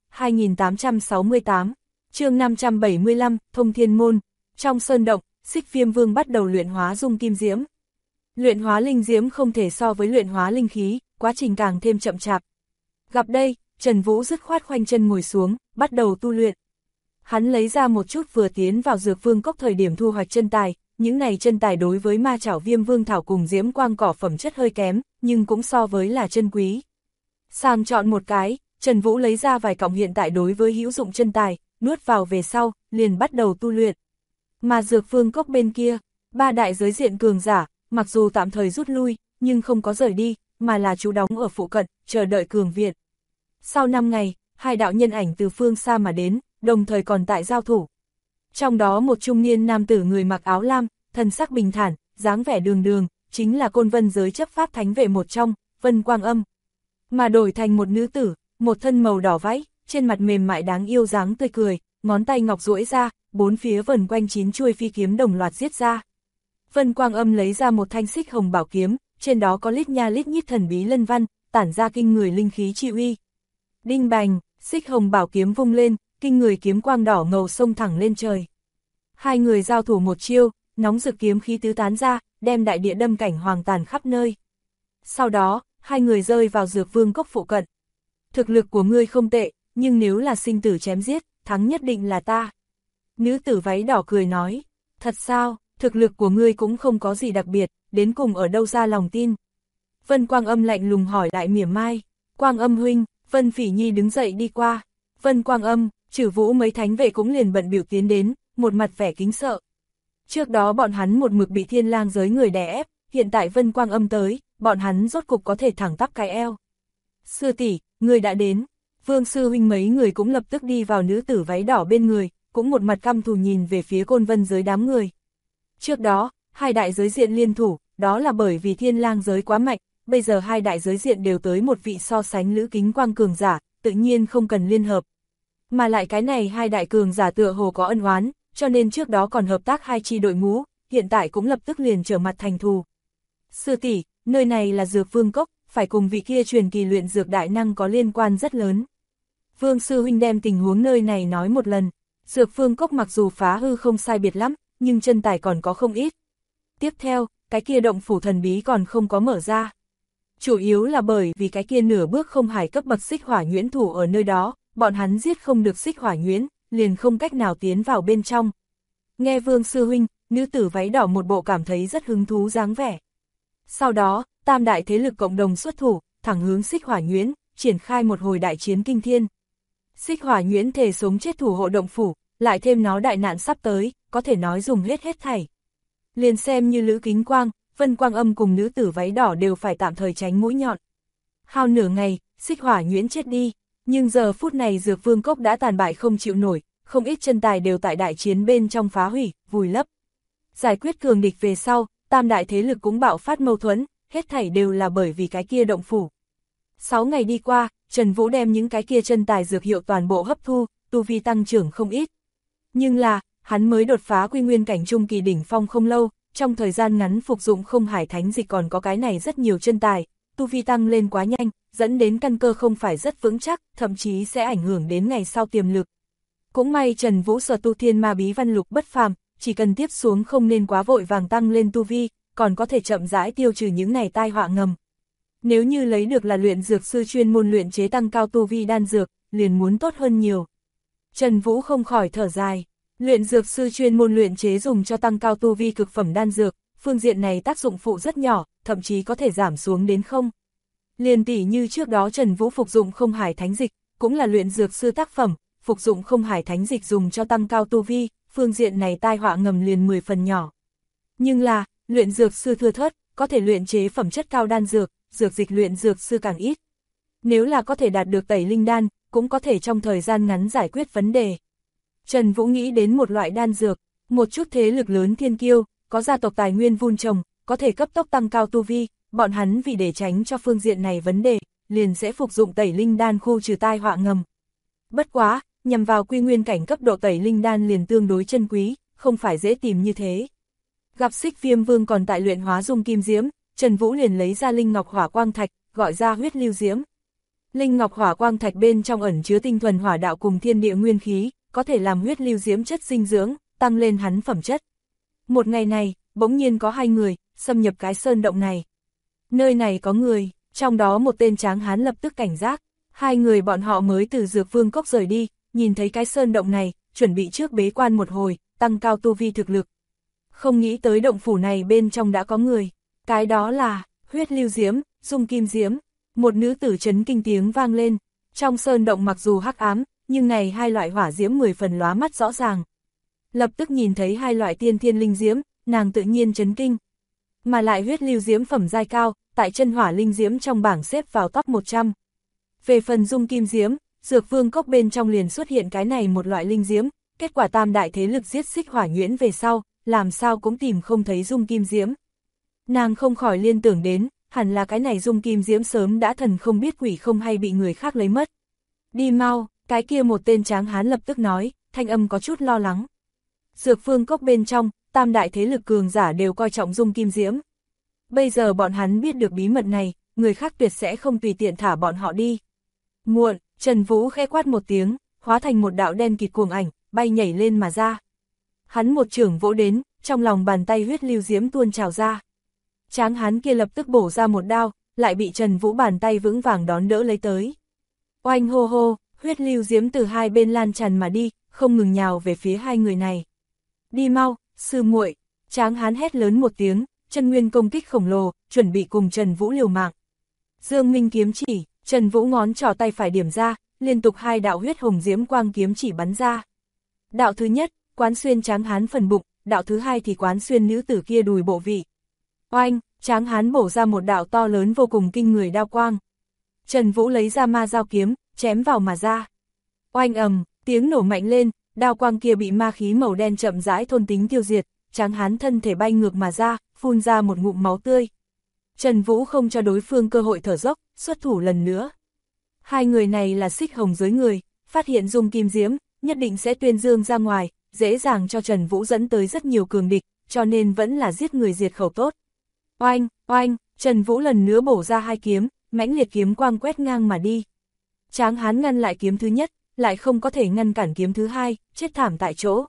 2868, chương 575, Thông Thiên Môn. Trong sơn động, Xích Viêm Vương bắt đầu luyện hóa dung kim diễm. Luyện hóa linh diễm không thể so với luyện hóa linh khí, quá trình càng thêm chậm chạp. Gặp đây, Trần Vũ dứt khoát khoanh chân ngồi xuống, bắt đầu tu luyện. Hắn lấy ra một chút vừa tiến vào Dược Vương Cốc thời điểm thu hoạch chân tài, những này chân tài đối với ma chảo Viêm Vương Thảo cùng diễm quang cỏ phẩm chất hơi kém, nhưng cũng so với là chân quý. Sàng chọn một cái, Trần Vũ lấy ra vài cọng hiện tại đối với hữu dụng chân tài, nuốt vào về sau, liền bắt đầu tu luyện. Mà Dược Vương Cốc bên kia, ba đại giới diện cường giả, mặc dù tạm thời rút lui, nhưng không có rời đi, mà là trú đóng ở phụ cận, chờ đợi cường viện. Sau 5 ngày, hai đạo nhân ảnh từ phương xa mà đến, đồng thời còn tại giao thủ. Trong đó một trung niên nam tử người mặc áo lam, thân sắc bình thản, dáng vẻ đường đường, chính là Côn Vân giới chấp pháp thánh vệ một trong, Vân Quang Âm. Mà đổi thành một nữ tử, một thân màu đỏ váy, trên mặt mềm mại đáng yêu dáng tươi cười, ngón tay ngọc duỗi ra, bốn phía vần quanh 9 chuôi phi kiếm đồng loạt giết ra. Vân Quang Âm lấy ra một thanh xích hồng bảo kiếm, trên đó có lít nha lít nhít thần bí lân văn, tản ra kinh người linh khí chi uy. Đinh bành, xích hồng bảo kiếm vung lên, kinh người kiếm quang đỏ ngầu xông thẳng lên trời. Hai người giao thủ một chiêu, nóng rực kiếm khí tứ tán ra, đem đại địa đâm cảnh hoàng tàn khắp nơi. Sau đó, hai người rơi vào Dược Vương Cốc phụ cận. Thực lực của ngươi không tệ, nhưng nếu là sinh tử chém giết, thắng nhất định là ta. Nữ tử váy đỏ cười nói, thật sao, thực lực của ngươi cũng không có gì đặc biệt, đến cùng ở đâu ra lòng tin. Vân Quang Âm lạnh lùng hỏi lại mỉa mai, Quang Âm huynh, Vân Phỉ Nhi đứng dậy đi qua. Vân Quang Âm, Trử Vũ mấy thánh vệ cũng liền bận biểu tiến đến, một mặt vẻ kính sợ. Trước đó bọn hắn một mực bị Thiên Lang giới người đè ép, hiện tại Vân Quang Âm tới, bọn hắn rốt cục có thể thẳng tắp cái eo. Sư tỷ, người đã đến. Vương sư huynh mấy người cũng lập tức đi vào nữ tử váy đỏ bên người, cũng một mặt căm thù nhìn về phía Côn Vân giới đám người. Trước đó, hai đại giới diện liên thủ, đó là bởi vì Thiên Lang giới quá mạnh, bây giờ hai đại giới diện đều tới một vị so sánh Lữ Kính Quang cường giả, tự nhiên không cần liên hợp. Mà lại cái này hai đại cường giả tựa hồ có ân oán, cho nên trước đó còn hợp tác hai chi đội ngũ, hiện tại cũng lập tức liền trở mặt thành thù. Sư tỷ, nơi này là Dược Vương Cốc, phải cùng vị kia truyền kỳ luyện dược đại năng có liên quan rất lớn. Vương sư huynh đem tình huống nơi này nói một lần. Dược Vương Cốc mặc dù phá hư không sai biệt lắm, nhưng chân tài còn có không ít. Tiếp theo, cái kia động phủ thần bí còn không có mở ra. Chủ yếu là bởi vì cái kia nửa bước không hải cấp bậc xích hỏa nhuyễn thủ ở nơi đó, bọn hắn giết không được xích hỏa nhuyễn, liền không cách nào tiến vào bên trong. Nghe Vương sư huynh, nữ tử váy đỏ một bộ cảm thấy rất hứng thú dáng vẻ. Sau đó, tam đại thế lực cộng đồng xuất thủ, thẳng hướng xích hỏa nhuyễn, triển khai một hồi đại chiến kinh thiên. Xích hỏa nhuyễn thề sống chết thủ hộ động phủ, lại thêm nó đại nạn sắp tới, có thể nói dùng hết thảy. Liền xem như Lữ Kính Quang, Vân Quang Âm cùng nữ tử váy đỏ đều phải tạm thời tránh mũi nhọn. Hao nửa ngày, xích hỏa nhuyễn chết đi, nhưng giờ phút này Dược Vương Cốc đã tàn bại không chịu nổi, không ít chân tài đều tại đại chiến bên trong phá hủy, vùi lấp. Giải quyết cường địch về sau, tam đại thế lực cũng bạo phát mâu thuẫn, hết thảy đều là bởi vì cái kia động phủ. 6 ngày đi qua, Trần Vũ đem những cái kia chân tài dược hiệu toàn bộ hấp thu, tu vi tăng trưởng không ít. Nhưng là, hắn mới đột phá quy nguyên cảnh trung kỳ đỉnh phong không lâu, trong thời gian ngắn phục dụng không hải thánh dịch còn có cái này rất nhiều chân tài, tu vi tăng lên quá nhanh, dẫn đến căn cơ không phải rất vững chắc, thậm chí sẽ ảnh hưởng đến ngày sau tiềm lực. Cũng may Trần Vũ sở tu thiên ma bí văn lục bất phàm, chỉ cần tiếp xuống không nên quá vội vàng tăng lên tu vi, còn có thể chậm rãi tiêu trừ những này tai họa ngầm. Nếu như lấy được là luyện dược sư chuyên môn luyện chế tăng cao tu vi đan dược, liền muốn tốt hơn nhiều. Trần Vũ không khỏi thở dài, luyện dược sư chuyên môn luyện chế dùng cho tăng cao tu vi cực phẩm đan dược, phương diện này tác dụng phụ rất nhỏ, thậm chí có thể giảm xuống đến không. Liền tỷ như trước đó Trần Vũ phục dụng không hải thánh dịch, cũng là luyện dược sư tác phẩm, phục dụng không hải thánh dịch dùng cho tăng cao tu vi, phương diện này tai họa ngầm liền 10 phần nhỏ. Nhưng là, luyện dược sư thưa thớt, có thể luyện chế phẩm chất cao đan dược, dược dịch luyện dược sư càng ít. Nếu là có thể đạt được tẩy linh đan, cũng có thể trong thời gian ngắn giải quyết vấn đề. Trần Vũ nghĩ đến một loại đan dược, một chút thế lực lớn thiên kiêu, có gia tộc tài nguyên vun trồng, có thể cấp tốc tăng cao tu vi, bọn hắn vì để tránh cho phương diện này vấn đề, liền sẽ phục dụng tẩy linh đan khu trừ tai họa ngầm. Bất quá, nhằm vào quy nguyên cảnh cấp độ tẩy linh đan liền tương đối chân quý, không phải dễ tìm như thế. Gặp Xích Viêm Vương còn tại luyện hóa dung kim diễm, Trần Vũ liền lấy ra linh ngọc hỏa quang thạch, gọi ra huyết lưu diễm. Linh ngọc hỏa quang thạch bên trong ẩn chứa tinh thuần hỏa đạo cùng thiên địa nguyên khí, có thể làm huyết lưu diễm chất dinh dưỡng, tăng lên hắn phẩm chất. Một ngày này, bỗng nhiên có hai người xâm nhập cái sơn động này. Nơi này có người, trong đó một tên tráng hán lập tức cảnh giác. Hai người bọn họ mới từ Dược Vương Cốc rời đi, nhìn thấy cái sơn động này, chuẩn bị trước bế quan một hồi, tăng cao tu vi thực lực. Không nghĩ tới động phủ này bên trong đã có người. Cái đó là huyết lưu diễm, dung kim diễm. Một nữ tử chấn kinh tiếng vang lên. Trong sơn động mặc dù hắc ám, nhưng này hai loại hỏa diễm 10 phần lóa mắt rõ ràng. Lập tức nhìn thấy hai loại tiên thiên linh diễm, nàng tự nhiên chấn kinh. Mà lại huyết lưu diễm phẩm giai cao, tại chân hỏa linh diễm trong bảng xếp vào top 100. Về phần dung kim diễm, Dược Vương Cốc bên trong liền xuất hiện cái này một loại linh diễm, kết quả tam đại thế lực giết Xích Hỏa Nhuyễn về sau, làm sao cũng tìm không thấy dung kim diễm. Nàng không khỏi liên tưởng đến, hẳn là cái này dung kim diễm sớm đã thần không biết quỷ không hay bị người khác lấy mất. Đi mau, cái kia một tên tráng hán lập tức nói, thanh âm có chút lo lắng. Dược Vương Cốc bên trong, tam đại thế lực cường giả đều coi trọng dung kim diễm. Bây giờ bọn hắn biết được bí mật này, người khác tuyệt sẽ không tùy tiện thả bọn họ đi. Muộn, Trần Vũ khẽ quát một tiếng, hóa thành một đạo đen kịt cuồng ảnh, bay nhảy lên mà ra. Hắn một chưởng vỗ đến, trong lòng bàn tay huyết lưu diễm tuôn trào ra. Tráng hán kia lập tức bổ ra một đao, lại bị Trần Vũ bàn tay vững vàng đón đỡ lấy tới. Oanh hô hô, huyết lưu diễm từ hai bên lan tràn mà đi, không ngừng nhào về phía hai người này. Đi mau, sư muội, tráng hán hét lớn một tiếng, chân nguyên công kích khổng lồ, chuẩn bị cùng Trần Vũ liều mạng. Dương Minh kiếm chỉ, Trần Vũ ngón trỏ tay phải điểm ra, liên tục hai đạo huyết hồng diễm quang kiếm chỉ bắn ra. Đạo thứ nhất, quán xuyên tráng hán phần bụng, đạo thứ hai thì quán xuyên nữ tử kia đùi bộ vị. Oanh, tráng hán bổ ra một đạo to lớn vô cùng kinh người đao quang. Trần Vũ lấy ra ma dao kiếm, chém vào mà ra. Oanh ầm, tiếng nổ mạnh lên, đao quang kia bị ma khí màu đen chậm rãi thôn tính tiêu diệt, tráng hán thân thể bay ngược mà ra, phun ra một ngụm máu tươi. Trần Vũ không cho đối phương cơ hội thở dốc, xuất thủ lần nữa. Hai người này là Xích Hồng giới người, phát hiện dung kim diễm, nhất định sẽ tuyên dương ra ngoài, dễ dàng cho Trần Vũ dẫn tới rất nhiều cường địch, cho nên vẫn là giết người diệt khẩu tốt. Oanh, oanh, Trần Vũ lần nữa bổ ra hai kiếm, mãnh liệt kiếm quang quét ngang mà đi. Tráng hán ngăn lại kiếm thứ nhất, lại không có thể ngăn cản kiếm thứ hai, chết thảm tại chỗ.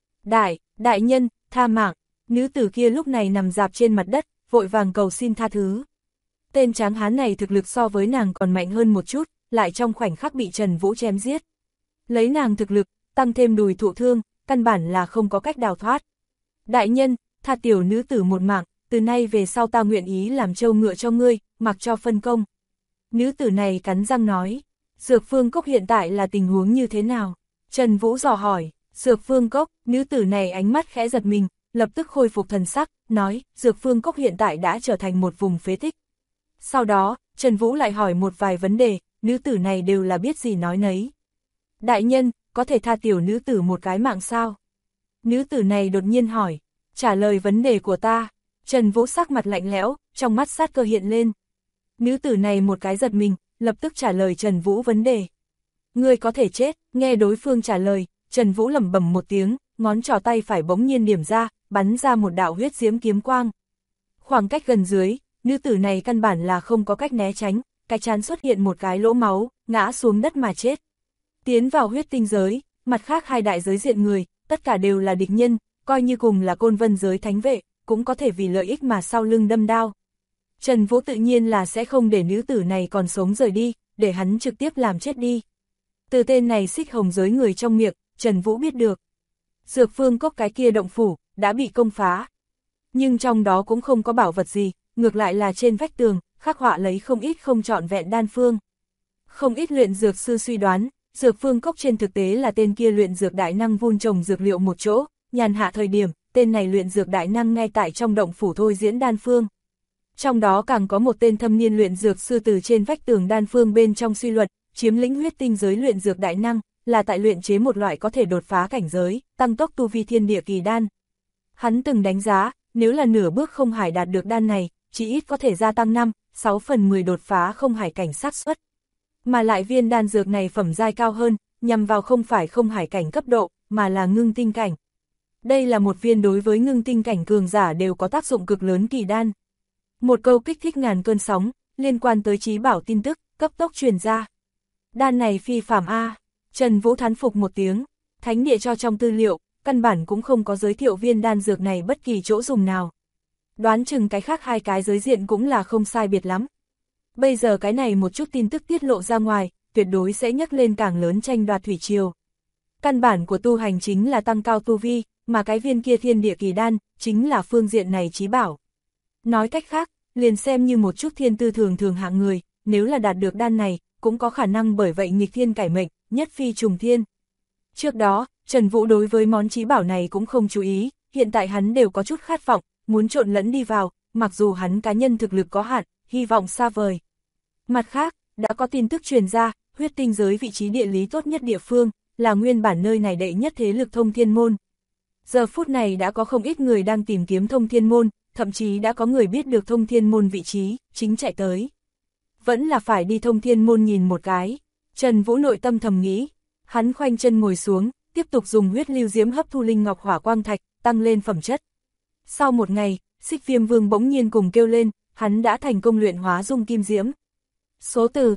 Đại nhân, tha mạng, nữ tử kia lúc này nằm rạp trên mặt đất, vội vàng cầu xin tha thứ. Tên tráng hán này thực lực so với nàng còn mạnh hơn một chút, lại trong khoảnh khắc bị Trần Vũ chém giết. Lấy nàng thực lực, tăng thêm đùi thụ thương, căn bản là không có cách đào thoát. Đại nhân, tha tiểu nữ tử một mạng, từ nay về sau ta nguyện ý làm trâu ngựa cho ngươi, mặc cho phân công. Nữ tử này cắn răng nói, Dược Vương Cốc hiện tại là tình huống như thế nào? Trần Vũ dò hỏi, Dược Vương Cốc, nữ tử này ánh mắt khẽ giật mình, lập tức khôi phục thần sắc, nói, Dược Vương Cốc hiện tại đã trở thành một vùng phế tích. Sau đó, Trần Vũ lại hỏi một vài vấn đề, nữ tử này đều là biết gì nói nấy. Đại nhân, có thể tha tiểu nữ tử một cái mạng sao? Nữ tử này đột nhiên hỏi, trả lời vấn đề của ta. Trần Vũ sắc mặt lạnh lẽo, trong mắt sát cơ hiện lên. Nữ tử này một cái giật mình, lập tức trả lời Trần Vũ vấn đề. Ngươi có thể chết, nghe đối phương trả lời, Trần Vũ lẩm bẩm một tiếng, ngón trỏ tay phải bỗng nhiên điểm ra, bắn ra một đạo huyết diễm kiếm quang. Khoảng cách gần dưới, nữ tử này căn bản là không có cách né tránh, cái trán xuất hiện một cái lỗ máu, ngã xuống đất mà chết. Tiến vào huyết tinh giới, mặt khác hai đại giới diện người, tất cả đều là địch nhân, coi như cùng là Côn Vân giới thánh vệ, cũng có thể vì lợi ích mà sau lưng đâm đao. Trần Vũ tự nhiên là sẽ không để nữ tử này còn sống rời đi, để hắn trực tiếp làm chết đi. Từ tên này Xích Hồng giới người trong miệng, Trần Vũ biết được. Dược Vương Cốc cái kia động phủ, đã bị công phá. Nhưng trong đó cũng không có bảo vật gì, ngược lại là trên vách tường, khắc họa lấy không ít không trọn vẹn đan phương. Không ít luyện dược sư suy đoán, dược phương cốc trên thực tế là tên kia luyện dược đại năng vun trồng dược liệu một chỗ, nhàn hạ thời điểm, tên này luyện dược đại năng ngay tại trong động phủ thôi diễn đan phương. Trong đó càng có một tên thâm niên luyện dược sư từ trên vách tường đan phương bên trong suy luận, chiếm lĩnh huyết tinh giới luyện dược đại năng, là tại luyện chế một loại có thể đột phá cảnh giới, tăng tốc tu vi thiên địa kỳ đan. Hắn từng đánh giá, nếu là nửa bước không hải đạt được đan này, chỉ ít có thể gia tăng 5-6/10 đột phá không hải cảnh xác suất. Mà lại viên đan dược này phẩm giai cao hơn, nhằm vào không phải không hải cảnh cấp độ, mà là ngưng tinh cảnh. Đây là một viên đối với ngưng tinh cảnh cường giả đều có tác dụng cực lớn kỳ đan. Một câu kích thích ngàn cơn sóng, liên quan tới trí bảo tin tức, cấp tốc truyền ra. Đan này phi phàm a. Trần Vũ thán phục một tiếng, thánh địa cho trong tư liệu, căn bản cũng không có giới thiệu viên đan dược này bất kỳ chỗ dùng nào. Đoán chừng cái khác hai cái giới diện cũng là không sai biệt lắm. Bây giờ cái này một chút tin tức tiết lộ ra ngoài, tuyệt đối sẽ nhắc lên càng lớn tranh đoạt thủy triều. Căn bản của tu hành chính là tăng cao tu vi, mà cái viên kia thiên địa kỳ đan, chính là phương diện này chí bảo. Nói cách khác, liền xem như một chút thiên tư thường thường hạng người, nếu là đạt được đan này, cũng có khả năng bởi vậy nghịch thiên cải mệnh, nhất phi trùng thiên. Trước đó, Trần Vũ đối với món chí bảo này cũng không chú ý, hiện tại hắn đều có chút khát vọng, muốn trộn lẫn đi vào, mặc dù hắn cá nhân thực lực có hạn, hy vọng xa vời. Mặt khác, đã có tin tức truyền ra, huyết tinh giới vị trí địa lý tốt nhất địa phương, là nguyên bản nơi này đệ nhất thế lực Thông Thiên Môn. Giờ phút này đã có không ít người đang tìm kiếm Thông Thiên Môn, thậm chí đã có người biết được Thông Thiên Môn vị trí, chính chạy tới. Vẫn là phải đi Thông Thiên Môn nhìn một cái. Trần Vũ nội tâm thầm nghĩ, hắn khoanh chân ngồi xuống, tiếp tục dùng huyết lưu diễm hấp thu linh ngọc hỏa quang thạch, tăng lên phẩm chất. Sau một ngày, Xích Viêm Vương bỗng nhiên cùng kêu lên, hắn đã thành công luyện hóa dung kim diễm. Số từ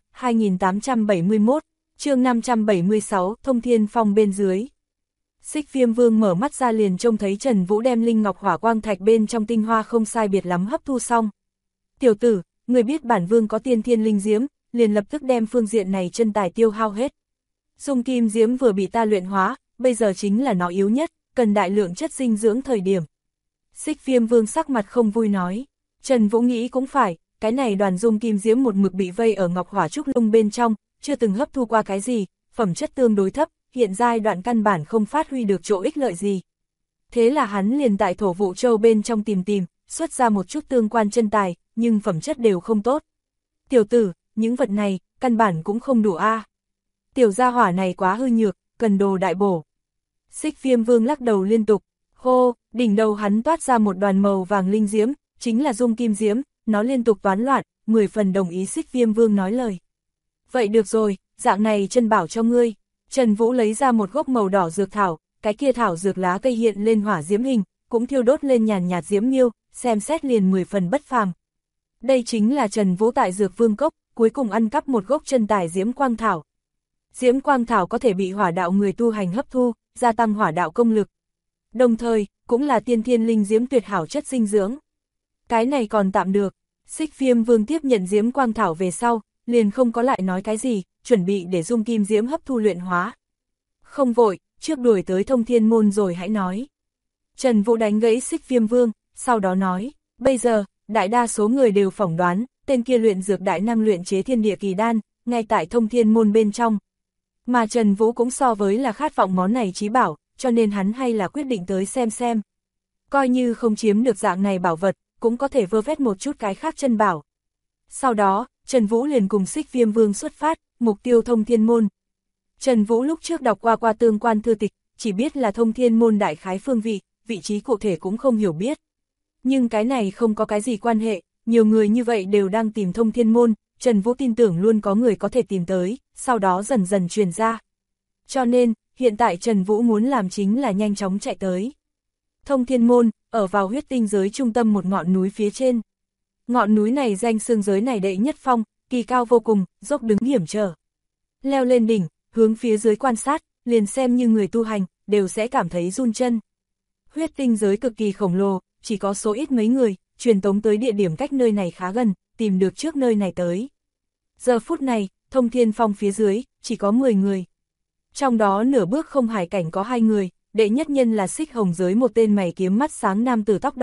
2871, chương 576, Thông Thiên Phong bên dưới. Xích Viêm Vương mở mắt ra liền trông thấy Trần Vũ đem linh ngọc hỏa quang thạch bên trong tinh hoa không sai biệt lắm hấp thu xong. Tiểu tử, người biết bản vương có tiên thiên linh diễm, liền lập tức đem phương diện này chân tài tiêu hao hết. Dung kim diễm vừa bị ta luyện hóa, bây giờ chính là nó yếu nhất, cần đại lượng chất dinh dưỡng thời điểm. Xích Viêm Vương sắc mặt không vui nói. Trần Vũ nghĩ cũng phải, cái này đoàn dung kim diễm một mực bị vây ở ngọc hỏa trúc lung bên trong, chưa từng hấp thu qua cái gì, phẩm chất tương đối thấp, hiện giai đoạn căn bản không phát huy được chỗ ích lợi gì. Thế là hắn liền tại Thổ Vụ Châu bên trong tìm, xuất ra một chút tương quan chân tài, nhưng phẩm chất đều không tốt. Tiểu tử, những vật này, căn bản cũng không đủ a. Tiểu gia hỏa này quá hư nhược, cần đồ đại bổ. Xích Viêm Vương lắc đầu liên tục, hô, đỉnh đầu hắn toát ra một đoàn màu vàng linh diễm, chính là dung kim diễm, nó liên tục toán loạn, 10 phần đồng ý Xích Viêm Vương nói lời. Vậy được rồi, dạng này chân bảo cho ngươi. Trần Vũ lấy ra một gốc màu đỏ dược thảo, cái kia thảo dược lá cây hiện lên hỏa diễm hình, cũng thiêu đốt lên nhàn nhạt diễm miêu, xem xét liền 10 phần bất phàm. Đây chính là Trần Vũ tại Dược Vương Cốc, cuối cùng ăn cắp một gốc chân tài diễm quang thảo. Diễm quang thảo có thể bị hỏa đạo người tu hành hấp thu, gia tăng hỏa đạo công lực. Đồng thời, cũng là tiên thiên linh diễm tuyệt hảo chất dinh dưỡng. Cái này còn tạm được. Xích Viêm Vương tiếp nhận diễm quang thảo về sau, liền không có lại nói cái gì, chuẩn bị để dung kim diễm hấp thu luyện hóa. Không vội, trước đuổi tới Thông Thiên Môn rồi hãy nói. Trần Vũ đánh gãy Xích Viêm Vương, sau đó nói, bây giờ, đại đa số người đều phỏng đoán, tên kia luyện dược đại năng luyện chế thiên địa kỳ đan, ngay tại Thông Thiên Môn bên trong. Mà Trần Vũ cũng so với là khát vọng món này chí bảo, cho nên hắn hay là quyết định tới xem. Coi như không chiếm được dạng này bảo vật, cũng có thể vơ vét một chút cái khác chân bảo. Sau đó, Trần Vũ liền cùng Xích Viêm Vương xuất phát, mục tiêu Thông Thiên Môn. Trần Vũ lúc trước đọc qua tương quan thư tịch, chỉ biết là Thông Thiên Môn đại khái phương vị trí cụ thể cũng không hiểu biết. Nhưng cái này không có cái gì quan hệ, nhiều người như vậy đều đang tìm Thông Thiên Môn, Trần Vũ tin tưởng luôn có người có thể tìm tới, sau đó dần dần truyền ra. Cho nên, hiện tại Trần Vũ muốn làm chính là nhanh chóng chạy tới. Thông Thiên Môn, ở vào huyết tinh giới trung tâm một ngọn núi phía trên. Ngọn núi này danh xưng giới này đệ nhất phong, kỳ cao vô cùng, dốc đứng hiểm trở. Leo lên đỉnh, hướng phía dưới quan sát, liền xem như người tu hành, đều sẽ cảm thấy run chân. Huyết tinh giới cực kỳ khổng lồ, chỉ có số ít mấy người, truyền tống tới địa điểm cách nơi này khá gần, tìm được trước nơi này tới. Giờ phút này, Thông Thiên Phong phía dưới, chỉ có 10 người. Trong đó nửa bước không hải cảnh có 2 người, đệ nhất nhân là Xích Hồng giới một tên mày kiếm mắt sáng nam tử tóc đỏ,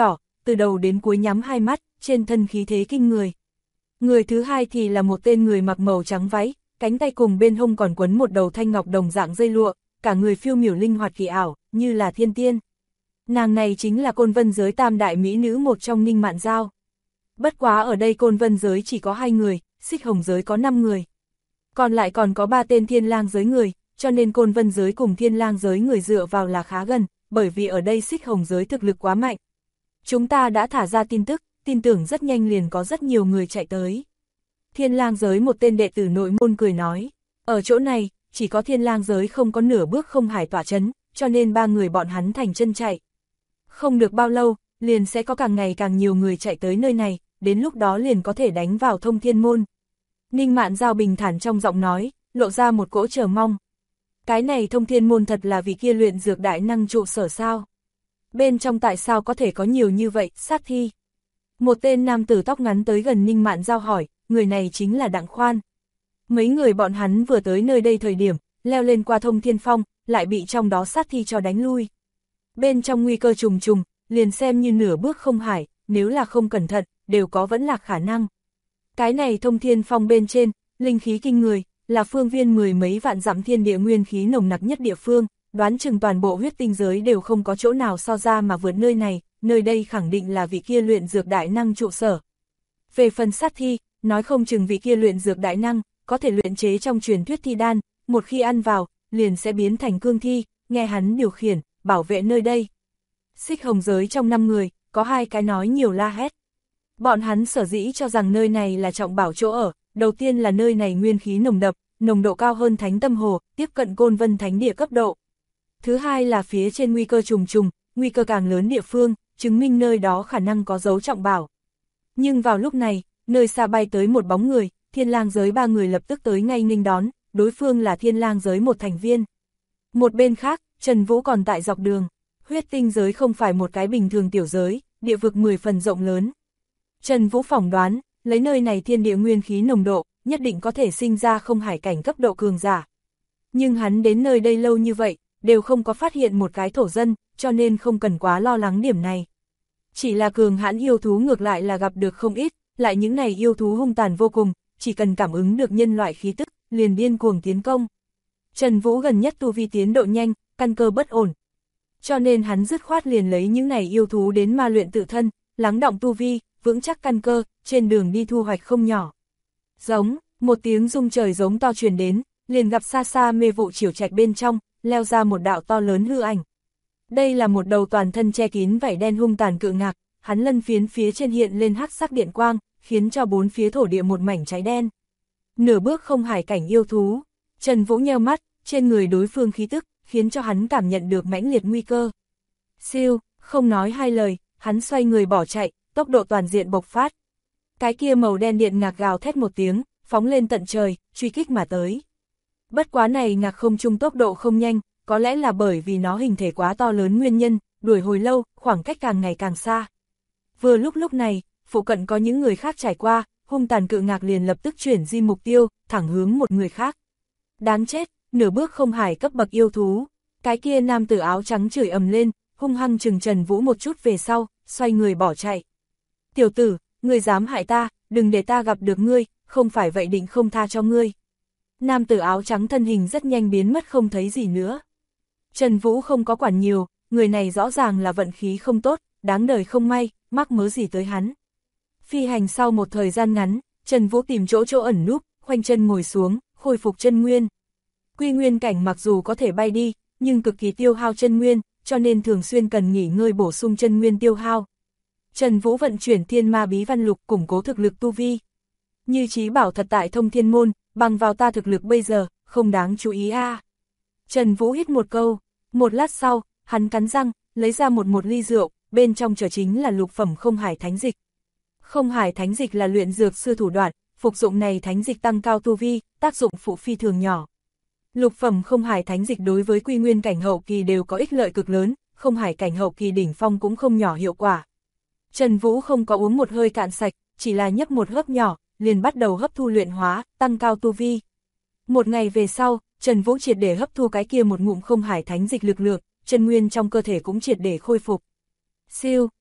từ đầu đến cuối nhắm hai mắt, trên thân khí thế kinh người. Người thứ hai thì là một tên người mặc màu trắng váy, cánh tay cùng bên hông còn quấn một đầu thanh ngọc đồng dạng dây lụa, cả người phiêu miểu linh hoạt kỳ ảo, như là thiên tiên. Nàng này chính là Côn Vân giới tam đại mỹ nữ một trong Ninh Mạn Giao. Bất quá ở đây Côn Vân giới chỉ có 2 người, Xích Hồng giới có 5 người. Còn lại còn có 3 tên Thiên Lang giới người, cho nên Côn Vân giới cùng Thiên Lang giới người dựa vào là khá gần, bởi vì ở đây Xích Hồng giới thực lực quá mạnh. Chúng ta đã thả ra tin tức, tin tưởng rất nhanh liền có rất nhiều người chạy tới. Thiên Lang giới một tên đệ tử nội môn cười nói, ở chỗ này, chỉ có Thiên Lang giới không có nửa bước không hải tỏa chấn, cho nên 3 người bọn hắn thành chân chạy. Không được bao lâu, liền sẽ có càng ngày càng nhiều người chạy tới nơi này, đến lúc đó liền có thể đánh vào Thông Thiên môn. Ninh Mạn Giao bình thản trong giọng nói, lộ ra một cỗ chờ mong. Cái này Thông Thiên môn thật là vì kia luyện dược đại năng trụ sở sao? Bên trong tại sao có thể có nhiều như vậy, sát thi? Một tên nam tử tóc ngắn tới gần Ninh Mạn Giao hỏi, người này chính là Đặng Khoan. Mấy người bọn hắn vừa tới nơi đây thời điểm, leo lên qua Thông Thiên Phong, lại bị trong đó sát thi cho đánh lui. Bên trong nguy cơ trùng trùng, liền xem như nửa bước không hải, nếu là không cẩn thận, đều có vẫn lạc khả năng. Cái này Thông Thiên Phong bên trên, linh khí kinh người, là phương viên 10 mấy vạn dặm thiên địa nguyên khí nồng nặc nhất địa phương, đoán chừng toàn bộ huyết tinh giới đều không có chỗ nào so ra mà vượt nơi đây khẳng định là vị kia luyện dược đại năng trụ sở. Về phần sát thi, nói không chừng vị kia luyện dược đại năng, có thể luyện chế trong truyền thuyết thi đan, một khi ăn vào, liền sẽ biến thành cương thi, nghe hắn điều khiển, bảo vệ nơi đây. Xích Hồng giới trong 5 người, có 2 cái nói nhiều la hét. Bọn hắn sở dĩ cho rằng nơi này là trọng bảo chỗ ở, đầu tiên là nơi này nguyên khí nồng đậm, nồng độ cao hơn Thánh Tâm Hồ, tiếp cận Côn Vân Thánh Địa cấp độ. Thứ hai là phía trên nguy cơ trùng trùng, nguy cơ càng lớn địa phương, chứng minh nơi đó khả năng có dấu trọng bảo. Nhưng vào lúc này, nơi xa bay tới một bóng người, Thiên Lang giới 3 người lập tức tới ngay nghênh đón, đối phương là Thiên Lang giới một thành viên. Một bên khác, Trần Vũ còn tại dọc đường, huyết tinh giới không phải một cái bình thường tiểu giới, địa vực 10 phần rộng lớn. Trần Vũ phỏng đoán, lấy nơi này thiên địa nguyên khí nồng độ, nhất định có thể sinh ra không hải cảnh cấp độ cường giả. Nhưng hắn đến nơi đây lâu như vậy, đều không có phát hiện một cái thổ dân, cho nên không cần quá lo lắng điểm này. Chỉ là cường hãn yêu thú ngược lại là gặp được không ít, lại những này yêu thú hung tàn vô cùng, chỉ cần cảm ứng được nhân loại khí tức, liền điên cuồng tiến công. Trần Vũ gần nhất tu vi tiến độ nhanh, căn cơ bất ổn. Cho nên hắn dứt khoát liền lấy những này yêu thú đến ma luyện tự thân, lắng đọng tu vi, vững chắc căn cơ, trên đường đi thu hoạch không nhỏ. Giống, một tiếng rung trời giống to truyền đến, liền gặp xa xa mê vụ chiểu trạch bên trong, leo ra một đạo to lớn hư ảnh. Đây là một đầu toàn thân che kín vảy đen hung tàn cự ngạc, hắn lân phiến phía trên hiện lên hắc sắc điện quang, khiến cho bốn phía thổ địa một mảnh cháy đen. Nửa bước không hải cảnh yêu thú, Trần Vũ nheo mắt, trên người đối phương khí tức, khiến cho hắn cảm nhận được mãnh liệt nguy cơ. Siêu, không nói hai lời, hắn xoay người bỏ chạy, tốc độ toàn diện bộc phát. Cái kia màu đen điện ngạc gào thét một tiếng, phóng lên tận trời, truy kích mà tới. Bất quá này ngạc không trung tốc độ không nhanh, có lẽ là bởi vì nó hình thể quá to lớn nguyên nhân, đuổi hồi lâu, khoảng cách càng ngày càng xa. Vừa lúc này, phụ cận có những người khác trải qua, hung tàn cự ngạc liền lập tức chuyển di mục tiêu, thẳng hướng một người khác. Đáng chết, nửa bước không hải cấp bậc yêu thú. Cái kia nam tử áo trắng chửi ầm lên, hung hăng chừng Trần Vũ một chút về sau, xoay người bỏ chạy. Tiểu tử, ngươi dám hại ta, đừng để ta gặp được ngươi, không phải vậy định không tha cho ngươi. Nam tử áo trắng thân hình rất nhanh biến mất không thấy gì nữa. Trần Vũ không có quản nhiều, người này rõ ràng là vận khí không tốt, đáng đời không may, mắc mớ gì tới hắn. Phi hành sau một thời gian ngắn, Trần Vũ tìm chỗ ẩn núp, khoanh chân ngồi xuống, khôi phục chân nguyên. Quy nguyên cảnh mặc dù có thể bay đi, nhưng cực kỳ tiêu hao chân nguyên, cho nên thường xuyên cần nghỉ ngơi bổ sung chân nguyên tiêu hao. Trần Vũ vận chuyển thiên ma bí văn lục củng cố thực lực tu vi. Như Chí bảo thật tại Thông Thiên môn, bằng vào ta thực lực bây giờ, không đáng chú ý a. Trần Vũ hít một câu, một lát sau, hắn cắn răng, lấy ra một ly rượu, bên trong chở chính là lục phẩm không hải thánh dịch. Không hải thánh dịch là luyện dược sư thủ đoạn, phục dụng này thánh dịch tăng cao tu vi, tác dụng phụ phi thường nhỏ. Lục phẩm không hải thánh dịch đối với quy nguyên cảnh hậu kỳ đều có ích lợi cực lớn, không hải cảnh hậu kỳ đỉnh phong cũng không nhỏ hiệu quả. Trần Vũ không có uống một hơi cạn sạch, chỉ là nhấp một hớp nhỏ, liền bắt đầu hấp thu luyện hóa, tăng cao tu vi. Một ngày về sau, Trần Vũ triệt để hấp thu cái kia một ngụm không hải thánh dịch lực lượng, chân nguyên trong cơ thể cũng triệt để khôi phục. Siêu,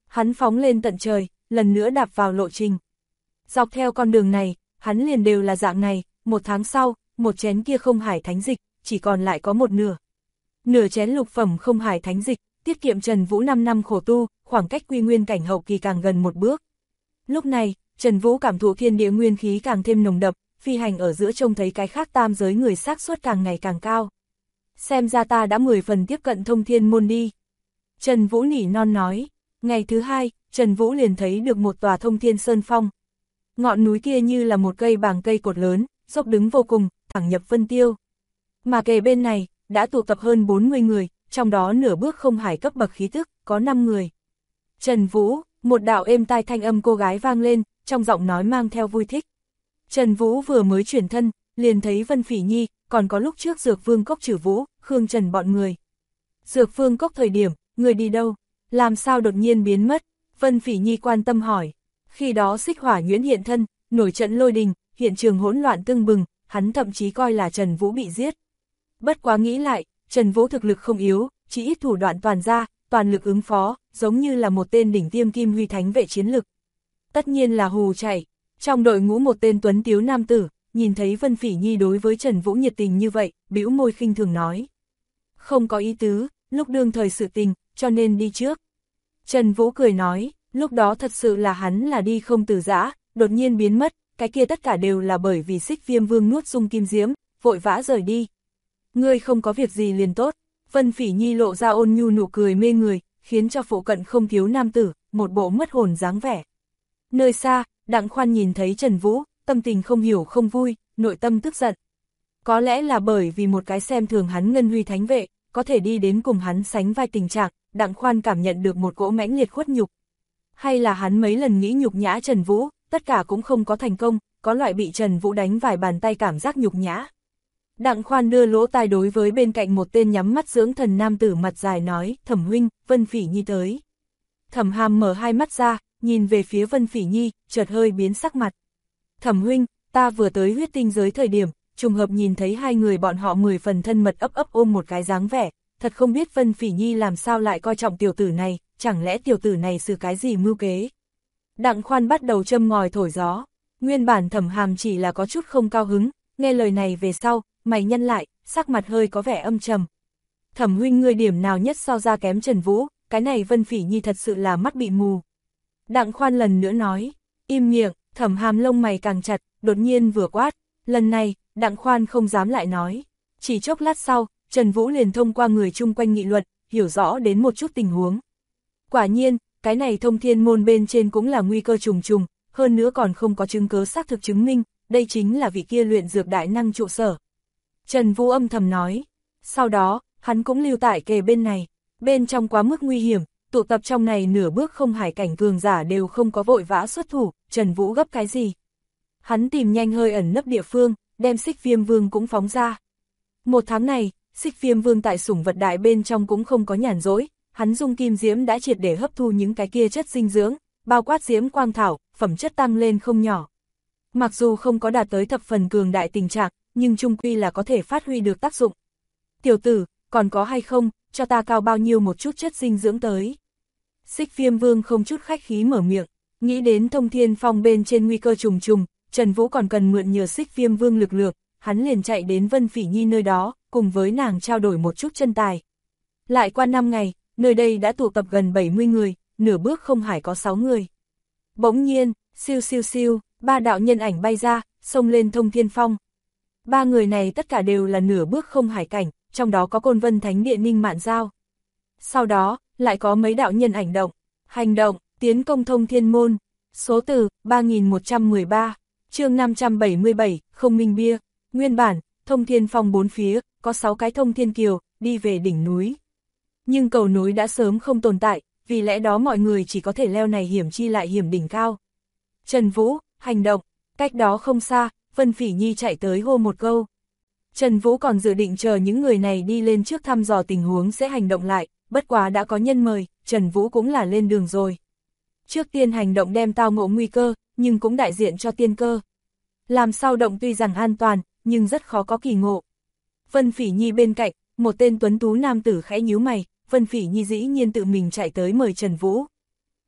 Hắn phóng lên tận trời, lần nữa đạp vào lộ trình. Dọc theo con đường này, hắn liền đều là dạng này, 1 tháng sau, một chén kia không hải thánh dịch, chỉ còn lại có một nửa. Nửa chén lục phẩm không hải thánh dịch, tiết kiệm Trần Vũ 5 năm khổ tu, khoảng cách quy nguyên cảnh hậu kỳ càng gần một bước. Lúc này, Trần Vũ cảm thụ thiên địa nguyên khí càng thêm nồng đậm, phi hành ở giữa trông thấy cái khác tam giới người xác suất càng ngày càng cao. Xem ra ta đã 10 phần tiếp cận thông thiên môn đi. Trần Vũ nỉ non nói, ngày thứ 2, Trần Vũ liền thấy được một tòa thông thiên sơn phong. Ngọn núi kia như là một cây bàng cây cột lớn, dốc đứng vô cùng, thẳng nhập vân tiêu. Mà kề bên này, đã tụ tập hơn 40 người, trong đó nửa bước không hải cấp bậc khí tức, có 5 người. Trần Vũ, một đạo êm tai thanh âm cô gái vang lên, trong giọng nói mang theo vui thích. Trần Vũ vừa mới chuyển thân, liền thấy Vân Phỉ Nhi, còn có lúc trước Dược Vương Cốc Trử Vũ, Khương Trần bọn người. Dược Vương Cốc thời điểm, người đi đâu? Làm sao đột nhiên biến mất? Vân Phỉ Nhi quan tâm hỏi. Khi đó Xích Hỏa Nhuyễn hiện thân, nổi trận lôi đình, hiện trường hỗn loạn tưng bừng, hắn thậm chí coi là Trần Vũ bị giết. Bất quá nghĩ lại, Trần Vũ thực lực không yếu, chỉ ít thủ đoạn toàn ra, toàn lực ứng phó, giống như là một tên đỉnh tiêm kim huy thánh vệ chiến lực. Tất nhiên là hù chạy. Trong đội ngũ một tên tuấn tiếu nam tử, nhìn thấy Vân Phỉ Nhi đối với Trần Vũ nhiệt tình như vậy, bĩu môi khinh thường nói. Không có ý tứ, lúc đương thời sự tình, cho nên đi trước. Trần Vũ cười nói, lúc đó thật sự là hắn là đi không từ giã, đột nhiên biến mất, cái kia tất cả đều là bởi vì Xích Viêm Vương nuốt dung kim diễm, vội vã rời đi. Ngươi không có việc gì liền tốt. Vân Phỉ Nhi lộ ra ôn nhu nụ cười mê người, khiến cho phụ cận không thiếu nam tử, một bộ mất hồn dáng vẻ. Nơi xa, Đặng Khoan nhìn thấy Trần Vũ, tâm tình không hiểu không vui, nội tâm tức giận. Có lẽ là bởi vì một cái xem thường hắn ngân huy thánh vệ, có thể đi đến cùng hắn sánh vai tình trạng, Đặng Khoan cảm nhận được một cỗ mãnh liệt khuất nhục. Hay là hắn mấy lần nghĩ nhục nhã Trần Vũ, tất cả cũng không có thành công, có loại bị Trần Vũ đánh vài bàn tay cảm giác nhục nhã. Đặng Khoan đưa lỗ tai đối với bên cạnh một tên nhắm mắt dưỡng thần nam tử mặt dài nói, Thẩm huynh, Vân Phỉ Nhi tới. Thẩm Hàm mở hai mắt ra, nhìn về phía Vân Phỉ Nhi, chợt hơi biến sắc mặt. Thẩm huynh, ta vừa tới huyết tinh giới thời điểm, trùng hợp nhìn thấy hai người bọn họ 10 phần thân mật ấp ấp ôm một cái dáng vẻ, thật không biết Vân Phỉ Nhi làm sao lại coi trọng tiểu tử này, chẳng lẽ tiểu tử này xử cái gì mưu kế. Đặng Khoan bắt đầu châm ngòi thổi gió, nguyên bản Thẩm Hàm chỉ là có chút không cao hứng, nghe lời này về sau, mày nhăn lại, sắc mặt hơi có vẻ âm trầm. Thẩm huynh ngươi điểm nào nhất so ra kém Trần Vũ, cái này Vân Phỉ Nhi thật sự là mắt bị mù. Đặng Khoan lần nữa nói, im miệng, Thẩm Hàm lông mày càng chặt, đột nhiên vừa quát, lần này, Đặng Khoan không dám lại nói. Chỉ chốc lát sau, Trần Vũ liền thông qua người chung quanh nghị luận, hiểu rõ đến một chút tình huống. Quả nhiên, cái này thông thiên môn bên trên cũng là nguy cơ trùng trùng, hơn nữa còn không có chứng cứ xác thực chứng minh, đây chính là vị kia luyện dược đại năng trụ sở. Trần Vũ âm thầm nói, sau đó, hắn cũng lưu tại kề bên này, bên trong quá mức nguy hiểm, tụ tập trong này nửa bước không hải cảnh cường giả đều không có vội vã xuất thủ, Trần Vũ gấp cái gì. Hắn tìm nhanh hơi ẩn nấp địa phương, đem Xích Viêm Vương cũng phóng ra. Một tháng này, Xích Viêm Vương tại sủng vật đại bên trong cũng không có nhàn rỗi, hắn dung kim diễm đã triệt để hấp thu những cái kia chất dinh dưỡng, bao quát diễm quang thảo, phẩm chất tăng lên không nhỏ. Mặc dù không có đạt tới thập phần cường đại tình trạng, nhưng chung quy là có thể phát huy được tác dụng. Tiểu tử, còn có hay không, cho ta cao bao nhiêu một chút chất dinh dưỡng tới. Xích Viêm Vương không chút khách khí mở miệng, nghĩ đến thông thiên phong bên trên nguy cơ trùng trùng, Trần Vũ còn cần mượn nhờ Xích Viêm Vương lực lượng, hắn liền chạy đến Vân Phỉ Nhi nơi đó, cùng với nàng trao đổi một chút chân tài. Lại qua 5 ngày, nơi đây đã tụ tập gần 70 người, nửa bước không hải có 6 người. Bỗng nhiên, siêu siêu siêu, 3 đạo nhân ảnh bay ra, xông lên thông thiên phong. 3 người này tất cả đều là nửa bước không hải cảnh, trong đó có Côn Vân Thánh Địa Ninh Mạn Giao. Sau đó, lại có mấy đạo nhân ảnh hành động, tiến công thông thiên môn. Số từ, 3113, chương 577, không minh bia. Nguyên bản, thông thiên phong 4 phía, có 6 cái thông thiên kiều, đi về đỉnh núi. Nhưng cầu núi đã sớm không tồn tại, vì lẽ đó mọi người chỉ có thể leo này hiểm chi lại hiểm đỉnh cao. Trần Vũ, hành động, cách đó không xa, Vân Phỉ Nhi chạy tới hô một câu. Trần Vũ còn dự định chờ những người này đi lên trước thăm dò tình huống sẽ hành động lại, bất quá đã có nhân mời, Trần Vũ cũng là lên đường rồi. Trước tiên hành động đem tao ngộ nguy cơ, nhưng cũng đại diện cho tiên cơ. Làm sao động tuy rằng an toàn, nhưng rất khó có kỳ ngộ. Vân Phỉ Nhi bên cạnh, một tên tuấn tú nam tử khẽ nhíu mày, Vân Phỉ Nhi dĩ nhiên tự mình chạy tới mời Trần Vũ.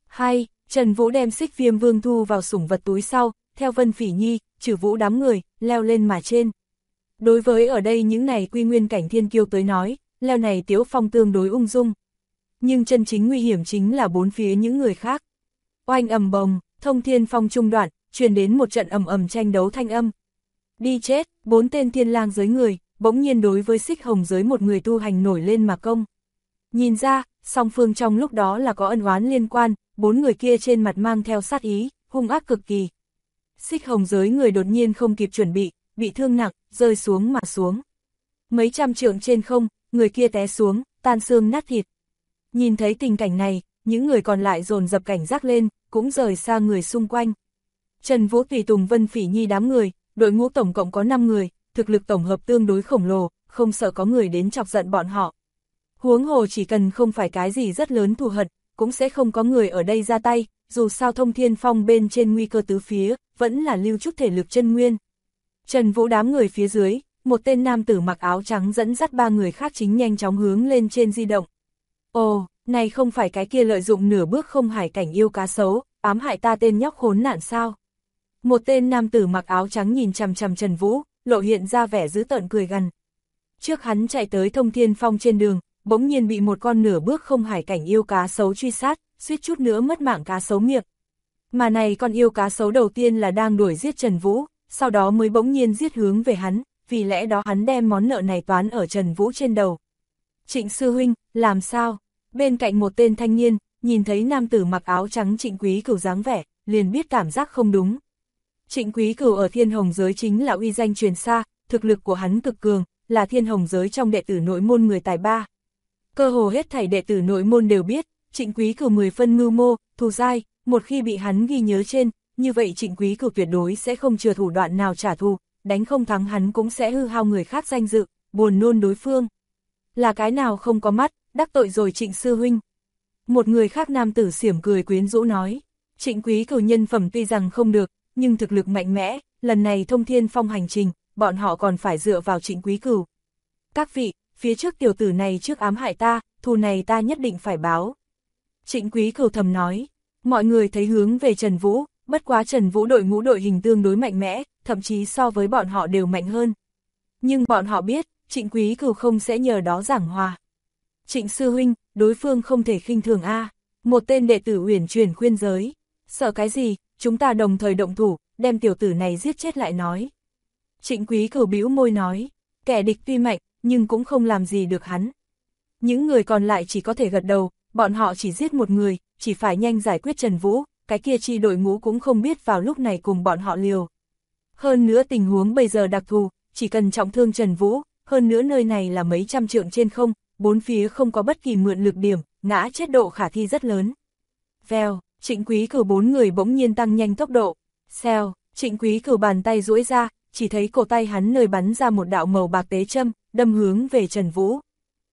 Hay, Trần Vũ đem Xích Viêm Vương thu vào sủng vật túi sau, theo Vân Phỉ Nhi, Trừ Vũ đám người, leo lên mà trên. Đối với ở đây những này quy nguyên cảnh thiên kiêu tới nói, leo này Tiếu Phong tương đối ung dung. Nhưng chân chính nguy hiểm chính là bốn phía những người khác. Oanh ầm bồng, Thông Thiên Phong trung đoạn, truyền đến một trận ầm ầm tranh đấu thanh âm. Đi chết, 4 tên thiên lang giới người, bỗng nhiên đối với Xích Hồng giới một người tu hành nổi lên mà công. Nhìn ra, song phương trong lúc đó là có ân oán liên quan, 4 người kia trên mặt mang theo sát ý, hung ác cực kỳ. Xích Hồng giới người đột nhiên không kịp chuẩn bị thương nặng, rơi xuống mà xuống. Mấy trăm trượng trên không, người kia té xuống, tan xương nát thịt. Nhìn thấy tình cảnh này, những người còn lại dồn dập cảnh giác lên, cũng rời xa người xung quanh. Trần Vũ tùy tùng Vân Phỉ Nhi đám người, đội ngũ tổng cộng có 5 người, thực lực tổng hợp tương đối khổng lồ, không sợ có người đến chọc giận bọn họ. Huống hồ chỉ cần không phải cái gì rất lớn thù hận, cũng sẽ không có người ở đây ra tay, dù sao Thông Thiên Phong bên trên nguy cơ tứ phía, vẫn là lưu chút thể lực chân nguyên. Trần Vũ đám người phía dưới, một tên nam tử mặc áo trắng dẫn dắt 3 người khác chính nhanh chóng hướng lên trên di động. Ồ, này không phải cái kia lợi dụng nửa bước không hải cảnh yêu cá sấu, ám hại ta tên nhóc khốn nạn sao? Một tên nam tử mặc áo trắng nhìn chằm chằm Trần Vũ, lộ hiện ra vẻ dữ tợn cười gằn. Trước hắn chạy tới Thông Thiên Phong trên đường, bỗng nhiên bị một con nửa bước không hải cảnh yêu cá sấu truy sát, suýt chút nữa mất mạng cá sấu miệng. Mà này con yêu cá sấu đầu tiên là đang đuổi giết Trần Vũ, sau đó mới bỗng nhiên giết hướng về hắn, vì lẽ đó hắn đem món nợ này toán ở Trần Vũ trên đầu. Trịnh sư huynh, làm sao? Bên cạnh một tên thanh niên, nhìn thấy nam tử mặc áo trắng Trịnh Quý Cửu dáng vẻ, liền biết cảm giác không đúng. Trịnh Quý Cửu ở Thiên Hồng giới chính là uy danh truyền xa, thực lực của hắn cực cường, là Thiên Hồng giới trong đệ tử nội môn người tài ba. Cơ hồ hết thảy đệ tử nội môn đều biết, Trịnh Quý Cửu 10 phân mưu mô, thù dai, một khi bị hắn ghi nhớ trên, như vậy Trịnh Quý Cửu tuyệt đối sẽ không chừa thủ đoạn nào trả thù, đánh không thắng hắn cũng sẽ hư hao người khác danh dự, buồn nôn đối phương. Là cái nào không có mắt, đắc tội rồi Trịnh sư huynh. Một người khác nam tử xiểm cười quyến rũ nói, Trịnh Quý Cửu nhân phẩm tuy rằng không được, nhưng thực lực mạnh mẽ, lần này Thông Thiên Phong hành trình, bọn họ còn phải dựa vào Trịnh Quý Cửu. Các vị, phía trước tiểu tử này trước ám hại ta, thù này ta nhất định phải báo. Trịnh Quý Cửu thầm nói, mọi người thấy hướng về Trần Vũ, bất quá Trần Vũ đội ngũ đội hình tương đối mạnh mẽ, thậm chí so với bọn họ đều mạnh hơn. Nhưng bọn họ biết, Trịnh Quý Cửu không sẽ nhờ đó giảng hòa. Trịnh sư huynh, đối phương không thể khinh thường a. Một tên đệ tử Uyển Chuyển khuyên giới. Sợ cái gì, chúng ta đồng thời động thủ, đem tiểu tử này giết chết lại nói. Trịnh Quý Cửu bĩu môi nói, kẻ địch tuy mạnh, nhưng cũng không làm gì được hắn. Những người còn lại chỉ có thể gật đầu, bọn họ chỉ giết một người, chỉ phải nhanh giải quyết Trần Vũ, cái kia chi đội ngũ cũng không biết vào lúc này cùng bọn họ liều. Hơn nữa tình huống bây giờ đặc thù, chỉ cần trọng thương Trần Vũ, hơn nữa nơi này là mấy trăm trượng trên không, bốn phía không có bất kỳ mượn lực điểm, ngã chết độ khả thi rất lớn. Vèo, Trịnh Quý Cửu 4 người bỗng nhiên tăng nhanh tốc độ. Xèo, Trịnh Quý Cửu bàn tay duỗi ra, chỉ thấy cổ tay hắn nơi bắn ra một đạo màu bạc tế châm, đâm hướng về Trần Vũ.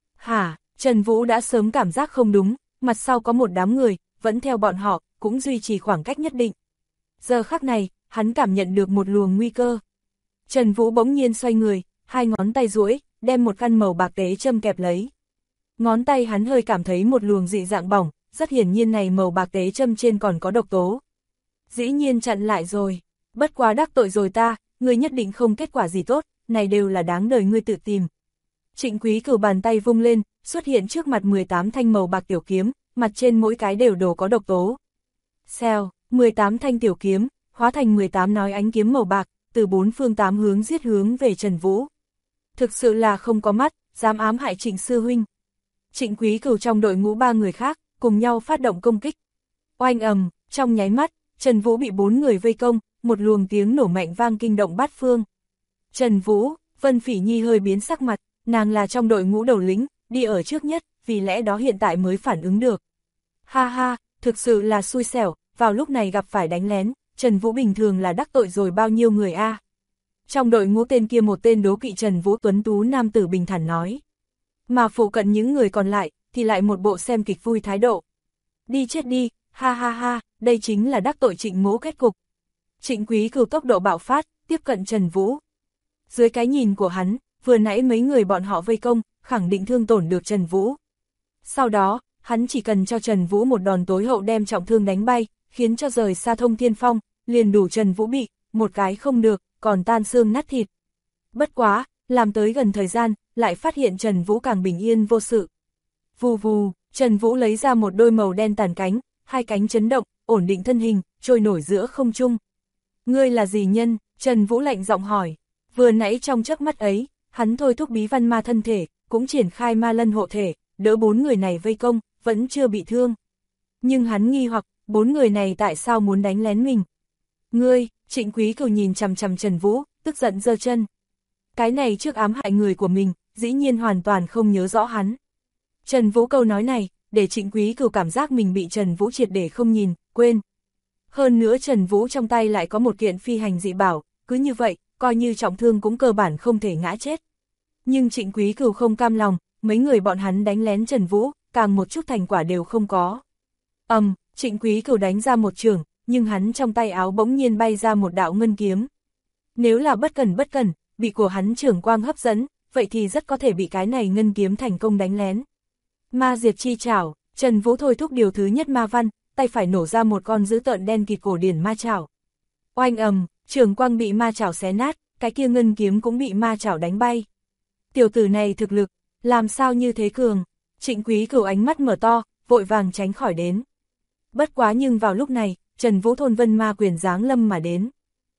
Hả, Trần Vũ đã sớm cảm giác không đúng, mặt sau có một đám người, vẫn theo bọn họ, cũng duy trì khoảng cách nhất định. Giờ khắc này, hắn cảm nhận được một luồng nguy cơ. Trần Vũ bỗng nhiên xoay người, hai ngón tay duỗi, đem một căn màu bạc tế châm kẹp lấy. Ngón tay hắn hơi cảm thấy một luồng dị dạng bỏng, rất hiển nhiên này màu bạc tế châm trên còn có độc tố. Dĩ nhiên chặn lại rồi, bất quá đắc tội rồi ta, ngươi nhất định không kết quả gì tốt, này đều là đáng đời ngươi tự tìm. Trịnh Quý Cửu bàn tay vung lên, xuất hiện trước mặt 18 thanh màu bạc tiểu kiếm, mặt trên mỗi cái đều đồ có độc tố. Xèo, 18 thanh tiểu kiếm, hóa thành 18 nói ánh kiếm màu bạc, từ 4 phương 8 hướng giết hướng về Trần Vũ. Thực sự là không có mắt, dám ám hại Trịnh sư huynh. Trịnh Quý Cửu trong đội ngũ 3 người khác, cùng nhau phát động công kích. Oanh ầm, trong nháy mắt, Trần Vũ bị 4 người vây công, một luồng tiếng nổ mạnh vang kinh động bát phương. Trần Vũ, Vân Phỉ Nhi hơi biến sắc mặt, nàng là trong đội ngũ đầu lĩnh, đi ở trước nhất, vì lẽ đó hiện tại mới phản ứng được. Ha ha, thực sự là xui xẻo, vào lúc này gặp phải đánh lén, Trần Vũ bình thường là đắc tội rồi bao nhiêu người a. Trong đội ngũ tên kia một tên đố kỵ Trần Vũ tuấn tú nam tử bình thản nói. Mà phụ cận những người còn lại, thì lại một bộ xem kịch vui thái độ. Đi chết đi, ha ha ha, đây chính là đắc tội Trịnh mỗ kết cục. Trịnh Quý Cửu tốc độ bạo phát, tiếp cận Trần Vũ. Dưới cái nhìn của hắn, vừa nãy mấy người bọn họ vây công, khẳng định thương tổn được Trần Vũ. Sau đó, hắn chỉ cần cho Trần Vũ một đòn tối hậu đem trọng thương đánh bay, khiến cho rời xa Thông Thiên Phong, liền đủ Trần Vũ bị, một cái không được, còn tan xương nát thịt. Bất quá, làm tới gần thời gian, lại phát hiện Trần Vũ càng bình yên vô sự. Vù vù, Trần Vũ lấy ra một đôi màu đen tàn cánh, hai cánh chấn động, ổn định thân hình, trôi nổi giữa không trung. Ngươi là gì nhân? Trần Vũ lạnh giọng hỏi. Vừa nãy trong chớp mắt ấy, hắn thôi thúc bí văn ma thân thể, cũng triển khai ma lân hộ thể, đỡ 4 người này vây công, vẫn chưa bị thương. Nhưng hắn nghi hoặc, 4 người này tại sao muốn đánh lén mình? Ngươi, Trịnh Quý Cửu nhìn chằm chằm Trần Vũ, tức giận giơ chân. Cái này trước ám hại người của mình, dĩ nhiên hoàn toàn không nhớ rõ hắn. Trần Vũ câu nói này, để Trịnh Quý Cửu cảm giác mình bị Trần Vũ triệt để không nhìn, quên. Hơn nữa Trần Vũ trong tay lại có một kiện phi hành dị bảo, cứ như vậy, coi như trọng thương cũng cơ bản không thể ngã chết. Nhưng Trịnh Quý Cửu không cam lòng, mấy người bọn hắn đánh lén Trần Vũ, càng một chút thành quả đều không có. Trịnh Quý Cửu đánh ra một chưởng, nhưng hắn trong tay áo bỗng nhiên bay ra một đạo ngân kiếm. Nếu là bất cẩn, bị của hắn trưởng quang hấp dẫn, vậy thì rất có thể bị cái này ngân kiếm thành công đánh lén. Ma diệt chi chảo, Trần Vũ thôi thúc điều thứ nhất ma văn, tay phải nổ ra một con dữ tợn đen kịt cổ điển ma chảo. Oanh trưởng quang bị ma chảo xé nát, cái kia ngân kiếm cũng bị ma chảo đánh bay. Tiểu tử này thực lực, làm sao như thế cường? Trịnh Quý Cửu ánh mắt mở to, vội vàng tránh khỏi đến. Bất quá nhưng vào lúc này, Trần Vũ thôn vân ma quyền giáng lâm mà đến.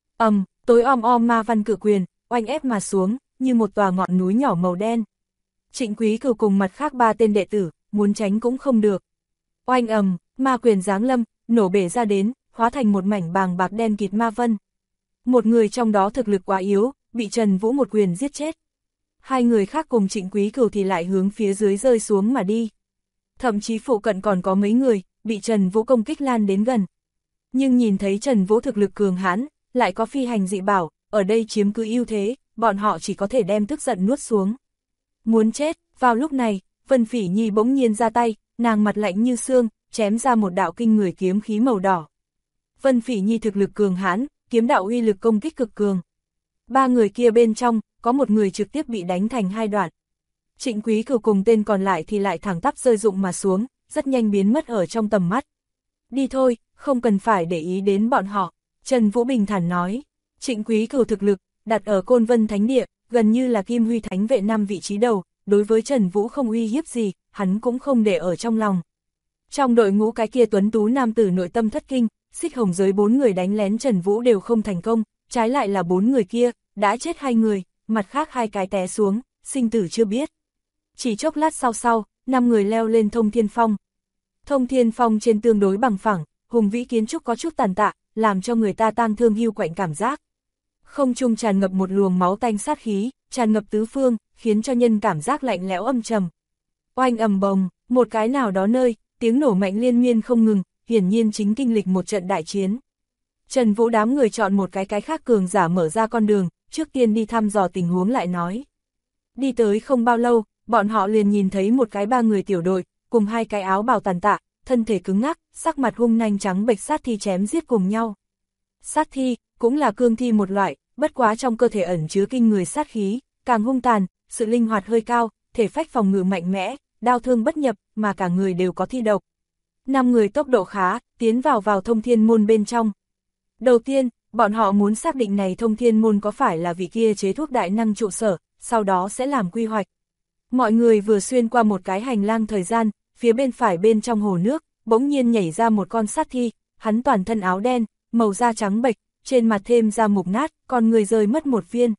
Tối om ma văn cự quyền, oanh ép mà xuống, như một tòa ngọn núi nhỏ màu đen. Trịnh Quý Cửu cùng mặt khác 3 tên đệ tử, muốn tránh cũng không được. Oanh ma quyền giáng lâm, nổ bể ra đến, hóa thành một mảnh bàng bạc đen kịt ma vân. Một người trong đó thực lực quá yếu, bị Trần Vũ một quyền giết chết. 2 người khác cùng Trịnh Quý Cửu thì lại hướng phía dưới rơi xuống mà đi. Thậm chí phụ cận còn có mấy người, bị Trần Vũ công kích lan đến gần. Nhưng nhìn thấy Trần Vũ thực lực cường hãn, lại có phi hành dị bảo, ở đây chiếm cứ ưu thế, bọn họ chỉ có thể đem tức giận nuốt xuống. Muốn chết, vào lúc này, Vân Phỉ Nhi bỗng nhiên ra tay, nàng mặt lạnh như xương, chém ra một đạo kinh người kiếm khí màu đỏ. Vân Phỉ Nhi thực lực cường hãn, kiếm đạo uy lực công kích cực cường. 3 người kia bên trong, có một người trực tiếp bị đánh thành 2 đoạn. Trịnh Quý Cửu cùng tên còn lại thì lại thẳng tắp rơi rụng mà xuống, rất nhanh biến mất ở trong tầm mắt. Đi thôi, không cần phải để ý đến bọn họ, Trần Vũ bình thản nói. Trịnh Quý Cửu thực lực, đặt ở Côn Vân Thánh Địa, gần như là Kim Huy Thánh Vệ 5 vị trí đầu, đối với Trần Vũ không uy hiếp gì, hắn cũng không để ở trong lòng. Trong đội ngũ cái kia tuấn tú nam tử nội tâm thất kinh, Xích Hồng giới 4 người đánh lén Trần Vũ đều không thành công, trái lại là 4 người kia, đã chết 2 người, mặt khác 2 cái té xuống, sinh tử chưa biết. Chỉ chốc lát sau, 5 người leo lên Thông Thiên Phong. Thông Thiên Phong trên tương đối bằng phẳng, hùng vĩ kiến trúc có chút tàn tạ, làm cho người ta tang thương hiu quạnh cảm giác. Không trung tràn ngập một luồng máu tanh sát khí, tràn ngập tứ phương, khiến cho nhân cảm giác lạnh lẽo âm trầm. Oanh bồng, một cái nào đó nơi, tiếng nổ mạnh liên miên không ngừng, hiển nhiên chính kinh lịch một trận đại chiến. Trần Vũ đám người chọn một cái khác cường giả mở ra con đường, trước tiên đi thăm dò tình huống lại nói. Đi tới không bao lâu, bọn họ liền nhìn thấy một cái 3 người tiểu đội, cùng 2 cái áo bào tàn tạ, thân thể cứng ngắc, sắc mặt hung nhanh trắng bệch sát thi chém giết cùng nhau. Sát thi, cũng là cương thi một loại, bất quá trong cơ thể ẩn chứa kinh người sát khí, càng hung tàn, sự linh hoạt hơi cao, thể phách phòng ngự mạnh mẽ, đao thương bất nhập, mà cả người đều có thi độc. 5 người tốc độ khá, tiến vào Thông Thiên Môn bên trong. Đầu tiên, bọn họ muốn xác định này Thông Thiên Môn có phải là vị kia chế thuốc đại năng trụ sở, sau đó sẽ làm quy hoạch. Mọi người vừa xuyên qua một cái hành lang thời gian, phía bên phải bên trong hồ nước, bỗng nhiên nhảy ra một con sát thi, hắn toàn thân áo đen, màu da trắng bệch, trên mặt thêm da mục nát, còn người rơi mất một viên.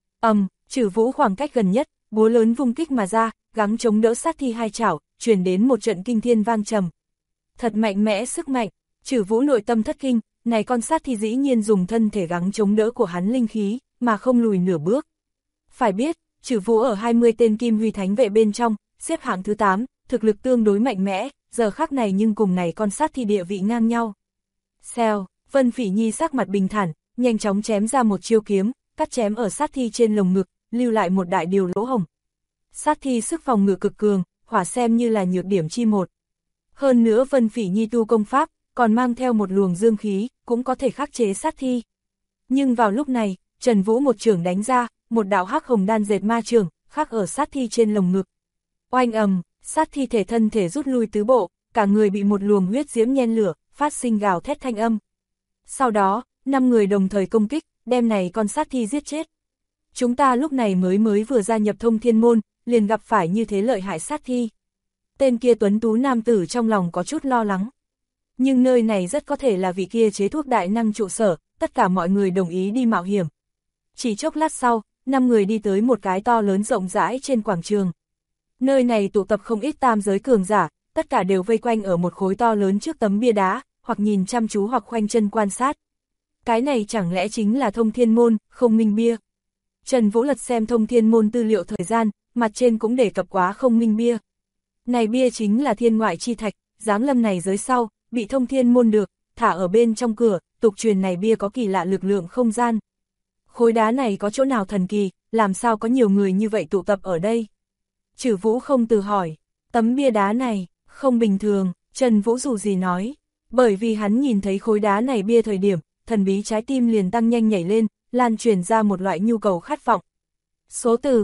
Trử Vũ khoảng cách gần nhất, búa lớn vung kích mà ra, gắng chống đỡ sát thi 2 chảo, truyền đến một trận kinh thiên vang trầm. Thật mạnh mẽ sức mạnh, Trử Vũ nội tâm thất kinh, này con sát thi dĩ nhiên dùng thân thể gắng chống đỡ của hắn linh khí, mà không lùi nửa bước. Phải biết, Trử Vũ ở 20 tên Kim Huy Thánh Vệ bên trong, xếp hạng thứ 8, thực lực tương đối mạnh mẽ, giờ khắc này nhưng cùng này con sát thi địa vị ngang nhau. Xèo, Vân Phỉ Nhi sắc mặt bình thản, nhanh chóng chém ra một chiêu kiếm, cắt chém ở sát thi trên lồng ngực, lưu lại một đại điều lỗ hổng. Sát thi sức phòng ngự cực cường, hỏa xem như là nhược điểm chi một. Hơn nữa Vân Phỉ Nhi tu công pháp, còn mang theo một luồng dương khí, cũng có thể khắc chế sát thi. Nhưng vào lúc này, Trần Vũ một chưởng đánh ra, một đạo hắc hồng đan dệt ma chưởng, khắc ở sát thi trên lồng ngực. Oanh Sát thi thể thân thể rút lui tứ bộ, cả người bị một luồng huyết diễm nhen lửa, phát sinh gào thét thanh âm. Sau đó, 5 người đồng thời công kích, đem này con sát thi giết chết. Chúng ta lúc này mới vừa gia nhập Thông Thiên Môn, liền gặp phải như thế lợi hại sát thi. Tên kia tuấn tú nam tử trong lòng có chút lo lắng. Nhưng nơi này rất có thể là vị kia chế thuốc đại năng trụ sở, tất cả mọi người đồng ý đi mạo hiểm. Chỉ chốc lát sau, 5 người đi tới một cái to lớn rộng rãi trên quảng trường. Nơi này tụ tập không ít tam giới cường giả, tất cả đều vây quanh ở một khối to lớn trước tấm bia đá, hoặc nhìn chăm chú hoặc khoanh chân quan sát. Cái này chẳng lẽ chính là Thông Thiên Môn, không minh bia. Trần Vũ lật xem Thông Thiên Môn tư liệu thời gian, mặt trên cũng đề cập quá không minh bia. Này bia chính là thiên ngoại chi thạch, giáng lâm này giới sau, bị Thông Thiên Môn được, thả ở bên trong cửa, tục truyền này bia có kỳ lạ lực lượng không gian. Khối đá này có chỗ nào thần kỳ, làm sao có nhiều người như vậy tụ tập ở đây? Trừ Vũ không từ hỏi, tấm bia đá này, không bình thường, Trần Vũ dù gì nói, bởi vì hắn nhìn thấy khối đá này bia thời điểm, thần bí trái tim liền tăng nhanh nhảy lên, lan truyền ra một loại nhu cầu khát vọng. Số từ,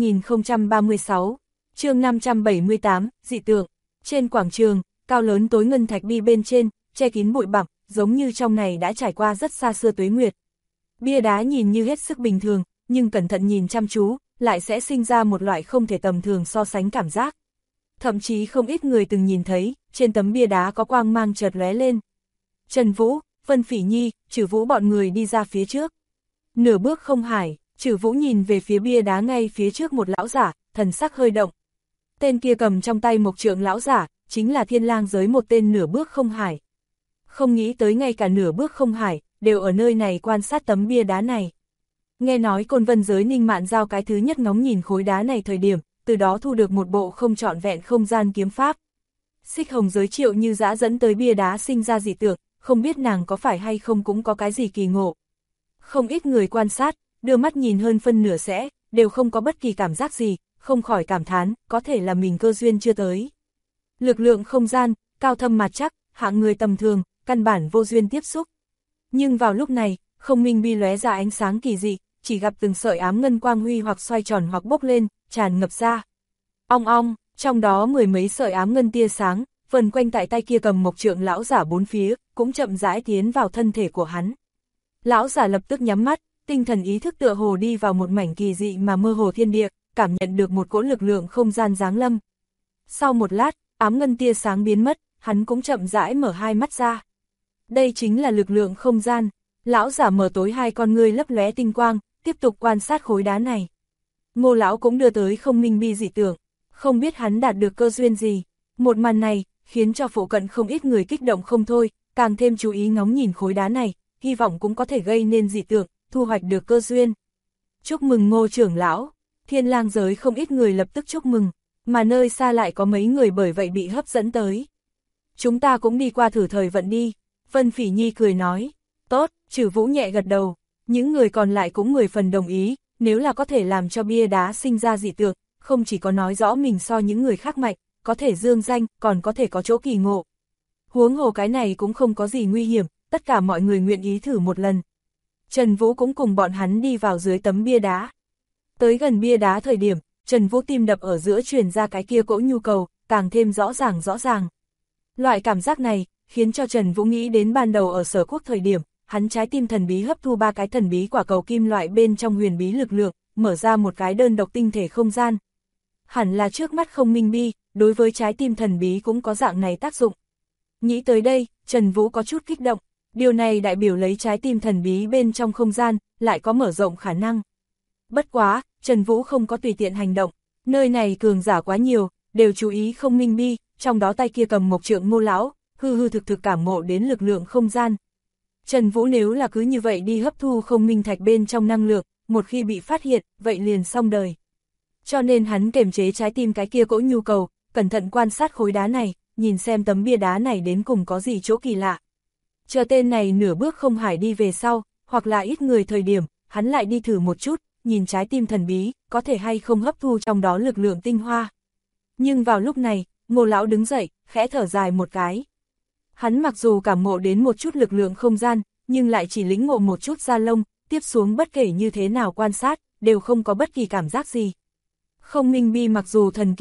3036, chương 578, dị tượng, trên quảng trường, cao lớn tối ngân thạch bi bên trên, che kín bụi bặm, giống như trong này đã trải qua rất xa xưa tuế nguyệt. Bia đá nhìn như hết sức bình thường, nhưng cẩn thận nhìn chăm chú, lại sẽ sinh ra một loại không thể tầm thường so sánh cảm giác. Thậm chí không ít người từng nhìn thấy, trên tấm bia đá có quang mang chợt lóe lên. Trần Vũ, Vân Phỉ Nhi, Trừ Vũ bọn người đi ra phía trước. Nửa bước không hải, Trừ Vũ nhìn về phía bia đá ngay phía trước một lão giả, thần sắc hơi động. Tên kia cầm trong tay một trượng lão giả, chính là Thiên Lang giới một tên nửa bước không hải. Không nghĩ tới ngay cả nửa bước không hải, đều ở nơi này quan sát tấm bia đá này. Nghe nói Côn Vân giới Ninh Mạn Giao cái thứ nhất ngóng nhìn khối đá này thời điểm, từ đó thu được một bộ không trọn vẹn không gian kiếm pháp. Xích Hồng giới Triệu Như Dã dẫn tới bia đá sinh ra dị tượng, không biết nàng có phải hay không cũng có cái gì kỳ ngộ. Không ít người quan sát, đưa mắt nhìn hơn phân nửa sẽ, đều không có bất kỳ cảm giác gì, không khỏi cảm thán, có thể là mình cơ duyên chưa tới. Lực lượng không gian, cao thâm mạt chắc, hạng người tầm thường, căn bản vô duyên tiếp xúc. Nhưng vào lúc này, không minh bi lóe ra ánh sáng kỳ dị, chỉ gặp từng sợi ám ngân quang huy hoặc xoay tròn hoặc bốc lên, tràn ngập ra. Ong ong, trong đó mười mấy sợi ám ngân tia sáng, vần quanh tại tay kia cầm một trượng lão giả bốn phía, cũng chậm rãi tiến vào thân thể của hắn. Lão giả lập tức nhắm mắt, tinh thần ý thức tựa hồ đi vào một mảnh kỳ dị mà mơ hồ thiên địa, cảm nhận được một cỗ lực lượng không gian giáng lâm. Sau một lát, ám ngân tia sáng biến mất, hắn cũng chậm rãi mở hai mắt ra. Đây chính là lực lượng không gian. Lão giả mở tối hai con ngươi lấp lóe tinh quang, tiếp tục quan sát khối đá này. Ngô lão cũng đưa tới không minh bi dị tưởng, không biết hắn đạt được cơ duyên gì. Một màn này, khiến cho phụ cận không ít người kích động không thôi, càng thêm chú ý ngóng nhìn khối đá này, hy vọng cũng có thể gây nên dị tưởng, thu hoạch được cơ duyên. Chúc mừng Ngô trưởng lão, Thiên Lang giới không ít người lập tức chúc mừng, mà nơi xa lại có mấy người bởi vậy bị hấp dẫn tới. Chúng ta cũng đi qua thử thời vận đi, Vân Phỉ Nhi cười nói. Tốt, Trừ Vũ nhẹ gật đầu, những người còn lại cũng 10 phần đồng ý, nếu là có thể làm cho bia đá sinh ra dị tượng, không chỉ có nói rõ mình so những người khác mạnh, có thể dương danh, còn có thể có chỗ kỳ ngộ. Huống hồ cái này cũng không có gì nguy hiểm, tất cả mọi người nguyện ý thử một lần. Trần Vũ cũng cùng bọn hắn đi vào dưới tấm bia đá. Tới gần bia đá thời điểm, Trần Vũ tim đập ở giữa truyền ra cái kia cỗ nhu cầu, càng thêm rõ ràng. Loại cảm giác này, khiến cho Trần Vũ nghĩ đến ban đầu ở Sở Quốc thời điểm, hắn trái tim thần bí hấp thu 3 cái thần bí quả cầu kim loại bên trong huyền bí lực lượng, mở ra một cái đơn độc tinh thể không gian. Hẳn là trước mắt không minh bi, đối với trái tim thần bí cũng có dạng này tác dụng. Nghĩ tới đây, Trần Vũ có chút kích động, điều này đại biểu lấy trái tim thần bí bên trong không gian, lại có mở rộng khả năng. Bất quá, Trần Vũ không có tùy tiện hành động, nơi này cường giả quá nhiều, đều chú ý không minh bi, trong đó tay kia cầm một trượng Ngô lão, hư thực cảm ngộ đến lực lượng không gian. Trần Vũ nếu là cứ như vậy đi hấp thu không minh thạch bên trong năng lượng, một khi bị phát hiện, vậy liền xong đời. Cho nên hắn kiềm chế trái tim cái kia cỗ nhu cầu, cẩn thận quan sát khối đá này, nhìn xem tấm bia đá này đến cùng có gì chỗ kỳ lạ. Chờ tên này nửa bước không hải đi về sau, hoặc là ít người thời điểm, hắn lại đi thử một chút, nhìn trái tim thần bí, có thể hay không hấp thu trong đó lực lượng tinh hoa. Nhưng vào lúc này, Ngô lão đứng dậy, khẽ thở dài một cái. Hắn mặc dù cảm ngộ đến một chút lực lượng không gian, nhưng lại chỉ lĩnh ngộ một chút da lông, tiếp xuống bất kể như thế nào quan sát, đều không có bất kỳ cảm giác gì. Không minh bi mặc dù thần kỳ,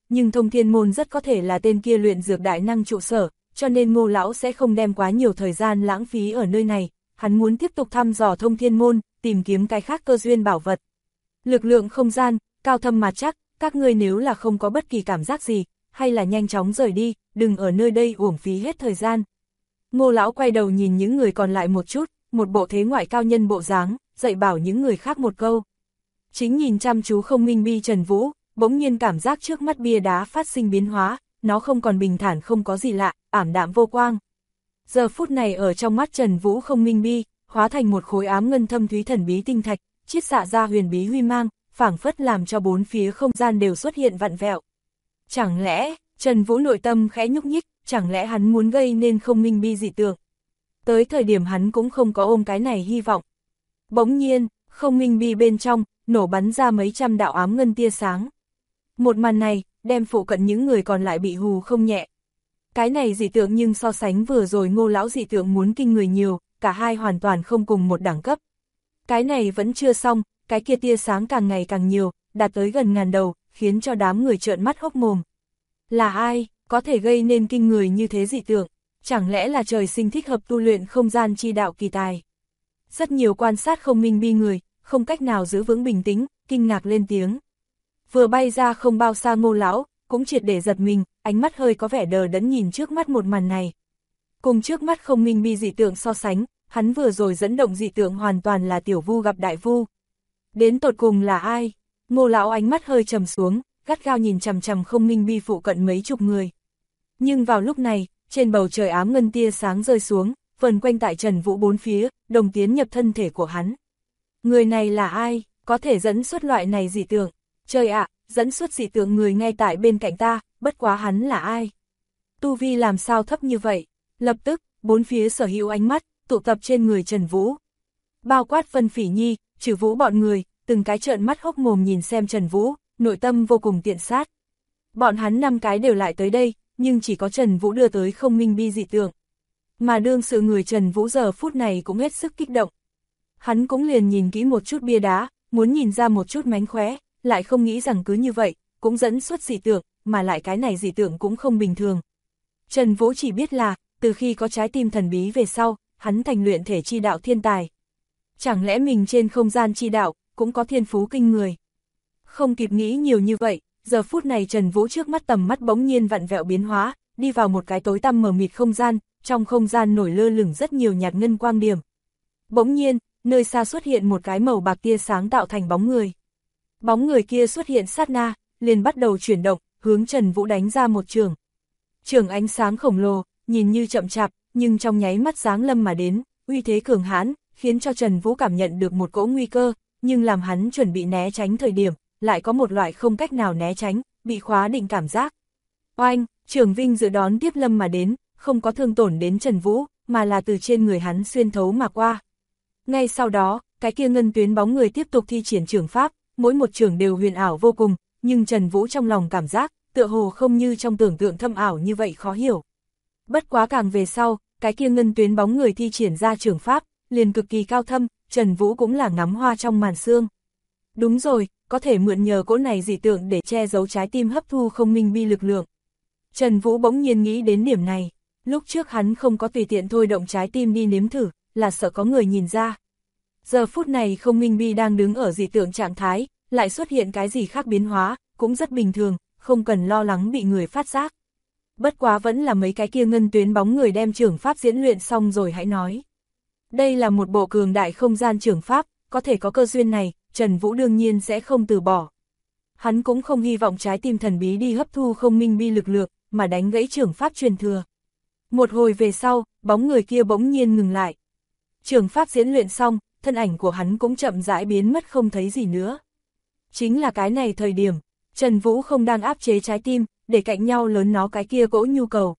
nhưng thông thiên môn rất có thể là tên kia luyện dược đại năng trụ sở, cho nên Ngô lão sẽ không đem quá nhiều thời gian lãng phí ở nơi này, hắn muốn tiếp tục thăm dò thông thiên môn, tìm kiếm cái khác cơ duyên bảo vật. Lực lượng không gian, cao thâm mà chắc, các ngươi nếu là không có bất kỳ cảm giác gì, hay là nhanh chóng rời đi, đừng ở nơi đây uổng phí hết thời gian. Ngô lão quay đầu nhìn những người còn lại một chút, một bộ thế ngoại cao nhân bộ dáng, dạy bảo những người khác một câu. Chính nhìn chăm chú Không Minh Bi Trần Vũ, bỗng nhiên cảm giác trước mắt bia đá phát sinh biến hóa, nó không còn bình thản không có gì lạ, ảm đạm vô quang. Giờ phút này ở trong mắt Trần Vũ Không Minh Bi, hóa thành một khối ám ngân thâm thúy thần bí tinh thạch, chiết xạ ra huyền bí huy mang, phảng phất làm cho bốn phía không gian đều xuất hiện vặn vẹo. Chẳng lẽ, Trần Vũ nội tâm khẽ nhúc nhích, chẳng lẽ hắn muốn gây nên Không Minh Bi dị tượng? Tới thời điểm hắn cũng không có ôm cái này hy vọng. Bỗng nhiên, Không Minh Bi bên trong, nổ bắn ra mấy trăm đạo ám ngân tia sáng. Một màn này, đem phụ cận những người còn lại bị hù không nhẹ. Cái này dị tượng nhưng so sánh vừa rồi Ngô lão dị tượng muốn kinh người nhiều, cả hai hoàn toàn không cùng một đẳng cấp. Cái này vẫn chưa xong, cái kia tia sáng càng ngày càng nhiều, đạt tới gần ngàn đầu, khiến cho đám người trợn mắt hốc mồm. Là ai, có thể gây nên kinh người như thế dị tượng? Chẳng lẽ là trời sinh thích hợp tu luyện không gian chi đạo kỳ tài? Rất nhiều quan sát Không Minh Bi người, không cách nào giữ vững bình tĩnh, kinh ngạc lên tiếng. Vừa bay ra không bao xa Ngô lão, cũng triệt để giật mình, ánh mắt hơi có vẻ đờ đẫn nhìn trước mắt một màn này. Cùng trước mắt Không Minh Bi dị tượng so sánh, hắn vừa rồi dẫn động dị tượng hoàn toàn là tiểu vu gặp đại vu. Đến tột cùng là ai? Ngô lão ánh mắt hơi trầm xuống, gắt gao nhìn chằm chằm Không Minh Bi phụ cận mấy chục người. Nhưng vào lúc này, trên bầu trời ám ngân tia sáng rơi xuống, vần quanh tại Trần Vũ bốn phía, đồng tiến nhập thân thể của hắn. Người này là ai, có thể dẫn xuất loại này dị tượng? Trời ạ, dẫn xuất dị tượng người ngay tại bên cạnh ta, bất quá hắn là ai? Tu vi làm sao thấp như vậy? Lập tức, bốn phía sở hữu ánh mắt, tụ tập trên người Trần Vũ. Bao quát Vân Phỉ Nhi, Trừ Vũ bọn người, từng cái trợn mắt hốc mồm nhìn xem Trần Vũ, nội tâm vô cùng tiện sát. Bọn hắn 5 cái đều lại tới đây, nhưng chỉ có Trần Vũ đưa tới Không Minh Bi dị tượng. Mà đương sự người Trần Vũ giờ phút này cũng hết sức kích động. Hắn cũng liền nhìn kỹ một chút bia đá, muốn nhìn ra một chút mánh khóe, lại không nghĩ rằng cứ như vậy, cũng dẫn xuất dị tượng, mà lại cái này dị tượng cũng không bình thường. Trần Vũ chỉ biết là, từ khi có trái tim thần bí về sau, hắn thành luyện thể chi đạo thiên tài. Chẳng lẽ mình trên không gian chi đạo, cũng có thiên phú kinh người. Không kịp nghĩ nhiều như vậy, giờ phút này Trần Vũ trước mắt tầm mắt bỗng nhiên vặn vẹo biến hóa, đi vào một cái tối tăm mờ mịt không gian, trong không gian nổi lơ lửng rất nhiều nhạt ngân quang điểm. Bỗng nhiên, nơi xa xuất hiện một cái màu bạc tia sáng tạo thành bóng người. Bóng người kia xuất hiện sát na, liền bắt đầu chuyển động, hướng Trần Vũ đánh ra một chưởng. Chưởng ánh sáng khổng lồ, nhìn như chậm chạp, nhưng trong nháy mắt giáng lâm mà đến, uy thế cường hãn, khiến cho Trần Vũ cảm nhận được một cỗ nguy cơ, nhưng làm hắn chuẩn bị né tránh thời điểm, lại có một loại không cách nào né tránh, bị khóa định cảm giác. Oanh, Trường Vinh dự đón tiếp lâm mà đến, không có thương tổn đến Trần Vũ, mà là từ trên người hắn xuyên thấu mà qua. Ngay sau đó, cái kia ngân tuyến bóng người tiếp tục thi triển chưởng pháp, mỗi một chưởng đều huyền ảo vô cùng, nhưng Trần Vũ trong lòng cảm giác, tựa hồ không như trong tưởng tượng thâm ảo như vậy khó hiểu. Bất quá càng về sau, cái kia ngân tuyến bóng người thi triển ra chưởng pháp, liền cực kỳ cao thâm, Trần Vũ cũng là ngắm hoa trong màn sương. Đúng rồi, có thể mượn nhờ cỗ này dị tượng để che giấu trái tim hấp thu Không Minh Bi lực lượng. Trần Vũ bỗng nhiên nghĩ đến điểm này, lúc trước hắn không có tùy tiện thôi động trái tim đi nếm thử, là sợ có người nhìn ra. Giờ phút này Không Minh Bi đang đứng ở dị tượng trạng thái, lại xuất hiện cái gì khác biến hóa, cũng rất bình thường, không cần lo lắng bị người phát giác. Bất quá vẫn là mấy cái kia ngân tuyến bóng người đem chưởng pháp diễn luyện xong rồi hãy nói. Đây là một bộ cường đại không gian chưởng pháp, có thể có cơ duyên này, Trần Vũ đương nhiên sẽ không từ bỏ. Hắn cũng không hy vọng trái tim thần bí đi hấp thu Không Minh Bi lực lượng, mà đánh gãy chưởng pháp truyền thừa. Một hồi về sau, bóng người kia bỗng nhiên ngừng lại. Chưởng pháp diễn luyện xong, thân ảnh của hắn cũng chậm rãi biến mất không thấy gì nữa. Chính là cái này thời điểm, Trần Vũ không đang áp chế trái tim, để cạnh nhau lớn nó cái kia cỗ nhu cầu.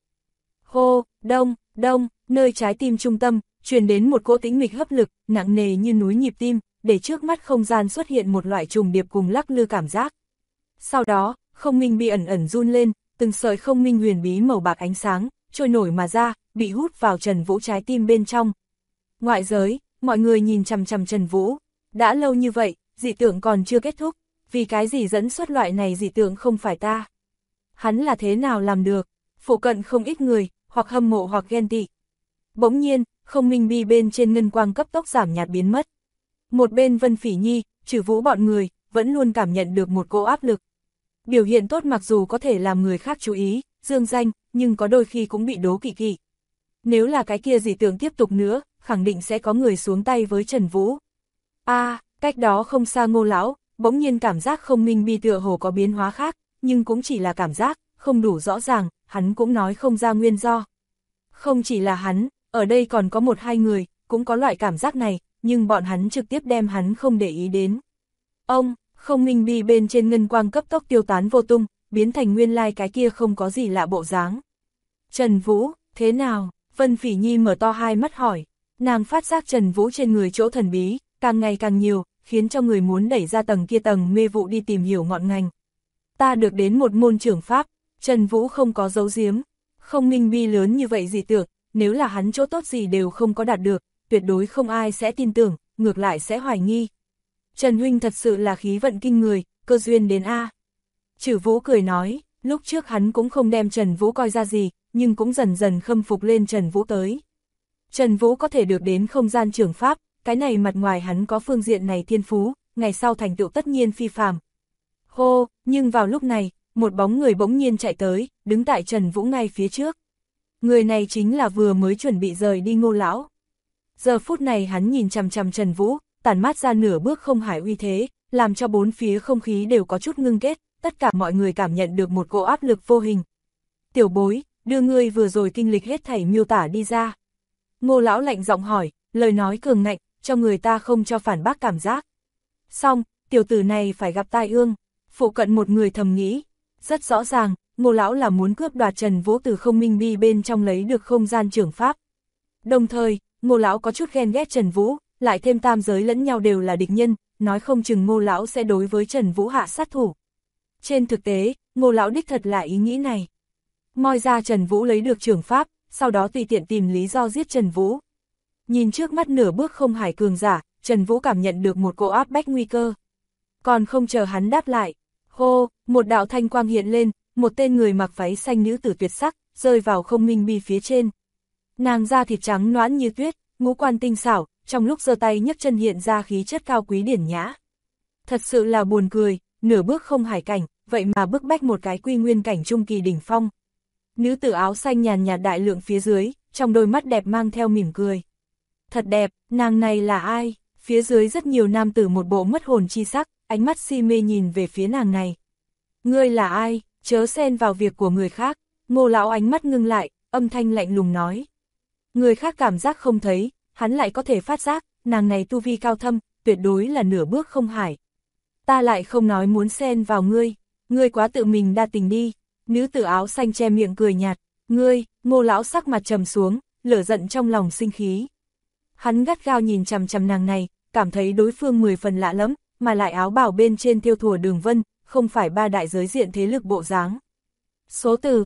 Hô, đông, đông, nơi trái tim trung tâm, truyền đến một cỗ tĩnh mịch hấp lực, nặng nề như núi nhịp tim, để trước mắt không gian xuất hiện một loại trùng điệp cùng lắc lư cảm giác. Sau đó, Không Minh Bi ẩn ẩn run lên, từng sợi không minh huyền bí màu bạc ánh sáng, trôi nổi mà ra, bị hút vào Trần Vũ trái tim bên trong. Ngoại giới, mọi người nhìn chằm chằm Trần Vũ, đã lâu như vậy, dị tượng còn chưa kết thúc, vì cái gì dẫn xuất loại này dị tượng không phải ta. hắn là thế nào làm được? Phụ cận không ít người, hoặc hâm mộ hoặc ghen tị. Bỗng nhiên, không minh bi bên trên ngân quang cấp tốc giảm nhạt biến mất. Một bên Vân Phỉ Nhi, Trừ Vũ bọn người, vẫn luôn cảm nhận được một cỗ áp lực. Biểu hiện tốt mặc dù có thể làm người khác chú ý, dương danh, nhưng có đôi khi cũng bị đố kỵ kỵ. Nếu là cái kia dị tượng tiếp tục nữa, khẳng định sẽ có người xuống tay với Trần Vũ. Cách đó không xa Ngô lão, bỗng nhiên cảm giác không minh bi tựa hồ có biến hóa khác, nhưng cũng chỉ là cảm giác, không đủ rõ ràng, hắn cũng nói không ra nguyên do. Không chỉ là hắn, ở đây còn có một hai người, cũng có loại cảm giác này, nhưng bọn hắn trực tiếp đem hắn không để ý đến. Không minh bi bên trên ngân quang cấp tốc tiêu tán vô tung, biến thành nguyên lai cái kia không có gì lạ bộ dáng. Trần Vũ, thế nào? Vân Phỉ Nhi mở to hai mắt hỏi. Nàng phát giác Trần Vũ trên người chỗ thần bí, càng ngày càng nhiều, khiến cho người muốn đẩy ra tầng kia tầng mê vụ đi tìm hiểu ngọn ngành. Ta được đến một môn trưởng pháp, Trần Vũ không có giấu giếm. Không minh bi lớn như vậy gì tưởng, nếu là hắn chỗ tốt gì đều không có đạt được, tuyệt đối không ai sẽ tin tưởng, ngược lại sẽ hoài nghi. Trần huynh thật sự là khí vận kinh người, cơ duyên đến a. Trừ Vũ cười nói, lúc trước hắn cũng không đem Trần Vũ coi ra gì, nhưng cũng dần dần khâm phục lên Trần Vũ tới. Trần Vũ có thể được đến không gian trưởng pháp, cái này mặt ngoài hắn có phương diện này thiên phú, ngày sau thành tựu tất nhiên phi phàm. Hô, nhưng vào lúc này, một bóng người bỗng nhiên chạy tới, đứng tại Trần Vũ ngay phía trước. Người này chính là vừa mới chuẩn bị rời đi Ngô lão. Giờ phút này hắn nhìn chằm chằm Trần Vũ, tản mát ra nửa bước không hải uy thế, làm cho bốn phía không khí đều có chút ngưng kết, tất cả mọi người cảm nhận được một cỗ áp lực vô hình. Tiểu bối, đưa ngươi vừa rồi kinh lịch hết thảy miêu tả đi ra. Ngô lão lạnh giọng hỏi, lời nói cường ngạnh, cho người ta không cho phản bác cảm giác. Xong, tiểu tử này phải gặp tai ương, phụ cận một người thầm nghĩ. Rất rõ ràng, Ngô lão là muốn cướp đoạt Trần Vũ từ không minh bi bên trong lấy được không gian trưởng pháp. Đồng thời, Ngô lão có chút ghen ghét Trần Vũ, lại thêm tam giới lẫn nhau đều là địch nhân, nói không chừng Ngô lão sẽ đối với Trần Vũ hạ sát thủ. Trên thực tế, Ngô lão đích thật là ý nghĩ này. Moi ra Trần Vũ lấy được trưởng pháp, sau đó tùy tiện tìm lý do giết Trần Vũ. Nhìn trước mắt nửa bước không hải cường giả, Trần Vũ cảm nhận được một cỗ áp bách nguy cơ. Còn không chờ hắn đáp lại, hô, một đạo thanh quang hiện lên, một tên người mặc váy xanh nữ tử tuyệt sắc, rơi vào không minh bi phía trên. Nàng da thịt trắng nõn như tuyết, ngũ quan tinh xảo, trong lúc giơ tay nhấc chân hiện ra khí chất cao quý điển nhã. Thật sự là buồn cười, nửa bước không hải cảnh, vậy mà bức bách một cái quy nguyên cảnh trung kỳ đỉnh phong. Nữ tử áo xanh nhàn nhạt đại lượng phía dưới, trong đôi mắt đẹp mang theo mỉm cười. Thật đẹp, nàng này là ai? Phía dưới rất nhiều nam tử một bộ mất hồn chi sắc, ánh mắt si mê nhìn về phía nàng này. Ngươi là ai? Chớ xen vào việc của người khác. Ngô lão ánh mắt ngưng lại, âm thanh lạnh lùng nói. Người khác cảm giác không thấy, hắn lại có thể phát giác, nàng này tu vi cao thâm, tuyệt đối là nửa bước không hải. Ta lại không nói muốn xen vào ngươi, ngươi quá tự mình đa tình đi. Nữ tử áo xanh che miệng cười nhạt, ngươi, Ngô lão sắc mặt trầm xuống, lửa giận trong lòng sinh khí. Hắn gắt gao nhìn chằm chằm nàng này, cảm thấy đối phương 10 phần lạ lắm, mà lại áo bào bên trên thêu thùa đường vân, không phải ba đại giới diện thế lực bộ dáng. Số từ,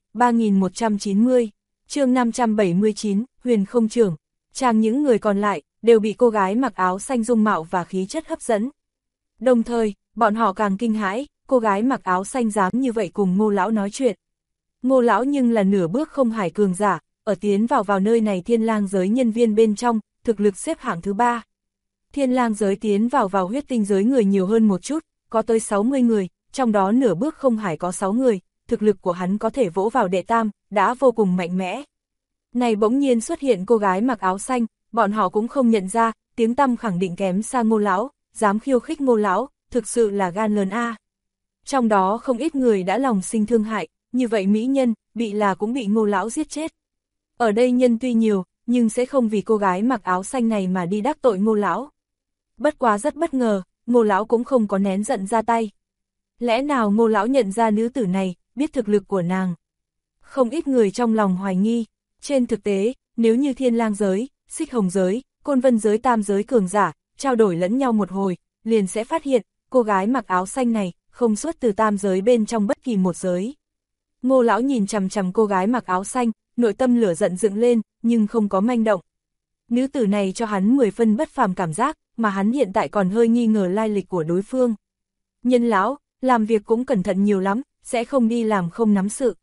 3190, chương 579, huyền không trưởng. Chàng những người còn lại, đều bị cô gái mặc áo xanh dung mạo và khí chất hấp dẫn. Đồng thời, bọn họ càng kinh hãi, cô gái mặc áo xanh dám như vậy cùng Ngô lão nói chuyện. Ngô lão nhưng là nửa bước không hải cường giả, ở tiến vào nơi này thiên lang giới nhân viên bên trong, thực lực xếp hạng thứ 3. Thiên lang giới tiến vào huyết tinh giới người nhiều hơn một chút, có tới 60 người, trong đó nửa bước không hải có 6 người, thực lực của hắn có thể vỗ vào đệ tam, đã vô cùng mạnh mẽ. Này bỗng nhiên xuất hiện cô gái mặc áo xanh, bọn họ cũng không nhận ra, tiếng tăm khẳng định kém xa Ngô lão, dám khiêu khích Ngô lão, thực sự là gan lớn a. Trong đó không ít người đã lòng sinh thương hại, như vậy mỹ nhân, bị là cũng bị Ngô lão giết chết. Ở đây nhân tuy nhiều, nhưng sẽ không vì cô gái mặc áo xanh này mà đi đắc tội Ngô lão. Bất quá rất bất ngờ, Ngô lão cũng không có nén giận ra tay. Lẽ nào Ngô lão nhận ra nữ tử này, biết thực lực của nàng? Không ít người trong lòng hoài nghi. Trên thực tế, nếu như thiên lang giới, xích hồng giới, côn vân giới tam giới cường giả, trao đổi lẫn nhau một hồi, liền sẽ phát hiện, cô gái mặc áo xanh này, không xuất từ tam giới bên trong bất kỳ một giới. Ngô lão nhìn chằm chằm cô gái mặc áo xanh, nội tâm lửa giận dựng lên, nhưng không có manh động. Nữ tử này cho hắn 10 phân bất phàm cảm giác, mà hắn hiện tại còn hơi nghi ngờ lai lịch của đối phương. Nhân lão, làm việc cũng cẩn thận nhiều lắm, sẽ không đi làm không nắm sự.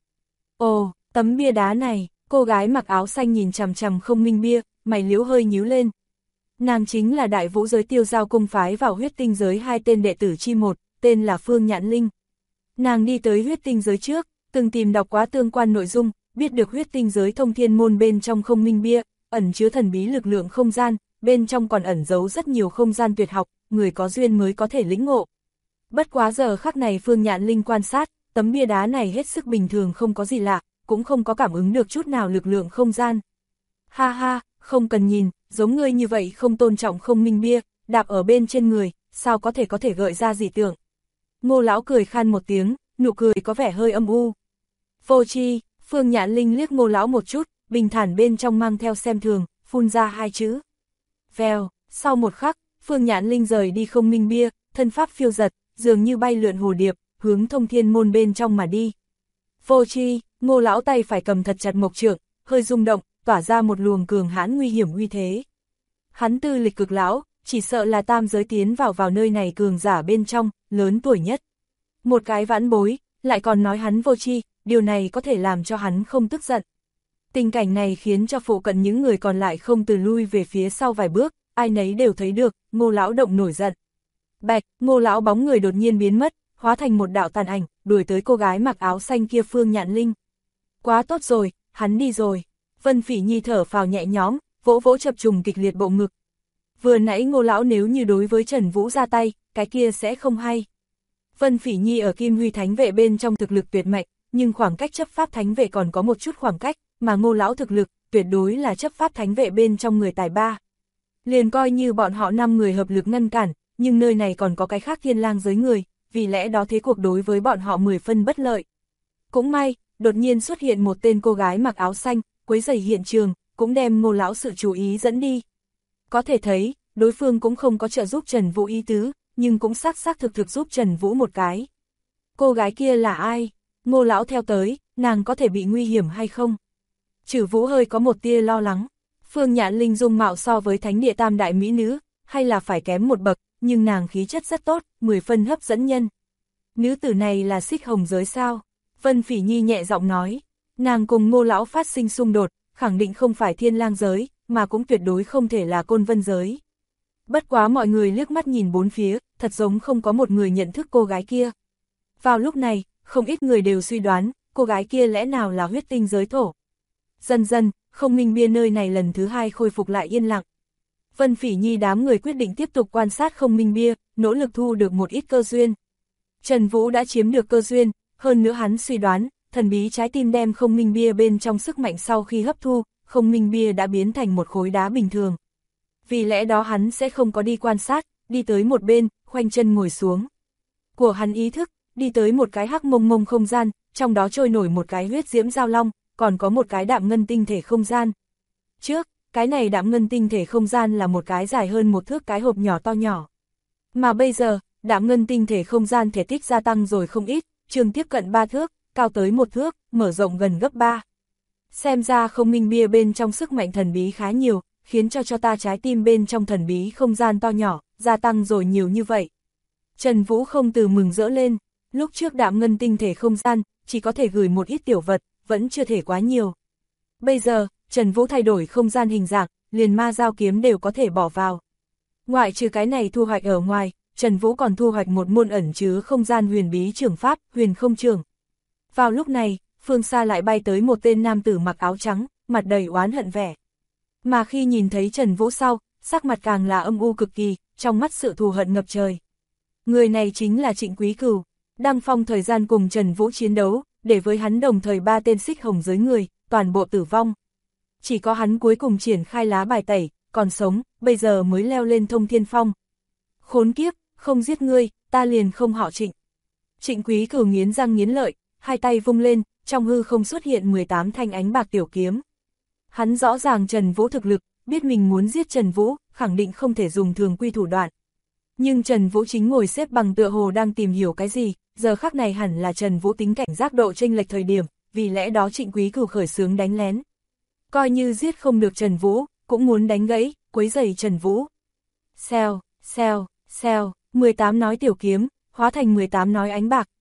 Ồ, tấm bia đá này, cô gái mặc áo xanh nhìn chằm chằm Không Minh bia, mày liếu hơi nhíu lên. Nàng chính là đại vũ giới Tiêu Giao cung phái vào huyết tinh giới 2 tên đệ tử chi một, tên là Phương Nhạn Linh. Nàng đi tới huyết tinh giới trước, từng tìm đọc quá tương quan nội dung, biết được huyết tinh giới thông thiên môn bên trong Không Minh bia, ẩn chứa thần bí lực lượng không gian, bên trong còn ẩn giấu rất nhiều không gian tuyệt học, người có duyên mới có thể lĩnh ngộ. Bất quá giờ khắc này Phương Nhạn Linh quan sát, tấm bia đá này hết sức bình thường không có gì lạ, cũng không có cảm ứng được chút nào lực lượng không gian. Ha ha, không cần nhìn, giống ngươi như vậy không tôn trọng Không Minh bia, đạp ở bên trên người, sao có thể gợi ra dị tưởng. Ngô lão cười khan một tiếng, nụ cười có vẻ hơi âm u. Vô tri, Phương Nhạn Linh liếc Ngô lão một chút, bình thản bên trong mang theo xem thường, phun ra 2 chữ. Vèo, sau một khắc, Phương Nhạn Linh rời đi Không Minh bia, thân pháp phiêu giật, dường như bay lượn hồ điệp, hướng thông thiên môn bên trong mà đi. Vô tri, Ngô lão tay phải cầm thật chặt mộc trượng, hơi rung động, tỏa ra một luồng cường hãn nguy hiểm uy thế. Hắn tư lịch cực lão, chỉ sợ là tam giới tiến vào nơi này cường giả bên trong, lớn tuổi nhất. Một cái vãn bối, lại còn nói hắn vô tri, điều này có thể làm cho hắn không tức giận. Tình cảnh này khiến cho phụ cận những người còn lại không từ lui về phía sau vài bước, ai nấy đều thấy được, Ngô lão động nổi giận. Bạch, Ngô lão bóng người đột nhiên biến mất, hóa thành một đạo tàn ảnh, đuổi tới cô gái mặc áo xanh kia Phương Nhạn Linh. Quá tốt rồi, hắn đi rồi. Vân Phỉ Nhi thở phào nhẹ nhõm, vỗ vỗ chập trùng kịch liệt bộ ngực. Vừa nãy Ngô lão nếu như đối với Trần Vũ ra tay, cái kia sẽ không hay. Vân Phỉ Nhi ở Kim Huy Thánh Vệ bên trong thực lực tuyệt mạnh, nhưng khoảng cách chấp pháp Thánh Vệ còn có một chút khoảng cách, mà Ngô lão thực lực tuyệt đối là chấp pháp Thánh Vệ bên trong người tài ba. Liền coi như bọn họ 5 người hợp lực ngăn cản, nhưng nơi này còn có cái khác Thiên Lang giới người, vì lẽ đó thế cuộc đối với bọn họ 10 phân bất lợi. Cũng may, đột nhiên xuất hiện một tên cô gái mặc áo xanh, quấy rầy hiện trường, cũng đem Ngô lão sự chú ý dẫn đi. Có thể thấy, đối phương cũng không có trợ giúp Trần Vũ ý tứ, nhưng cũng xác thực giúp Trần Vũ một cái. Cô gái kia là ai? Ngô lão theo tới, nàng có thể bị nguy hiểm hay không? Trử Vũ hơi có một tia lo lắng. Phương Nhạn Linh dung mạo so với thánh địa tam đại mỹ nữ, hay là phải kém một bậc, nhưng nàng khí chất rất tốt, 10 phân hấp dẫn nhân. Nữ tử này là Xích Hồng giới sao? Vân Phỉ Nhi nhẹ giọng nói, nàng cùng Ngô lão phát sinh xung đột, khẳng định không phải Thiên Lang giới, mà cũng tuyệt đối không thể là Côn Vân giới. Bất quá mọi người liếc mắt nhìn bốn phía, thật giống không có một người nhận thức cô gái kia. Vào lúc này, không ít người đều suy đoán, cô gái kia lẽ nào là huyết tinh giới thổ. Dần dần, Không Minh bia nơi này lần thứ 2 khôi phục lại yên lặng. Vân Phỉ Nhi đám người quyết định tiếp tục quan sát Không Minh bia, nỗ lực thu được một ít cơ duyên. Trần Vũ đã chiếm được cơ duyên, hơn nữa hắn suy đoán, thần bí trái tim đem Không Minh bia bên trong sức mạnh sau khi hấp thu, Không Minh bia đã biến thành một khối đá bình thường. Vì lẽ đó hắn sẽ không có đi quan sát, đi tới một bên, khoanh chân ngồi xuống. Của hắn ý thức, đi tới một cái hắc mông mông không gian, trong đó trôi nổi một cái huyết diễm giao long, còn có một cái đạm ngân tinh thể không gian. Trước, cái này đạm ngân tinh thể không gian là một cái dài hơn 1 thước cái hộp nhỏ to nhỏ. Mà bây giờ, đạm ngân tinh thể không gian thể tích gia tăng rồi không ít, trường tiếp cận 3 thước, cao tới 1 thước, mở rộng gần gấp 3. Xem ra Không Minh bia bên trong sức mạnh thần bí khá nhiều, khiến cho ta trái tim bên trong thần bí không gian to nhỏ, gia tăng rồi nhiều như vậy. Trần Vũ không từ mừng rỡ lên, lúc trước đạm ngân tinh thể không gian, chỉ có thể gửi một ít tiểu vật, vẫn chưa thể quá nhiều. Bây giờ, Trần Vũ thay đổi không gian hình dạng, liền ma dao kiếm đều có thể bỏ vào. Ngoại trừ cái này thu hoạch ở ngoài, Trần Vũ còn thu hoạch một môn ẩn chứa không gian huyền bí trường pháp, huyền không trường. Vào lúc này, phương xa lại bay tới một tên nam tử mặc áo trắng, mặt đầy oán hận vẻ. Mà khi nhìn thấy Trần Vũ sau, sắc mặt càng là âm u cực kỳ, trong mắt sự thù hận ngập trời. Người này chính là Trịnh Quý Cửu, đăng phong thời gian cùng Trần Vũ chiến đấu, để với hắn đồng thời 3 tên Xích Hồng giới người, toàn bộ tử vong. Chỉ có hắn cuối cùng triển khai lá bài tẩy, còn sống, bây giờ mới leo lên thông thiên phong. Khốn kiếp, không giết ngươi, ta liền không họ Trịnh. Trịnh Quý Cửu nghiến răng nghiến lợi, hai tay vung lên, trong hư không xuất hiện 18 thanh ánh bạc tiểu kiếm. Hắn rõ ràng Trần Vũ thực lực, biết mình muốn giết Trần Vũ, khẳng định không thể dùng thường quy thủ đoạn. Nhưng Trần Vũ chính ngồi xếp bằng tựa hồ đang tìm hiểu cái gì, giờ khắc này hẳn là Trần Vũ tính cảnh giác độ chênh lệch thời điểm, vì lẽ đó Trịnh Quý Cửu khởi xướng đánh lén. Coi như giết không được Trần Vũ, cũng muốn đánh gãy, quấy rầy Trần Vũ. Xèo, xèo, xèo, 18 nói tiểu kiếm, hóa thành 18 nói ánh bạc,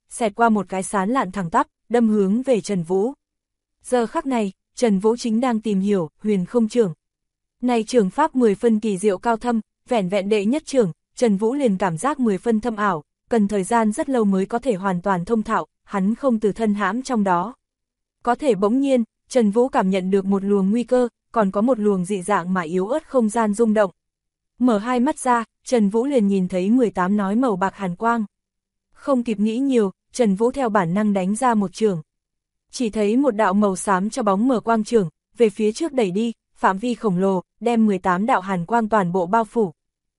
xẹt qua một cái sán lạn thẳng tắp, đâm hướng về Trần Vũ. Giờ khắc này, Trần Vũ chính đang tìm hiểu huyền không trưởng. Này trưởng pháp 10 phân kỳ diệu cao thâm, vẻn vẹn đệ nhất trưởng, Trần Vũ liền cảm giác 10 phân thâm ảo, cần thời gian rất lâu mới có thể hoàn toàn thông thạo, hắn không từ thân hãm trong đó. Có thể bỗng nhiên, Trần Vũ cảm nhận được một luồng nguy cơ, còn có một luồng dị dạng mà yếu ớt không gian rung động. Mở hai mắt ra, Trần Vũ liền nhìn thấy 18 nói màu bạc hàn quang. Không kịp nghĩ nhiều, Trần Vũ theo bản năng đánh ra một chưởng. Chỉ thấy một đạo màu xám cho bóng mở quang chưởng, về phía trước đẩy đi, phạm vi khổng lồ, đem 18 đạo hàn quang toàn bộ bao phủ.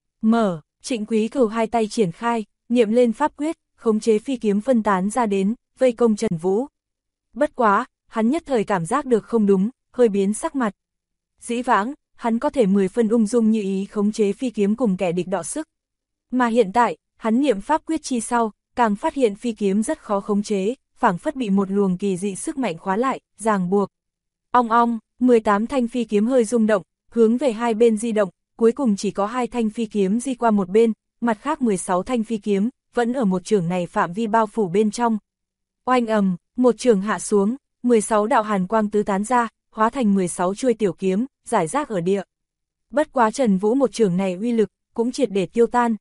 Mở, Trịnh Quý Cửu hai tay triển khai, niệm lên pháp quyết, khống chế phi kiếm phân tán ra đến, vây công Trần Vũ. Bất quá, hắn nhất thời cảm giác được không đúng, hơi biến sắc mặt. Dĩ vãng, hắn có thể 10 phân ung dung như ý khống chế phi kiếm cùng kẻ địch đọ sức. Mà hiện tại, hắn niệm pháp quyết chi sau, càng phát hiện phi kiếm rất khó khống chế, phảng phất bị một luồng kỳ dị sức mạnh khóa lại, ràng buộc. Ong ong, 18 thanh phi kiếm hơi rung động, hướng về hai bên di động, cuối cùng chỉ có 2 thanh phi kiếm di qua một bên, mặt khác 16 thanh phi kiếm, vẫn ở một chưởng này phạm vi bao phủ bên trong. Oanh ầm, một chưởng hạ xuống, 16 đạo hàn quang tứ tán ra, hóa thành 16 chuôi tiểu kiếm, rải rác ở địa. Bất quá Trần Vũ một chưởng này uy lực, cũng triệt để tiêu tan.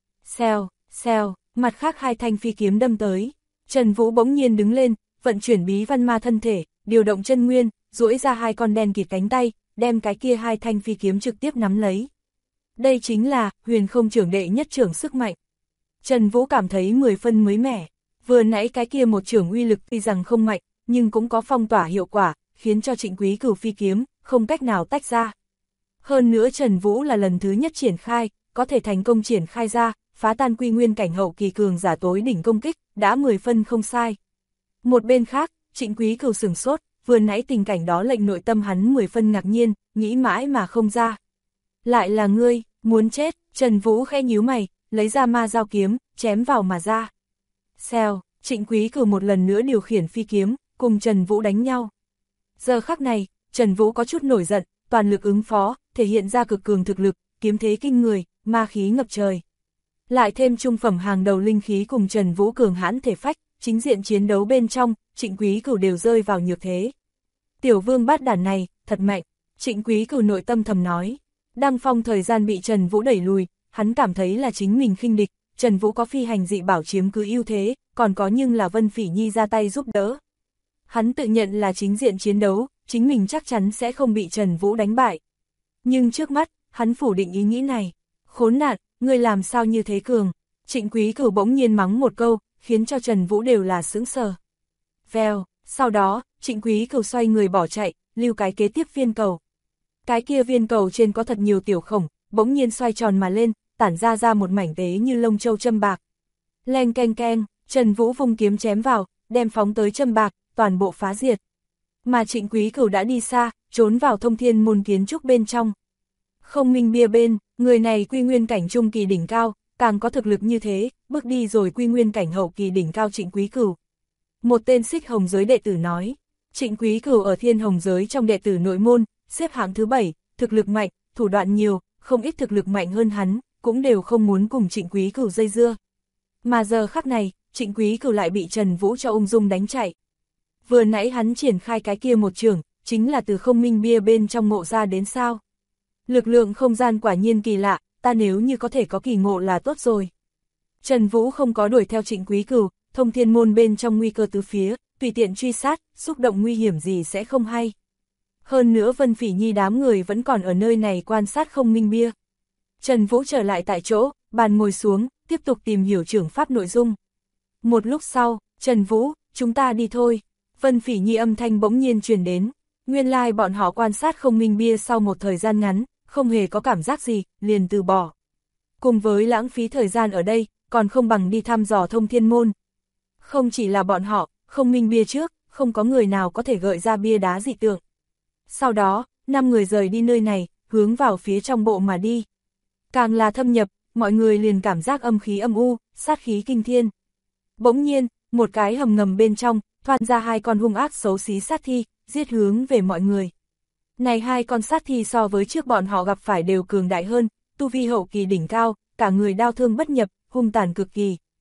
Xèo, xèo, mặt khác 2 thanh phi kiếm đâm tới. Trần Vũ bỗng nhiên đứng lên, vận chuyển bí văn ma thân thể, điều động chân nguyên, duỗi ra 2 con đen kịt cánh tay, đem cái kia 2 thanh phi kiếm trực tiếp nắm lấy. Đây chính là huyền không trưởng đệ nhất trưởng sức mạnh. Trần Vũ cảm thấy 10 phân mới mẻ, vừa nãy cái kia một trưởng uy lực tuy rằng không mạnh, nhưng cũng có phong tỏa hiệu quả, khiến cho Trịnh Quý Cửu phi kiếm không cách nào tách ra. Hơn nữa Trần Vũ là lần thứ nhất triển khai, có thể thành công triển khai ra, phá tan quy nguyên cảnh hậu kỳ cường giả tối đỉnh công kích, đã 10 phân không sai. Một bên khác, Trịnh Quý Cửu sửng sốt, vừa nãy tình cảnh đó lệnh nội tâm hắn 10 phân ngạc nhiên, nghĩ mãi mà không ra. Lại là ngươi, muốn chết, Trần Vũ khẽ nhíu mày, lấy ra ma dao kiếm, chém vào mà ra. Xèo, Trịnh Quý Cửu một lần nữa điều khiển phi kiếm, cùng Trần Vũ đánh nhau. Giờ khắc này, Trần Vũ có chút nổi giận, toàn lực ứng phó, thể hiện ra cực cường thực lực, kiếm thế kinh người, ma khí ngập trời. Lại thêm trung phẩm hàng đầu linh khí cùng Trần Vũ cường hãn thể phách, chính diện chiến đấu bên trong, Trịnh Quý Cửu đều rơi vào nhược thế. Tiểu vương bát đản này, thật mạnh, Trịnh Quý Cửu nội tâm thầm nói. Đăng phong thời gian bị Trần Vũ đẩy lùi, hắn cảm thấy là chính mình khinh địch, Trần Vũ có phi hành dị bảo chiếm cứ ưu thế, còn có nhưng là Vân Phỉ Nhi ra tay giúp đỡ. Hắn tự nhận là chính diện chiến đấu, chính mình chắc chắn sẽ không bị Trần Vũ đánh bại. Nhưng trước mắt, hắn phủ định ý nghĩ này. Khốn nạn, ngươi làm sao như thế cường? Trịnh Quý Cửu bỗng nhiên mắng một câu, khiến cho Trần Vũ đều là sững sờ. Vèo, sau đó, Trịnh Quý Cửu xoay người bỏ chạy, lưu cái kế tiếp viên cầu. Cái kia viên cầu trên có thật nhiều tiểu khổng, bỗng nhiên xoay tròn mà lên, tản ra một mảnh tế như lông châu châm bạc. Leng keng keng, Trần Vũ vung kiếm chém vào, đem phóng tới châm bạc, toàn bộ phá diệt. Mà Trịnh Quý Cửu đã đi xa, trốn vào thông thiên môn kiến trúc bên trong. Không minh bia bên, người này quy nguyên cảnh trung kỳ đỉnh cao, càng có thực lực như thế, bước đi rồi quy nguyên cảnh hậu kỳ đỉnh cao Trịnh Quý Cửu. Một tên Xích Hồng giới đệ tử nói, Trịnh Quý Cửu ở Thiên Hồng giới trong đệ tử nội môn, xếp hạng thứ 7, thực lực mạnh, thủ đoạn nhiều, không ít thực lực mạnh hơn hắn, cũng đều không muốn cùng Trịnh Quý Cửu dây dưa. Mà giờ khắc này, Trịnh Quý Cửu lại bị Trần Vũ cho ung dung đánh chạy. Vừa nãy hắn triển khai cái kia một trường, chính là từ không minh bia bên trong ngộ ra đến sao. Lực lượng không gian quả nhiên kỳ lạ, ta nếu như có thể có kỳ ngộ là tốt rồi. Trần Vũ không có đuổi theo Trịnh Quý Cửu, thông thiên môn bên trong nguy cơ tứ phía, tùy tiện truy sát, xúc động nguy hiểm gì sẽ không hay. Hơn nữa Vân Phỉ Nhi đám người vẫn còn ở nơi này quan sát không minh bia. Trần Vũ trở lại tại chỗ, bàn ngồi xuống, tiếp tục tìm hiểu trưởng pháp nội dung. Một lúc sau, Trần Vũ, chúng ta đi thôi. Vân Phỉ Nhi âm thanh bỗng nhiên truyền đến. Nguyên lai bọn họ quan sát không minh bia sau một thời gian ngắn, không hề có cảm giác gì, liền từ bỏ. Cùng với lãng phí thời gian ở đây, còn không bằng đi thăm dò thông thiên môn. Không chỉ là bọn họ, không minh bia trước, không có người nào có thể gợi ra bia đá dị tượng. Sau đó, 5 người rời đi nơi này, hướng vào phía trong bộ mà đi. Càng là thâm nhập, mọi người liền cảm giác âm khí âm u, sát khí kinh thiên. Bỗng nhiên, một cái hầm ngầm bên trong, thoát ra 2 con hung ác xấu xí sát thi, giết hướng về mọi người. Này 2 con sát thi so với trước bọn họ gặp phải đều cường đại hơn, tu vi hậu kỳ đỉnh cao, cả người đao thương bất nhập, hung tàn cực kỳ.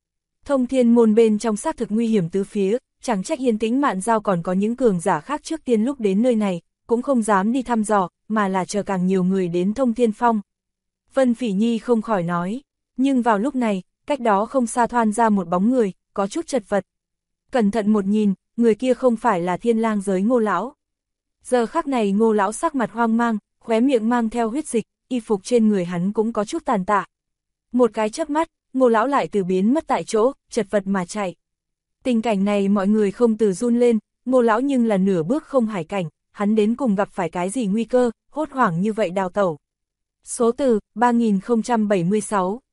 Thông thiên môn bên trong xác thực nguy hiểm tứ phía, chẳng trách Yên Tĩnh Mạn Giao còn có những cường giả khác trước tiên lúc đến nơi này, cũng không dám đi thăm dò, mà là chờ càng nhiều người đến Thông Thiên Phong. Vân Phỉ Nhi không khỏi nói, nhưng vào lúc này, cách đó không xa thoăn ra một bóng người, có chút chật vật. Cẩn thận một nhìn, người kia không phải là Thiên Lang giới Ngô lão. Giờ khắc này Ngô lão sắc mặt hoang mang, khóe miệng mang theo huyết dịch, y phục trên người hắn cũng có chút tàn tạ. Một cái chớp mắt, Ngô lão lại từ biến mất tại chỗ, chật vật mà chạy. Tình cảnh này mọi người không từ run lên, Ngô lão nhưng là nửa bước không hải cảnh, hắn đến cùng gặp phải cái gì nguy cơ, hốt hoảng như vậy đào tẩu. Số từ 3076